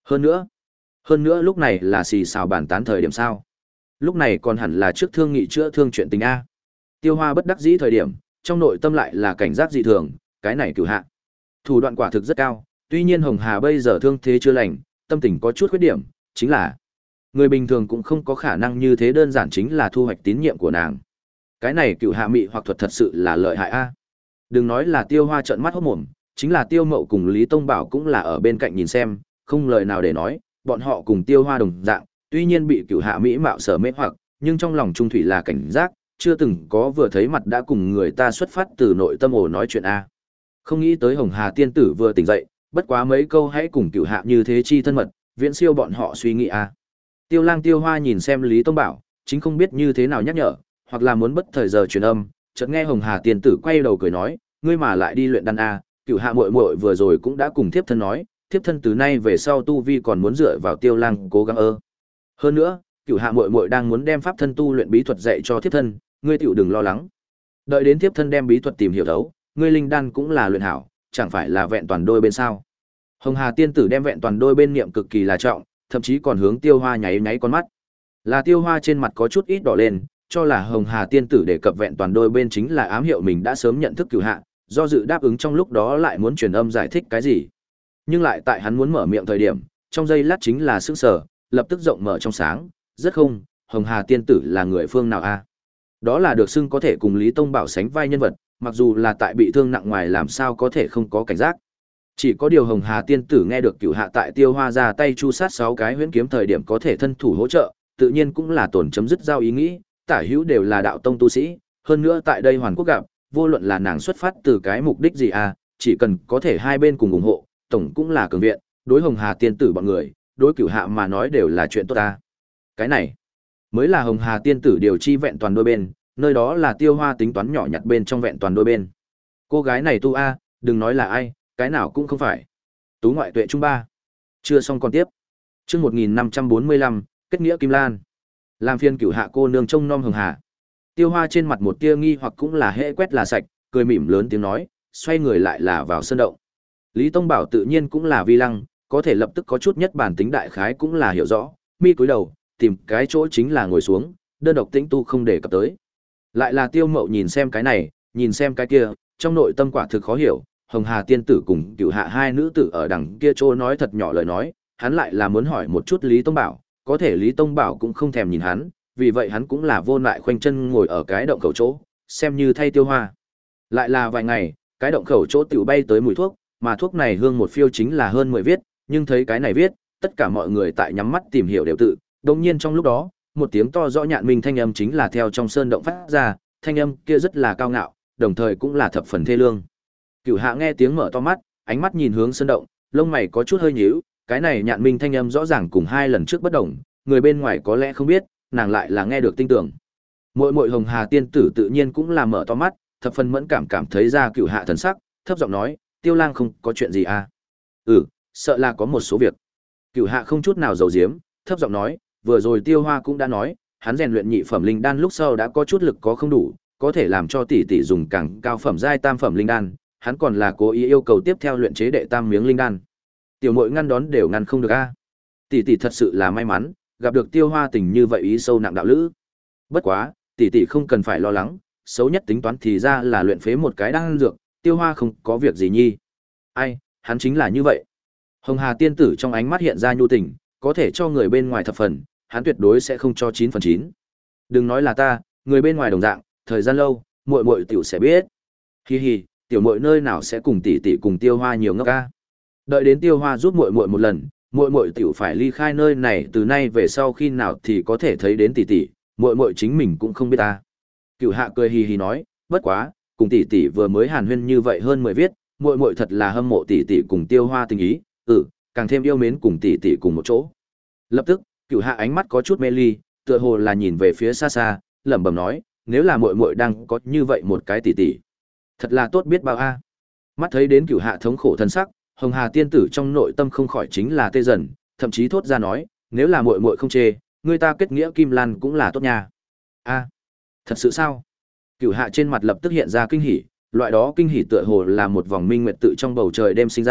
Hơn nữa, hơn nữa lúc này là xì xào bàn tán thời điểm sao? Lúc này còn hẳn là trước thương nghị chữa thương chuyện tình a. Tiêu Hoa bất đắc dĩ thời điểm, trong nội tâm lại là cảnh giác dị thường, cái này cửu hạ. Thủ đoạn quả thực rất cao, tuy nhiên Hồng Hà bây giờ thương thế chưa lành, tâm tình có chút khuyết điểm, chính là người bình thường cũng không có khả năng như thế đơn giản chính là thu hoạch tín nhiệm của nàng. Cái này cửu hạ mị hoặc thuật thật sự là lợi hại a. Đừng nói là Tiêu Hoa trợn mắt hốt mồm, chính là Tiêu Mậu cùng Lý Tông Bảo cũng là ở bên cạnh nhìn xem, không lời nào để nói, bọn họ cùng Tiêu Hoa đồng dạng, tuy nhiên bị cửu hạ mỹ mạo sở mê hoặc, nhưng trong lòng trung thủy là cảnh giác, chưa từng có vừa thấy mặt đã cùng người ta xuất phát từ nội tâm ổ nói chuyện a. Không nghĩ tới Hồng Hà tiên tử vừa tỉnh dậy, bất quá mấy câu hãy cùng cửu hạ như thế chi thân mật, viễn siêu bọn họ suy nghĩ a. Tiêu Lang Tiêu Hoa nhìn xem Lý Tông Bảo, chính không biết như thế nào nhắc nhở, hoặc là muốn bất thời giờ truyền âm, chợt nghe Hồng Hà tiên tử quay đầu cười nói, ngươi mà lại đi luyện đan a, cửu hạ muội muội vừa rồi cũng đã cùng thiếp thân nói, thiếp thân từ nay về sau tu vi còn muốn dựa vào Tiêu Lang cố gắng ơ. Hơn nữa, cửu hạ muội muội đang muốn đem pháp thân tu luyện bí thuật dạy cho thiếp thân, ngươi tiểu đừng lo lắng. Đợi đến thiếp thân đem bí thuật tìm hiểu thấu, ngươi linh đan cũng là luyện hảo, chẳng phải là vẹn toàn đôi bên sao? Hồng Hà tiên tử đem vẹn toàn đôi bên niệm cực kỳ là trọng, thậm chí còn hướng Tiêu Hoa nháy nháy con mắt. Là Tiêu Hoa trên mặt có chút ít đỏ lên, cho là Hồng Hà tiên tử đề cập vẹn toàn đôi bên chính là ám hiệu mình đã sớm nhận thức cửu hạ, do dự đáp ứng trong lúc đó lại muốn truyền âm giải thích cái gì. Nhưng lại tại hắn muốn mở miệng thời điểm, trong giây lát chính là sững sờ, lập tức rộng mở trong sáng, rất không, Hồng Hà tiên tử là người phương nào a? Đó là được xưng có thể cùng Lý Tông Bảo sánh vai nhân vật, mặc dù là tại bị thương nặng ngoài làm sao có thể không có cảnh giác. Chỉ có điều Hồng Hà tiên tử nghe được cửu hạ tại Tiêu Hoa ra tay chu sát sáu cái huyễn kiếm thời điểm có thể thân thủ hỗ trợ, tự nhiên cũng là tổn chấm dứt giao ý nghĩ, tả hữu đều là đạo tông tu sĩ, hơn nữa tại đây hoàn quốc gặp, vô luận là nàng xuất phát từ cái mục đích gì à, chỉ cần có thể hai bên cùng ủng hộ, tổng cũng là cường viện, đối Hồng Hà tiên tử bọn người, đối cửu hạ mà nói đều là chuyện tốt ta. Cái này mới là Hồng Hà tiên tử điều chi vẹn toàn đôi bên, nơi đó là Tiêu Hoa tính toán nhỏ nhặt bên trong vẹn toàn đôi bên. Cô gái này tu a, đừng nói là ai, cái nào cũng không phải. Tú ngoại tuệ trung ba. Chưa xong còn tiếp. Chương một nghìn năm trăm bốn mươi lăm, kết nghĩa Kim Lan. Làm phiên cửu hạ cô nương trông nom Hồng Hà. Tiêu Hoa trên mặt một tia nghi hoặc cũng là hễ quét là sạch, cười mỉm lớn tiếng nói, xoay người lại là vào sân động. Lý Tông Bảo tự nhiên cũng là vi lăng, có thể lập tức có chút nhất bản tính đại khái cũng là hiểu rõ, mi cúi đầu, tìm cái chỗ chính là ngồi xuống, đơn độc tĩnh tu không để cập tới. Lại là Tiêu Mậu nhìn xem cái này, nhìn xem cái kia, trong nội tâm quả thực khó hiểu, Hồng Hà tiên tử cùng cửu hạ hai nữ tử ở đằng kia chỗ nói thật nhỏ lời nói, hắn lại là muốn hỏi một chút Lý Tông Bảo, có thể Lý Tông Bảo cũng không thèm nhìn hắn, vì vậy hắn cũng là vô lại khoanh chân ngồi ở cái động khẩu chỗ, xem như thay Tiêu Hoa. Lại là vài ngày, cái động khẩu chỗ tiểu bay tới mùi thuốc, mà thuốc này hương một phiêu chính là hơn mười viết, nhưng thấy cái này viết, tất cả mọi người tại nhắm mắt tìm hiểu đều tự, đồng nhiên trong lúc đó, một tiếng to rõ nhạn minh thanh âm chính là theo trong sơn động phát ra, thanh âm kia rất là cao ngạo, đồng thời cũng là thập phần thê lương. Cửu hạ nghe tiếng mở to mắt, ánh mắt nhìn hướng sơn động, lông mày có chút hơi nhíu, cái này nhạn minh thanh âm rõ ràng cùng hai lần trước bất đồng, người bên ngoài có lẽ không biết, nàng lại là nghe được tinh tưởng. Muội muội Hồng Hà tiên tử tự nhiên cũng là mở to mắt, thập phần mẫn cảm cảm thấy ra cửu hạ thần sắc, thấp giọng nói, Tiêu Lang không có chuyện gì à? Ừ, sợ là có một số việc. Cửu hạ không chút nào giấu giếm, thấp giọng nói, vừa rồi Tiêu Hoa cũng đã nói, hắn rèn luyện nhị phẩm linh đan lúc sau đã có chút lực có không đủ, có thể làm cho tỷ tỷ dùng càng cao phẩm giai tam phẩm linh đan, hắn còn là cố ý yêu cầu tiếp theo luyện chế đệ tam miếng linh đan. Tiểu muội ngăn đón đều ngăn không được a. Tỷ tỷ thật sự là may mắn, gặp được Tiêu Hoa tình như vậy ý sâu nặng đạo lữ. Bất quá, tỷ tỷ không cần phải lo lắng, xấu nhất tính toán thì ra là luyện phế một cái đan dược, Tiêu Hoa không có việc gì nhi. Ai, hắn chính là như vậy. Hồng Hà tiên tử trong ánh mắt hiện ra nhu tình, có thể cho người bên ngoài thập phần, hắn tuyệt đối sẽ không cho chín phần chín. Đừng nói là ta, người bên ngoài đồng dạng, thời gian lâu, muội muội tiểu sẽ biết. Hi hi, tiểu muội nơi nào sẽ cùng tỷ tỷ cùng Tiêu Hoa nhiều ngốc a. Đợi đến Tiêu Hoa giúp muội muội một lần, muội muội tiểu phải ly khai nơi này, từ nay về sau khi nào thì có thể thấy đến tỷ tỷ, muội muội chính mình cũng không biết ta. Cửu hạ cười hì hì nói, bất quá, cùng tỷ tỷ vừa mới hàn huyên như vậy hơn mười viết, muội muội thật là hâm mộ tỷ tỷ cùng Tiêu Hoa tình ý, ừ, càng thêm yêu mến cùng tỷ tỷ cùng một chỗ. Lập tức, Cửu hạ ánh mắt có chút mê ly, tựa hồ là nhìn về phía xa xa, lẩm bẩm nói, nếu là muội muội đang có như vậy một cái tỷ tỷ, thật là tốt biết bao a. Mắt thấy đến Cửu hạ thống khổ thân sắc, Hồng Hà tiên tử trong nội tâm không khỏi chính là tê dần, thậm chí thốt ra nói, nếu là muội muội không chê, người ta kết nghĩa Kim Lan cũng là tốt nha. A, thật sự sao? Cửu hạ trên mặt lập tức hiện ra kinh hỉ, loại đó kinh hỉ tựa hồ là một vòng minh nguyệt tự trong bầu trời đêm sinh ra,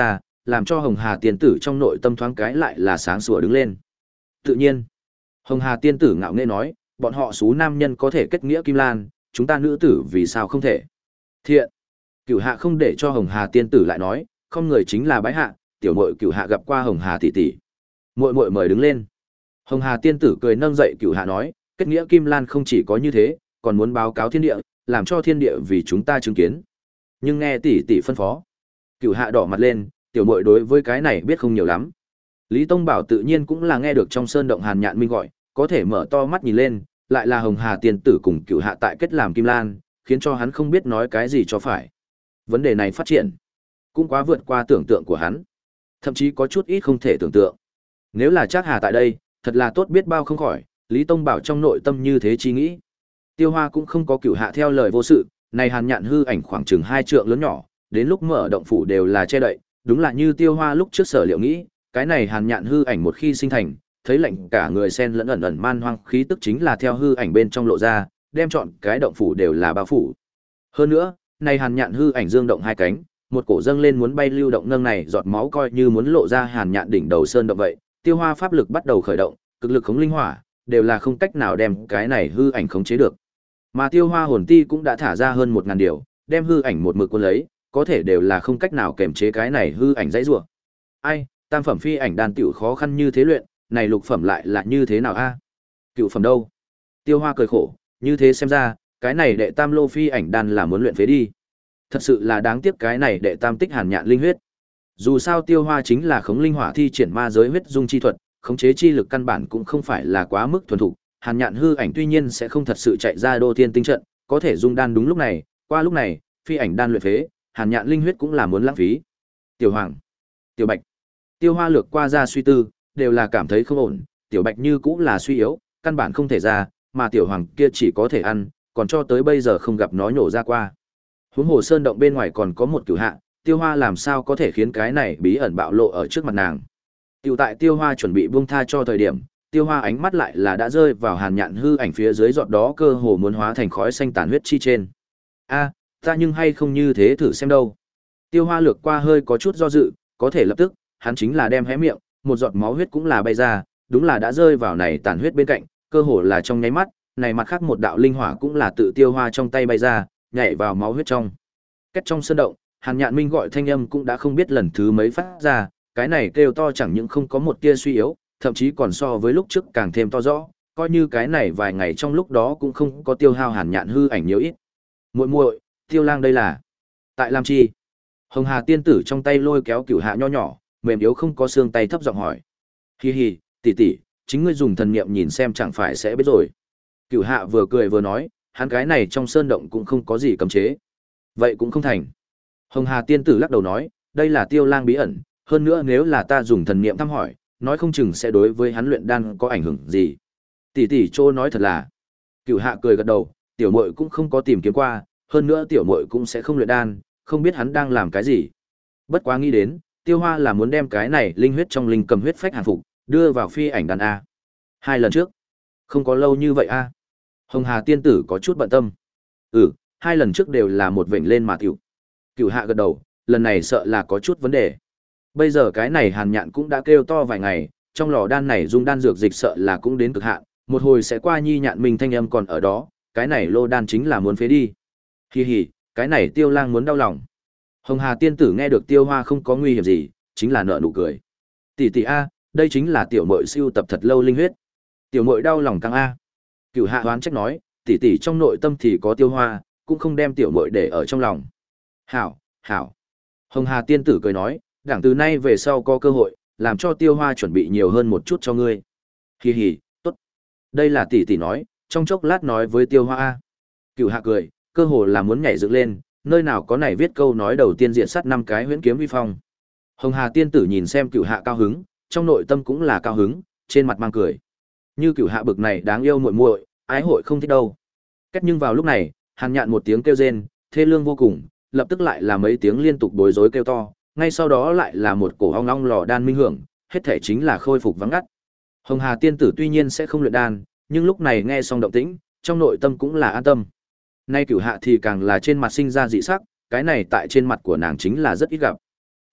làm cho Hồng Hà tiên tử trong nội tâm thoáng cái lại là sáng sủa đứng lên. Tự nhiên, Hồng Hà tiên tử ngạo nghễ nói, bọn họ số nam nhân có thể kết nghĩa kim lan, chúng ta nữ tử vì sao không thể? Thiện. Cửu Hạ không để cho Hồng Hà tiên tử lại nói, không người chính là bái hạ, tiểu muội Cửu Hạ gặp qua Hồng Hà tỷ tỷ. Muội muội mời đứng lên. Hồng Hà tiên tử cười nâng dậy Cửu Hạ nói, kết nghĩa kim lan không chỉ có như thế, còn muốn báo cáo thiên địa, làm cho thiên địa vì chúng ta chứng kiến. Nhưng nghe tỷ tỷ phân phó, Cửu Hạ đỏ mặt lên, tiểu muội đối với cái này biết không nhiều lắm. Lý Tông Bảo tự nhiên cũng là nghe được trong sơn động Hàn Nhạn Minh gọi, có thể mở to mắt nhìn lên, lại là Hồng Hà tiên tử cùng Cửu Hạ tại kết làm kim lan, khiến cho hắn không biết nói cái gì cho phải. Vấn đề này phát triển cũng quá vượt qua tưởng tượng của hắn, thậm chí có chút ít không thể tưởng tượng. Nếu là Trác Hà tại đây, thật là tốt biết bao không khỏi, Lý Tông Bảo trong nội tâm như thế chi nghĩ. Tiêu Hoa cũng không có Cửu Hạ theo lời vô sự, này Hàn Nhạn hư ảnh khoảng chừng hai trượng lớn nhỏ, đến lúc mở động phủ đều là che đậy, đúng là như Tiêu Hoa lúc trước sở liệu nghĩ, cái này Hàn Nhạn hư ảnh một khi sinh thành, thấy lạnh cả người sen lẫn ẩn ẩn man hoang khí tức chính là theo hư ảnh bên trong lộ ra, đem chọn cái động phủ đều là bao phủ. Hơn nữa, này Hàn Nhạn hư ảnh dương động hai cánh, một cổ dâng lên muốn bay lưu động nâng này giọt máu coi như muốn lộ ra Hàn Nhạn đỉnh đầu sơn động vậy, Tiêu Hoa pháp lực bắt đầu khởi động, cực lực khống linh hỏa, đều là không cách nào đem cái này hư ảnh khống chế được. Mà Tiêu Hoa hồn ti cũng đã thả ra hơn một ngàn điều, đem hư ảnh một mực cuốn lấy, có thể đều là không cách nào kềm chế cái này hư ảnh dãy rủa. Ai, tam phẩm phi ảnh đan tiểu khó khăn như thế luyện, này lục phẩm lại là như thế nào a? Cựu phẩm đâu? Tiêu Hoa cười khổ, như thế xem ra, cái này đệ tam lô phi ảnh đan là muốn luyện phế đi. Thật sự là đáng tiếc cái này đệ tam tích Hàn Nhạn linh huyết. Dù sao Tiêu Hoa chính là khống linh hỏa thi triển ma giới huyết dung chi thuật, khống chế chi lực căn bản cũng không phải là quá mức thuần thục. Hàn Nhạn hư ảnh tuy nhiên sẽ không thật sự chạy ra đô thiên tinh trận, có thể dung đan đúng lúc này, qua lúc này, phi ảnh đan luyện phế, Hàn Nhạn linh huyết cũng là muốn lãng phí. Tiểu Hoàng, Tiểu Bạch, Tiêu Hoa lược qua ra suy tư, đều là cảm thấy không ổn, Tiểu Bạch như cũng là suy yếu, căn bản không thể ra, mà Tiểu Hoàng kia chỉ có thể ăn, còn cho tới bây giờ không gặp nó nhổ ra qua. Huống hồ sơn động bên ngoài còn có một Cửu Hạ, Tiêu Hoa làm sao có thể khiến cái này bí ẩn bạo lộ ở trước mặt nàng. Tiểu tại Tiêu Hoa chuẩn bị buông tha cho thời điểm, Tiêu Hoa ánh mắt lại là đã rơi vào Hàn Nhạn hư ảnh phía dưới giọt đó cơ hồ muốn hóa thành khói xanh tàn huyết chi trên. A, ta nhưng hay không như thế thử xem đâu. Tiêu Hoa lược qua hơi có chút do dự, có thể lập tức, hắn chính là đem hé miệng, một giọt máu huyết cũng là bay ra, đúng là đã rơi vào này tàn huyết bên cạnh, cơ hồ là trong nháy mắt, này mặt khác một đạo linh hỏa cũng là tự Tiêu Hoa trong tay bay ra, nhảy vào máu huyết trong. Kết trong sơn động, Hàn Nhạn Minh gọi thanh âm cũng đã không biết lần thứ mấy phát ra, cái này kêu to chẳng những không có một tia suy yếu, thậm chí còn so với lúc trước càng thêm to rõ, coi như cái này vài ngày trong lúc đó cũng không có tiêu hao Hàn Nhạn hư ảnh nhiều ít. Muội muội, Tiêu Lang đây là tại làm chi? Hồng Hà tiên tử trong tay lôi kéo Cửu Hạ nho nhỏ, mềm yếu không có xương tay thấp giọng hỏi. Hi hi, tỷ tỷ, chính ngươi dùng thần niệm nhìn xem chẳng phải sẽ biết rồi. Cửu Hạ vừa cười vừa nói, hắn cái này trong sơn động cũng không có gì cấm chế. Vậy cũng không thành. Hồng Hà tiên tử lắc đầu nói, đây là Tiêu Lang bí ẩn, hơn nữa nếu là ta dùng thần niệm thăm hỏi, nói không chừng sẽ đối với hắn luyện đan có ảnh hưởng gì. Tỷ tỷ Trô nói thật là. Cửu Hạ cười gật đầu, tiểu muội cũng không có tìm kiếm qua, hơn nữa tiểu muội cũng sẽ không luyện đan, không biết hắn đang làm cái gì. Bất quá nghĩ đến, Tiêu Hoa là muốn đem cái này linh huyết trong linh cầm huyết phách hàn phục, đưa vào phi ảnh đan a. Hai lần trước, không có lâu như vậy a. Hồng Hà tiên tử có chút bận tâm. Ừ, hai lần trước đều là một vểnh lên mà tiểu. Cửu Hạ gật đầu, lần này sợ là có chút vấn đề. Bây giờ cái này Hàn Nhạn cũng đã kêu to vài ngày, trong lò đan này dung đan dược dịch sợ là cũng đến cực hạn, một hồi sẽ qua Nhi Nhạn mình thanh âm còn ở đó, cái này lô đan chính là muốn phế đi. Hi hi, cái này Tiêu Lang muốn đau lòng. Hồng Hà tiên tử nghe được Tiêu Hoa không có nguy hiểm gì, chính là nở nụ cười. Tỷ tỷ a, đây chính là tiểu muội siêu tập thật lâu linh huyết. Tiểu muội đau lòng căng a. Cửu Hạ oán trách nói, tỷ tỷ trong nội tâm thì có Tiêu Hoa, cũng không đem tiểu muội để ở trong lòng. Hảo, hảo. Hồng Hà tiên tử cười nói, đảng từ nay về sau có cơ hội, làm cho Tiêu Hoa chuẩn bị nhiều hơn một chút cho ngươi. Hi hi, tốt. Đây là tỷ tỷ nói, trong chốc lát nói với Tiêu Hoa a. Cửu Hạ cười, cơ hồ là muốn nhảy dựng lên, nơi nào có này viết câu nói đầu tiên diện sắt năm cái huyễn kiếm vi phong. Hồng Hà tiên tử nhìn xem Cửu Hạ cao hứng, trong nội tâm cũng là cao hứng, trên mặt mang cười. Như Cửu Hạ bực này đáng yêu muội muội, ái hội không thích đâu. Kết nhưng vào lúc này, Hàn Nhạn một tiếng kêu rên, thê lương vô cùng, lập tức lại là mấy tiếng liên tục bối rối kêu to, ngay sau đó lại là một cổ ong ong lò đan minh hưởng, hết thể chính là khôi phục vắng ngắt. Hồng Hà tiên tử tuy nhiên sẽ không luyện đan, nhưng lúc này nghe xong động tĩnh, trong nội tâm cũng là an tâm. Nay Cửu Hạ thì càng là trên mặt sinh ra dị sắc, cái này tại trên mặt của nàng chính là rất ít gặp.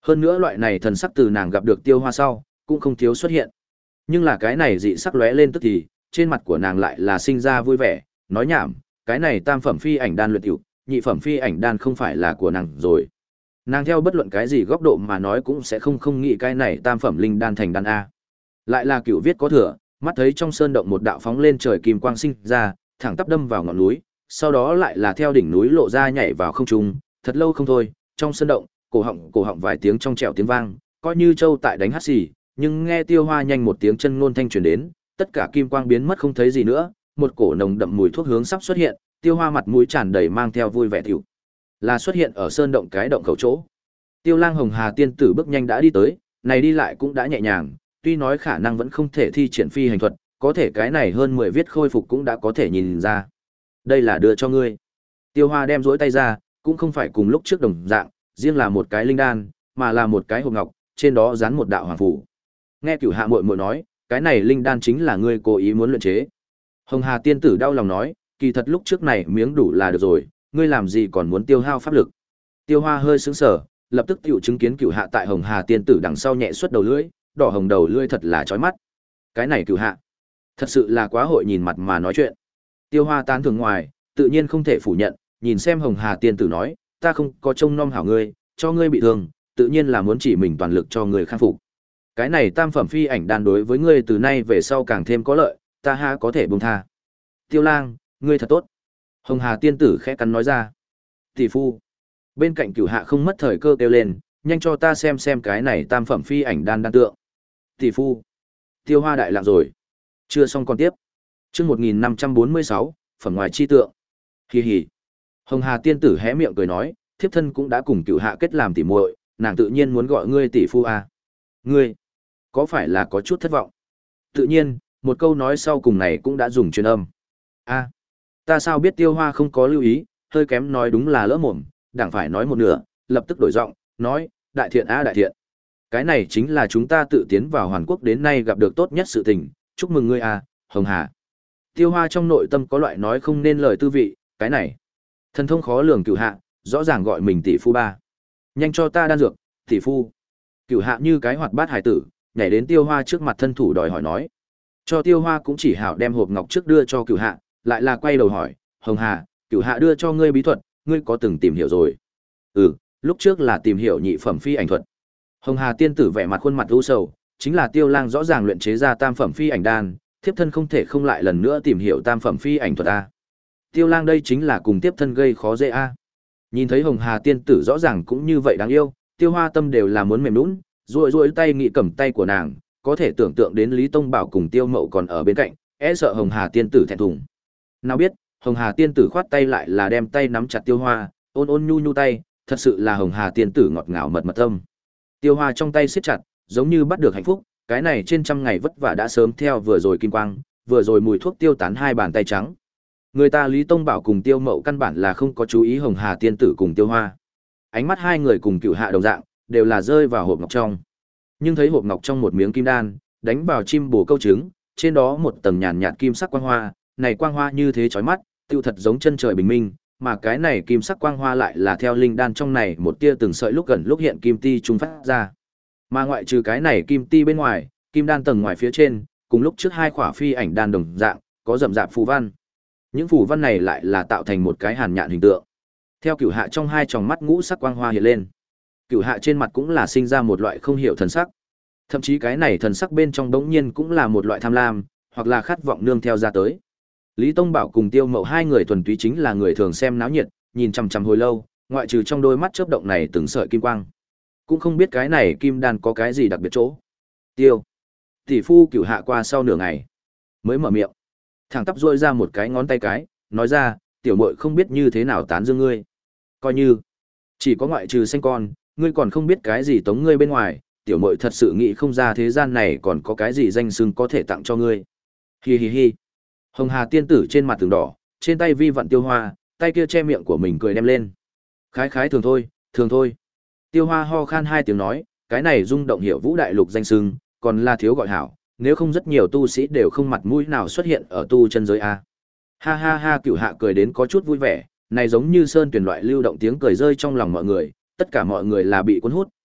Hơn nữa loại này thần sắc từ nàng gặp được Tiêu Hoa sau, cũng không thiếu xuất hiện. Nhưng là cái này dị sắc lóe lên tức thì, trên mặt của nàng lại là sinh ra vui vẻ, nói nhảm, cái này tam phẩm phi ảnh đan luyện tiểu, nhị phẩm phi ảnh đan không phải là của nàng rồi. Nàng theo bất luận cái gì góc độ mà nói cũng sẽ không không nghĩ cái này tam phẩm linh đan thành đan a. Lại là cựu viết có thừa, mắt thấy trong sơn động một đạo phóng lên trời kim quang sinh ra, thẳng tắp đâm vào ngọn núi, sau đó lại là theo đỉnh núi lộ ra nhảy vào không trung, thật lâu không thôi, trong sơn động, cổ họng cổ họng vài tiếng trong trẻo tiếng vang, coi như châu tại đánh hắt xì, nhưng nghe Tiêu Hoa nhanh một tiếng chân ngôn thanh truyền đến, tất cả kim quang biến mất không thấy gì nữa, một cổ nồng đậm mùi thuốc hướng sắp xuất hiện, Tiêu Hoa mặt mũi tràn đầy mang theo vui vẻ tiểu. Là xuất hiện ở sơn động cái động khẩu chỗ. Tiêu Lang Hồng Hà tiên tử bước nhanh đã đi tới, này đi lại cũng đã nhẹ nhàng, tuy nói khả năng vẫn không thể thi triển phi hành thuật, có thể cái này hơn mười viết khôi phục cũng đã có thể nhìn ra. Đây là đưa cho ngươi. Tiêu Hoa đem duỗi tay ra, cũng không phải cùng lúc trước đồng dạng, riêng là một cái linh đan, mà là một cái hộp ngọc, trên đó dán một đạo hoàng phủ. Nghe Cửu Hạ muội muội nói, cái này linh đan chính là ngươi cố ý muốn luyện chế. Hồng Hà tiên tử đau lòng nói, kỳ thật lúc trước này miếng đủ là được rồi, ngươi làm gì còn muốn tiêu hao pháp lực. Tiêu Hoa hơi sững sờ, lập tức tiểu chứng kiến Cửu Hạ tại Hồng Hà tiên tử đằng sau nhẹ xuất đầu lưỡi, đỏ hồng đầu lưỡi thật là chói mắt. Cái này Cửu Hạ, thật sự là quá hội nhìn mặt mà nói chuyện. Tiêu Hoa tán thưởng ngoài, tự nhiên không thể phủ nhận, nhìn xem Hồng Hà tiên tử nói, ta không có trông nom hảo ngươi, cho ngươi bị thương, tự nhiên là muốn chỉ mình toàn lực cho ngươi khắc phục. Cái này tam phẩm phi ảnh đan đối với ngươi từ nay về sau càng thêm có lợi, ta ha có thể buông tha. Tiêu Lang, ngươi thật tốt. Hồng Hà tiên tử khẽ cắn nói ra. Tỷ phu. Bên cạnh Cửu Hạ không mất thời cơ kêu lên, nhanh cho ta xem xem cái này tam phẩm phi ảnh đan đan tượng. Tỷ phu. Tiêu Hoa đại lạc rồi. Chưa xong còn tiếp. Chương một nghìn năm trăm bốn mươi sáu, phẩm ngoài chi tượng. Hì hì. Hồng Hà tiên tử hé miệng cười nói, thiếp thân cũng đã cùng Cửu Hạ kết làm tỷ muội, nàng tự nhiên muốn gọi ngươi tỷ phu à. Ngươi, có phải là có chút thất vọng? Tự nhiên, một câu nói sau cùng này cũng đã dùng truyền âm. A, ta sao biết Tiêu Hoa không có lưu ý, hơi kém nói đúng là lỡ mồm, đảng phải nói một nửa, lập tức đổi giọng, nói, đại thiện a đại thiện. Cái này chính là chúng ta tự tiến vào Hoàn Quốc đến nay gặp được tốt nhất sự tình, chúc mừng ngươi a, Hồng Hà. Tiêu Hoa trong nội tâm có loại nói không nên lời tư vị, cái này, thần thông khó lường Cửu Hạ, rõ ràng gọi mình tỷ phu ba. Nhanh cho ta đan dược, tỷ phu. Cửu Hạ như cái hoạt bát hải tử, nhảy đến Tiêu Hoa trước mặt thân thủ đòi hỏi nói. Cho Tiêu Hoa cũng chỉ hảo đem hộp ngọc trước đưa cho Cửu Hạ, lại là quay đầu hỏi, Hồng Hà, Cửu Hạ đưa cho ngươi bí thuật, ngươi có từng tìm hiểu rồi? Ừ, lúc trước là tìm hiểu nhị phẩm phi ảnh thuật. Hồng Hà tiên tử vẻ mặt khuôn mặt u sầu, chính là Tiêu Lang rõ ràng luyện chế ra tam phẩm phi ảnh đan, thiếp thân không thể không lại lần nữa tìm hiểu tam phẩm phi ảnh thuật a. Tiêu Lang đây chính là cùng tiếp thân gây khó dễ a. Nhìn thấy Hồng Hà tiên tử rõ ràng cũng như vậy đáng yêu, Tiêu Hoa tâm đều là muốn mềm nhũn, duỗi duỗi tay nghĩ cầm tay của nàng, có thể tưởng tượng đến Lý Tông Bảo cùng Tiêu Mậu còn ở bên cạnh, e sợ Hồng Hà tiên tử thẹn thùng. Nào biết, Hồng Hà tiên tử khoát tay lại là đem tay nắm chặt Tiêu Hoa, ôn ôn nhu nhu tay, thật sự là Hồng Hà tiên tử ngọt ngào mật mật tâm. Tiêu Hoa trong tay siết chặt, giống như bắt được hạnh phúc, cái này trên trăm ngày vất vả đã sớm theo vừa rồi kim quang, vừa rồi mùi thuốc tiêu tán hai bàn tay trắng. Người ta Lý Tông Bảo cùng Tiêu Mậu căn bản là không có chú ý Hồng Hà tiên tử cùng Tiêu Hoa. Ánh mắt hai người cùng Cửu Hạ đồng dạng, đều là rơi vào hộp ngọc trong. Nhưng thấy hộp ngọc trong một miếng kim đan, đánh vào chim bồ câu trứng, trên đó một tầng nhàn nhạt kim sắc quang hoa, này quang hoa như thế chói mắt, tiêu thật giống chân trời bình minh, mà cái này kim sắc quang hoa lại là theo linh đan trong này một tia từng sợi lúc gần lúc hiện kim ti trung phát ra. Mà ngoại trừ cái này kim ti bên ngoài, kim đan tầng ngoài phía trên, cùng lúc trước hai khỏa phi ảnh đan đồng dạng, có rậm rạp phù văn. Những phù văn này lại là tạo thành một cái hàn nhạn hình tượng. Theo Cửu Hạ trong hai tròng mắt ngũ sắc quang hoa hiện lên, Cửu Hạ trên mặt cũng là sinh ra một loại không hiểu thần sắc. Thậm chí cái này thần sắc bên trong đống nhiên cũng là một loại tham lam, hoặc là khát vọng nương theo ra tới. Lý Tông Bảo cùng Tiêu Mậu hai người thuần túy chính là người thường xem náo nhiệt, nhìn chằm chằm hồi lâu, ngoại trừ trong đôi mắt chớp động này từng sợi kim quang, cũng không biết cái này kim đan có cái gì đặc biệt chỗ. Tiêu, tỷ phu Cửu Hạ qua sau nửa ngày mới mở miệng, thẳng tắp duỗi ra một cái ngón tay cái, nói ra, tiểu muội không biết như thế nào tán dương ngươi, coi như chỉ có ngoại trừ sinh con, ngươi còn không biết cái gì tống ngươi bên ngoài, tiểu muội thật sự nghĩ không ra thế gian này còn có cái gì danh xưng có thể tặng cho ngươi. Hi hi hi. Hồng Hà tiên tử trên mặt tường đỏ, trên tay vi vận Tiêu Hoa, tay kia che miệng của mình cười đem lên. Khái khái thường thôi, thường thôi. Tiêu Hoa ho khan hai tiếng nói, cái này rung động hiểu vũ đại lục danh xưng, còn là thiếu gọi hảo, nếu không rất nhiều tu sĩ đều không mặt mũi nào xuất hiện ở tu chân giới a. Ha ha ha, Cửu Hạ cười đến có chút vui vẻ, này giống như sơn tuyển loại lưu động tiếng cười rơi trong lòng mọi người, tất cả mọi người là bị cuốn hút,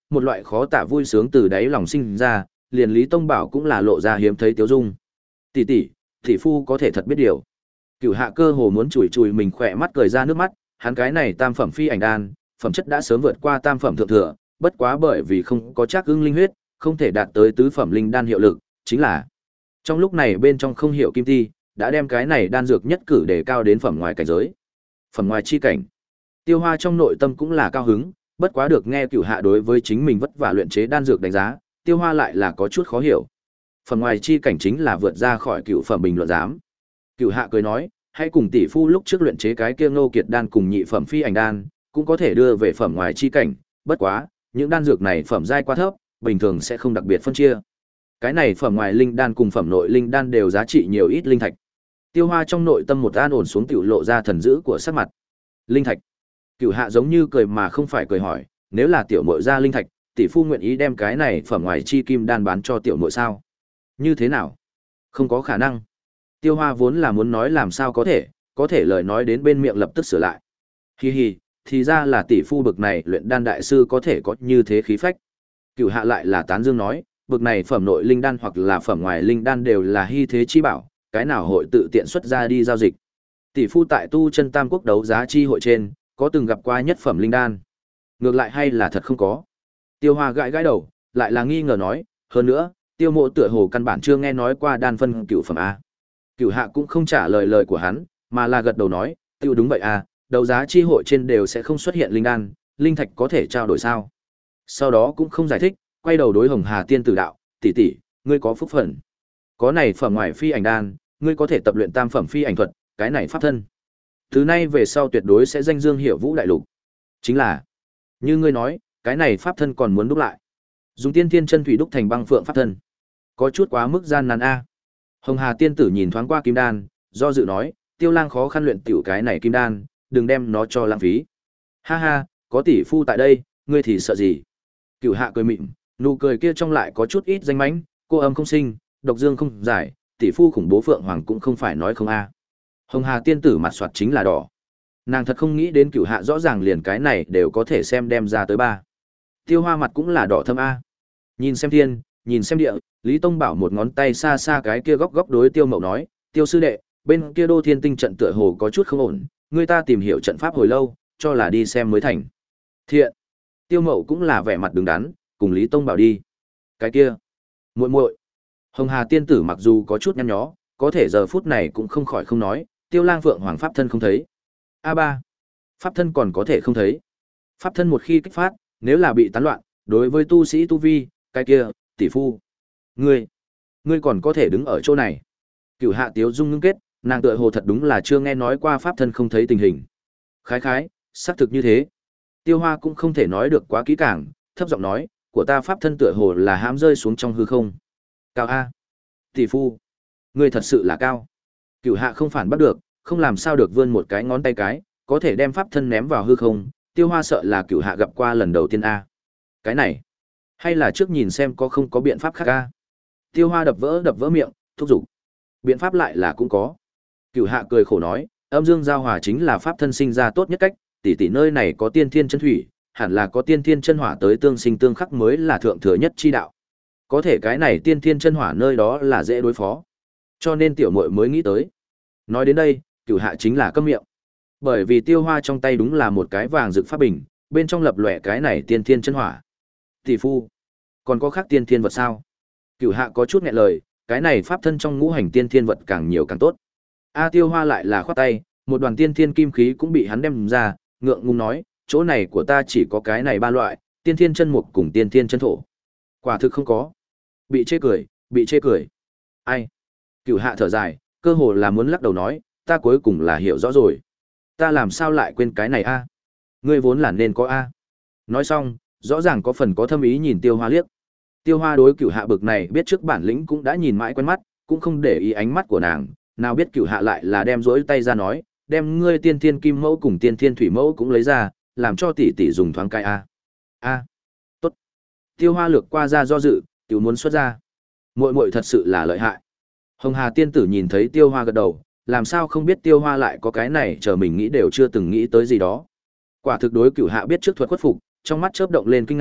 một loại khó tả vui sướng từ đáy lòng sinh ra, liền Lý Tông Bảo cũng là lộ ra hiếm thấy tiếu dung. Tỷ tỷ, tỷ phu có thể thật biết điều. Cửu Hạ cơ hồ muốn chùi chùi mình khỏe mắt cười ra nước mắt, hắn cái này tam phẩm phi ảnh đan, phẩm chất đã sớm vượt qua tam phẩm thượng thừa, bất quá bởi vì không có Trác Ưng linh huyết, không thể đạt tới tứ phẩm linh đan hiệu lực, chính là trong lúc này bên trong không hiểu kim ti, đã đem cái này đan dược nhất cử để cao đến phẩm ngoài cảnh giới. Phẩm ngoài chi cảnh. Tiêu Hoa trong nội tâm cũng là cao hứng, bất quá được nghe Cửu Hạ đối với chính mình vất vả luyện chế đan dược đánh giá, Tiêu Hoa lại là có chút khó hiểu. Phần ngoài chi cảnh chính là vượt ra khỏi cựu phẩm bình luận giám. Cửu Hạ cười nói, hãy cùng tỷ phu lúc trước luyện chế cái kia Ngô Kiệt đan cùng nhị phẩm phi ảnh đan, cũng có thể đưa về phẩm ngoài chi cảnh, bất quá, những đan dược này phẩm giai quá thấp, bình thường sẽ không đặc biệt phân chia. Cái này phẩm ngoài linh đan cùng phẩm nội linh đan đều giá trị nhiều ít linh thạch. Tiêu Hoa trong nội tâm một an ổn xuống tiểu lộ ra thần dữ của sắc mặt. Linh thạch. Cửu Hạ giống như cười mà không phải cười hỏi, nếu là tiểu muội ra linh thạch, tỷ phu nguyện ý đem cái này phẩm ngoài chi kim đan bán cho tiểu muội sao? Như thế nào? Không có khả năng. Tiêu Hoa vốn là muốn nói làm sao có thể, có thể lời nói đến bên miệng lập tức sửa lại. Hi hi, thì ra là tỷ phu bực này luyện đan đại sư có thể có như thế khí phách. Cửu Hạ lại là tán dương nói, bực này phẩm nội linh đan hoặc là phẩm ngoài linh đan đều là hy thế chi bảo, cái nào hội tự tiện xuất ra đi giao dịch. Tỷ phu tại tu chân tam quốc đấu giá chi hội trên, có từng gặp qua nhất phẩm linh đan. Ngược lại hay là thật không có. Tiêu Hoa gãi gãi đầu, lại là nghi ngờ nói, hơn nữa, Tiêu Mộ tựa hồ căn bản chưa nghe nói qua đan phân cửu phẩm a. Cửu Hạ cũng không trả lời lời của hắn, mà là gật đầu nói, tiêu đúng vậy a, đấu giá chi hội trên đều sẽ không xuất hiện linh đan, linh thạch có thể trao đổi sao? Sau đó cũng không giải thích, quay đầu đối Hồng Hà tiên tử đạo, tỷ tỷ, ngươi có phúc phận. Có này phẩm ngoài phi ảnh đan, ngươi có thể tập luyện tam phẩm phi ảnh thuật, cái này pháp thân. Thứ nay về sau tuyệt đối sẽ danh dương hiểu vũ đại lục. Chính là, như ngươi nói, cái này pháp thân còn muốn đúc lại. Dùng tiên thiên chân thủy đúc thành băng phượng pháp thân. Có chút quá mức gian nan a. Hồng Hà tiên tử nhìn thoáng qua kim đan, do dự nói, Tiêu Lang khó khăn luyện tiểu cái này kim đan, đừng đem nó cho lãng phí. Ha ha, có tỷ phu tại đây, ngươi thì sợ gì? Cửu Hạ cười mịn, nụ cười kia trong lại có chút ít danh mãnh, cô âm không sinh, độc dương không giải, tỷ phu khủng bố phượng hoàng cũng không phải nói không a. Hồng Hà tiên tử mặt soạt chính là đỏ. Nàng thật không nghĩ đến Cửu Hạ rõ ràng liền cái này đều có thể xem đem ra tới ba. Tiêu Hoa mặt cũng là đỏ thâm a. Nhìn xem thiên, nhìn xem địa, Lý Tông Bảo một ngón tay xa xa cái kia góc góc đối Tiêu Mậu nói, Tiêu sư đệ, bên kia Đô Thiên Tinh trận tựa hồ có chút không ổn, người ta tìm hiểu trận pháp hồi lâu, cho là đi xem mới thành. Thiện. Tiêu Mậu cũng là vẻ mặt đứng đắn, cùng Lý Tông Bảo đi. Cái kia, muội muội. Hồng Hà tiên tử mặc dù có chút nhăn nhó, có thể giờ phút này cũng không khỏi không nói, Tiêu Lang Phượng Hoàng pháp thân không thấy. A ba, pháp thân còn có thể không thấy. Pháp thân một khi kích phát, nếu là bị tán loạn, đối với tu sĩ tu vi, cái kia, tỷ phu, ngươi, ngươi còn có thể đứng ở chỗ này. Cửu Hạ tiếu dung ngưng kết, nàng tựa hồ thật đúng là chưa nghe nói qua pháp thân không thấy tình hình. Khái khái, xác thực như thế. Tiêu Hoa cũng không thể nói được quá kỹ càng, thấp giọng nói, của ta pháp thân tựa hồ là hãm rơi xuống trong hư không. Cao a, tỷ phu, ngươi thật sự là cao. Cửu Hạ không phản bắt được, không làm sao được vươn một cái ngón tay cái, có thể đem pháp thân ném vào hư không. Tiêu Hoa sợ là Cửu Hạ gặp qua lần đầu tiên a. Cái này, hay là trước nhìn xem có không có biện pháp khác a. Tiêu Hoa đập vỡ đập vỡ miệng, thúc giục. Biện pháp lại là cũng có. Cửu Hạ cười khổ nói, âm dương giao hòa chính là pháp thân sinh ra tốt nhất cách, tỷ tỷ nơi này có tiên thiên chân thủy, hẳn là có tiên thiên chân hỏa tới tương sinh tương khắc mới là thượng thừa nhất chi đạo. Có thể cái này tiên thiên chân hỏa nơi đó là dễ đối phó. Cho nên tiểu muội mới nghĩ tới. Nói đến đây, Cửu Hạ chính là câm miệng. Bởi vì Tiêu Hoa trong tay đúng là một cái vàng rực pháp bình, bên trong lập lòe cái này tiên thiên chân hỏa. Tỷ phu, còn có khác tiên thiên vật sao? Cửu Hạ có chút nghẹn lời, cái này pháp thân trong ngũ hành tiên thiên vật càng nhiều càng tốt. A Tiêu Hoa lại là khoát tay, một đoàn tiên thiên kim khí cũng bị hắn đem ra, ngượng ngùng nói, chỗ này của ta chỉ có cái này ba loại, tiên thiên chân mục cùng tiên thiên chân thổ. Quả thực không có. Bị chê cười, bị chê cười. Ai? Cửu Hạ thở dài, cơ hồ là muốn lắc đầu nói, ta cuối cùng là hiểu rõ rồi. Ta làm sao lại quên cái này a? Ngươi vốn là nên có a. Nói xong, rõ ràng có phần có thâm ý nhìn Tiêu Hoa liếc. Tiêu Hoa đối Cửu Hạ bực này biết trước bản lĩnh cũng đã nhìn mãi quen mắt, cũng không để ý ánh mắt của nàng, nào biết Cửu Hạ lại là đem rỗi tay ra nói, đem ngươi tiên thiên kim mẫu cùng tiên thiên thủy mẫu cũng lấy ra, làm cho tỷ tỷ dùng thoáng cái a. A. Tốt. Tiêu Hoa lược qua ra do dự, tiểu muốn xuất ra. Muội muội thật sự là lợi hại. Hồng Hà tiên tử nhìn thấy Tiêu Hoa gật đầu, làm sao không biết Tiêu Hoa lại có cái này, chờ mình nghĩ đều chưa từng nghĩ tới gì đó. Quả thực đối Cửu Hạ biết trước thuật khuất phục, trong mắt chớp động lên kinh ngạc,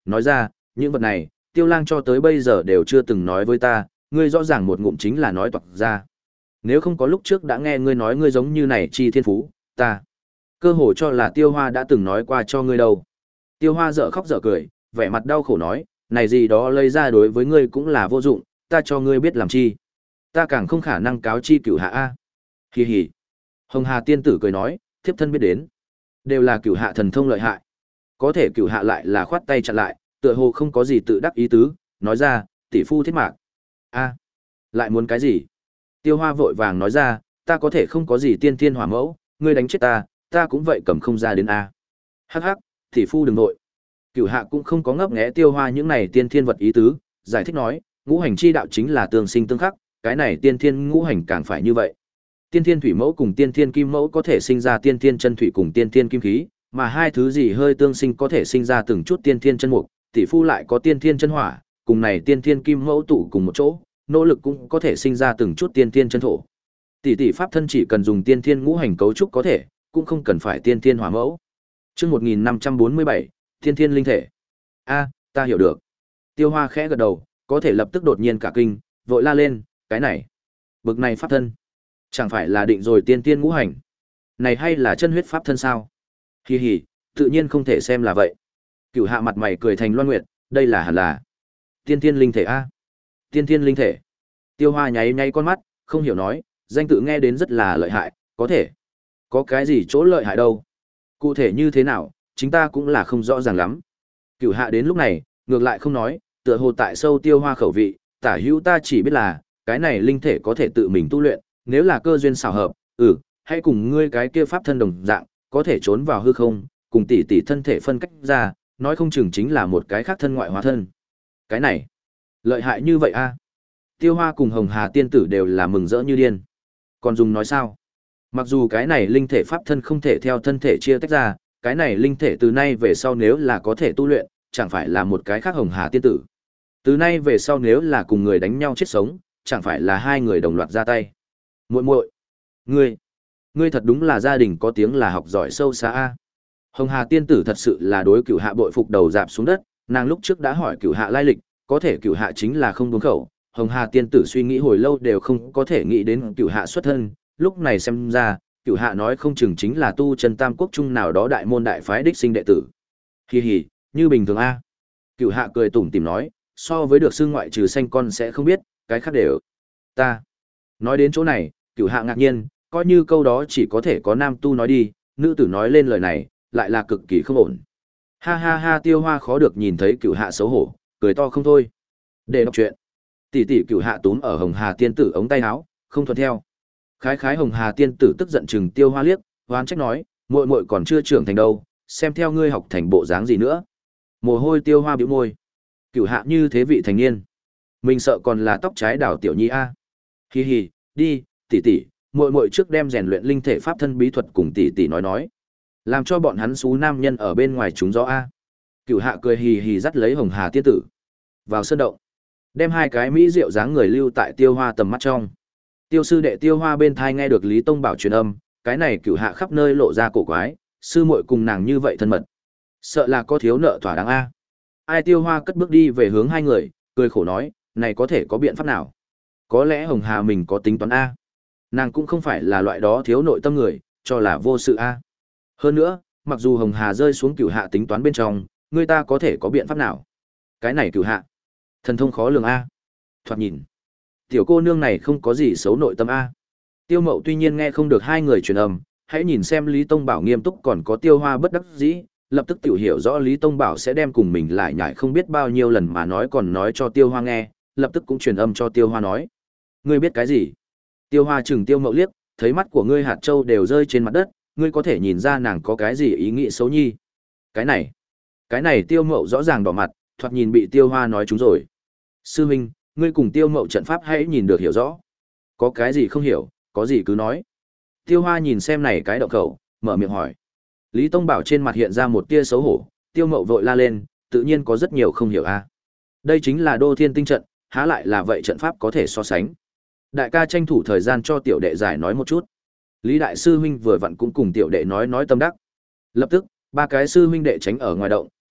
nói ra, những vật này, Tiêu Lang cho tới bây giờ đều chưa từng nói với ta, ngươi rõ ràng một ngụm chính là nói toạc ra. Nếu không có lúc trước đã nghe ngươi nói ngươi giống như này chi thiên phú, ta cơ hồ cho là Tiêu Hoa đã từng nói qua cho ngươi đâu. Tiêu Hoa dở khóc dở cười, vẻ mặt đau khổ nói, này gì đó lấy ra đối với ngươi cũng là vô dụng, ta cho ngươi biết làm chi. Ta càng không khả năng cáo chi cửu hạ a. Hì hì. Hồng Hà tiên tử cười nói, thiếp thân biết đến, đều là cửu hạ thần thông lợi hại. Có thể cửu hạ lại là khoát tay chặn lại, tựa hồ không có gì tự đắc ý tứ, nói ra, tỷ phu thiết mạc. A, lại muốn cái gì? Tiêu Hoa vội vàng nói ra, ta có thể không có gì tiên thiên hỏa mẫu, ngươi đánh chết ta, ta cũng vậy cầm không ra đến a. Hắc hắc, tỷ phu đừng nội. Cửu hạ cũng không có ngấp nghé Tiêu Hoa những này tiên thiên vật ý tứ, giải thích nói, ngũ hành chi đạo chính là tương sinh tương khắc, cái này tiên thiên ngũ hành càng phải như vậy. Tiên thiên thủy mẫu cùng tiên thiên kim mẫu có thể sinh ra tiên thiên chân thủy cùng tiên thiên kim khí, mà hai thứ gì hơi tương sinh có thể sinh ra từng chút tiên thiên chân mục, tỷ phu lại có tiên thiên chân hỏa, cùng này tiên thiên kim mẫu tụ cùng một chỗ, nỗ lực cũng có thể sinh ra từng chút tiên thiên chân thổ. Tỷ tỷ pháp thân chỉ cần dùng tiên thiên ngũ hành cấu trúc có thể, cũng không cần phải tiên thiên hỏa mẫu. Chương một nghìn năm trăm bốn mươi bảy, tiên thiên linh thể. A, ta hiểu được. Tiêu Hoa khẽ gật đầu, có thể lập tức đột nhiên cả kinh, vội la lên, cái này, bực này pháp thân, chẳng phải là định rồi tiên thiên ngũ hành, này hay là chân huyết pháp thân sao? Hi hi, tự nhiên không thể xem là vậy. Cửu hạ mặt mày cười thành loan nguyệt, đây là hẳn là tiên thiên linh thể a. Tiên thiên linh thể. Tiêu Hoa nháy nháy con mắt, không hiểu nói, danh tự nghe đến rất là lợi hại, có thể có cái gì chỗ lợi hại đâu? Cụ thể như thế nào, chính ta cũng là không rõ ràng lắm. Cửu hạ đến lúc này, ngược lại không nói, tựa hồ tại sâu Tiêu Hoa khẩu vị, tả hữu ta chỉ biết là, cái này linh thể có thể tự mình tu luyện, nếu là cơ duyên xảo hợp, ừ, hãy cùng ngươi cái kia pháp thân đồng dạng, có thể trốn vào hư không, cùng tỷ tỷ thân thể phân cách ra, nói không chừng chính là một cái khác thân ngoại hóa thân. Cái này, lợi hại như vậy a. Tiêu Hoa cùng Hồng Hà tiên tử đều là mừng rỡ như điên. Còn dùng nói sao? Mặc dù cái này linh thể pháp thân không thể theo thân thể chia tách ra, cái này linh thể từ nay về sau nếu là có thể tu luyện, chẳng phải là một cái khác Hồng Hà tiên tử. Từ nay về sau nếu là cùng người đánh nhau chết sống, chẳng phải là hai người đồng loạt ra tay. Muội muội, ngươi, ngươi thật đúng là gia đình có tiếng là học giỏi sâu xa a. Hồng Hà tiên tử thật sự là đối Cửu Hạ bội phục đầu dạp xuống đất, nàng lúc trước đã hỏi Cửu Hạ lai lịch, có thể Cửu Hạ chính là không buông khẩu, Hồng Hà tiên tử suy nghĩ hồi lâu đều không có thể nghĩ đến Cửu Hạ xuất thân, lúc này xem ra, Cửu Hạ nói không chừng chính là tu chân tam quốc trung nào đó đại môn đại phái đích sinh đệ tử. Hi hi, như bình thường a. Cửu Hạ cười tủm tỉm nói, so với được xương ngoại trừ xanh con sẽ không biết, cái khác đều. Ta. Nói đến chỗ này, Cửu Hạ ngạc nhiên, coi như câu đó chỉ có thể có nam tu nói đi, nữ tử nói lên lời này, lại là cực kỳ không ổn. Ha ha ha, Tiêu Hoa khó được nhìn thấy Cửu Hạ xấu hổ, cười to không thôi. Để đọc chuyện. Tỷ tỷ Cửu Hạ túm ở Hồng Hà tiên tử ống tay áo, không thuận theo. Khái khái Hồng Hà tiên tử tức giận chừng Tiêu Hoa liếc, oán trách nói, muội muội còn chưa trưởng thành đâu, xem theo ngươi học thành bộ dáng gì nữa. Mồ hôi Tiêu Hoa bĩu môi. Cửu Hạ như thế vị thành niên, mình sợ còn là tóc trái đảo tiểu nhi a. Hi hi, đi, tỷ tỷ, muội muội trước đem rèn luyện linh thể pháp thân bí thuật cùng tỷ tỷ nói nói, làm cho bọn hắn xú nam nhân ở bên ngoài chúng gió a. Cửu Hạ cười hì hì dắt lấy Hồng Hà tiên tử vào sơn động, đem hai cái mỹ diệu dáng người lưu tại Tiêu Hoa tầm mắt trong. Tiêu sư đệ Tiêu Hoa bên thai nghe được Lý Tông Bảo truyền âm, cái này Cửu Hạ khắp nơi lộ ra cổ quái, sư muội cùng nàng như vậy thân mật, sợ là có thiếu nợ thỏa đáng a. Ai Tiêu Hoa cất bước đi về hướng hai người, cười khổ nói, này có thể có biện pháp nào? Có lẽ Hồng Hà mình có tính toán a. Nàng cũng không phải là loại đó thiếu nội tâm người, cho là vô sự a. Hơn nữa, mặc dù Hồng Hà rơi xuống Cửu Hạ tính toán bên trong, người ta có thể có biện pháp nào? Cái này Cửu Hạ, thần thông khó lường a. Thoạt nhìn, tiểu cô nương này không có gì xấu nội tâm a. Tiêu Mậu tuy nhiên nghe không được hai người truyền âm, hãy nhìn xem Lý Tông Bảo nghiêm túc còn có Tiêu Hoa bất đắc dĩ, lập tức tiểu hiểu rõ Lý Tông Bảo sẽ đem cùng mình lại nhải không biết bao nhiêu lần mà nói còn nói cho Tiêu Hoa nghe, lập tức cũng truyền âm cho Tiêu Hoa nói. Ngươi biết cái gì? Tiêu Hoa chừng Tiêu Mậu liếc, thấy mắt của ngươi hạt châu đều rơi trên mặt đất, ngươi có thể nhìn ra nàng có cái gì ý nghĩ xấu nhi. Cái này, cái này Tiêu Mậu rõ ràng đỏ mặt, thoạt nhìn bị Tiêu Hoa nói trúng rồi. Sư huynh, ngươi cùng Tiêu Mậu trận pháp hãy nhìn được hiểu rõ. Có cái gì không hiểu, có gì cứ nói. Tiêu Hoa nhìn xem này cái động khẩu, mở miệng hỏi. Lý Tông Bảo trên mặt hiện ra một tia xấu hổ, Tiêu Mậu vội la lên, tự nhiên có rất nhiều không hiểu a. Đây chính là Đô Thiên Tinh trận, há lại là vậy trận pháp có thể so sánh. Đại ca tranh thủ thời gian cho tiểu đệ giải nói một chút. Lý đại sư huynh vừa vặn cũng cùng tiểu đệ nói nói tâm đắc. Lập tức, ba cái sư huynh đệ tránh ở ngoài động,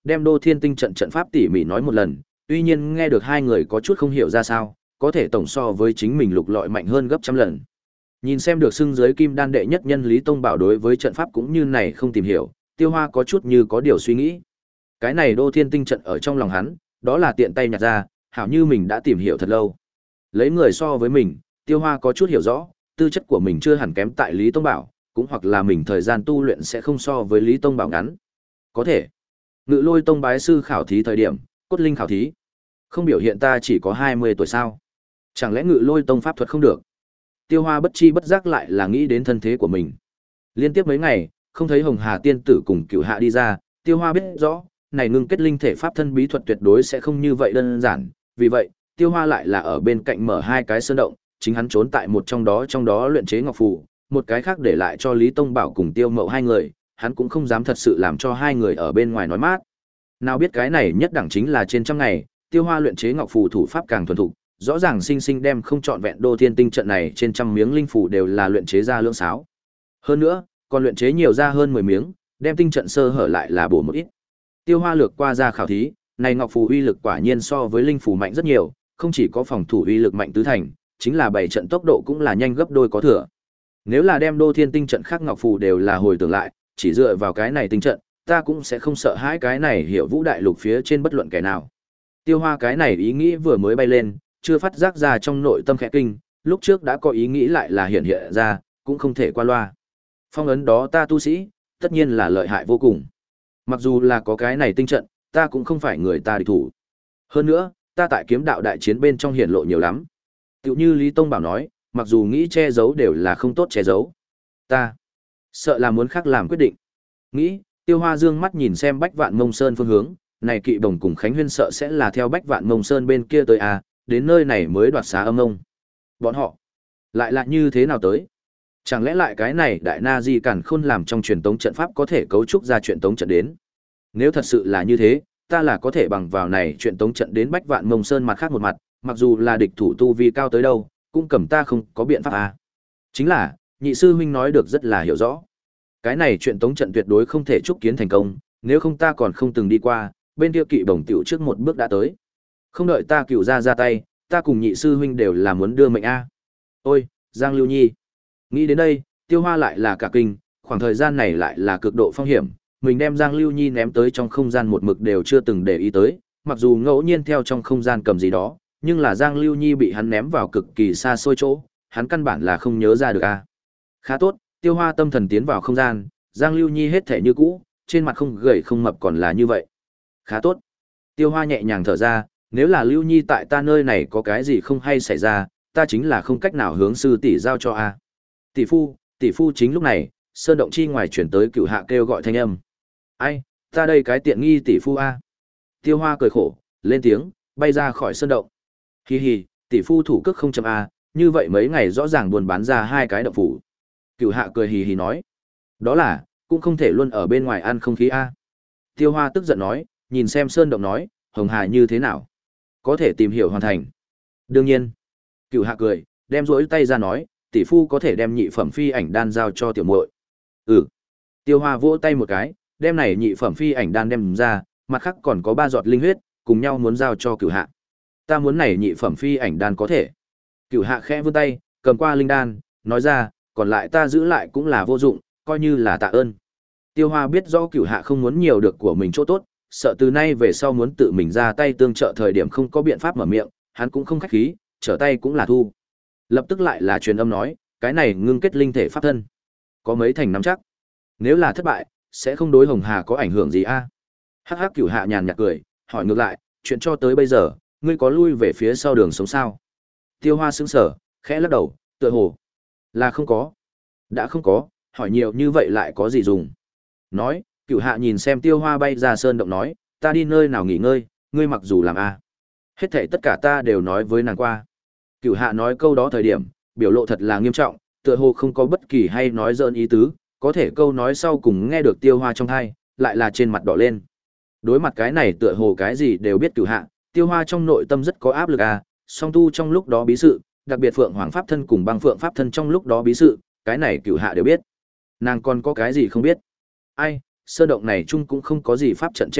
đem Đô Thiên Tinh trận trận pháp tỉ mỉ nói một lần, tuy nhiên nghe được hai người có chút không hiểu ra sao, có thể tổng so với chính mình lục lọi mạnh hơn gấp trăm lần. Nhìn xem được xưng dưới kim đan đệ nhất nhân Lý Tông Bảo đối với trận pháp cũng như này không tìm hiểu, Tiêu Hoa có chút như có điều suy nghĩ. Cái này Đô Thiên Tinh trận ở trong lòng hắn, đó là tiện tay nhặt ra, hảo như mình đã tìm hiểu thật lâu. Lấy người so với mình, Tiêu Hoa có chút hiểu rõ, tư chất của mình chưa hẳn kém tại Lý Tông Bảo, cũng hoặc là mình thời gian tu luyện sẽ không so với Lý Tông Bảo ngắn. Có thể. Ngự Lôi Tông bái sư khảo thí thời điểm, cốt linh khảo thí. Không biểu hiện ta chỉ có hai mươi tuổi sao? Chẳng lẽ Ngự Lôi Tông pháp thuật không được? Tiêu Hoa bất chi bất giác lại là nghĩ đến thân thế của mình. Liên tiếp mấy ngày, không thấy Hồng Hà tiên tử cùng Cửu Hạ đi ra, Tiêu Hoa biết rõ, này ngưng kết linh thể pháp thân bí thuật tuyệt đối sẽ không như vậy đơn giản, vì vậy, Tiêu Hoa lại là ở bên cạnh mở hai cái sơn động, chính hắn trốn tại một trong đó trong đó luyện chế ngọc phù, một cái khác để lại cho Lý Tông Bảo cùng Tiêu Mậu hai người, hắn cũng không dám thật sự làm cho hai người ở bên ngoài nói mát. Nào biết cái này nhất đẳng chính là trên trăm ngày, Tiêu Hoa luyện chế ngọc phù thủ pháp càng thuần thục, rõ ràng sinh sinh đem không trọn vẹn Đô Thiên Tinh trận này trên trăm miếng linh phù đều là luyện chế ra lưỡng sáo. Hơn nữa, còn luyện chế nhiều ra hơn mười miếng, đem tinh trận sơ hở lại là bổ một ít. Tiêu Hoa lược qua ra khảo thí, này ngọc phù uy lực quả nhiên so với linh phù mạnh rất nhiều, không chỉ có phòng thủ uy lực mạnh tứ thành, chính là bảy trận tốc độ cũng là nhanh gấp đôi có thừa. Nếu là đem Đô Thiên Tinh trận khác ngọc phù đều là hồi tưởng lại, chỉ dựa vào cái này tinh trận, ta cũng sẽ không sợ hãi cái này Hiểu Vũ đại lục phía trên bất luận kẻ nào. Tiêu Hoa cái này ý nghĩ vừa mới bay lên, chưa phát giác ra trong nội tâm khẽ kinh, lúc trước đã có ý nghĩ lại là hiện hiện ra, cũng không thể qua loa. Phong ấn đó ta tu sĩ, tất nhiên là lợi hại vô cùng. Mặc dù là có cái này tinh trận, ta cũng không phải người ta địch thủ. Hơn nữa, ta tại kiếm đạo đại chiến bên trong hiển lộ nhiều lắm. Tựu như Lý Tông Bảo nói, mặc dù nghĩ che giấu đều là không tốt che giấu. Ta sợ là muốn khác làm quyết định. Nghĩ, Tiêu Hoa dương mắt nhìn xem Bách Vạn Mông Sơn phương hướng, này Kỵ Bồng cùng Khánh Huyên sợ sẽ là theo Bách Vạn Mông Sơn bên kia tới à, đến nơi này mới đoạt xá âm ông. Bọn họ lại là như thế nào tới? Chẳng lẽ lại cái này Đại Na Di Càn Khôn làm trong truyền tống trận pháp có thể cấu trúc ra truyền tống trận đến? Nếu thật sự là như thế, ta là có thể bằng vào này truyền tống trận đến Bách Vạn Mông Sơn mặt khác một mặt, mặc dù là địch thủ tu vi cao tới đâu, cũng cầm ta không có biện pháp à. Chính là, nhị sư huynh nói được rất là hiểu rõ. Cái này truyền tống trận tuyệt đối không thể trúc kiến thành công, nếu không ta còn không từng đi qua, bên kia Kỵ Bồng tiểu trước một bước đã tới. Không đợi ta cựu ra ra tay, ta cùng nhị sư huynh đều là muốn đưa mệnh a. Ôi, Giang Lưu Nhi. Nghĩ đến đây, Tiêu Hoa lại là cả kinh, khoảng thời gian này lại là cực độ phong hiểm, mình đem Giang Lưu Nhi ném tới trong không gian một mực đều chưa từng để ý tới, mặc dù ngẫu nhiên theo trong không gian cầm gì đó, nhưng là Giang Lưu Nhi bị hắn ném vào cực kỳ xa xôi chỗ, hắn căn bản là không nhớ ra được a. Khá tốt, Tiêu Hoa tâm thần tiến vào không gian, Giang Lưu Nhi hết thể như cũ, trên mặt không gầy không mập còn là như vậy. Khá tốt. Tiêu Hoa nhẹ nhàng thở ra, nếu là Lưu Nhi tại ta nơi này có cái gì không hay xảy ra, ta chính là không cách nào hướng sư tỷ giao cho a. Tỷ phu, tỷ phu chính lúc này, sơn động chi ngoài chuyển tới Cửu Hạ kêu gọi thanh âm. Ai, ta đây cái tiện nghi tỷ phu a. Tiêu Hoa cười khổ, lên tiếng, bay ra khỏi sơn động. Hi hi, tỷ phu thủ cước không chấm a, như vậy mấy ngày rõ ràng buồn bán ra hai cái động phủ. Cửu Hạ cười hì hì nói, đó là, cũng không thể luôn ở bên ngoài ăn không khí a. Tiêu Hoa tức giận nói, nhìn xem sơn động nói, Hồng Hà như thế nào? Có thể tìm hiểu hoàn thành. Đương nhiên. Cửu Hạ cười, đem rỗi tay ra nói, tỷ phu có thể đem nhị phẩm phi ảnh đan giao cho tiểu muội. Ừ. Tiêu Hoa vỗ tay một cái, đem này nhị phẩm phi ảnh đan đem ra, mặt khác còn có ba giọt linh huyết, cùng nhau muốn giao cho Cửu Hạ. Ta muốn này nhị phẩm phi ảnh đan có thể. Cửu Hạ khẽ vươn tay, cầm qua linh đan, nói ra, còn lại ta giữ lại cũng là vô dụng, coi như là tạ ơn. Tiêu Hoa biết rõ Cửu Hạ không muốn nhiều được của mình chỗ tốt, sợ từ nay về sau muốn tự mình ra tay tương trợ thời điểm không có biện pháp mở miệng, hắn cũng không khách khí, trở tay cũng là thu. Lập tức lại là truyền âm nói, cái này ngưng kết linh thể pháp thân, có mấy thành nắm chắc. Nếu là thất bại, sẽ không đối Hồng Hà có ảnh hưởng gì a? Hắc Hắc Cửu Hạ nhàn nhạt cười, hỏi ngược lại, chuyện cho tới bây giờ, ngươi có lui về phía sau đường sống sao? Tiêu Hoa sững sờ, khẽ lắc đầu, tựa hồ là không có. Đã không có, hỏi nhiều như vậy lại có gì dùng? Nói, Cửu Hạ nhìn xem Tiêu Hoa bay ra sơn động nói, ta đi nơi nào nghỉ ngơi, ngươi mặc dù làm a, hết thảy tất cả ta đều nói với nàng qua. Cửu Hạ nói câu đó thời điểm, biểu lộ thật là nghiêm trọng, tựa hồ không có bất kỳ hay nói dỡn ý tứ, có thể câu nói sau cùng nghe được Tiêu Hoa trong tai, lại là trên mặt đỏ lên. Đối mặt cái này tựa hồ cái gì đều biết Cửu Hạ, Tiêu Hoa trong nội tâm rất có áp lực a, song tu trong lúc đó bí sự, đặc biệt Phượng Hoàng pháp thân cùng Băng Phượng pháp thân trong lúc đó bí sự, cái này Cửu Hạ đều biết. Nàng còn có cái gì không biết? Ai, sơn động này chung cũng không có gì pháp trận che đậy,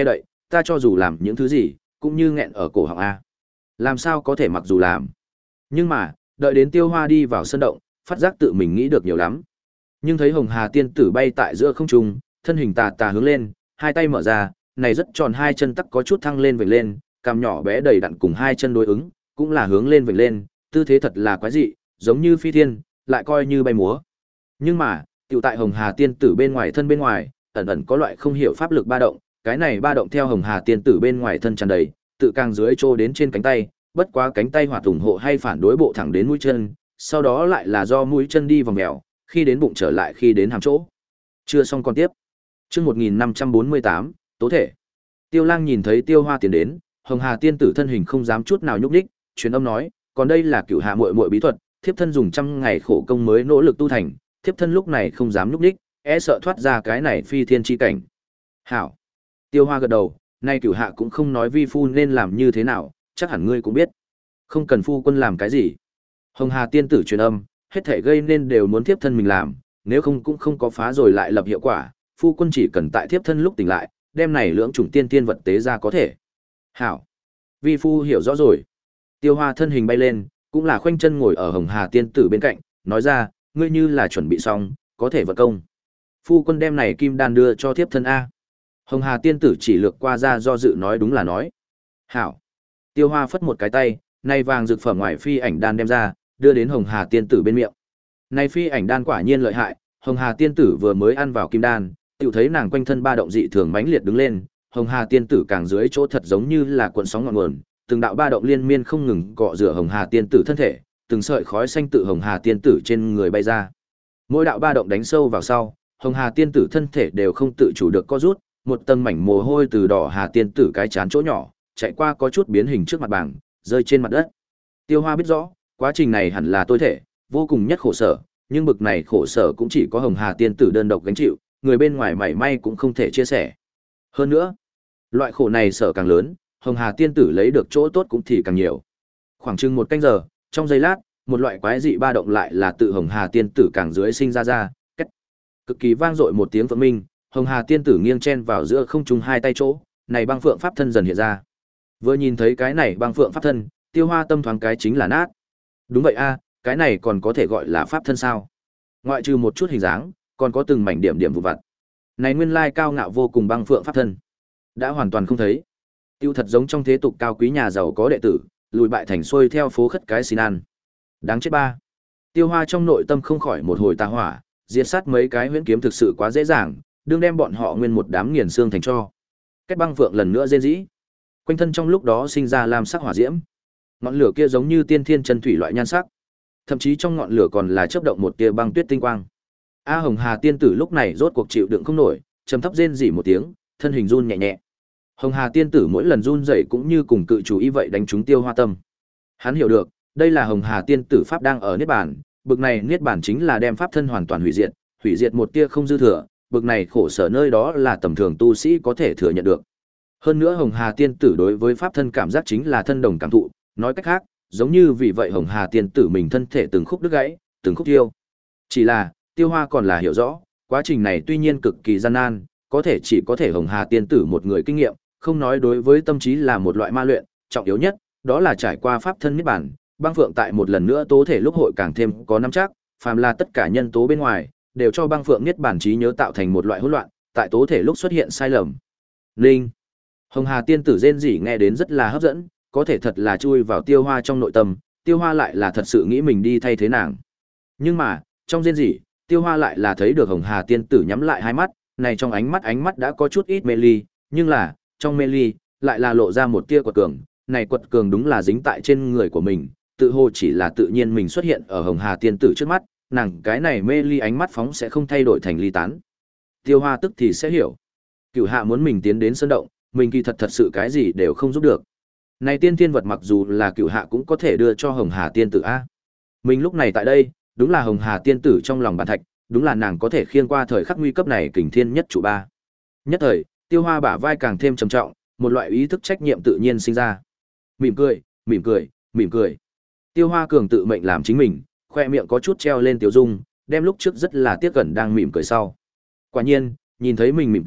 ta cho dù làm những thứ gì, cũng như nghẹn ở cổ họng a. Làm sao có thể mặc dù làm. Nhưng mà, đợi đến Tiêu Hoa đi vào sân động, phát giác tự mình nghĩ được nhiều lắm. Nhưng thấy Hồng Hà tiên tử bay tại giữa không trung, thân hình tà tà hướng lên, hai tay mở ra, này rất tròn hai chân tắc có chút thăng lên vểnh lên, cằm nhỏ bé đầy đặn cùng hai chân đối ứng, cũng là hướng lên vểnh lên, tư thế thật là quái dị, giống như phi thiên, lại coi như bay múa. Nhưng mà, tiểu tại Hồng Hà tiên tử bên ngoài thân bên ngoài, ẩn ẩn có loại không hiểu pháp lực ba động, cái này ba động theo Hồng Hà tiên tử bên ngoài thân tràn đầy, tự càng dưới trô đến trên cánh tay, bất quá cánh tay hoạt ủng hộ hay phản đối bộ thẳng đến mũi chân, sau đó lại là do mũi chân đi vòng mèo, khi đến bụng trở lại khi đến hàm chỗ. Chưa xong còn tiếp. Chương một nghìn năm trăm bốn mươi tám, tố thể. Tiêu Lang nhìn thấy Tiêu Hoa tiến đến, Hồng Hà tiên tử thân hình không dám chút nào nhúc nhích, truyền âm nói, còn đây là Cửu Hạ muội muội bí thuật, thiếp thân dùng trăm ngày khổ công mới nỗ lực tu thành, thiếp thân lúc này không dám nhúc nhích, e sợ thoát ra cái này phi thiên chi cảnh. Hảo. Tiêu Hoa gật đầu, nay Cửu Hạ cũng không nói vi phu nên làm như thế nào, chắc hẳn ngươi cũng biết. Không cần phu quân làm cái gì. Hồng Hà tiên tử truyền âm, hết thể gây nên đều muốn thiếp thân mình làm, nếu không cũng không có phá rồi lại lập hiệu quả, phu quân chỉ cần tại thiếp thân lúc tỉnh lại, đem này lưỡng chủng tiên tiên vật tế ra có thể. Hảo. Vi phu hiểu rõ rồi. Tiêu Hoa thân hình bay lên, cũng là khoanh chân ngồi ở Hồng Hà tiên tử bên cạnh, nói ra, ngươi như là chuẩn bị xong, có thể vận công. Phu quân đem này kim đan đưa cho thiếp thân a. Hồng Hà tiên tử chỉ lược qua ra do dự nói đúng là nói. Hảo. Tiêu Hoa phất một cái tay, nay vàng dược phẩm ngoài phi ảnh đan đem ra, đưa đến Hồng Hà tiên tử bên miệng. Này phi ảnh đan quả nhiên lợi hại, Hồng Hà tiên tử vừa mới ăn vào kim đan, tiểu thấy nàng quanh thân ba động dị thường mãnh liệt đứng lên, Hồng Hà tiên tử càng dưới chỗ thật giống như là cuộn sóng ngọn nguồn, từng đạo ba động liên miên không ngừng cọ rửa Hồng Hà tiên tử thân thể, từng sợi khói xanh tự Hồng Hà tiên tử trên người bay ra. Mỗi đạo ba động đánh sâu vào sau, Hồng Hà tiên tử thân thể đều không tự chủ được co rút, một tầng mảnh mồ hôi từ đỏ Hà tiên tử cái chán chỗ nhỏ, chạy qua có chút biến hình trước mặt bảng, rơi trên mặt đất. Tiêu Hoa biết rõ, quá trình này hẳn là tối thể, vô cùng nhất khổ sở, nhưng bực này khổ sở cũng chỉ có Hồng Hà tiên tử đơn độc gánh chịu, người bên ngoài mảy may cũng không thể chia sẻ. Hơn nữa, loại khổ này sở càng lớn, Hồng Hà tiên tử lấy được chỗ tốt cũng thì càng nhiều. Khoảng chừng một canh giờ, trong giây lát, một loại quái dị ba động lại là tự Hồng Hà tiên tử càng dưới sinh ra ra, cách. Cực kỳ vang dội một tiếng phượng minh, Hồng Hà tiên tử nghiêng chen vào giữa không trung hai tay chỗ, này băng phượng pháp thân dần hiện ra. Vừa nhìn thấy cái này băng phượng pháp thân, Tiêu Hoa tâm thoáng cái chính là nát. Đúng vậy a, cái này còn có thể gọi là pháp thân sao? Ngoại trừ một chút hình dáng, còn có từng mảnh điểm điểm vụ vặt. Này nguyên lai cao ngạo vô cùng băng phượng pháp thân, đã hoàn toàn không thấy. Tiêu thật giống trong thế tục cao quý nhà giàu có đệ tử, lùi bại thành xuôi theo phố khất cái xin ăn. Đáng chết ba. Tiêu Hoa trong nội tâm không khỏi một hồi tà hỏa, diệt sát mấy cái huyễn kiếm thực sự quá dễ dàng, đương đem bọn họ nguyên một đám nghiền xương thành tro. Kết băng phượng lần nữa rên rỉ. Quanh thân trong lúc đó sinh ra lam sắc hỏa diễm. Ngọn lửa kia giống như tiên thiên chân thủy loại nhan sắc. Thậm chí trong ngọn lửa còn là chớp động một tia băng tuyết tinh quang. A Hồng Hà tiên tử lúc này rốt cuộc chịu đựng không nổi, trầm thấp rên rỉ một tiếng, thân hình run nhẹ nhẹ. Hồng Hà tiên tử mỗi lần run rẩy cũng như cùng cự chủ ý vậy đánh trúng Tiêu Hoa tâm. Hắn hiểu được, đây là Hồng Hà tiên tử pháp đang ở niết bàn, bực này niết bàn chính là đem pháp thân hoàn toàn hủy diệt, hủy diệt một tia không dư thừa, bực này khổ sở nơi đó là tầm thường tu sĩ có thể thừa nhận được. Hơn nữa Hồng Hà tiên tử đối với pháp thân cảm giác chính là thân đồng cảm thụ, nói cách khác, giống như vì vậy Hồng Hà tiên tử mình thân thể từng khúc đứt gãy, từng khúc tiêu. Chỉ là, Tiêu Hoa còn là hiểu rõ, quá trình này tuy nhiên cực kỳ gian nan, có thể chỉ có thể Hồng Hà tiên tử một người kinh nghiệm, không nói đối với tâm trí là một loại ma luyện, trọng yếu nhất, đó là trải qua pháp thân niết bàn, băng phượng tại một lần nữa tố thể lúc hội càng thêm có nắm chắc, phàm là tất cả nhân tố bên ngoài, đều cho băng phượng niết bàn trí nhớ tạo thành một loại hỗn loạn, tại tố thể lúc xuất hiện sai lầm. Linh. Hồng Hà tiên tử rên rỉ nghe đến rất là hấp dẫn, có thể thật là chui vào Tiêu Hoa trong nội tâm, Tiêu Hoa lại là thật sự nghĩ mình đi thay thế nàng. Nhưng mà, trong rên rỉ, Tiêu Hoa lại là thấy được Hồng Hà tiên tử nhắm lại hai mắt, này trong ánh mắt ánh mắt đã có chút ít mê ly, nhưng là, trong mê ly, lại là lộ ra một tia quật cường, này quật cường đúng là dính tại trên người của mình, tự hồ chỉ là tự nhiên mình xuất hiện ở Hồng Hà tiên tử trước mắt, nàng cái này mê ly ánh mắt phóng sẽ không thay đổi thành ly tán. Tiêu Hoa tức thì sẽ hiểu. Cửu Hạ muốn mình tiến đến sơn động, mình kỳ thật thật sự cái gì đều không giúp được. Này tiên thiên vật mặc dù là Cửu Hạ cũng có thể đưa cho Hồng Hà tiên tử a. Mình lúc này tại đây, đúng là Hồng Hà tiên tử trong lòng bàn thạch, đúng là nàng có thể khiêng qua thời khắc nguy cấp này kình thiên nhất trụ ba. Nhất thời, Tiêu Hoa bả vai càng thêm trầm trọng, một loại ý thức trách nhiệm tự nhiên sinh ra. Mỉm cười, mỉm cười, mỉm cười. Tiêu Hoa cường tự mệnh làm chính mình, khoe miệng có chút treo lên tiểu dung, đem lúc trước rất là tiếc cẩn đang mỉm cười sau. Quả nhiên, nhìn thấy mình mỉm cười,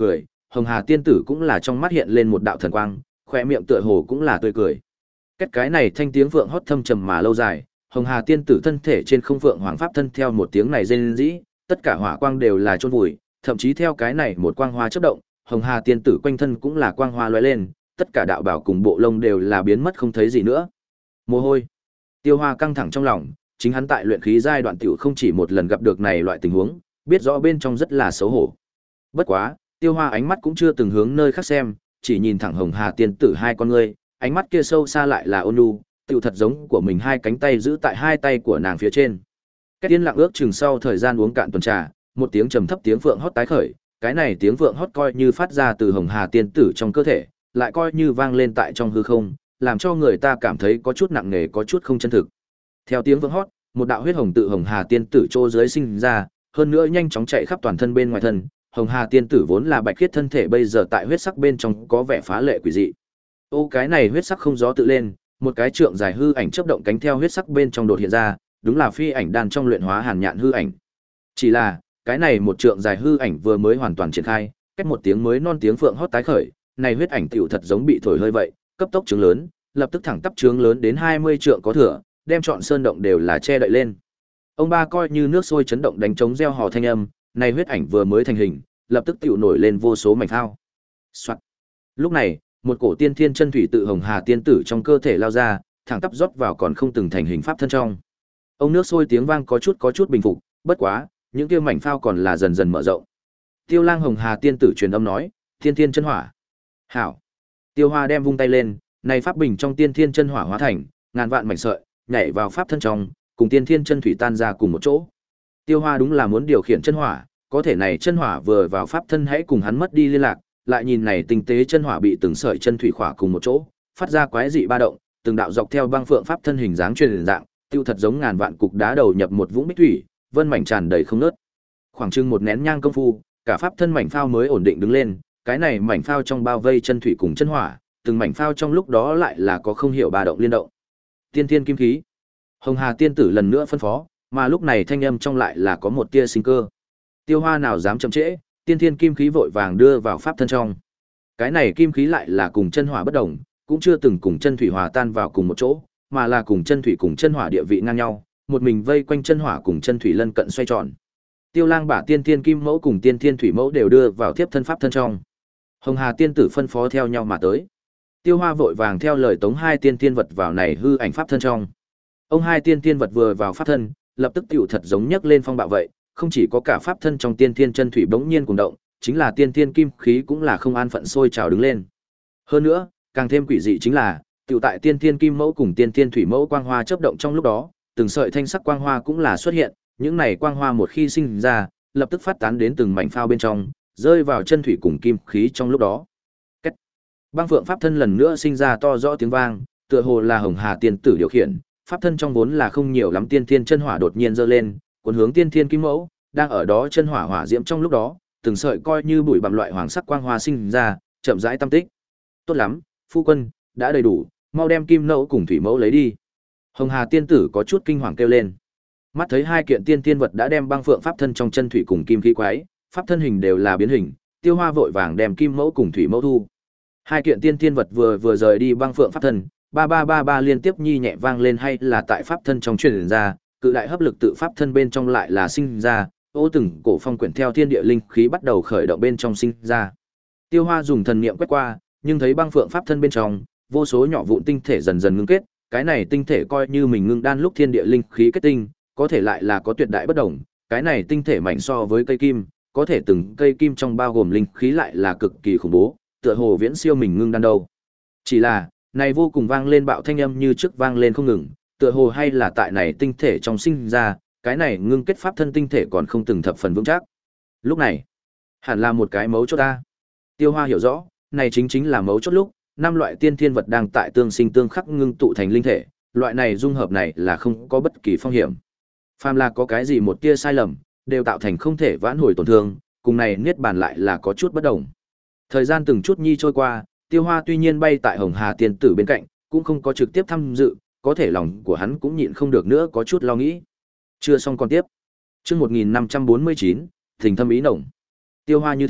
Hồng Hà tiên tử cũng là trong mắt hiện lên một đạo thần quang, khóe miệng tựa hồ cũng là tươi cười. Kết cái này thanh tiếng vượng hót thâm trầm mà lâu dài, Hồng Hà tiên tử thân thể trên không vượng hoàng pháp thân theo một tiếng này rên rỉ, tất cả hỏa quang đều là chôn vùi, thậm chí theo cái này một quang hoa chớp động, Hồng Hà tiên tử quanh thân cũng là quang hoa lóe lên, tất cả đạo bảo cùng bộ lông đều là biến mất không thấy gì nữa. Mồ hôi. Tiêu Hoa căng thẳng trong lòng, chính hắn tại luyện khí giai đoạn tiểu không chỉ một lần gặp được này loại tình huống, biết rõ bên trong rất là xấu hổ. Bất quá, Tiêu Hoa ánh mắt cũng chưa từng hướng nơi khác xem, chỉ nhìn thẳng Hồng Hà tiên tử hai con ngươi, ánh mắt kia sâu xa lại là ôn nhu, tựu thật giống của mình hai cánh tay giữ tại hai tay của nàng phía trên. Cái tiên lặng ước chừng sau thời gian uống cạn tuần trà, một tiếng trầm thấp tiếng phượng hót tái khởi, cái này tiếng phượng hót coi như phát ra từ Hồng Hà tiên tử trong cơ thể, lại coi như vang lên tại trong hư không, làm cho người ta cảm thấy có chút nặng nề có chút không chân thực. Theo tiếng phượng hót, một đạo huyết hồng tự Hồng Hà tiên tử trô dưới sinh ra, hơn nữa nhanh chóng chạy khắp toàn thân bên ngoài thân. Hồng Hà tiên tử vốn là bạch khiết thân thể bây giờ tại huyết sắc bên trong có vẻ phá lệ quỷ dị. Ô cái này huyết sắc không gió tự lên, một cái trượng dài hư ảnh chớp động cánh theo huyết sắc bên trong đột hiện ra, đúng là phi ảnh đan trong luyện hóa hàn nhạn hư ảnh. Chỉ là, cái này một trượng dài hư ảnh vừa mới hoàn toàn triển khai, cách một tiếng mới non tiếng phượng hót tái khởi, này huyết ảnh tiểu thật giống bị thổi hơi vậy, cấp tốc trướng lớn, lập tức thẳng tắp trướng lớn đến hai mươi trượng có thừa, đem trọn sơn động đều là che đậy lên. Ông ba coi như nước sôi chấn động đánh trống reo hò thanh âm, này huyết ảnh vừa mới thành hình, lập tức tiểu nổi lên vô số mảnh phao. Soạt. Lúc này, một cổ tiên thiên chân thủy tự Hồng Hà tiên tử trong cơ thể lao ra, thẳng tắp rót vào còn không từng thành hình pháp thân trong. Ông nước sôi tiếng vang có chút có chút bình phục, bất quá, những kia mảnh phao còn là dần dần mở rộng. Tiêu Lang Hồng Hà tiên tử truyền âm nói, "Tiên thiên chân hỏa." Hảo. Tiêu Hoa đem vung tay lên, này pháp bình trong tiên thiên chân hỏa hóa thành ngàn vạn mảnh sợi, nhảy vào pháp thân trong, cùng tiên thiên chân thủy tan ra cùng một chỗ. Tiêu Hoa đúng là muốn điều khiển chân hỏa, có thể này chân hỏa vừa vào pháp thân hãy cùng hắn mất đi liên lạc, lại nhìn này tinh tế chân hỏa bị từng sợi chân thủy khỏa cùng một chỗ, phát ra quái dị ba động, từng đạo dọc theo băng phượng pháp thân hình dáng truyền dạng, tiêu thật giống ngàn vạn cục đá đầu nhập một vũng bích thủy, vân mảnh tràn đầy không ngớt. Khoảng chừng một nén nhang công phu, cả pháp thân mảnh phao mới ổn định đứng lên, cái này mảnh phao trong bao vây chân thủy cùng chân hỏa, từng mảnh phao trong lúc đó lại là có không hiểu ba động liên động. Tiên thiên kim khí. Hồng Hà tiên tử lần nữa phân phó, mà lúc này thanh âm trong lại là có một tia sinh cơ. Tiêu Hoa nào dám chậm trễ, tiên thiên kim khí vội vàng đưa vào pháp thân trong. Cái này kim khí lại là cùng chân hỏa bất đồng, cũng chưa từng cùng chân thủy hòa tan vào cùng một chỗ, mà là cùng chân thủy cùng chân hỏa địa vị ngang nhau, một mình vây quanh chân hỏa cùng chân thủy lân cận xoay tròn. Tiêu Lang bả tiên thiên kim mẫu cùng tiên thiên thủy mẫu đều đưa vào tiếp thân pháp thân trong. Hồng Hà tiên tử phân phó theo nhau mà tới. Tiêu Hoa vội vàng theo lời tống hai tiên thiên vật vào này hư ảnh pháp thân trong. Ông hai tiên thiên vật vừa vào pháp thân, lập tức tiểu thật giống nhấc lên phong bạo vậy, không chỉ có cả pháp thân trong tiên thiên chân thủy bỗng nhiên cùng động, chính là tiên thiên kim khí cũng là không an phận sôi trào đứng lên. Hơn nữa, càng thêm quỷ dị chính là, tiểu tại tiên thiên kim mẫu cùng tiên thiên thủy mẫu quang hoa chớp động trong lúc đó, từng sợi thanh sắc quang hoa cũng là xuất hiện, những này quang hoa một khi sinh ra, lập tức phát tán đến từng mảnh phao bên trong, rơi vào chân thủy cùng kim khí trong lúc đó. Cách. Băng phượng pháp thân lần nữa sinh ra to rõ tiếng vang, tựa hồ là Hồng Hà tiên tử điều khiển, pháp thân trong vốn là không nhiều lắm tiên thiên chân hỏa đột nhiên giơ lên, cuốn hướng tiên thiên kim mẫu, đang ở đó chân hỏa hỏa diễm trong lúc đó, từng sợi coi như bụi bặm loại hoàng sắc quang hoa sinh ra, chậm rãi tâm tích. Tốt lắm, phu quân, đã đầy đủ, mau đem kim mẫu cùng thủy mẫu lấy đi. Hồng Hà tiên tử có chút kinh hoàng kêu lên. Mắt thấy hai kiện tiên tiên vật đã đem băng phượng pháp thân trong chân thủy cùng kim khí quái, pháp thân hình đều là biến hình, Tiêu Hoa vội vàng đem kim mẫu cùng thủy mẫu thu. Hai kiện tiên tiên vật vừa vừa rời đi băng phượng pháp thân, ba ba ba ba liên tiếp nhi nhẹ vang lên hay là tại pháp thân trong truyền ra, cự đại hấp lực tự pháp thân bên trong lại là sinh ra, ô từng cổ phong quyển theo thiên địa linh khí bắt đầu khởi động bên trong sinh ra. Tiêu Hoa dùng thần niệm quét qua, nhưng thấy băng phượng pháp thân bên trong, vô số nhỏ vụn tinh thể dần dần ngưng kết, cái này tinh thể coi như mình ngưng đan lúc thiên địa linh khí kết tinh, có thể lại là có tuyệt đại bất đồng, cái này tinh thể mảnh so với cây kim, có thể từng cây kim trong bao gồm linh khí lại là cực kỳ khủng bố, tựa hồ viễn siêu mình ngưng đan đâu. Chỉ là, này vô cùng vang lên bạo thanh âm như trước vang lên không ngừng, tựa hồ hay là tại này tinh thể trong sinh ra, cái này ngưng kết pháp thân tinh thể còn không từng thập phần vững chắc. Lúc này, hẳn là một cái mấu chốt ta. Tiêu Hoa hiểu rõ, này chính chính là mấu chốt lúc, năm loại tiên thiên vật đang tại tương sinh tương khắc ngưng tụ thành linh thể, loại này dung hợp này là không có bất kỳ phong hiểm. Phàm là có cái gì một tia sai lầm, đều tạo thành không thể vãn hồi tổn thương, cùng này niết bàn lại là có chút bất đồng. Thời gian từng chút nhi trôi qua, Tiêu Hoa tuy nhiên bay tại Hồng Hà tiên tử bên cạnh, cũng không có trực tiếp tham dự, có thể lòng của hắn cũng nhịn không được nữa có chút lo nghĩ. Chưa xong còn tiếp. Chương một nghìn năm trăm bốn mươi chín, Thình thâm ý nồng. Tiêu Hoa như thế,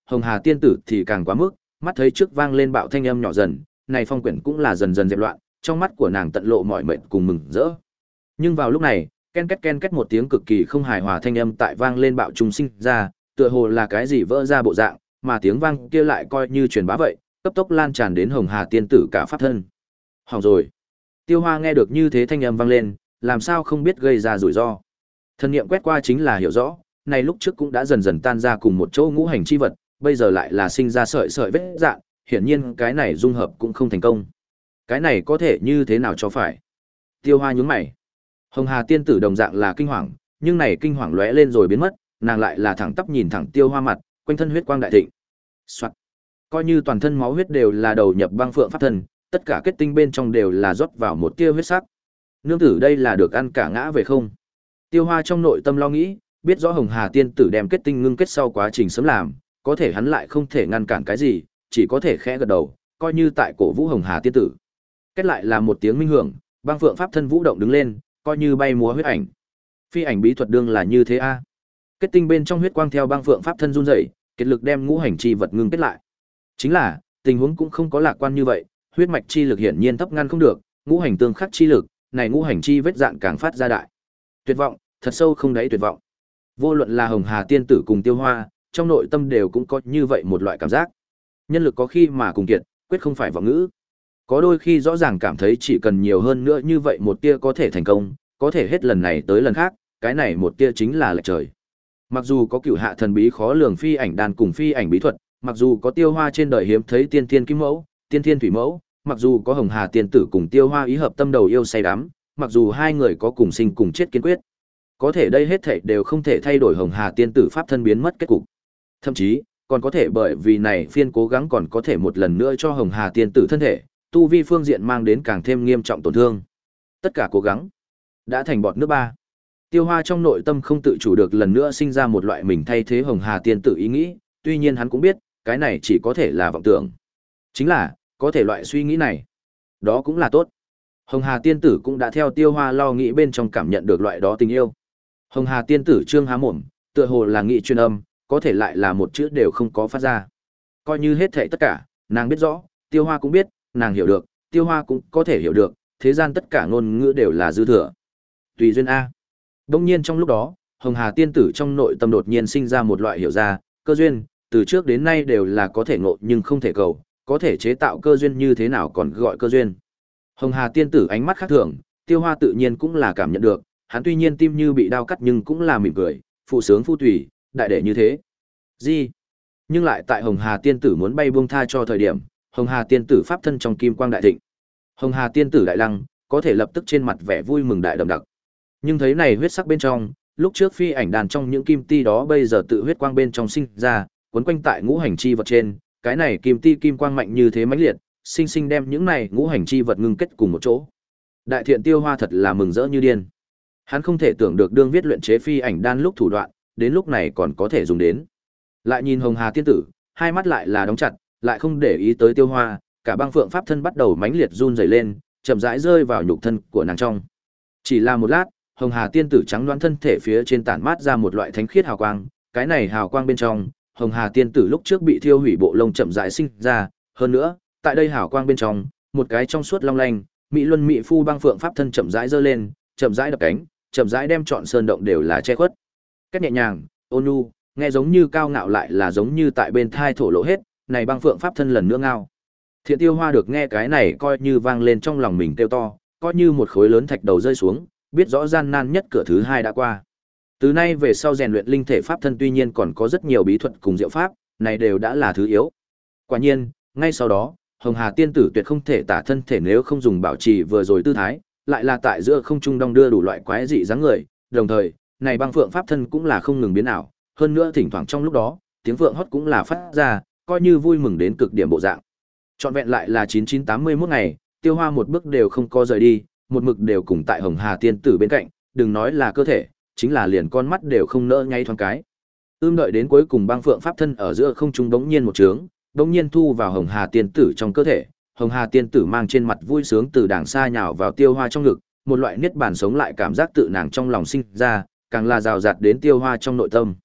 Hồng Hà tiên tử thì càng quá mức, mắt thấy trước vang lên bạo thanh âm nhỏ dần, này phong quyển cũng là dần dần dẹp loạn, trong mắt của nàng tận lộ mọi mệt cùng mừng rỡ. Nhưng vào lúc này, ken két ken két một tiếng cực kỳ không hài hòa thanh âm tại vang lên bạo trùng sinh ra, tựa hồ là cái gì vỡ ra bộ dạng, mà tiếng vang kia lại coi như truyền bá vậy, cấp tốc lan tràn đến Hồng Hà tiên tử cả pháp thân. Hỏng rồi. Tiêu Hoa nghe được như thế thanh âm vang lên, làm sao không biết gây ra rủi ro. Thần niệm quét qua chính là hiểu rõ, này lúc trước cũng đã dần dần tan ra cùng một chỗ ngũ hành chi vật, bây giờ lại là sinh ra sợi sợi vết dạng, hiển nhiên cái này dung hợp cũng không thành công. Cái này có thể như thế nào cho phải? Tiêu Hoa nhướng mày. Hồng Hà tiên tử đồng dạng là kinh hoàng, nhưng này kinh hoàng lóe lên rồi biến mất, nàng lại là thẳng tắp nhìn thẳng Tiêu Hoa mặt, quanh thân huyết quang đại thịnh. Soạt. Coi như toàn thân máu huyết đều là đầu nhập băng phượng pháp thân, tất cả kết tinh bên trong đều là rót vào một tia huyết sắc. Nương tử đây là được ăn cả ngã về không? Tiêu Hoa trong nội tâm lo nghĩ, biết rõ Hồng Hà tiên tử đem kết tinh ngưng kết sau quá trình sớm làm, có thể hắn lại không thể ngăn cản cái gì, chỉ có thể khẽ gật đầu, coi như tại cổ vũ Hồng Hà tiên tử. Kết lại là một tiếng minh hưởng, băng phượng pháp thân vũ động đứng lên, coi như bay múa huyết ảnh. Phi ảnh bí thuật đương là như thế a. Kết tinh bên trong huyết quang theo băng phượng pháp thân run rẩy, kết lực đem ngũ hành chi vật ngưng kết lại. Chính là, tình huống cũng không có lạc quan như vậy, huyết mạch chi lực hiển nhiên thấp ngăn không được, ngũ hành tương khắc chi lực, này ngũ hành chi vết dạn càng phát ra đại. Tuyệt vọng, thật sâu không đáy tuyệt vọng. Vô luận là Hồng Hà tiên tử cùng Tiêu Hoa, trong nội tâm đều cũng có như vậy một loại cảm giác. Nhân lực có khi mà cùng kiệt, quyết không phải vọng ngữ. Có đôi khi rõ ràng cảm thấy chỉ cần nhiều hơn nữa như vậy một tia có thể thành công, có thể hết lần này tới lần khác, cái này một tia chính là lệch trời. Mặc dù có cửu hạ thần bí khó lường phi ảnh đàn cùng phi ảnh bí thuật, mặc dù có Tiêu Hoa trên đời hiếm thấy tiên thiên kim mẫu, tiên thiên thủy mẫu, mặc dù có Hồng Hà tiên tử cùng Tiêu Hoa ý hợp tâm đầu yêu say đắm, mặc dù hai người có cùng sinh cùng chết kiên quyết, có thể đây hết thảy đều không thể thay đổi Hồng Hà tiên tử pháp thân biến mất kết cục. Thậm chí, còn có thể bởi vì này phiên cố gắng còn có thể một lần nữa cho Hồng Hà tiên tử thân thể, tu vi phương diện mang đến càng thêm nghiêm trọng tổn thương. Tất cả cố gắng đã thành bọt nước ba. Tiêu Hoa trong nội tâm không tự chủ được lần nữa sinh ra một loại mình thay thế Hồng Hà tiên tử ý nghĩ, tuy nhiên hắn cũng biết, cái này chỉ có thể là vọng tưởng. Chính là, có thể loại suy nghĩ này, đó cũng là tốt. Hồng Hà tiên tử cũng đã theo Tiêu Hoa lo nghĩ bên trong cảm nhận được loại đó tình yêu. Hồng Hà tiên tử trương há mồm, tựa hồ là nghị truyền âm, có thể lại là một chữ đều không có phát ra. Coi như hết thảy tất cả, nàng biết rõ, Tiêu Hoa cũng biết, nàng hiểu được, Tiêu Hoa cũng có thể hiểu được, thế gian tất cả ngôn ngữ đều là dư thừa. Tùy duyên a. Đông nhiên trong lúc đó, Hồng Hà tiên tử trong nội tâm đột nhiên sinh ra một loại hiểu ra, cơ duyên, từ trước đến nay đều là có thể ngộ nhưng không thể cầu, có thể chế tạo cơ duyên như thế nào còn gọi cơ duyên. Hồng Hà tiên tử ánh mắt khác thường, Tiêu Hoa tự nhiên cũng là cảm nhận được, hắn tuy nhiên tim như bị đao cắt nhưng cũng là mỉm cười, phụ sướng phu tùy, đại đệ như thế. Gì? Nhưng lại tại Hồng Hà tiên tử muốn bay buông tha cho thời điểm, Hồng Hà tiên tử pháp thân trong kim quang đại thịnh. Hồng Hà tiên tử đại lăng, có thể lập tức trên mặt vẻ vui mừng đại đậm đặc. Nhưng thấy này huyết sắc bên trong, lúc trước phi ảnh đàn trong những kim ti đó bây giờ tự huyết quang bên trong sinh ra, quấn quanh tại ngũ hành chi vật trên, cái này kim ti kim quang mạnh như thế mãnh liệt, sinh sinh đem những này ngũ hành chi vật ngưng kết cùng một chỗ. Đại thiện Tiêu Hoa thật là mừng rỡ như điên. Hắn không thể tưởng được đương viết luyện chế phi ảnh đan lúc thủ đoạn, đến lúc này còn có thể dùng đến. Lại nhìn Hồng Hà tiên tử, hai mắt lại là đóng chặt, lại không để ý tới Tiêu Hoa, cả băng phượng pháp thân bắt đầu mãnh liệt run rẩy lên, chậm rãi rơi vào nhục thân của nàng trong. Chỉ là một lát, Hồng Hà tiên tử trắng đoán thân thể phía trên tản mát ra một loại thánh khiết hào quang, cái này hào quang bên trong, Hồng Hà tiên tử lúc trước bị thiêu hủy bộ lông chậm rãi sinh ra, hơn nữa, tại đây hào quang bên trong, một cái trong suốt long lanh, mỹ luân mỹ phu băng phượng pháp thân chậm rãi giơ lên, chậm rãi đập cánh, chậm rãi đem trọn sơn động đều là che khuất. Cách nhẹ nhàng, ôn nhu, nghe giống như cao ngạo lại là giống như tại bên thai thổ lộ hết, này băng phượng pháp thân lần nữa ngao. Thiện Tiêu Hoa được nghe cái này coi như vang lên trong lòng mình kêu to, coi như một khối lớn thạch đầu rơi xuống, biết rõ gian nan nhất cửa thứ hai đã qua. Từ nay về sau rèn luyện linh thể pháp thân tuy nhiên còn có rất nhiều bí thuật cùng diệu pháp, này đều đã là thứ yếu. Quả nhiên, ngay sau đó, Hồng Hà tiên tử tuyệt không thể tả thân thể nếu không dùng bảo trì vừa rồi tư thái, lại là tại giữa không trung đong đưa đủ loại quái dị dáng người, đồng thời, này băng phượng pháp thân cũng là không ngừng biến ảo, hơn nữa thỉnh thoảng trong lúc đó, tiếng phượng hót cũng là phát ra, coi như vui mừng đến cực điểm bộ dạng. Trọn vẹn lại là chín chín tám mươi mốt ngày, Tiêu Hoa một bước đều không có rời đi, một mực đều cùng tại Hồng Hà tiên tử bên cạnh, đừng nói là cơ thể, chính là liền con mắt đều không nỡ ngay thoáng cái. Ưm đợi đến cuối cùng băng phượng pháp thân ở giữa không trung bỗng nhiên một trướng, bỗng nhiên thu vào Hồng Hà tiên tử trong cơ thể, Hồng Hà tiên tử mang trên mặt vui sướng từ đàng xa nhào vào Tiêu Hoa trong ngực, một loại niết bàn sống lại cảm giác tự nàng trong lòng sinh ra, càng là rào rạt đến Tiêu Hoa trong nội tâm.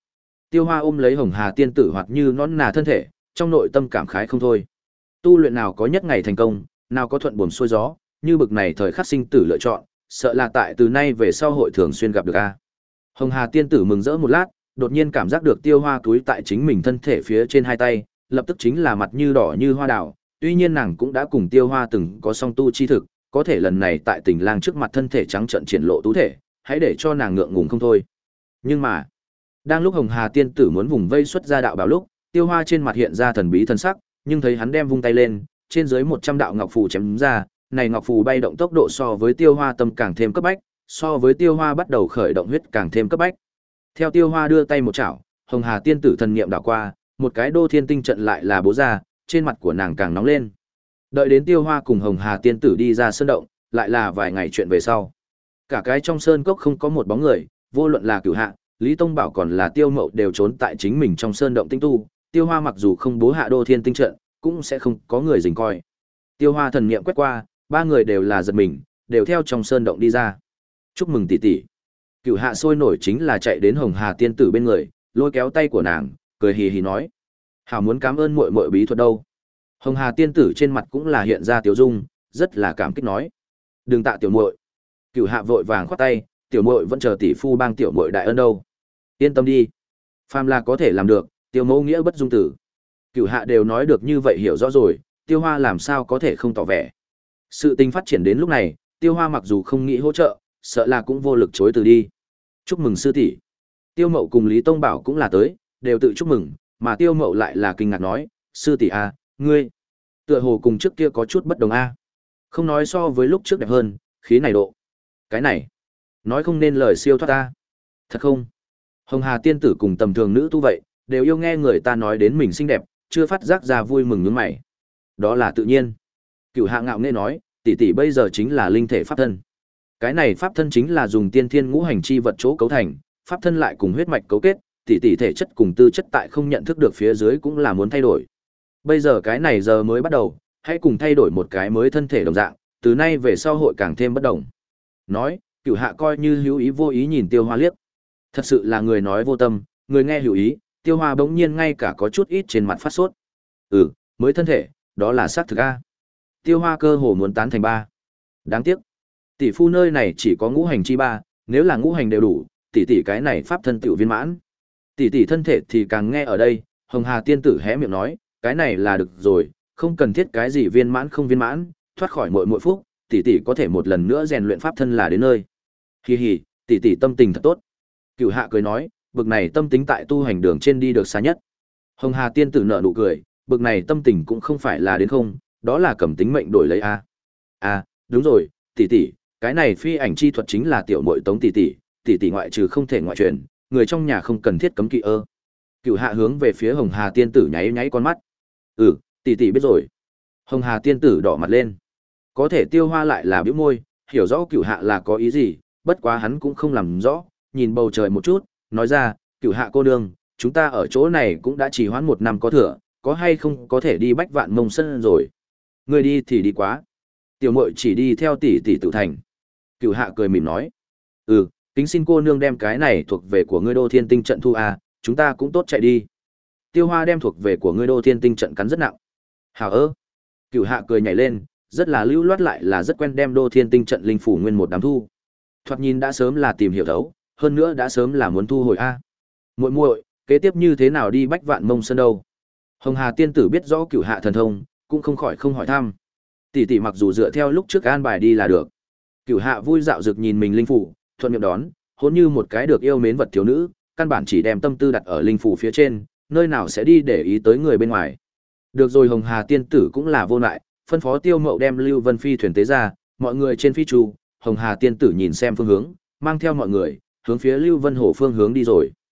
Tiêu Hoa ôm lấy Hồng Hà tiên tử hoạt như nõn nà thân thể, trong nội tâm cảm khái không thôi. Tu luyện nào có nhất ngày thành công, nào có thuận buồm xuôi gió, như bực này thời khắc sinh tử lựa chọn, sợ là tại từ nay về sau hội thường xuyên gặp được a. Hồng Hà tiên tử mừng rỡ một lát, đột nhiên cảm giác được Tiêu Hoa túi tại chính mình thân thể phía trên hai tay, lập tức chính là mặt như đỏ như hoa đào, tuy nhiên nàng cũng đã cùng Tiêu Hoa từng có song tu chi thực, có thể lần này tại Tình Lang trước mặt thân thể trắng trợn triển lộ tú thể, hãy để cho nàng ngượng ngùng không thôi. Nhưng mà, đang lúc Hồng Hà tiên tử muốn vùng vây xuất ra đạo bảo lúc, Tiêu Hoa trên mặt hiện ra thần bí thần sắc, nhưng thấy hắn đem vung tay lên, trên dưới một trăm đạo ngọc phù chém ra, này ngọc phù bay động tốc độ so với Tiêu Hoa tâm càng thêm cấp bách, so với Tiêu Hoa bắt đầu khởi động huyết càng thêm cấp bách. Theo Tiêu Hoa đưa tay một chảo, Hồng Hà tiên tử thần niệm đảo qua, một cái Đô Thiên tinh trận lại là bố ra, trên mặt của nàng càng nóng lên. Đợi đến Tiêu Hoa cùng Hồng Hà tiên tử đi ra sơn động, lại là vài ngày chuyện về sau. Cả cái trong sơn cốc không có một bóng người, vô luận là Cửu Hạ, Lý Tông Bảo còn là Tiêu Mậu đều trốn tại chính mình trong sơn động tinh tu, Tiêu Hoa mặc dù không bố hạ Đô Thiên tinh trận, cũng sẽ không có người rình coi. Tiêu Hoa thần niệm quét qua, ba người đều là giật mình, đều theo trong sơn động đi ra. Chúc mừng tỷ tỷ. Cửu Hạ sôi nổi chính là chạy đến Hồng Hà tiên tử bên người, lôi kéo tay của nàng, cười hì hì nói: "Hảo muốn cảm ơn muội muội bí thuật đâu." Hồng Hà tiên tử trên mặt cũng là hiện ra tiểu dung, rất là cảm kích nói: "Đừng tạ tiểu muội." Cửu Hạ vội vàng khoát tay: "Tiểu muội vẫn chờ tỷ phu bang tiểu muội đại ân đâu. Yên tâm đi, phàm là có thể làm được, Tiêu mẫu nghĩa bất dung tử." Cửu Hạ đều nói được như vậy hiểu rõ rồi, Tiêu Hoa làm sao có thể không tỏ vẻ. Sự tình phát triển đến lúc này, Tiêu Hoa mặc dù không nghĩ hỗ trợ, sợ là cũng vô lực chối từ đi. "Chúc mừng sư tỷ." Tiêu Mậu cùng Lý Tông Bảo cũng là tới, đều tự chúc mừng, mà Tiêu Mậu lại là kinh ngạc nói: "Sư tỷ a, ngươi tựa hồ cùng trước kia có chút bất đồng a. Không nói so với lúc trước đẹp hơn, khí này độ. Cái này, nói không nên lời siêu thoát ta. Thật không?" Hồng Hà tiên tử cùng tầm thường nữ tu vậy, đều yêu nghe người ta nói đến mình xinh đẹp, chưa phát giác ra vui mừng nhướng mày. Đó là tự nhiên. Cửu Hạ ngạo nghễ nói: "Tỷ tỷ bây giờ chính là linh thể pháp thân. Cái này pháp thân chính là dùng tiên thiên ngũ hành chi vật chỗ cấu thành, pháp thân lại cùng huyết mạch cấu kết, tỷ tỷ thể chất cùng tư chất tại không nhận thức được phía dưới cũng là muốn thay đổi. Bây giờ cái này giờ mới bắt đầu, hãy cùng thay đổi một cái mới thân thể đồng dạng, từ nay về sau hội càng thêm bất đồng." Nói, Cửu Hạ coi như hữu ý vô ý nhìn Tiêu Hoa liếc. Thật sự là người nói vô tâm, người nghe hữu ý, Tiêu Hoa bỗng nhiên ngay cả có chút ít trên mặt phát sốt. "Ừ, mới thân thể, đó là xác thực a." Tiêu Hoa cơ hồ muốn tán thành ba. Đáng tiếc, tỷ phu nơi này chỉ có ngũ hành chi ba, nếu là ngũ hành đều đủ, tỷ tỷ cái này pháp thân tiểu viên mãn. Tỷ tỷ thân thể thì càng nghe ở đây, Hồng Hà tiên tử hé miệng nói: "Cái này là được rồi, không cần thiết cái gì viên mãn không viên mãn, thoát khỏi muội muội phúc, tỷ tỷ có thể một lần nữa rèn luyện pháp thân là đến nơi." Hi hi, tỷ tỷ tâm tình thật tốt. Cửu Hạ cười nói: "Bực này tâm tính tại tu hành đường trên đi được xa nhất." Hồng Hà tiên tử nở nụ cười: "Bực này tâm tình cũng không phải là đến không, đó là cầm tính mệnh đổi lấy a." "À, đúng rồi, tỷ tỷ, cái này phi ảnh chi thuật chính là tiểu muội Tống tỷ tỷ, tỷ tỷ ngoại trừ không thể ngoại truyền, người trong nhà không cần thiết cấm kỵ ơ." Cửu Hạ hướng về phía Hồng Hà tiên tử nháy nháy con mắt. "Ừ, tỷ tỷ biết rồi." Hồng Hà tiên tử đỏ mặt lên. Có thể Tiêu Hoa lại là bĩu môi, hiểu rõ Cửu Hạ là có ý gì, bất quá hắn cũng không làm rõ, nhìn bầu trời một chút, nói ra: "Cửu Hạ cô nương, chúng ta ở chỗ này cũng đã trì hoãn một năm có thừa, có hay không có thể đi Bách Vạn Mông Sơn rồi?" "Ngươi đi thì đi quá. Tiểu muội chỉ đi theo tỷ tỷ tự thành." Cửu Hạ cười mỉm nói: "Ừ, kính xin cô nương đem cái này thuộc về của ngươi Đô Thiên tinh trận thu a, chúng ta cũng tốt chạy đi." Tiêu Hoa đem thuộc về của ngươi Đô Thiên tinh trận cắn rất nặng. "Hảo ơ." Cửu Hạ cười nhảy lên, rất là lưu loát lại là rất quen đem Đô Thiên tinh trận linh phủ nguyên một đám thu. Thoạt nhìn đã sớm là tìm hiểu thấu, hơn nữa đã sớm là muốn thu hồi a. Muội muội, kế tiếp như thế nào đi Bách Vạn Mông Sơn đâu? Hồng Hà tiên tử biết rõ Cửu Hạ thần thông, cũng không khỏi không hỏi thăm. Tỷ tỷ mặc dù dựa theo lúc trước an bài đi là được. Cửu Hạ vui dạo dực nhìn mình linh phủ, thuận miệng đón, hôn như một cái được yêu mến vật thiếu nữ, căn bản chỉ đem tâm tư đặt ở linh phủ phía trên, nơi nào sẽ đi để ý tới người bên ngoài. Được rồi, Hồng Hà tiên tử cũng là vô lại, phân phó Tiêu Mậu đem Lưu Vân phi thuyền tế ra, mọi người trên phi chu, Hồng Hà tiên tử nhìn xem phương hướng, mang theo mọi người, hướng phía Lưu Vân hồ phương hướng đi rồi.